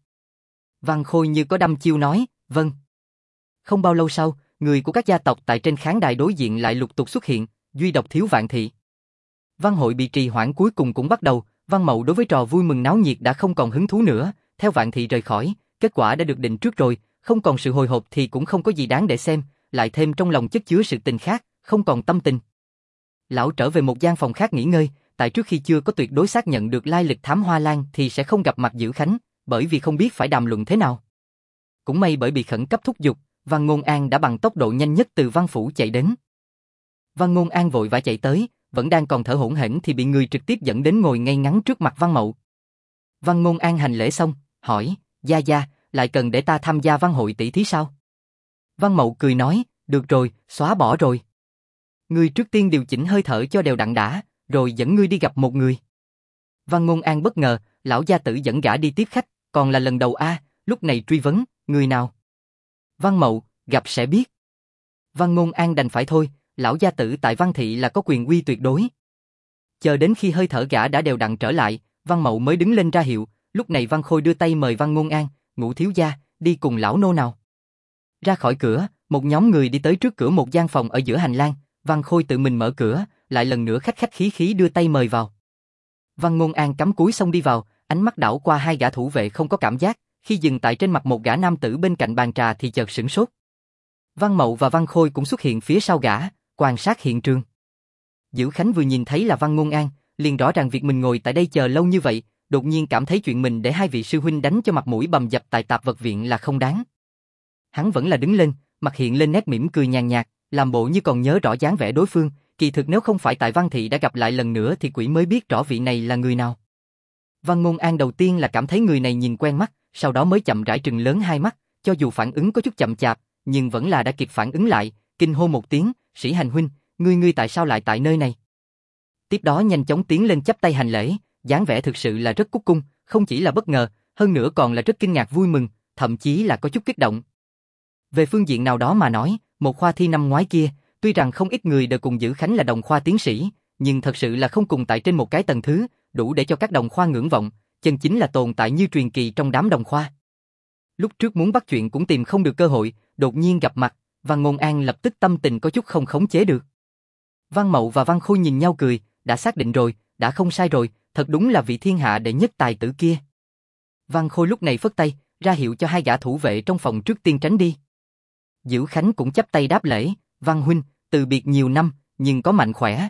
Văn Khôi như có đăm chiêu nói, vâng. Không bao lâu sau, người của các gia tộc tại trên khán đài đối diện lại lục tục xuất hiện, duy độc thiếu Vạn Thị. Văn hội bị trì hoãn cuối cùng cũng bắt đầu, Văn Mậu đối với trò vui mừng náo nhiệt đã không còn hứng thú nữa, theo Vạn Thị rời khỏi, kết quả đã được định trước rồi, không còn sự hồi hộp thì cũng không có gì đáng để xem, lại thêm trong lòng chất chứa sự tình khác, không còn tâm tình. Lão trở về một gian phòng khác nghỉ ngơi, tại trước khi chưa có tuyệt đối xác nhận được lai lịch Thám Hoa Lan thì sẽ không gặp mặt Dữ Khánh, bởi vì không biết phải đàm luận thế nào. Cũng may bởi bị khẩn cấp thúc giục, Văn Ngôn An đã bằng tốc độ nhanh nhất từ Văn phủ chạy đến. Văn Ngôn An vội vã chạy tới, vẫn đang còn thở hổn hển thì bị người trực tiếp dẫn đến ngồi ngay ngắn trước mặt Văn Mậu. Văn Ngôn An hành lễ xong, hỏi, gia gia, lại cần để ta tham gia văn hội tỷ thí sao? Văn Mậu cười nói, được rồi, xóa bỏ rồi. Ngươi trước tiên điều chỉnh hơi thở cho đều đặn đã, rồi dẫn ngươi đi gặp một người. Văn Ngôn An bất ngờ, lão gia tử dẫn gã đi tiếp khách, còn là lần đầu lúc này truy vấn, người nào? Văn Mậu, gặp sẽ biết. Văn Ngôn An đành phải thôi, lão gia tử tại Văn Thị là có quyền uy tuyệt đối. Chờ đến khi hơi thở gã đã đều đặn trở lại, Văn Mậu mới đứng lên ra hiệu, lúc này Văn Khôi đưa tay mời Văn Ngôn An, Ngũ thiếu gia, đi cùng lão nô nào. Ra khỏi cửa, một nhóm người đi tới trước cửa một gian phòng ở giữa hành lang, Văn Khôi tự mình mở cửa, lại lần nữa khách khách khí khí đưa tay mời vào. Văn Ngôn An cắm cúi xong đi vào, ánh mắt đảo qua hai gã thủ vệ không có cảm giác, khi dừng tại trên mặt một gã nam tử bên cạnh bàn trà thì chợt sửng sốt. Văn Mậu và Văn Khôi cũng xuất hiện phía sau gã, quan sát hiện trường. Dữ Khánh vừa nhìn thấy là Văn Ngôn An, liền rõ ràng việc mình ngồi tại đây chờ lâu như vậy, đột nhiên cảm thấy chuyện mình để hai vị sư huynh đánh cho mặt mũi bầm dập tại tạp vật viện là không đáng. Hắn vẫn là đứng lên, mặt hiện lên nét mỉm cười nhàn nhạt, làm bộ như còn nhớ rõ dáng vẻ đối phương, kỳ thực nếu không phải tại Văn Thị đã gặp lại lần nữa thì quỷ mới biết rõ vị này là người nào. Văn Ngôn An đầu tiên là cảm thấy người này nhìn quen mắt, sau đó mới chậm rãi trừng lớn hai mắt, cho dù phản ứng có chút chậm chạp, nhưng vẫn là đã kịp phản ứng lại, kinh hô một tiếng, Sĩ Hành huynh, ngươi tại sao lại tại nơi này? Tiếp đó nhanh chóng tiến lên chắp tay hành lễ, dáng vẻ thực sự là rất cúc cung, không chỉ là bất ngờ, hơn nữa còn là rất kinh ngạc vui mừng, thậm chí là có chút kích động. Về phương diện nào đó mà nói, một khoa thi năm ngoái kia, tuy rằng không ít người đều cùng Dữ Khánh là đồng khoa tiến sĩ, nhưng thật sự là không cùng tại trên một cái tầng thứ, đủ để cho các đồng khoa ngưỡng vọng, chân chính là tồn tại như truyền kỳ trong đám đồng khoa. Lúc trước muốn bắt chuyện cũng tìm không được cơ hội, đột nhiên gặp mặt, Văn Ngôn An lập tức tâm tình có chút không khống chế được. Văn Mậu và Văn Khôi nhìn nhau cười, đã xác định rồi, đã không sai rồi, thật đúng là vị thiên hạ đệ nhất tài tử kia. Văn Khôi lúc này phất tay, ra hiệu cho hai gã thủ vệ trong phòng trước tiên tránh đi. Dữ Khánh cũng chắp tay đáp lễ, Văn huynh, từ biệt nhiều năm, nhưng có mạnh khỏe.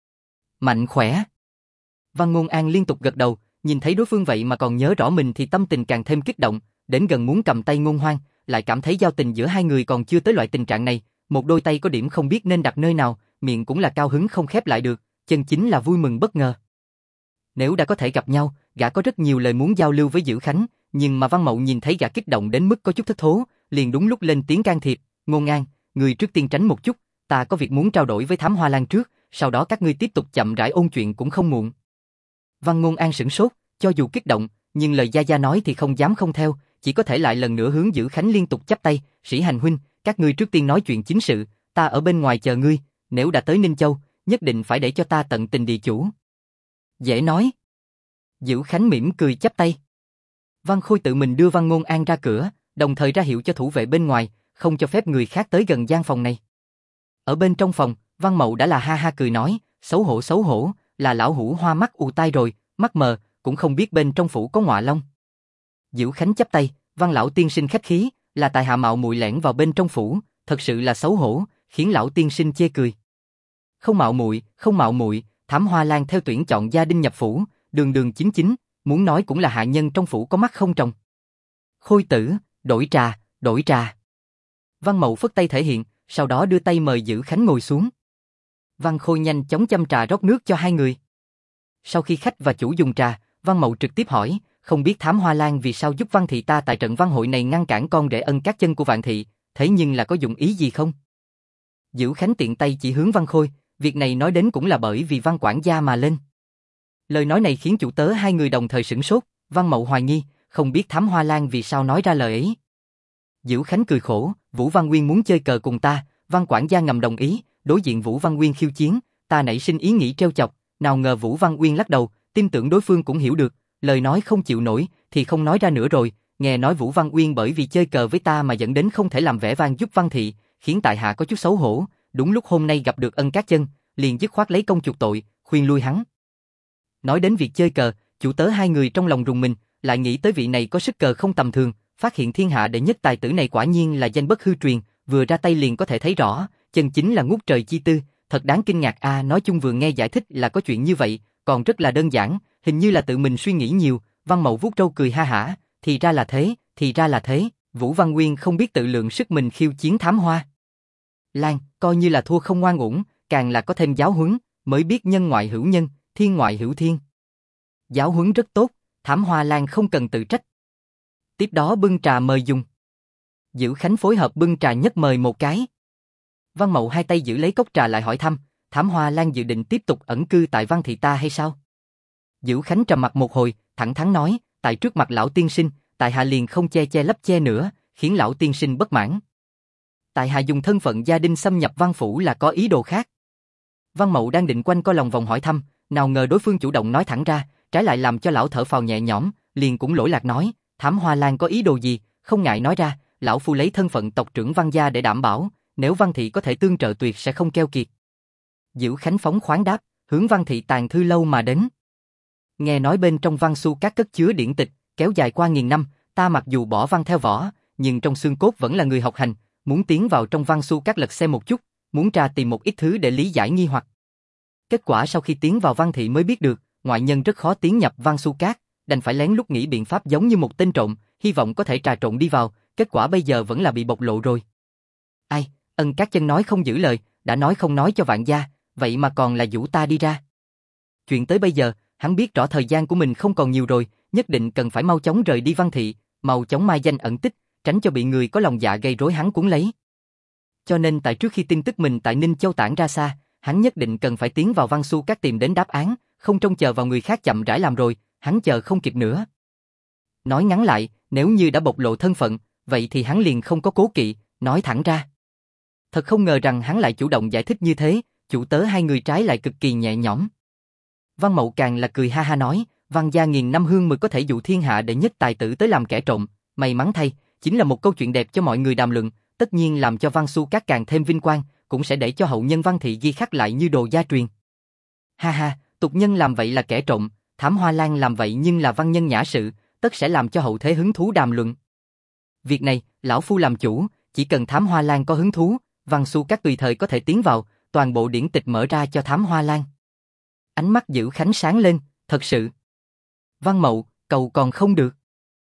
Mạnh khỏe. Văn Ngôn An liên tục gật đầu, nhìn thấy đối phương vậy mà còn nhớ rõ mình thì tâm tình càng thêm kích động, đến gần muốn cầm tay Ngôn Hoan, lại cảm thấy giao tình giữa hai người còn chưa tới loại tình trạng này, một đôi tay có điểm không biết nên đặt nơi nào, miệng cũng là cao hứng không khép lại được, chân chính là vui mừng bất ngờ. Nếu đã có thể gặp nhau, gã có rất nhiều lời muốn giao lưu với Dữ Khánh, nhưng mà Văn Mậu nhìn thấy gã kích động đến mức có chút thất thố, liền đúng lúc lên tiếng can thiệp, Ngôn An, người trước tiên tránh một chút, ta có việc muốn trao đổi với Thám Hoa Lan trước, sau đó các ngươi tiếp tục chậm rãi ôn chuyện cũng không muộn. Văn Ngôn An sửng sốt, cho dù kích động, nhưng lời gia gia nói thì không dám không theo, chỉ có thể lại lần nữa hướng Dữ Khánh liên tục chắp tay, Sĩ Hành huynh, các ngươi trước tiên nói chuyện chính sự, ta ở bên ngoài chờ ngươi, nếu đã tới Ninh Châu, nhất định phải để cho ta tận tình địa chủ. Dễ nói. Dữ Khánh mỉm cười chắp tay. Văn Khôi tự mình đưa Văn Ngôn An ra cửa, đồng thời ra hiệu cho thủ vệ bên ngoài, không cho phép người khác tới gần gian phòng này. Ở bên trong phòng, Văn Mậu đã là ha ha cười nói, xấu hổ, là lão hủ hoa mắt ù tai rồi, mắt mờ, cũng không biết bên trong phủ có ngọa long. Dữ Khánh chắp tay, Văn lão tiên sinh khách khí, là tại hạ mạo muội lẻn vào bên trong phủ, thật sự là xấu hổ, khiến lão tiên sinh chê cười. Không mạo muội, Thám Hoa Lan theo tuyển chọn gia đình nhập phủ, đường chính, muốn nói cũng là hạ nhân trong phủ có mắt không tròng. Khôi tử, đổi trà. Văn Mậu phất tay thể hiện, sau đó đưa tay mời Dữ Khánh ngồi xuống. Văn Khôi nhanh chóng châm trà rót nước cho hai người. Sau khi khách và chủ dùng trà, Văn Mậu trực tiếp hỏi, không biết Thám Hoa Lan vì sao giúp Văn Thị ta tại trận văn hội này ngăn cản con rể Ân Các Chân của Vạn Thị, thế nhưng là có dụng ý gì không? Dữ Khánh tiện tay chỉ hướng Văn Khôi, việc này nói đến cũng là bởi vì Văn quản gia mà lên. Lời nói này khiến chủ tớ hai người đồng thời sửng sốt, Văn Mậu hoài nghi, không biết Thám Hoa Lan vì sao nói ra lời ấy. Dữ Khánh cười khổ, Vũ Văn Nguyên muốn chơi cờ cùng ta, Văn quản gia ngầm đồng ý, đối diện Vũ Văn Nguyên khiêu chiến, ta nảy sinh ý nghĩ trêu chọc, nào ngờ Vũ Văn Nguyên lắc đầu, tin tưởng đối phương cũng hiểu được, lời nói không chịu nổi thì không nói ra nữa rồi, nghe nói Vũ Văn Nguyên bởi vì chơi cờ với ta mà dẫn đến không thể làm vẻ vang giúp Văn thị, khiến tại hạ có chút xấu hổ, đúng lúc hôm nay gặp được Ân Cát Chân, liền dứt khoát lấy công chuộc tội, khuyên lui hắn. Nói đến việc chơi cờ, chủ tớ hai người trong lòng rùng mình, lại nghĩ tới vị này có sức cờ không tầm thường, phát hiện thiên hạ đệ nhất tài tử này quả nhiên là danh bất hư truyền, vừa ra tay liền có thể thấy rõ, chân chính là ngút trời chi tư, thật đáng kinh ngạc a. Nói chung vừa nghe giải thích là có chuyện như vậy, còn rất là đơn giản, hình như là tự mình suy nghĩ nhiều. Văn Mậu vuốt râu cười ha hả, thì ra là thế, thì ra là thế. Vũ Văn Nguyên không biết tự lượng sức mình khiêu chiến Thám Hoa Lan, coi như là thua không ngoan uổng, càng là có thêm giáo huấn, mới biết nhân ngoại hữu nhân, thiên ngoại hữu thiên. Giáo huấn rất tốt, Thám Hoa Lan không cần tự trách. Tiếp đó bưng trà mời dùng. Dữ Khánh phối hợp bưng trà nhất mời một cái. Văn Mậu hai tay giữ lấy cốc trà lại hỏi thăm, Thám Hoa Lan dự định tiếp tục ẩn cư tại Văn thị ta hay sao? Dữ Khánh trầm mặt một hồi, thẳng thắn nói, tại trước mặt lão tiên sinh, tại hạ liền không che lấp che nữa, khiến lão tiên sinh bất mãn. Tại hạ dùng thân phận gia đình xâm nhập Văn phủ là có ý đồ khác. Văn Mậu đang định quanh co lòng vòng hỏi thăm, nào ngờ đối phương chủ động nói thẳng ra, trái lại làm cho lão thở phào nhẹ nhõm, liền cũng lỗi lạc nói, Thám Hoa Lan có ý đồ gì, không ngại nói ra, lão phu lấy thân phận tộc trưởng Văn gia để đảm bảo, nếu Văn thị có thể tương trợ tuyệt sẽ không keo kiệt. Dữ Khánh phóng khoáng đáp, hướng Văn thị tàng thư lâu mà đến. Nghe nói bên trong Văn Xu Các cất chứa điển tịch, kéo dài qua nghìn năm, ta mặc dù bỏ văn theo võ, nhưng trong xương cốt vẫn là người học hành, muốn tiến vào trong Văn Xu Các lật xem một chút, muốn tra tìm một ít thứ để lý giải nghi hoặc. Kết quả sau khi tiến vào Văn thị mới biết được, ngoại nhân rất khó tiến nhập Văn Xu Các, đành phải lén lút nghĩ biện pháp giống như một tên trộm, hy vọng có thể trà trộn đi vào, kết quả bây giờ vẫn là bị bộc lộ rồi. Ai, Ân Cát Chân nói không giữ lời, đã nói không nói cho Vạn gia, vậy mà còn là giũ ta đi ra. Chuyện tới bây giờ, hắn biết rõ thời gian của mình không còn nhiều rồi, nhất định cần phải mau chóng rời đi Văn thị, mau chóng mai danh ẩn tích, tránh cho bị người có lòng dạ gây rối hắn cuốn lấy. Cho nên tại trước khi tin tức mình tại Ninh Châu tản ra xa, hắn nhất định cần phải tiến vào Văn Xu Các tìm đến đáp án, không trông chờ vào người khác chậm rãi làm rồi, hắn chờ không kịp nữa. Nói ngắn lại, nếu như đã bộc lộ thân phận, vậy thì hắn liền không có cố kỵ, nói thẳng ra. Thật không ngờ rằng hắn lại chủ động giải thích như thế, chủ tớ hai người trái lại cực kỳ nhẹ nhõm. Văn Mậu càng là cười ha ha nói, Văn gia nghìn năm hương mới có thể dụ thiên hạ đệ nhất tài tử tới làm kẻ trộm, may mắn thay, chính là một câu chuyện đẹp cho mọi người đàm luận, tất nhiên làm cho Văn Xu Các càng thêm vinh quang, cũng sẽ để cho hậu nhân Văn thị ghi khắc lại như đồ gia truyền. Ha ha, tục nhân làm vậy là kẻ trộm, Thám Hoa Lan làm vậy nhưng là văn nhân nhã sự, tất sẽ làm cho hậu thế hứng thú đàm luận. Việc này, lão phu làm chủ, chỉ cần Thám Hoa Lan có hứng thú, Văn Xu Các tùy thời có thể tiến vào, toàn bộ điển tịch mở ra cho Thám Hoa Lan. Ánh mắt Dữ Khánh sáng lên, thật sự. Văn Mậu, cầu còn không được.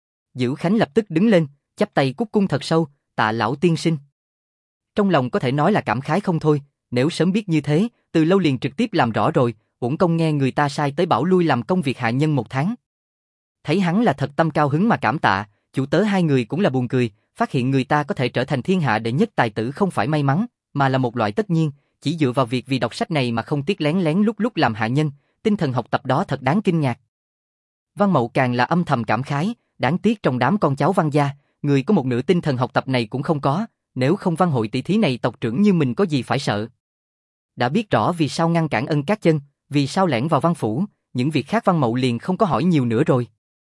Dữ Khánh lập tức đứng lên, chắp tay cúc cung thật sâu, tạ lão tiên sinh. Trong lòng có thể nói là cảm khái không thôi, nếu sớm biết như thế, từ lâu liền trực tiếp làm rõ rồi, uổng công nghe người ta sai tới bảo lui làm công việc hạ nhân một tháng. Thấy hắn là thật tâm cao hứng mà cảm tạ, chủ tớ hai người cũng là buồn cười, phát hiện người ta có thể trở thành thiên hạ đệ nhất tài tử không phải may mắn, mà là một loại tất nhiên, chỉ dựa vào việc vì đọc sách này mà không tiếc lén lén lúc làm hạ nhân, tinh thần học tập đó thật đáng kinh ngạc. Văn Mậu càng là âm thầm cảm khái, đáng tiếc trong đám con cháu Văn gia, người có một nửa tinh thần học tập này cũng không có, nếu không văn hội tỷ thí này tộc trưởng như mình có gì phải sợ. Đã biết rõ vì sao ngăn cản Ân Cát Chân, vì sao lẻn vào Văn phủ, những việc khác Văn Mậu liền không có hỏi nhiều nữa rồi.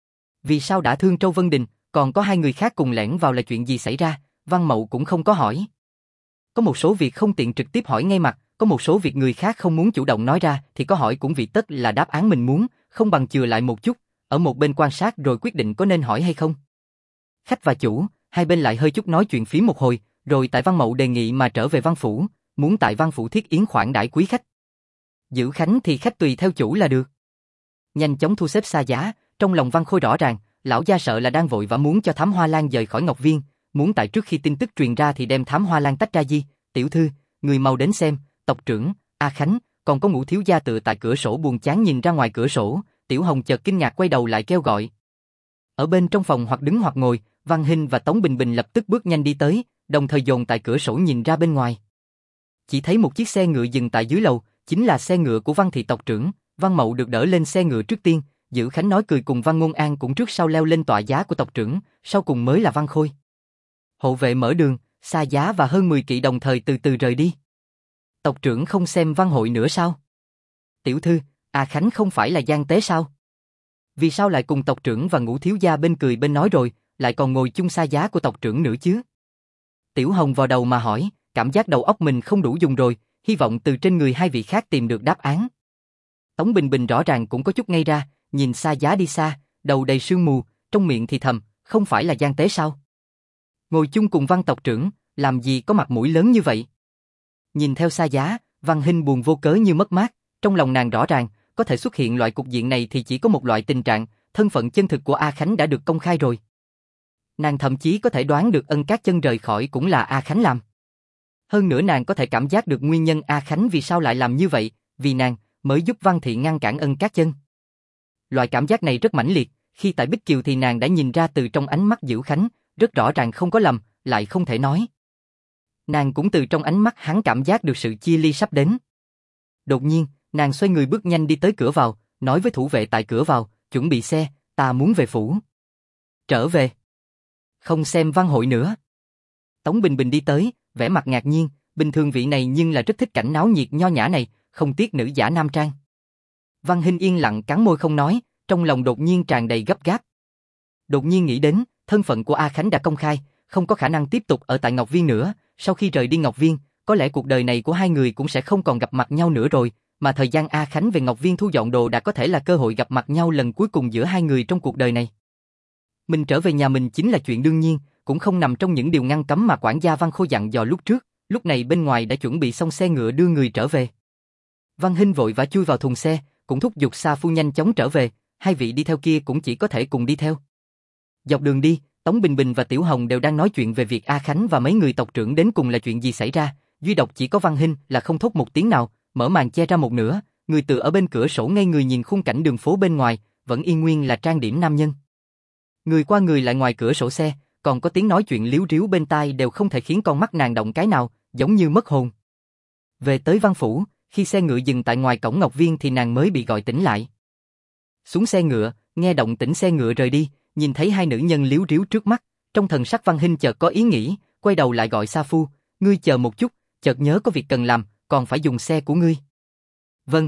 Vì sao đã thương Trâu Vân Đình, còn có hai người khác cùng lẻn vào là chuyện gì xảy ra, Văn Mậu cũng không có hỏi. Có một số việc không tiện trực tiếp hỏi ngay mặt, có một số việc người khác không muốn chủ động nói ra thì có hỏi cũng vì tất là đáp án mình muốn, không bằng chừa lại một chút, ở một bên quan sát rồi quyết định có nên hỏi hay không. Khách và chủ, hai bên lại hơi chút nói chuyện phím một hồi, rồi tại Văn Mậu đề nghị mà trở về Văn phủ, muốn tại Văn phủ thiết yến khoản đãi quý khách. Dữ Khánh thì khách tùy theo chủ là được. Nhanh chóng thu xếp xa giá, trong lòng Văn Khôi rõ ràng, lão gia sợ là đang vội vã muốn cho Thám Hoa Lan rời khỏi Ngọc Viên, muốn tại trước khi tin tức truyền ra thì đem Thám Hoa Lan tách ra tiểu thư, người mau đến xem, tộc trưởng, A Khánh, còn có Ngũ thiếu gia tựa tại cửa sổ buồn chán nhìn ra ngoài cửa sổ, Tiểu Hồng chợt kinh ngạc quay đầu lại kêu gọi. Ở bên trong phòng hoặc đứng hoặc ngồi, Văn Hinh và Tống Bình Bình lập tức bước nhanh đi tới, đồng thời dồn tại cửa sổ nhìn ra bên ngoài. Chỉ thấy một chiếc xe ngựa dừng tại dưới lầu, chính là xe ngựa của Văn thị tộc trưởng. Văn Mậu được đỡ lên xe ngựa trước tiên, Dữ Khánh nói cười cùng Văn Ngôn An cũng trước sau leo lên tọa giá của tộc trưởng, sau cùng mới là Văn Khôi. Hộ vệ mở đường, Sa Giá và hơn 10 kỵ đồng thời từ từ rời đi. Tộc trưởng không xem văn hội nữa sao? Tiểu thư, A Khánh không phải là gian tế sao? Vì sao lại cùng tộc trưởng và Ngũ thiếu gia bên cười bên nói rồi, lại còn ngồi chung Sa Giá của tộc trưởng nữa chứ? Tiểu Hồng vào đầu mà hỏi, cảm giác đầu óc mình không đủ dùng rồi, hy vọng từ trên người hai vị khác tìm được đáp án. Tống Bình Bình rõ ràng cũng có chút ngây ra, nhìn Sa Giá đi xa, đầu đầy sương mù, trong miệng thì thầm, không phải là gian tế sao? Ngồi chung cùng Văn tộc trưởng, làm gì có mặt mũi lớn như vậy? Nhìn theo Sa Giá, Văn Hinh buồn vô cớ như mất mát, trong lòng nàng rõ ràng, có thể xuất hiện loại cục diện này thì chỉ có một loại tình trạng, thân phận chân thực của A Khánh đã được công khai rồi. Nàng thậm chí có thể đoán được Ân Cát Chân rời khỏi cũng là A Khánh làm. Hơn nữa nàng có thể cảm giác được nguyên nhân A Khánh vì sao lại làm như vậy, vì nàng mới giúp Văn Thị ngăn cản Ân Cát Chân. Loại cảm giác này rất mãnh liệt, khi tại Bích Kiều thì nàng đã nhìn ra từ trong ánh mắt Diễu Khánh, rất rõ ràng không có lầm, lại không thể nói. Nàng cũng từ trong ánh mắt hắn cảm giác được sự chia ly sắp đến. Đột nhiên, nàng xoay người bước nhanh đi tới cửa vào, nói với thủ vệ tại cửa vào, chuẩn bị xe, ta muốn về phủ. Trở về. Không xem văn hội nữa. Tống Bình Bình đi tới, vẻ mặt ngạc nhiên, bình thường vị này nhưng là rất thích cảnh náo nhiệt nho nhã này, không tiếc nữ giả nam trang. Văn Hinh yên lặng cắn môi không nói, trong lòng đột nhiên tràn đầy gấp gáp. Đột nhiên nghĩ đến, thân phận của A Khánh đã công khai, không có khả năng tiếp tục ở tại Ngọc Viên nữa, sau khi rời đi Ngọc Viên, có lẽ cuộc đời này của hai người cũng sẽ không còn gặp mặt nhau nữa rồi, mà thời gian A Khánh về Ngọc Viên thu dọn đồ đã có thể là cơ hội gặp mặt nhau lần cuối cùng giữa hai người trong cuộc đời này. Mình trở về nhà mình chính là chuyện đương nhiên, cũng không nằm trong những điều ngăn cấm mà quản gia Văn Khôi dặn dò lúc trước, lúc này bên ngoài đã chuẩn bị xong xe ngựa đưa người trở về. Văn Hinh vội vã chui vào thùng xe, cũng thúc giục Sa Phu nhanh chóng trở về, hai vị đi theo kia cũng chỉ có thể cùng đi theo. Dọc đường đi, Tống Bình Bình và Tiểu Hồng đều đang nói chuyện về việc A Khánh và mấy người tộc trưởng đến cùng là chuyện gì xảy ra, duy độc chỉ có Văn Hinh là không thốt một tiếng nào, mở màn che ra một nửa, người tựa ở bên cửa sổ ngây người nhìn khung cảnh đường phố bên ngoài, vẫn y nguyên là trang điểm nam nhân. Người qua người lại ngoài cửa sổ xe, còn có tiếng nói chuyện líu ríu bên tai đều không thể khiến con mắt nàng động cái nào, giống như mất hồn. Về tới văn phủ, khi xe ngựa dừng tại ngoài cổng Ngọc Viên thì nàng mới bị gọi tỉnh lại. Xuống xe ngựa, nghe động tĩnh xe ngựa rời đi, nhìn thấy hai nữ nhân líu ríu trước mắt, trong thần sắc Văn Hinh chợt có ý nghĩ, quay đầu lại gọi Sa Phu, ngươi chờ một chút, chợt nhớ có việc cần làm, còn phải dùng xe của ngươi. Vâng.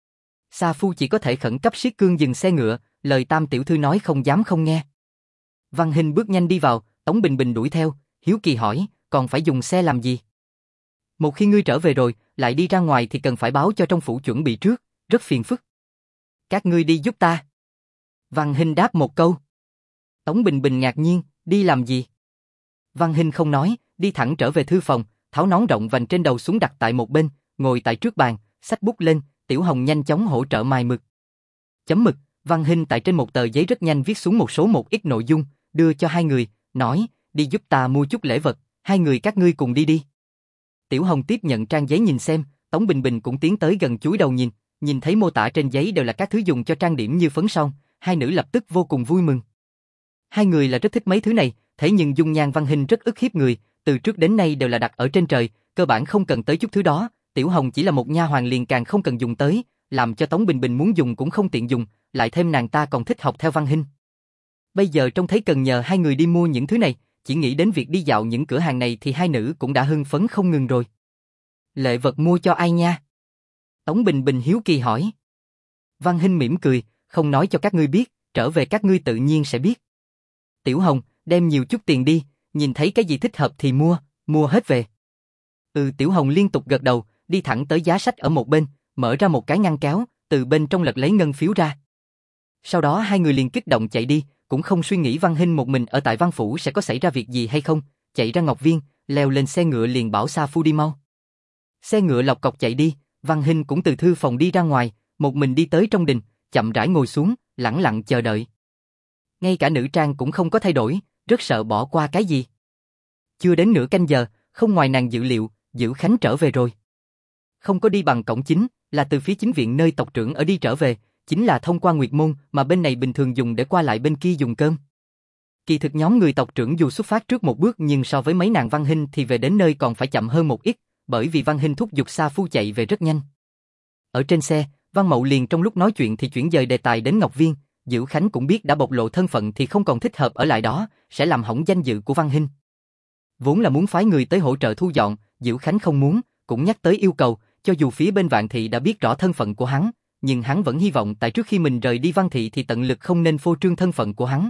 Sa Phu chỉ có thể khẩn cấp siết cương dừng xe ngựa, lời Tam tiểu thư nói không dám không nghe. Văn Hinh bước nhanh đi vào, Tống Bình Bình đuổi theo, hiếu kỳ hỏi, còn phải dùng xe làm gì? Một khi ngươi trở về rồi, lại đi ra ngoài thì cần phải báo cho trong phủ chuẩn bị trước, rất phiền phức. Các ngươi đi giúp ta. Văn Hinh đáp một câu. Tống Bình Bình ngạc nhiên, đi làm gì? Văn Hinh không nói, đi thẳng trở về thư phòng, tháo nón rộng vành trên đầu xuống đặt tại một bên, ngồi tại trước bàn, xách bút lên, Tiểu Hồng nhanh chóng hỗ trợ mài mực. Chấm mực, Văn Hinh tại trên một tờ giấy rất nhanh viết xuống một ít nội dung, đưa cho hai người, nói, đi giúp ta mua chút lễ vật, hai người các ngươi cùng đi đi. Tiểu Hồng tiếp nhận trang giấy nhìn xem, Tống Bình Bình cũng tiến tới gần chúi đầu nhìn thấy mô tả trên giấy đều là các thứ dùng cho trang điểm như phấn son, hai nữ lập tức vô cùng vui mừng. Hai người là rất thích mấy thứ này, thế nhưng dung nhan Văn Hinh rất ức hiếp người, từ trước đến nay đều là đặt ở trên trời, cơ bản không cần tới chút thứ đó, Tiểu Hồng chỉ là một nha hoàn liền càng không cần dùng tới, làm cho Tống Bình Bình muốn dùng cũng không tiện dùng, lại thêm nàng ta còn thích học theo Văn Hinh. Bây giờ trông thấy cần nhờ hai người đi mua những thứ này, chỉ nghĩ đến việc đi dạo những cửa hàng này thì hai nữ cũng đã hưng phấn không ngừng rồi. Lễ vật mua cho ai nha? Tống Bình Bình hiếu kỳ hỏi. Văn Hinh mỉm cười, không nói cho các ngươi biết, trở về các ngươi tự nhiên sẽ biết. Tiểu Hồng, đem nhiều chút tiền đi, nhìn thấy cái gì thích hợp thì mua hết về. Tiểu Hồng liên tục gật đầu, đi thẳng tới giá sách ở một bên, mở ra một cái ngăn kéo, từ bên trong lật lấy ngân phiếu ra. Sau đó hai người liền kích động chạy đi, cũng không suy nghĩ Văn Hinh một mình ở tại văn phủ sẽ có xảy ra việc gì hay không, chạy ra Ngọc Viên, leo lên xe ngựa liền bảo Sa Phu đi mau. Xe ngựa lộc cộc chạy đi, Văn Hinh cũng từ thư phòng đi ra ngoài, một mình đi tới trong đình, chậm rãi ngồi xuống, lẳng lặng chờ đợi. Ngay cả nữ trang cũng không có thay đổi, rất sợ bỏ qua cái gì. Chưa đến nửa canh giờ, không ngoài nàng dự liệu, Diễu Khánh trở về rồi. Không có đi bằng cổng chính, là từ phía chính viện nơi tộc trưởng ở đi trở về, chính là thông qua Nguyệt Môn mà bên này bình thường dùng để qua lại bên kia dùng cơm. Kỳ thực nhóm người tộc trưởng dù xuất phát trước một bước nhưng so với mấy nàng Văn Hinh thì về đến nơi còn phải chậm hơn một ít, bởi vì Văn Hinh thúc giục Sa Phu chạy về rất nhanh. Ở trên xe, Văn Mậu liền trong lúc nói chuyện thì chuyển dời đề tài đến Ngọc Viên, Diễu Khánh cũng biết đã bộc lộ thân phận thì không còn thích hợp ở lại đó, sẽ làm hỏng danh dự của Văn Hinh. Vốn là muốn phái người tới hỗ trợ thu dọn, Diệu Khánh không muốn, cũng nhắc tới yêu cầu, cho dù phía bên Vạn Thị đã biết rõ thân phận của hắn, nhưng hắn vẫn hy vọng tại trước khi mình rời đi Văn Thị thì tận lực không nên phô trương thân phận của hắn.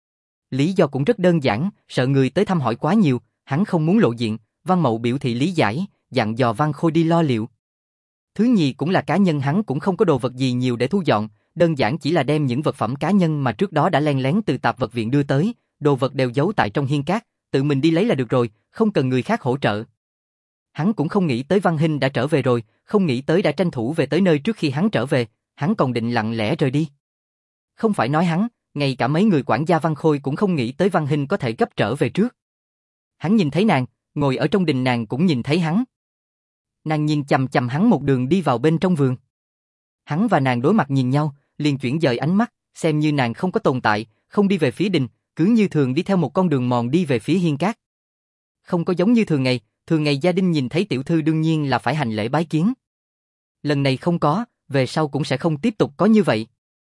Lý do cũng rất đơn giản, sợ người tới thăm hỏi quá nhiều, hắn không muốn lộ diện, Văn Mậu biểu thị lý giải, dặn dò Văn Khôi đi lo liệu. Thứ nhì cũng là cá nhân hắn cũng không có đồ vật gì nhiều để thu dọn, đơn giản chỉ là đem những vật phẩm cá nhân mà trước đó đã len lén từ tạp vật viện đưa tới, đồ vật đều giấu tại trong hiên cát, tự mình đi lấy là được rồi, không cần người khác hỗ trợ. Hắn cũng không nghĩ tới Văn Hinh đã trở về rồi, không nghĩ tới đã tranh thủ về tới nơi trước khi hắn trở về, hắn còn định lặng lẽ rời đi. Không phải nói hắn, ngay cả mấy người quản gia Văn Khôi cũng không nghĩ tới Văn Hinh có thể gấp trở về trước. Hắn nhìn thấy nàng, ngồi ở trong đình nàng cũng nhìn thấy hắn. Nàng nhìn chằm chằm hắn một đường đi vào bên trong vườn. Hắn và nàng đối mặt nhìn nhau, liền chuyển dời ánh mắt, xem như nàng không có tồn tại, không đi về phía đình, cứ như thường đi theo một con đường mòn đi về phía hiên cát. Không có giống như thường ngày gia đình nhìn thấy tiểu thư đương nhiên là phải hành lễ bái kiến. Lần này không có, về sau cũng sẽ không tiếp tục có như vậy.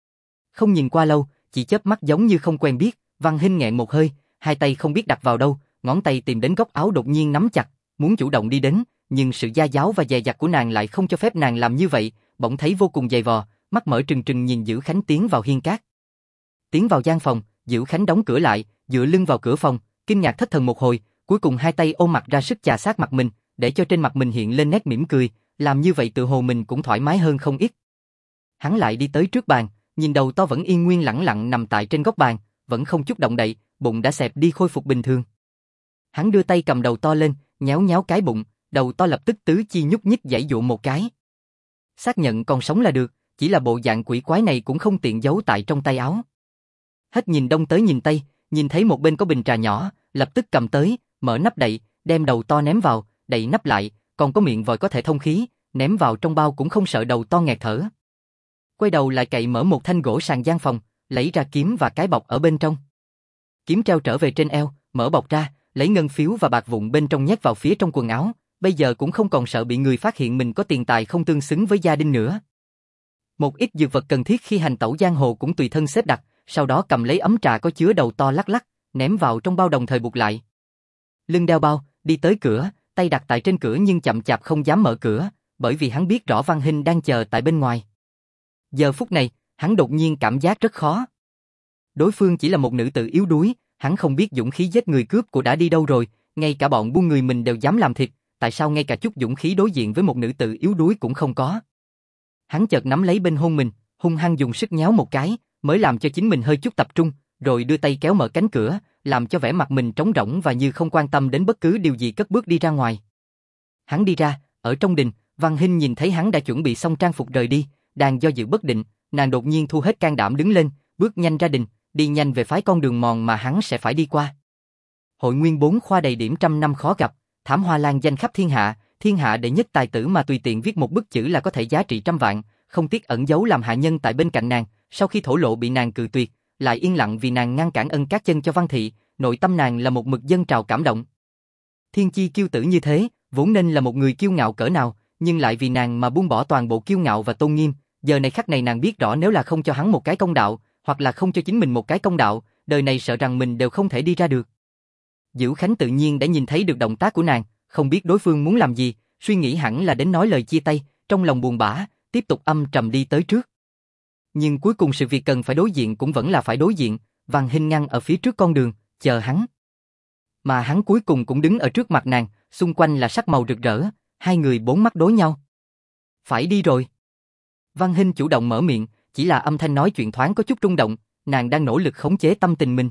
Không nhìn qua lâu, chỉ chớp mắt giống như không quen biết, Văn Hinh nghẹn một hơi, hai tay không biết đặt vào đâu, ngón tay tìm đến góc áo đột nhiên nắm chặt, muốn chủ động đi đến, nhưng sự gia giáo và dè dặt của nàng lại không cho phép nàng làm như vậy, bỗng thấy vô cùng dày vò, mắt mở trừng trừng nhìn Dữ Khánh tiến vào hiên cát. Tiến vào gian phòng, Dữ Khánh đóng cửa lại, dựa lưng vào cửa phòng, kinh ngạc thất thần một hồi, cuối cùng hai tay ôm mặt ra sức chà sát mặt mình, để cho trên mặt mình hiện lên nét mỉm cười, làm như vậy tự hồ mình cũng thoải mái hơn không ít. Hắn lại đi tới trước bàn, nhìn đầu to vẫn yên nguyên lẳng lặng nằm tại trên góc bàn, vẫn không chút động đậy, bụng đã xẹp đi khôi phục bình thường. Hắn đưa tay cầm đầu to lên, nhéo nhéo cái bụng, đầu to lập tức tứ chi nhúc nhích giãy giụa một cái. Xác nhận còn sống là được, chỉ là bộ dạng quỷ quái này cũng không tiện giấu tại trong tay áo. Hết nhìn đông tới nhìn tây, nhìn thấy một bên có bình trà nhỏ, lập tức cầm tới, mở nắp đậy, đem đầu to ném vào, đậy nắp lại, còn có miệng vòi có thể thông khí, ném vào trong bao cũng không sợ đầu to nghẹt thở. Quay đầu lại cậy mở một thanh gỗ sàn gian phòng, lấy ra kiếm và cái bọc ở bên trong. Kiếm treo trở về trên eo, mở bọc ra, lấy ngân phiếu và bạc vụn bên trong nhét vào phía trong quần áo, bây giờ cũng không còn sợ bị người phát hiện mình có tiền tài không tương xứng với gia đình nữa. Một ít dược vật cần thiết khi hành tẩu giang hồ cũng tùy thân xếp đặt, sau đó cầm lấy ấm trà có chứa đầu to lắc lắc, ném vào trong bao đồng thời buộc lại. Lưng đeo bao, đi tới cửa, tay đặt tại trên cửa nhưng chậm chạp không dám mở cửa, bởi vì hắn biết rõ Văn Hinh đang chờ tại bên ngoài. Giờ phút này, hắn đột nhiên cảm giác rất khó. Đối phương chỉ là một nữ tử yếu đuối, hắn không biết dũng khí giết người cướp của đã đi đâu rồi, ngay cả bọn buôn người mình đều dám làm thịt, tại sao ngay cả chút dũng khí đối diện với một nữ tử yếu đuối cũng không có. Hắn chợt nắm lấy bên hông mình, hung hăng dùng sức nhéo một cái, mới làm cho chính mình hơi chút tập trung, rồi đưa tay kéo mở cánh cửa, làm cho vẻ mặt mình trống rỗng và như không quan tâm đến bất cứ điều gì cất bước đi ra ngoài. Hắn đi ra, ở trong đình, Văn Hinh nhìn thấy hắn đã chuẩn bị xong trang phục rời đi, đang do dự bất định, nàng đột nhiên thu hết can đảm đứng lên, bước nhanh ra đình, đi nhanh về phái con đường mòn mà hắn sẽ phải đi qua. Hội nguyên 4 khoa đầy điểm trăm năm khó gặp, thảm hoa lan danh khắp thiên hạ đệ nhất tài tử mà tùy tiện viết một bức chữ là có thể giá trị trăm vạn, không tiếc ẩn giấu làm hạ nhân tại bên cạnh nàng, sau khi thổ lộ bị nàng cự tuyệt, lại yên lặng vì nàng ngăn cản ân các chân cho Văn Thị, nội tâm nàng là một mực dâng trào cảm động. Thiên chi kiêu tử như thế, vốn nên là một người kiêu ngạo cỡ nào, nhưng lại vì nàng mà buông bỏ toàn bộ kiêu ngạo và tôn nghiêm, giờ này khắc này nàng biết rõ nếu là không cho hắn một cái công đạo, hoặc là không cho chính mình một cái công đạo, đời này sợ rằng mình đều không thể đi ra được. Dữ Khánh tự nhiên đã nhìn thấy được động tác của nàng, không biết đối phương muốn làm gì, suy nghĩ hẳn là đến nói lời chia tay, trong lòng buồn bã, tiếp tục âm trầm đi tới trước. Nhưng cuối cùng sự việc cần phải đối diện cũng vẫn là phải đối diện, Văn Hinh ngăn ở phía trước con đường, chờ hắn. Mà hắn cuối cùng cũng đứng ở trước mặt nàng, xung quanh là sắc màu rực rỡ, hai người bốn mắt đối nhau. Phải đi rồi. Văn Hinh chủ động mở miệng, chỉ là âm thanh nói chuyện thoáng có chút rung động, nàng đang nỗ lực khống chế tâm tình mình.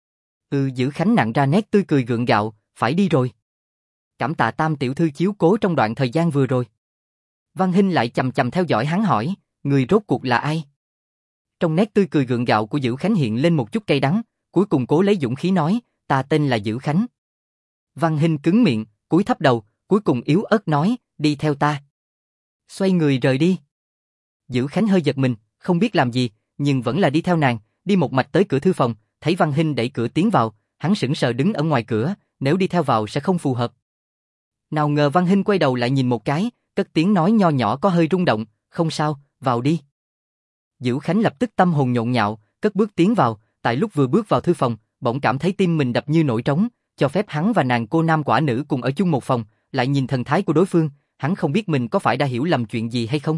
Dữ Khánh nặng ra nét tươi cười gượng gạo, phải đi rồi. Cảm tạ Tam tiểu thư chiếu cố trong đoạn thời gian vừa rồi. Văn Hinh lại chầm chầm theo dõi hắn hỏi, người rốt cuộc là ai? Trong nét tươi cười gượng gạo của Dữ Khánh hiện lên một chút cay đắng, cuối cùng cố lấy dũng khí nói, ta tên là Dữ Khánh. Văn Hinh cứng miệng, cúi thấp đầu, cuối cùng yếu ớt nói, đi theo ta. Xoay người rời đi. Dữ Khánh hơi giật mình, không biết làm gì, nhưng vẫn là đi theo nàng, đi một mạch tới cửa thư phòng, thấy Văn Hinh đẩy cửa tiến vào, hắn sững sờ đứng ở ngoài cửa, nếu đi theo vào sẽ không phù hợp. Nào ngờ Văn Hinh quay đầu lại nhìn một cái, cất tiếng nói nho nhỏ có hơi rung động, không sao, vào đi. Dữ Khánh lập tức tâm hồn nhộn nhạo, cất bước tiến vào, tại lúc vừa bước vào thư phòng, bỗng cảm thấy tim mình đập như nổi trống, cho phép hắn và nàng cô nam quả nữ cùng ở chung một phòng, lại nhìn thần thái của đối phương, hắn không biết mình có phải đã hiểu lầm chuyện gì hay không.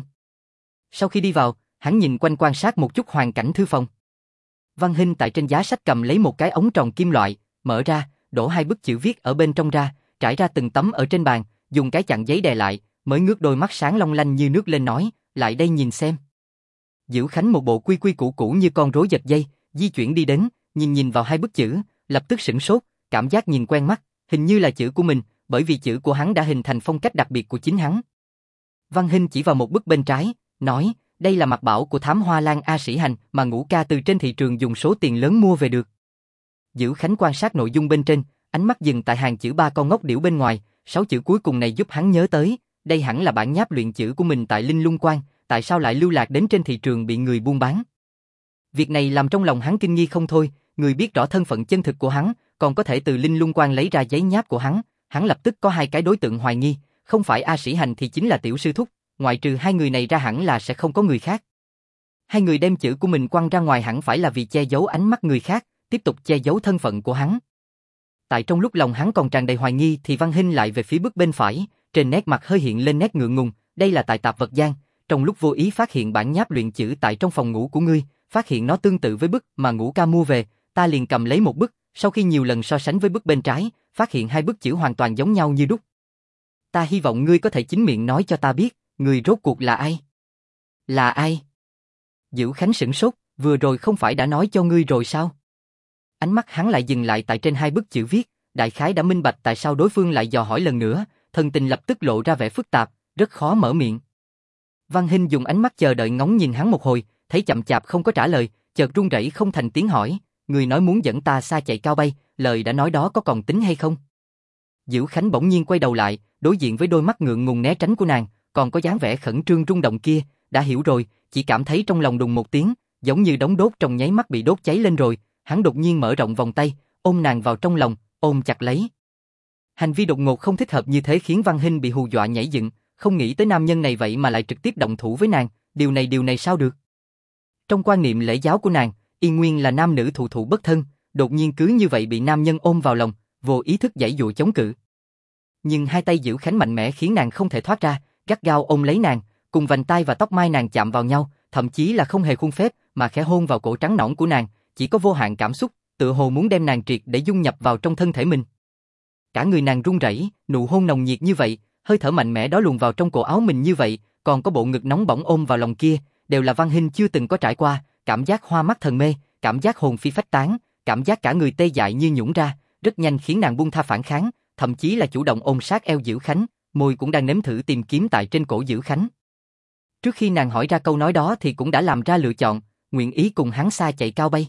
Sau khi đi vào, hắn nhìn quanh quan sát một chút hoàn cảnh thư phòng. Văn Hinh tại trên giá sách cầm lấy một cái ống tròn kim loại, mở ra, đổ 2 bức chữ viết ở bên trong ra, trải ra từng tấm ở trên bàn, dùng cái chặn giấy đè lại, mới ngước đôi mắt sáng long lanh như nước lên nói, lại đây nhìn xem. Diễu Khánh một bộ quy quy củ củ như con rối giật dây, di chuyển đi đến, nhìn vào 2 bức chữ, lập tức sửng sốt, cảm giác nhìn quen mắt, hình như là chữ của mình, bởi vì chữ của hắn đã hình thành phong cách đặc biệt của chính hắn. Văn Hinh chỉ vào một bức bên trái, nói, đây là mặt bảo của thám hoa lan A Sĩ Hành mà Ngũ ca từ trên thị trường dùng số tiền lớn mua về được. Diễu Khánh quan sát nội dung bên trên, ánh mắt dừng tại hàng chữ 3 con ngốc điểu bên ngoài, 6 chữ cuối cùng này giúp hắn nhớ tới, đây hẳn là bản nháp luyện chữ của mình tại Linh Lung Quan, tại sao lại lưu lạc đến trên thị trường bị người buôn bán. Việc này làm trong lòng hắn kinh nghi không thôi, người biết rõ thân phận chân thực của hắn, còn có thể từ Linh Lung Quan lấy ra giấy nháp của hắn lập tức có 2 cái đối tượng hoài nghi, không phải A Sĩ Hành thì chính là Tiểu Sư Thúc, ngoại trừ 2 người này ra hẳn là sẽ không có người khác. 2 người đem chữ của mình quăng ra ngoài hẳn phải là vì che giấu ánh mắt người khác, tiếp tục che giấu thân phận của hắn. Tại trong lúc lòng hắn còn tràn đầy hoài nghi thì Văn Hinh lại về phía bức bên phải, trên nét mặt hơi hiện lên nét ngượng ngùng, đây là tại Tạp Vật Gian, trong lúc vô ý phát hiện bản nháp luyện chữ tại trong phòng ngủ của ngươi, phát hiện nó tương tự với bức mà Ngũ ca mua về, ta liền cầm lấy một bức, sau khi nhiều lần so sánh với bức bên trái, phát hiện 2 bức chữ hoàn toàn giống nhau như đúc. Ta hy vọng ngươi có thể chính miệng nói cho ta biết, người rốt cuộc là ai? Là ai? Diễu Khánh sửng sốt, vừa rồi không phải đã nói cho ngươi rồi sao? Ánh mắt hắn lại dừng lại tại trên 2 bức chữ viết, đại khái đã minh bạch tại sao đối phương lại dò hỏi lần nữa, thần tình lập tức lộ ra vẻ phức tạp, rất khó mở miệng. Văn Hinh dùng ánh mắt chờ đợi ngóng nhìn hắn một hồi, thấy chậm chạp không có trả lời, chợt run rẩy không thành tiếng hỏi, người nói muốn dẫn ta xa chạy cao bay, lời đã nói đó có còn tính hay không? Diễu Khánh bỗng nhiên quay đầu lại, đối diện với đôi mắt ngượng ngùng né tránh của nàng, còn có dáng vẻ khẩn trương rung động kia, đã hiểu rồi, chỉ cảm thấy trong lòng đùng một tiếng, giống như đống đốt trong nháy mắt bị đốt cháy lên rồi, hắn đột nhiên mở rộng vòng tay, ôm nàng vào trong lòng, ôm chặt lấy. Hành vi đột ngột không thích hợp như thế khiến Văn Hinh bị hù dọa nhảy dựng, không nghĩ tới nam nhân này vậy mà lại trực tiếp động thủ với nàng, điều này sao được? Trong quan niệm lễ giáo của nàng, yên nguyên là nam nữ thụ thụ bất thân, đột nhiên cứ như vậy bị nam nhân ôm vào lòng, vô ý thức giãy dụa chống cự. Nhưng 2 tay Diễu Khánh mạnh mẽ khiến nàng không thể thoát ra, gắt gao ôm lấy nàng, cùng vành tai và tóc mai nàng chạm vào nhau, thậm chí là không hề khuôn phép mà khẽ hôn vào cổ trắng nõn của nàng, chỉ có vô hạn cảm xúc, tựa hồ muốn đem nàng triệt để dung nhập vào trong thân thể mình. Cả người nàng run rẩy, nụ hôn nồng nhiệt như vậy, hơi thở mạnh mẽ đó luồn vào trong cổ áo mình như vậy, còn có bộ ngực nóng bỏng ôm vào lòng kia, đều là Văn Hinh chưa từng có trải qua, cảm giác hoa mắt thần mê, cảm giác hồn phi phách tán, cảm giác cả người tê dại như nhũn ra, rất nhanh khiến nàng buông tha phản kháng, thậm chí là chủ động ôm sát eo Diễu Khánh, môi cũng đang nếm thử tìm kiếm tại trên cổ Diễu Khánh. Trước khi nàng hỏi ra câu nói đó thì cũng đã làm ra lựa chọn, nguyện ý cùng hắn xa chạy cao bay.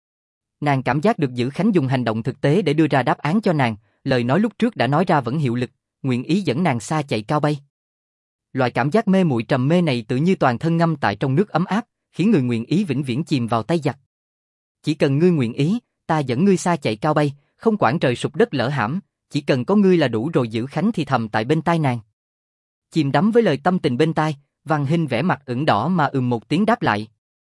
Nàng cảm giác được Diễu Khánh dùng hành động thực tế để đưa ra đáp án cho nàng, lời nói lúc trước đã nói ra vẫn hiệu lực, nguyện ý dẫn nàng xa chạy cao bay. Loại cảm giác mê muội trầm mê này tự như toàn thân ngâm tại trong nước ấm áp, khiến người nguyện ý vĩnh viễn chìm vào tay giặc. Chỉ cần ngươi nguyện ý, ta dẫn ngươi xa chạy cao bay, không quản trời sụp đất lở hãm, chỉ cần có ngươi là đủ rồi. Diễu Khánh thì thầm tại bên tai nàng. Chìm đắm với lời tâm tình bên tai, Văn Hinh vẻ mặt ửng đỏ mà một tiếng đáp lại.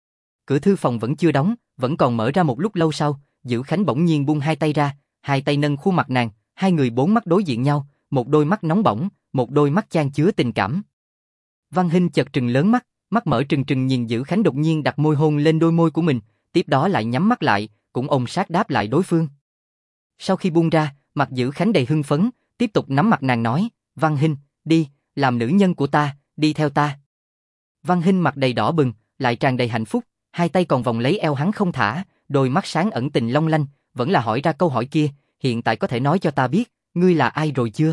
Cửa thư phòng vẫn chưa đóng, vẫn còn mở ra một lúc lâu sau, Diễu Khánh bỗng nhiên buông 2 tay ra, 2 tay nâng khuôn mặt nàng, 2 người 4 mắt đối diện nhau, một đôi mắt nóng bỏng, một đôi mắt chan chứa tình cảm. Văn Hinh chợt trừng lớn mắt, mắt mở trừng trừng nhìn Diễu Khánh đột nhiên đặt môi hôn lên đôi môi của mình, tiếp đó lại nhắm mắt lại, cũng ôm sát đáp lại đối phương. Sau khi buông ra, mặt Diễu Khánh đầy hưng phấn, tiếp tục nắm mặt nàng nói, Văn Hinh, đi, làm nữ nhân của ta, đi theo ta. Văn Hinh mặt đầy đỏ bừng, lại tràn đầy hạnh phúc, 2 tay còn vòng lấy eo hắn không thả, đôi mắt sáng ẩn tình long lanh, vẫn là hỏi ra câu hỏi kia, hiện tại có thể nói cho ta biết, ngươi là ai rồi chưa?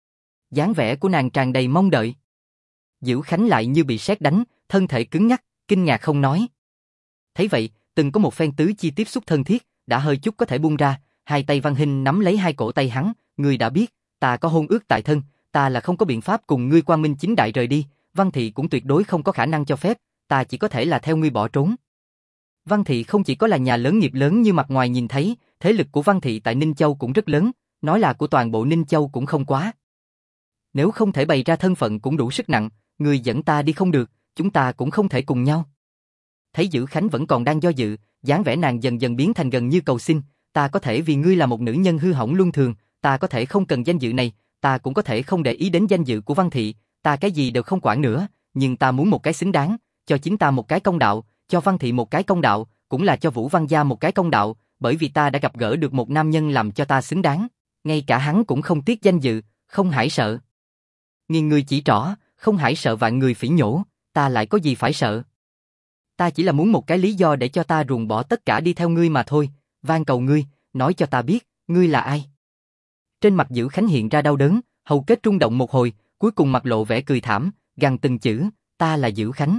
Dáng vẻ của nàng tràn đầy mong đợi. Diễu Khánh lại như bị sét đánh, thân thể cứng ngắc, kinh ngạc không nói. Thấy vậy, từng có một phen tứ chi tiếp xúc thân thiết, đã hơi chút có thể buông ra, 2 tay Văn Hinh nắm lấy 2 cổ tay hắn, ngươi đã biết, ta có hôn ước tại thân, ta là không có biện pháp cùng ngươi quang minh chính đại rời đi, Văn Thị cũng tuyệt đối không có khả năng cho phép, ta chỉ có thể là theo ngươi bỏ trốn. Văn Thị không chỉ có là nhà lớn nghiệp lớn như mặt ngoài nhìn thấy, thế lực của Văn Thị tại Ninh Châu cũng rất lớn, nói là của toàn bộ Ninh Châu cũng không quá. Nếu không thể bày ra thân phận cũng đủ sức nặng, ngươi dẫn ta đi không được, chúng ta cũng không thể cùng nhau. Thấy Diễu Khánh vẫn còn đang do dự, dáng vẻ nàng dần dần biến thành gần như cầu xin, ta có thể vì ngươi là một nữ nhân hư hỏng luân thường, ta có thể không cần danh dự này, ta cũng có thể không để ý đến danh dự của Văn Thị, ta cái gì đều không quản nữa, nhưng ta muốn một cái xứng đáng, cho chính ta một cái công đạo, cho Văn Thị một cái công đạo, cũng là cho Vũ Văn gia một cái công đạo, bởi vì ta đã gặp gỡ được một nam nhân làm cho ta xứng đáng, ngay cả hắn cũng không tiếc danh dự, không hãi sợ. Nghìn người chỉ trỏ, không hãi sợ vạn người phỉ nhổ, ta lại có gì phải sợ. Ta chỉ là muốn một cái lý do để cho ta ruồng bỏ tất cả đi theo ngươi mà thôi, van cầu ngươi, nói cho ta biết, ngươi là ai. Trên mặt Dữ Khánh hiện ra đau đớn, hầu kết rung động một hồi, cuối cùng mặt lộ vẻ cười thảm, gằn từng chữ, ta là Dữ Khánh.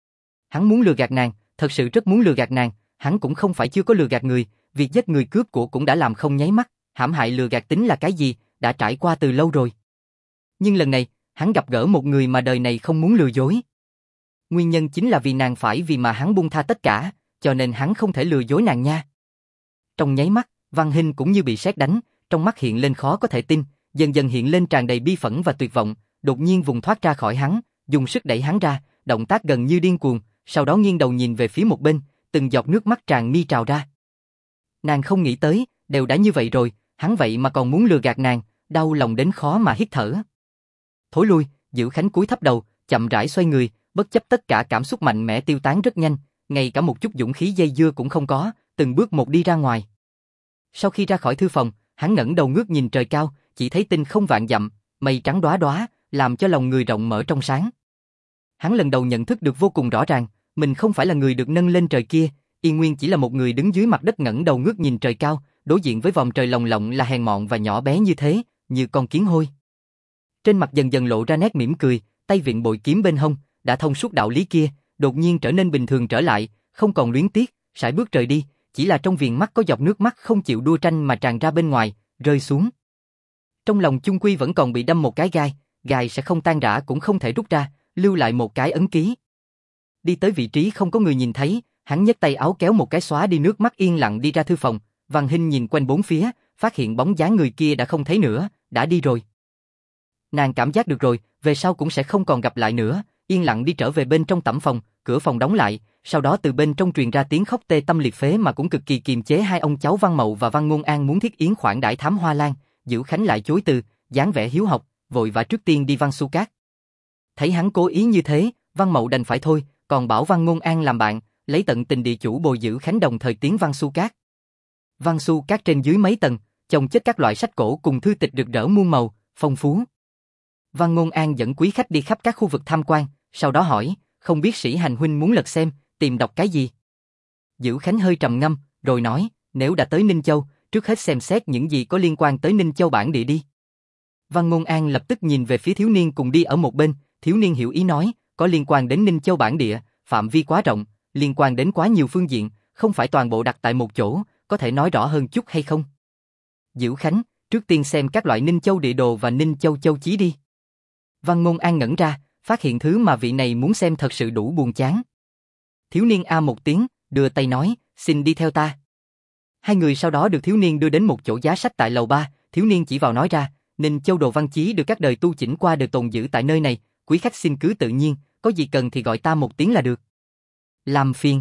Hắn muốn lừa gạt nàng, thật sự rất muốn lừa gạt nàng, hắn cũng không phải chưa có lừa gạt người, việc giết người cướp của cũng đã làm không nháy mắt, hãm hại lừa gạt tính là cái gì, đã trải qua từ lâu rồi. Nhưng lần này, hắn gặp gỡ một người mà đời này không muốn lừa dối. Nguyên nhân chính là vì nàng phải vì mà hắn buông tha tất cả, cho nên hắn không thể lừa dối nàng nha. Trong nháy mắt, Văn Hinh cũng như bị sét đánh, trong mắt hiện lên khó có thể tin, dần dần hiện lên tràn đầy bi phẫn và tuyệt vọng, đột nhiên vùng thoát ra khỏi hắn, dùng sức đẩy hắn ra, động tác gần như điên cuồng, sau đó nghiêng đầu nhìn về phía một bên, từng giọt nước mắt tràn mi trào ra. Nàng không nghĩ tới, đều đã như vậy rồi, hắn vậy mà còn muốn lừa gạt nàng, đau lòng đến khó mà hít thở. Thối lui, Dữ Khánh cúi thấp đầu, chậm rãi xoay người, bất chấp tất cả cảm xúc mạnh mẽ tiêu tán rất nhanh, ngay cả một chút dũng khí dây dưa cũng không có, từng bước một đi ra ngoài. Sau khi ra khỏi thư phòng, hắn ngẩng đầu ngước nhìn trời cao, chỉ thấy tinh không vạn dặm, mây trắng đóa đóa, làm cho lòng người rộng mở trong sáng. Hắn lần đầu nhận thức được vô cùng rõ ràng, mình không phải là người được nâng lên trời kia, Yên Nguyên chỉ là một người đứng dưới mặt đất ngẩng đầu ngước nhìn trời cao, đối diện với vòng trời lồng lộng là hèn mọn và nhỏ bé như thế, như con kiến hôi. Trên mặt dần dần lộ ra nét mỉm cười, tay vịn bội kiếm bên hông, đã thông suốt đạo lý kia, đột nhiên trở nên bình thường trở lại, không còn luyến tiếc, sải bước rời đi, chỉ là trong viền mắt có giọt nước mắt không chịu đua tranh mà tràn ra bên ngoài, rơi xuống. Trong lòng chung quy vẫn còn bị đâm một cái gai, gai sẽ không tan rã cũng không thể rút ra, lưu lại một cái ấn ký. Đi tới vị trí không có người nhìn thấy, hắn nhấc tay áo kéo một cái xóa đi nước mắt yên lặng đi ra thư phòng, Văn Hinh nhìn quanh bốn phía, phát hiện bóng dáng người kia đã không thấy nữa, đã đi rồi. Nàng cảm giác được rồi, về sau cũng sẽ không còn gặp lại nữa, yên lặng đi trở về bên trong tẩm phòng, cửa phòng đóng lại, sau đó từ bên trong truyền ra tiếng khóc tê tâm liệt phế mà cũng cực kỳ kiềm chế hai ông cháu Văn Mậu và Văn Ngôn An muốn thiết yến khoản đãi Thám Hoa Lan, Dữ Khánh lại chối từ, dáng vẻ hiếu học, vội vã trước tiên đi Văn Xu Cát. Thấy hắn cố ý như thế, Văn Mậu đành phải thôi, còn bảo Văn Ngôn An làm bạn, lấy tận tình địa chủ bồi Dữ Khánh đồng thời tiến Văn Xu Cát. Văn Xu Cát trên dưới mấy tầng, chồng chất các loại sách cổ cùng thư tịch rực rỡ muôn màu, phong phú. Văn Ngôn An dẫn quý khách đi khắp các khu vực tham quan, sau đó hỏi, không biết Sĩ Hành huynh muốn lật xem, tìm đọc cái gì? Dữ Khánh hơi trầm ngâm, rồi nói, nếu đã tới Ninh Châu, trước hết xem xét những gì có liên quan tới Ninh Châu bản địa đi. Văn Ngôn An lập tức nhìn về phía thiếu niên cùng đi ở một bên, thiếu niên hiểu ý nói, có liên quan đến Ninh Châu bản địa, phạm vi quá rộng, liên quan đến quá nhiều phương diện, không phải toàn bộ đặt tại một chỗ, có thể nói rõ hơn chút hay không? Dữ Khánh, trước tiên xem các loại Ninh Châu địa đồ và Ninh Châu châu chí đi. Văn Ngôn An ngẩn ra, phát hiện thứ mà vị này muốn xem thật sự đủ buồn chán. Thiếu niên a một tiếng, đưa tay nói, xin đi theo ta. Hai người sau đó được thiếu niên đưa đến một chỗ giá sách tại lầu 3, thiếu niên chỉ vào nói ra, Ninh Châu đồ văn chí được các đời tu chỉnh qua đều tồn giữ tại nơi này, quý khách xin cứ tự nhiên, có gì cần thì gọi ta một tiếng là được. Làm phiền.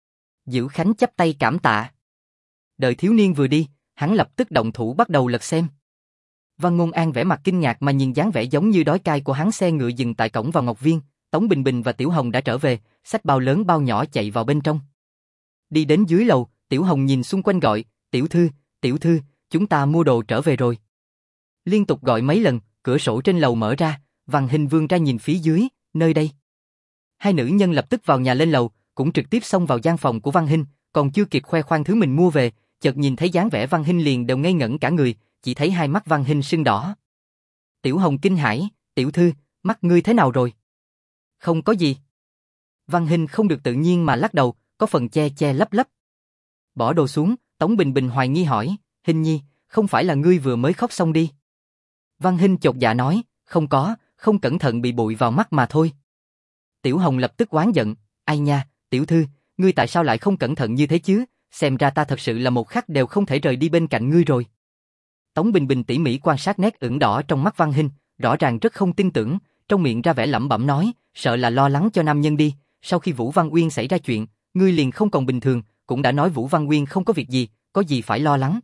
Dữ Khánh chắp tay cảm tạ. Đợi thiếu niên vừa đi, hắn lập tức động thủ bắt đầu lật xem. Văn Ngôn An vẻ mặt kinh ngạc mà nhìn dáng vẻ giống như đói cay của hắn. Xe ngựa dừng tại cổng vào Ngọc Viên, Tống Bình Bình và Tiểu Hồng đã trở về, xách bao lớn bao nhỏ chạy vào bên trong. Đi đến dưới lầu, Tiểu Hồng nhìn xung quanh gọi, tiểu thư, chúng ta mua đồ trở về rồi. Liên tục gọi mấy lần, cửa sổ trên lầu mở ra, Văn Hinh vươn ra nhìn phía dưới, nơi đây. Hai nữ nhân lập tức vào nhà lên lầu, cũng trực tiếp xông vào gian phòng của Văn Hinh, còn chưa kịp khoe khoang thứ mình mua về, chợt nhìn thấy dáng vẻ Văn Hinh liền đều ngây ngẩn cả người, chỉ thấy hai mắt Văn Hinh sưng đỏ. Tiểu Hồng kinh hãi, tiểu thư, mắt ngươi thế nào rồi? Không có gì. Văn Hinh không được tự nhiên mà lắc đầu, có phần che che lấp lấp. Bỏ đồ xuống, Tống Bình Bình hoài nghi hỏi, Hinh nhi, không phải là ngươi vừa mới khóc xong đi? Văn Hinh chột dạ nói, không có, không cẩn thận bị bụi vào mắt mà thôi. Tiểu Hồng lập tức oán giận, ai nha, tiểu thư, ngươi tại sao lại không cẩn thận như thế chứ, xem ra ta thật sự là một khắc đều không thể rời đi bên cạnh ngươi rồi. Tống Bình Bình tỉ mỉ quan sát nét ửng đỏ trong mắt Văn Hinh, rõ ràng rất không tin tưởng, trong miệng ra vẻ lẩm bẩm nói, sợ là lo lắng cho nam nhân đi, sau khi Vũ Văn Uyên xảy ra chuyện, ngươi liền không còn bình thường, cũng đã nói Vũ Văn Uyên không có việc gì, có gì phải lo lắng.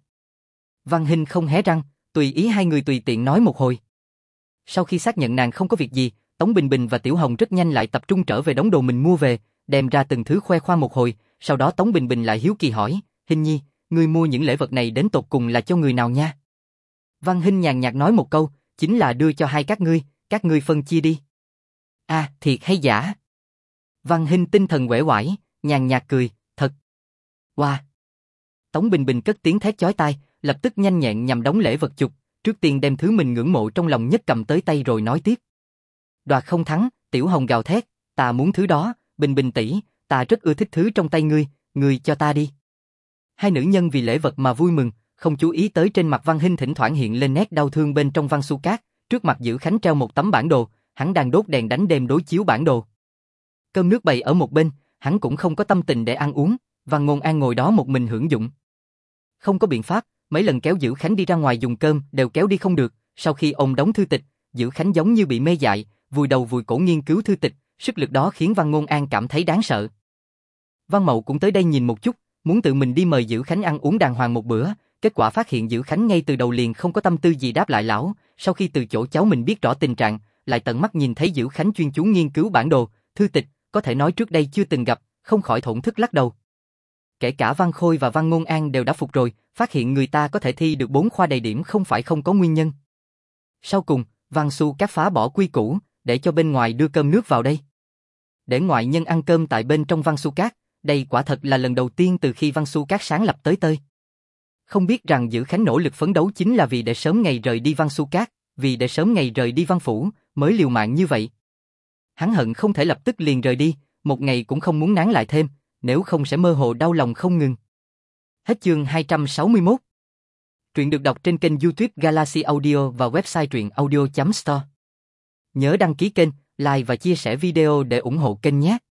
Văn Hinh không hé răng, tùy ý hai người tùy tiện nói một hồi. Sau khi xác nhận nàng không có việc gì, Tống Bình Bình và Tiểu Hồng rất nhanh lại tập trung trở về đống đồ mình mua về, đem ra từng thứ khoe khoang một hồi, sau đó Tống Bình Bình lại hiếu kỳ hỏi, Hinh Nhi, ngươi mua những lễ vật này đến tột cùng là cho người nào nha? Văn Hinh nhàn nhạt nói một câu, chính là đưa cho hai các ngươi phân chia đi. À, thiệt hay giả? Văn Hinh tinh thần uể oải, nhàn nhạt cười, thật. Wow. Tống Bình Bình cất tiếng thét chói tai, lập tức nhanh nhẹn nhằm đống lễ vật chụp, trước tiên đem thứ mình ngưỡng mộ trong lòng nhất cầm tới tay rồi nói tiếp. Đoạt không thắng, Tiểu Hồng gào thét, ta muốn thứ đó, Bình Bình tỷ, ta rất ưa thích thứ trong tay ngươi cho ta đi. Hai nữ nhân vì lễ vật mà vui mừng, không chú ý tới trên mặt Văn Hinh thỉnh thoảng hiện lên nét đau thương bên trong Văn Xu Cát, trước mặt Dữ Khánh treo một tấm bản đồ, hắn đang đốt đèn đánh đêm đối chiếu bản đồ. Cơm nước bày ở một bên, hắn cũng không có tâm tình để ăn uống, Văn Ngôn An ngồi đó một mình hưởng dụng. Không có biện pháp, mấy lần kéo Dữ Khánh đi ra ngoài dùng cơm đều kéo đi không được, sau khi ôm đóng thư tịch, Dữ Khánh giống như bị mê dại, vùi đầu vùi cổ nghiên cứu thư tịch, sức lực đó khiến Văn Ngôn An cảm thấy đáng sợ. Văn Mậu cũng tới đây nhìn một chút, muốn tự mình đi mời Dữ Khánh ăn uống đàng hoàng một bữa, kết quả phát hiện Dữ Khánh ngay từ đầu liền không có tâm tư gì đáp lại lão, sau khi từ chỗ cháu mình biết rõ tình trạng, lại tận mắt nhìn thấy Dữ Khánh chuyên chú nghiên cứu bản đồ, thư tịch, có thể nói trước đây chưa từng gặp, không khỏi thổn thức lắc đầu. Kể cả Văn Khôi và Văn Ngôn An đều đã phục rồi, phát hiện người ta có thể thi được 4 khoa đầy điểm không phải không có nguyên nhân. Sau cùng, Văn Xu Cát phá bỏ quy củ, để cho bên ngoài đưa cơm nước vào đây. Để ngoại nhân ăn cơm tại bên trong Văn Xu Cát, đây quả thật là lần đầu tiên từ khi Văn Xu Cát sáng lập tới tơi. Không biết rằng Dữ Khánh nỗ lực phấn đấu chính là vì để sớm ngày rời đi Văn Xu Cát, vì để sớm ngày rời đi Văn Phủ, mới liều mạng như vậy. Hắn hận không thể lập tức liền rời đi, một ngày cũng không muốn nán lại thêm, nếu không sẽ mơ hồ đau lòng không ngừng. Hết chương 261. Truyện được đọc trên kênh YouTube Galaxy Audio và website truyệnaudio.store. Nhớ đăng ký kênh, like và chia sẻ video để ủng hộ kênh nhé.